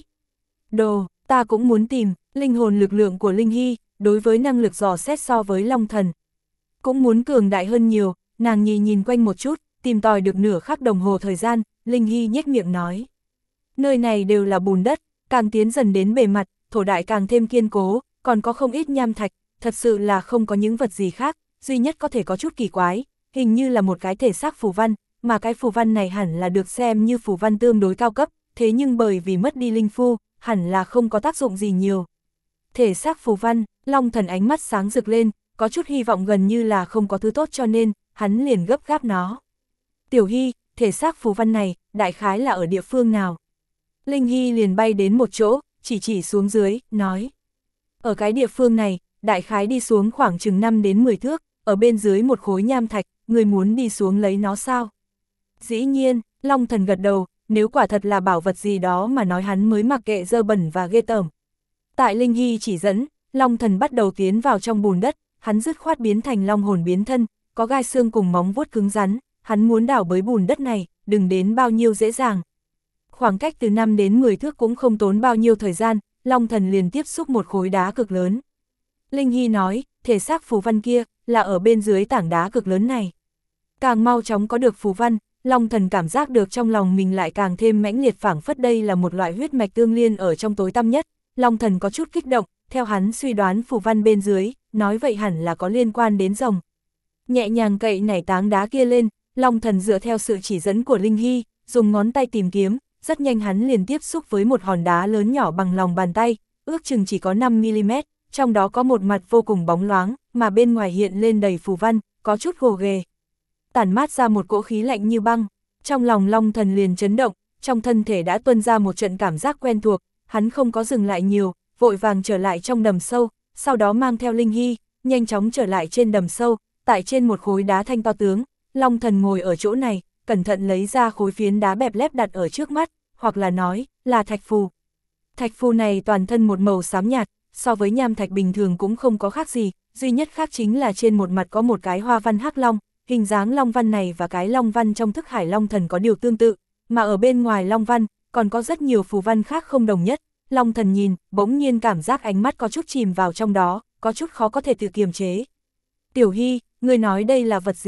Đồ, ta cũng muốn tìm, linh hồn lực lượng của Linh Hy, đối với năng lực dò xét so với Long Thần. Cũng muốn cường đại hơn nhiều, nàng nhìn nhìn quanh một chút, tìm tòi được nửa khắc đồng hồ thời gian, Linh Hy nhếch miệng nói. Nơi này đều là bùn đất, càng tiến dần đến bề mặt, thổ đại càng thêm kiên cố, còn có không ít nham thạch, thật sự là không có những vật gì khác, duy nhất có thể có chút kỳ quái, hình như là một cái thể xác phù văn, mà cái phù văn này hẳn là được xem như phù văn tương đối cao cấp, thế nhưng bởi vì mất đi linh phu, hẳn là không có tác dụng gì nhiều. Thể xác phù văn, Long Thần ánh mắt sáng rực lên, có chút hy vọng gần như là không có thứ tốt cho nên, hắn liền gấp gáp nó. Tiểu Hy, thể xác phù văn này, đại khái là ở địa phương nào? Linh Hy liền bay đến một chỗ, chỉ chỉ xuống dưới, nói. Ở cái địa phương này, đại khái đi xuống khoảng chừng năm đến mười thước, ở bên dưới một khối nham thạch, người muốn đi xuống lấy nó sao? Dĩ nhiên, Long Thần gật đầu, nếu quả thật là bảo vật gì đó mà nói hắn mới mặc kệ dơ bẩn và ghê tởm. Tại Linh Hy chỉ dẫn, Long Thần bắt đầu tiến vào trong bùn đất, hắn dứt khoát biến thành long hồn biến thân, có gai xương cùng móng vuốt cứng rắn, hắn muốn đào bới bùn đất này, đừng đến bao nhiêu dễ dàng. Khoảng cách từ năm đến mười thước cũng không tốn bao nhiêu thời gian, Long Thần liền tiếp xúc một khối đá cực lớn. Linh Hy nói, thể xác phù văn kia, là ở bên dưới tảng đá cực lớn này. Càng mau chóng có được phù văn, Long Thần cảm giác được trong lòng mình lại càng thêm mãnh liệt, phảng phất đây là một loại huyết mạch tương liên ở trong tối tăm nhất. Long Thần có chút kích động, theo hắn suy đoán phù văn bên dưới, nói vậy hẳn là có liên quan đến rồng. Nhẹ nhàng cậy nảy tảng đá kia lên, Long Thần dựa theo sự chỉ dẫn của Linh Hy, dùng ngón tay tìm kiếm, rất nhanh hắn liền tiếp xúc với một hòn đá lớn nhỏ bằng lòng bàn tay, ước chừng chỉ có năm mi li mét, trong đó có một mặt vô cùng bóng loáng, mà bên ngoài hiện lên đầy phù văn, có chút gồ ghề. Tản mát ra một cỗ khí lạnh như băng, trong lòng Long Thần liền chấn động, trong thân thể đã tuôn ra một trận cảm giác quen thuộc, hắn không có dừng lại nhiều, vội vàng trở lại trong đầm sâu, sau đó mang theo Linh Hy, nhanh chóng trở lại trên đầm sâu, tại trên một khối đá thanh to tướng, Long Thần ngồi ở chỗ này, cẩn thận lấy ra khối phiến đá bẹp lép đặt ở trước mắt, hoặc là nói, là thạch phù. Thạch phù này toàn thân một màu xám nhạt, so với nham thạch bình thường cũng không có khác gì, duy nhất khác chính là trên một mặt có một cái hoa văn hắc long, hình dáng long văn này và cái long văn trong thức hải Long Thần có điều tương tự, mà ở bên ngoài long văn, còn có rất nhiều phù văn khác không đồng nhất. Long Thần nhìn, bỗng nhiên cảm giác ánh mắt có chút chìm vào trong đó, có chút khó có thể tự kiềm chế. Tiểu Hy, ngươi nói đây là vật gì?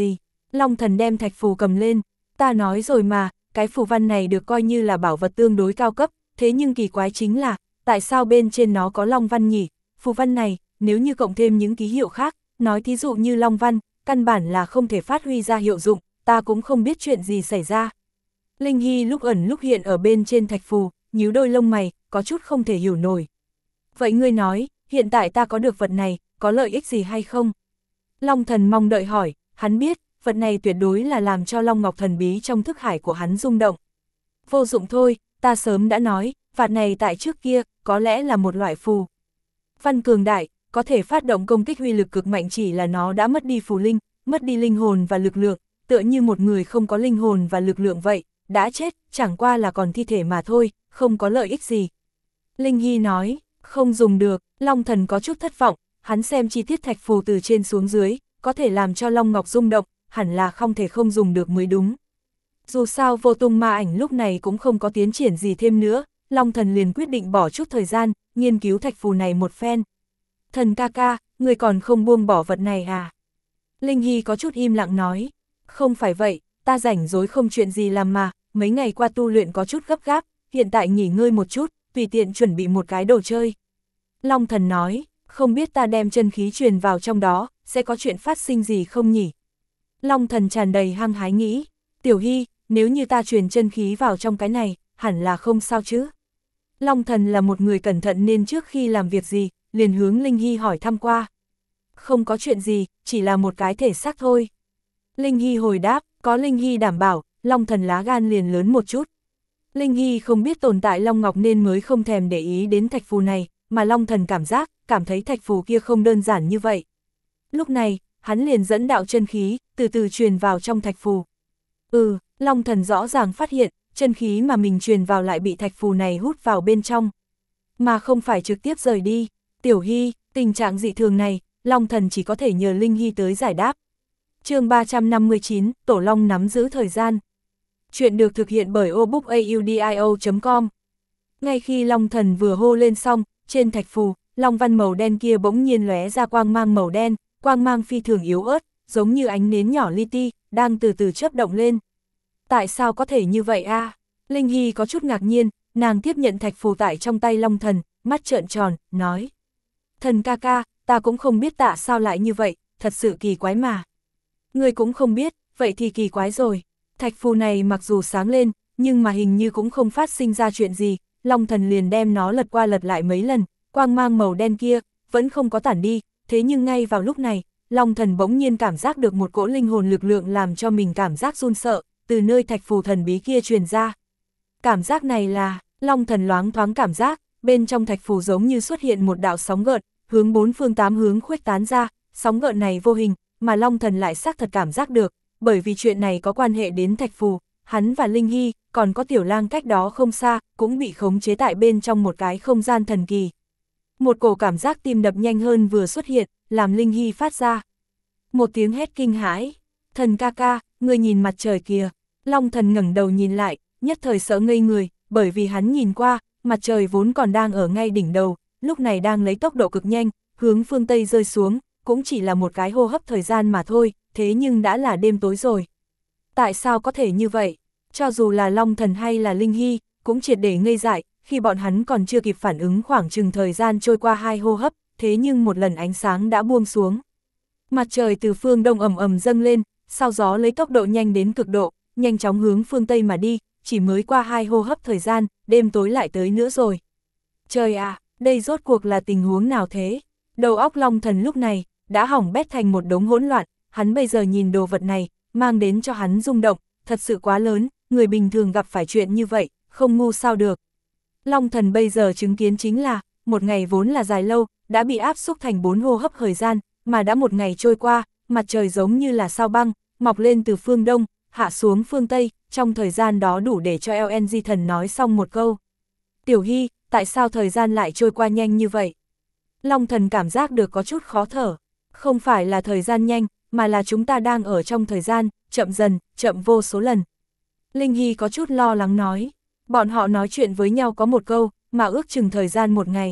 Long Thần đem thạch phù cầm lên, ta nói rồi mà, cái phù văn này được coi như là bảo vật tương đối cao cấp, thế nhưng kỳ quái chính là, tại sao bên trên nó có long văn nhỉ? Phù văn này, nếu như cộng thêm những ký hiệu khác, nói thí dụ như long văn, căn bản là không thể phát huy ra hiệu dụng, ta cũng không biết chuyện gì xảy ra. Linh Hy lúc ẩn lúc hiện ở bên trên thạch phù, nhíu đôi lông mày, có chút không thể hiểu nổi. Vậy ngươi nói, hiện tại ta có được vật này, có lợi ích gì hay không? Long Thần mong đợi hỏi, hắn biết, vật này tuyệt đối là làm cho Long Ngọc thần bí trong thức hải của hắn rung động. Vô dụng thôi, ta sớm đã nói, vật này tại trước kia, có lẽ là một loại phù văn cường đại, có thể phát động công kích uy lực cực mạnh, chỉ là nó đã mất đi phù linh, mất đi linh hồn và lực lượng, tựa như một người không có linh hồn và lực lượng vậy, đã chết, chẳng qua là còn thi thể mà thôi, không có lợi ích gì. Linh Hy nói, không dùng được, Long Thần có chút thất vọng, hắn xem chi tiết thạch phù từ trên xuống dưới, có thể làm cho Long Ngọc rung động, hẳn là không thể không dùng được mới đúng. Dù sao vô tung ma ảnh lúc này cũng không có tiến triển gì thêm nữa, Long Thần liền quyết định bỏ chút thời gian, nghiên cứu thạch phù này một phen. Thần ca ca, người còn không buông bỏ vật này à? Linh Hy có chút im lặng nói, không phải vậy, ta rảnh rỗi không chuyện gì làm mà, mấy ngày qua tu luyện có chút gấp gáp, hiện tại nghỉ ngơi một chút, tùy tiện chuẩn bị một cái đồ chơi. Long Thần nói, không biết ta đem chân khí truyền vào trong đó, sẽ có chuyện phát sinh gì không nhỉ? Long Thần tràn đầy hăng hái nghĩ, Tiểu Hy, nếu như ta truyền chân khí vào trong cái này, hẳn là không sao chứ? Long Thần là một người cẩn thận nên trước khi làm việc gì, liền hướng Linh Hy hỏi thăm qua. Không có chuyện gì, chỉ là một cái thể xác thôi. Linh Hy hồi đáp, có Linh Hy đảm bảo, Long Thần lá gan liền lớn một chút. Linh Hy không biết tồn tại Long Ngọc nên mới không thèm để ý đến thạch phù này, mà Long Thần cảm giác, cảm thấy thạch phù kia không đơn giản như vậy. Lúc này, hắn liền dẫn đạo chân khí, từ từ truyền vào trong thạch phù. Ừ, Long Thần rõ ràng phát hiện, chân khí mà mình truyền vào lại bị thạch phù này hút vào bên trong, mà không phải trực tiếp rời đi. Tiểu Hy, tình trạng dị thường này, Long Thần chỉ có thể nhờ Linh Hy tới giải đáp. Chương ba trăm năm mươi chín, Tổ Long nắm giữ thời gian. Chuyện được thực hiện bởi obookaudio chấm com. Ngay khi Long Thần vừa hô lên xong, trên thạch phù, long văn màu đen kia bỗng nhiên lóe ra quang mang màu đen, quang mang phi thường yếu ớt, giống như ánh nến nhỏ li ti, đang từ từ chớp động lên. Tại sao có thể như vậy a? À? Linh Hy có chút ngạc nhiên, nàng tiếp nhận thạch phù tại trong tay Long Thần, mắt trợn tròn, nói. Thần ca ca, ta cũng không biết tại sao lại như vậy, thật sự kỳ quái mà. Ngươi cũng không biết, vậy thì kỳ quái rồi. Thạch phù này mặc dù sáng lên, nhưng mà hình như cũng không phát sinh ra chuyện gì, Long Thần liền đem nó lật qua lật lại mấy lần, quang mang màu đen kia, vẫn không có tản đi, thế nhưng ngay vào lúc này, Long Thần bỗng nhiên cảm giác được một cỗ linh hồn lực lượng làm cho mình cảm giác run sợ, từ nơi thạch phù thần bí kia truyền ra. Cảm giác này là, Long Thần loáng thoáng cảm giác, bên trong thạch phù giống như xuất hiện một đạo sóng gợn, hướng bốn phương tám hướng khuếch tán ra, sóng gợn này vô hình, mà Long Thần lại xác thật cảm giác được, bởi vì chuyện này có quan hệ đến thạch phù, hắn và Linh Hy, còn có Tiểu Lang cách đó không xa, cũng bị khống chế tại bên trong một cái không gian thần kỳ. Một cổ cảm giác tim đập nhanh hơn vừa xuất hiện, làm Linh Hy phát ra một tiếng hét kinh hãi. Thần ca ca, ngươi nhìn mặt trời kìa. Long Thần ngẩng đầu nhìn lại, nhất thời sợ ngây người, bởi vì hắn nhìn qua, mặt trời vốn còn đang ở ngay đỉnh đầu, lúc này đang lấy tốc độ cực nhanh, hướng phương Tây rơi xuống, cũng chỉ là một cái hô hấp thời gian mà thôi, thế nhưng đã là đêm tối rồi. Tại sao có thể như vậy? Cho dù là Long Thần hay là Linh Hy, cũng triệt để ngây dại, khi bọn hắn còn chưa kịp phản ứng khoảng chừng thời gian trôi qua hai hô hấp, thế nhưng một lần ánh sáng đã buông xuống. Mặt trời từ phương đông ầm ầm dâng lên, sau gió lấy tốc độ nhanh đến cực độ, nhanh chóng hướng phương Tây mà đi, chỉ mới qua hai hô hấp thời gian, đêm tối lại tới nữa rồi. Trời à, đây rốt cuộc là tình huống nào thế? Đầu óc Long Thần lúc này, đã hỏng bét thành một đống hỗn loạn, hắn bây giờ nhìn đồ vật này, mang đến cho hắn rung động, thật sự quá lớn, người bình thường gặp phải chuyện như vậy, không ngu sao được. Long Thần bây giờ chứng kiến chính là, một ngày vốn là dài lâu, đã bị áp xúc thành bốn hô hấp thời gian, mà đã một ngày trôi qua, mặt trời giống như là sao băng, mọc lên từ phương đông, hạ xuống phương Tây, trong thời gian đó đủ để cho lờ en giê thần nói xong một câu. Tiểu Hy, tại sao thời gian lại trôi qua nhanh như vậy? Long Thần cảm giác được có chút khó thở, không phải là thời gian nhanh, mà là chúng ta đang ở trong thời gian, chậm dần, chậm vô số lần. Linh Hy có chút lo lắng nói, bọn họ nói chuyện với nhau có một câu, mà ước chừng thời gian một ngày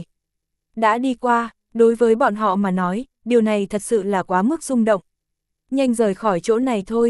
đã đi qua, đối với bọn họ mà nói, điều này thật sự là quá mức rung động. Nhanh rời khỏi chỗ này thôi,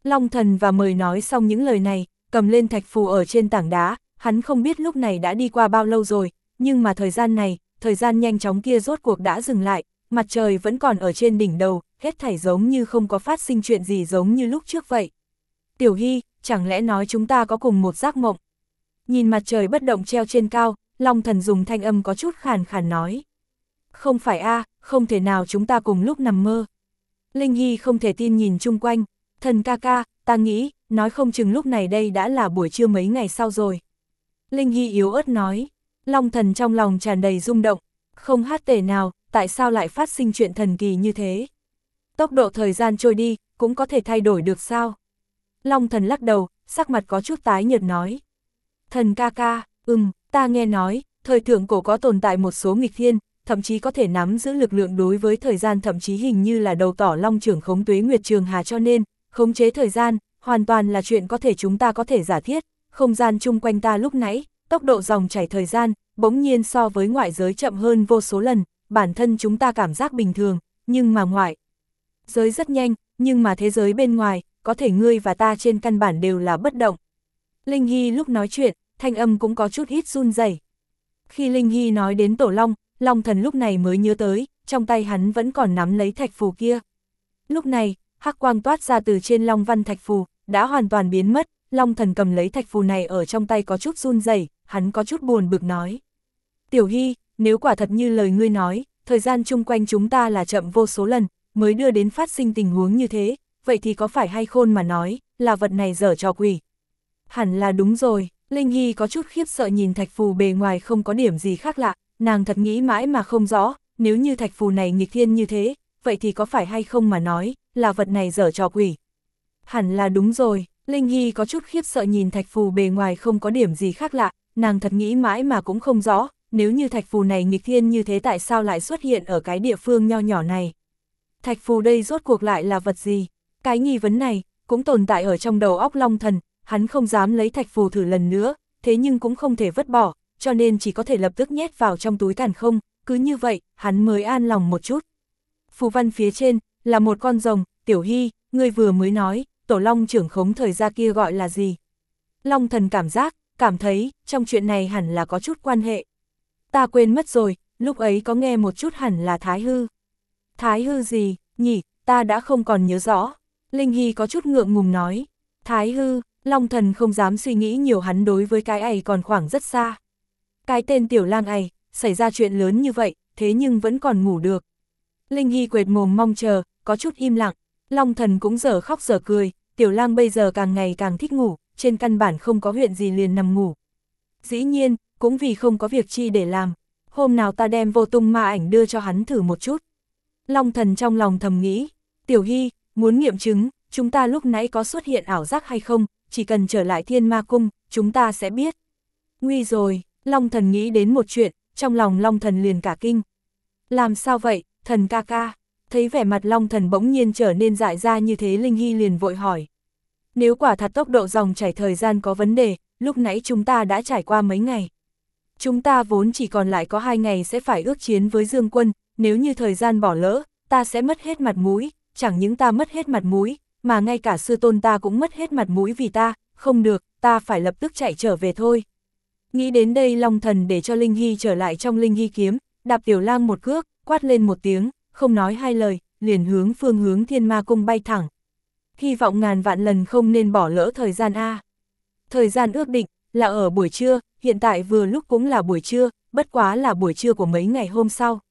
Long Thần và mời nói xong những lời này, cầm lên thạch phù ở trên tảng đá, hắn không biết lúc này đã đi qua bao lâu rồi, nhưng mà thời gian này, thời gian nhanh chóng kia rốt cuộc đã dừng lại, mặt trời vẫn còn ở trên đỉnh đầu, hết thảy giống như không có phát sinh chuyện gì giống như lúc trước vậy. Tiểu Hy, chẳng lẽ nói chúng ta có cùng một giấc mộng? Nhìn mặt trời bất động treo trên cao, Long Thần dùng thanh âm có chút khàn khàn nói. Không phải a, không thể nào chúng ta cùng lúc nằm mơ. Linh Hy không thể tin nhìn chung quanh, thần ca ca, ta nghĩ, nói không chừng lúc này đây đã là buổi trưa mấy ngày sau rồi. Linh Hy yếu ớt nói, Long Thần trong lòng tràn đầy rung động, không hát tể nào, tại sao lại phát sinh chuyện thần kỳ như thế? Tốc độ thời gian trôi đi, cũng có thể thay đổi được sao? Long Thần lắc đầu, sắc mặt có chút tái nhợt nói. Thần ca ca, ừm, ta nghe nói, thời thượng cổ có tồn tại một số nghịch thiên, thậm chí có thể nắm giữ lực lượng đối với thời gian, thậm chí hình như là đầu tỏ Long trưởng khống Tuế Nguyệt Trường Hà, cho nên, khống chế thời gian, hoàn toàn là chuyện có thể chúng ta có thể giả thiết. Không gian chung quanh ta lúc nãy, tốc độ dòng chảy thời gian, bỗng nhiên so với ngoại giới chậm hơn vô số lần, bản thân chúng ta cảm giác bình thường, nhưng mà ngoại giới rất nhanh, nhưng mà thế giới bên ngoài, có thể ngươi và ta trên căn bản đều là bất động. Linh Hy lúc nói chuyện, thanh âm cũng có chút ít run rẩy. Khi Linh Hy nói đến Tổ Long, Long Thần lúc này mới nhớ tới, trong tay hắn vẫn còn nắm lấy thạch phù kia. Lúc này, hắc quang toát ra từ trên Long Văn thạch phù, đã hoàn toàn biến mất, Long Thần cầm lấy thạch phù này ở trong tay có chút run rẩy, hắn có chút buồn bực nói. Tiểu Hy, nếu quả thật như lời ngươi nói, thời gian chung quanh chúng ta là chậm vô số lần, mới đưa đến phát sinh tình huống như thế, vậy thì có phải hay khôn mà nói, là vật này dở trò quỷ? Hẳn là đúng rồi, Linh Hy có chút khiếp sợ nhìn thạch phù bề ngoài không có điểm gì khác lạ, nàng thật nghĩ mãi mà không rõ, nếu như thạch phù này nghịch thiên như thế, vậy thì có phải hay không mà nói, là vật này dở trò quỷ? Hẳn là đúng rồi, Linh Hy có chút khiếp sợ nhìn thạch phù bề ngoài không có điểm gì khác lạ, nàng thật nghĩ mãi mà cũng không rõ, nếu như thạch phù này nghịch thiên như thế tại sao lại xuất hiện ở cái địa phương nho nhỏ này? Thạch phù đây rốt cuộc lại là vật gì? Cái nghi vấn này, cũng tồn tại ở trong đầu óc Long Thần, hắn không dám lấy thạch phù thử lần nữa, thế nhưng cũng không thể vứt bỏ, cho nên chỉ có thể lập tức nhét vào trong túi càn không, cứ như vậy, hắn mới an lòng một chút. Phù văn phía trên, là một con rồng, Tiểu Hy, ngươi vừa mới nói, Tổ Long trưởng khống thời gia kia gọi là gì? Long Thần cảm giác, cảm thấy, trong chuyện này hẳn là có chút quan hệ. Ta quên mất rồi, lúc ấy có nghe một chút hẳn là Thái Hư. Thái Hư gì, nhỉ, ta đã không còn nhớ rõ. Linh Hy có chút ngượng ngùng nói. Thái Hư, Long Thần không dám suy nghĩ nhiều, hắn đối với cái ấy còn khoảng rất xa. Cái tên tiểu lang ấy, xảy ra chuyện lớn như vậy, thế nhưng vẫn còn ngủ được. Linh Hy quệt mồm mong chờ, có chút im lặng. Long Thần cũng dở khóc dở cười, tiểu lang bây giờ càng ngày càng thích ngủ, trên căn bản không có chuyện gì liền nằm ngủ. Dĩ nhiên, cũng vì không có việc chi để làm. Hôm nào ta đem vô tung ma ảnh đưa cho hắn thử một chút. Long Thần trong lòng thầm nghĩ, Tiểu Hy, muốn nghiệm chứng, chúng ta lúc nãy có xuất hiện ảo giác hay không, chỉ cần trở lại Thiên Ma Cung, chúng ta sẽ biết. Nguy rồi, Long Thần nghĩ đến một chuyện, trong lòng Long Thần liền cả kinh. Làm sao vậy, thần ca ca? Thấy vẻ mặt Long Thần bỗng nhiên trở nên dại ra như thế, Linh Hy liền vội hỏi. Nếu quả thật tốc độ dòng chảy thời gian có vấn đề, lúc nãy chúng ta đã trải qua mấy ngày. Chúng ta vốn chỉ còn lại có hai ngày sẽ phải ước chiến với Dương Quân, nếu như thời gian bỏ lỡ, ta sẽ mất hết mặt mũi, chẳng những ta mất hết mặt mũi, mà ngay cả sư tôn ta cũng mất hết mặt mũi vì ta, không được, ta phải lập tức chạy trở về thôi. Nghĩ đến đây, Long Thần để cho Linh Hy trở lại trong Linh Hy kiếm, đạp tiểu lang một cước, quát lên một tiếng, không nói hai lời, liền hướng phương hướng Thiên Ma Cung bay thẳng. Hy vọng ngàn vạn lần không nên bỏ lỡ thời gian A. Thời gian ước định là ở buổi trưa, hiện tại vừa lúc cũng là buổi trưa, bất quá là buổi trưa của mấy ngày hôm sau.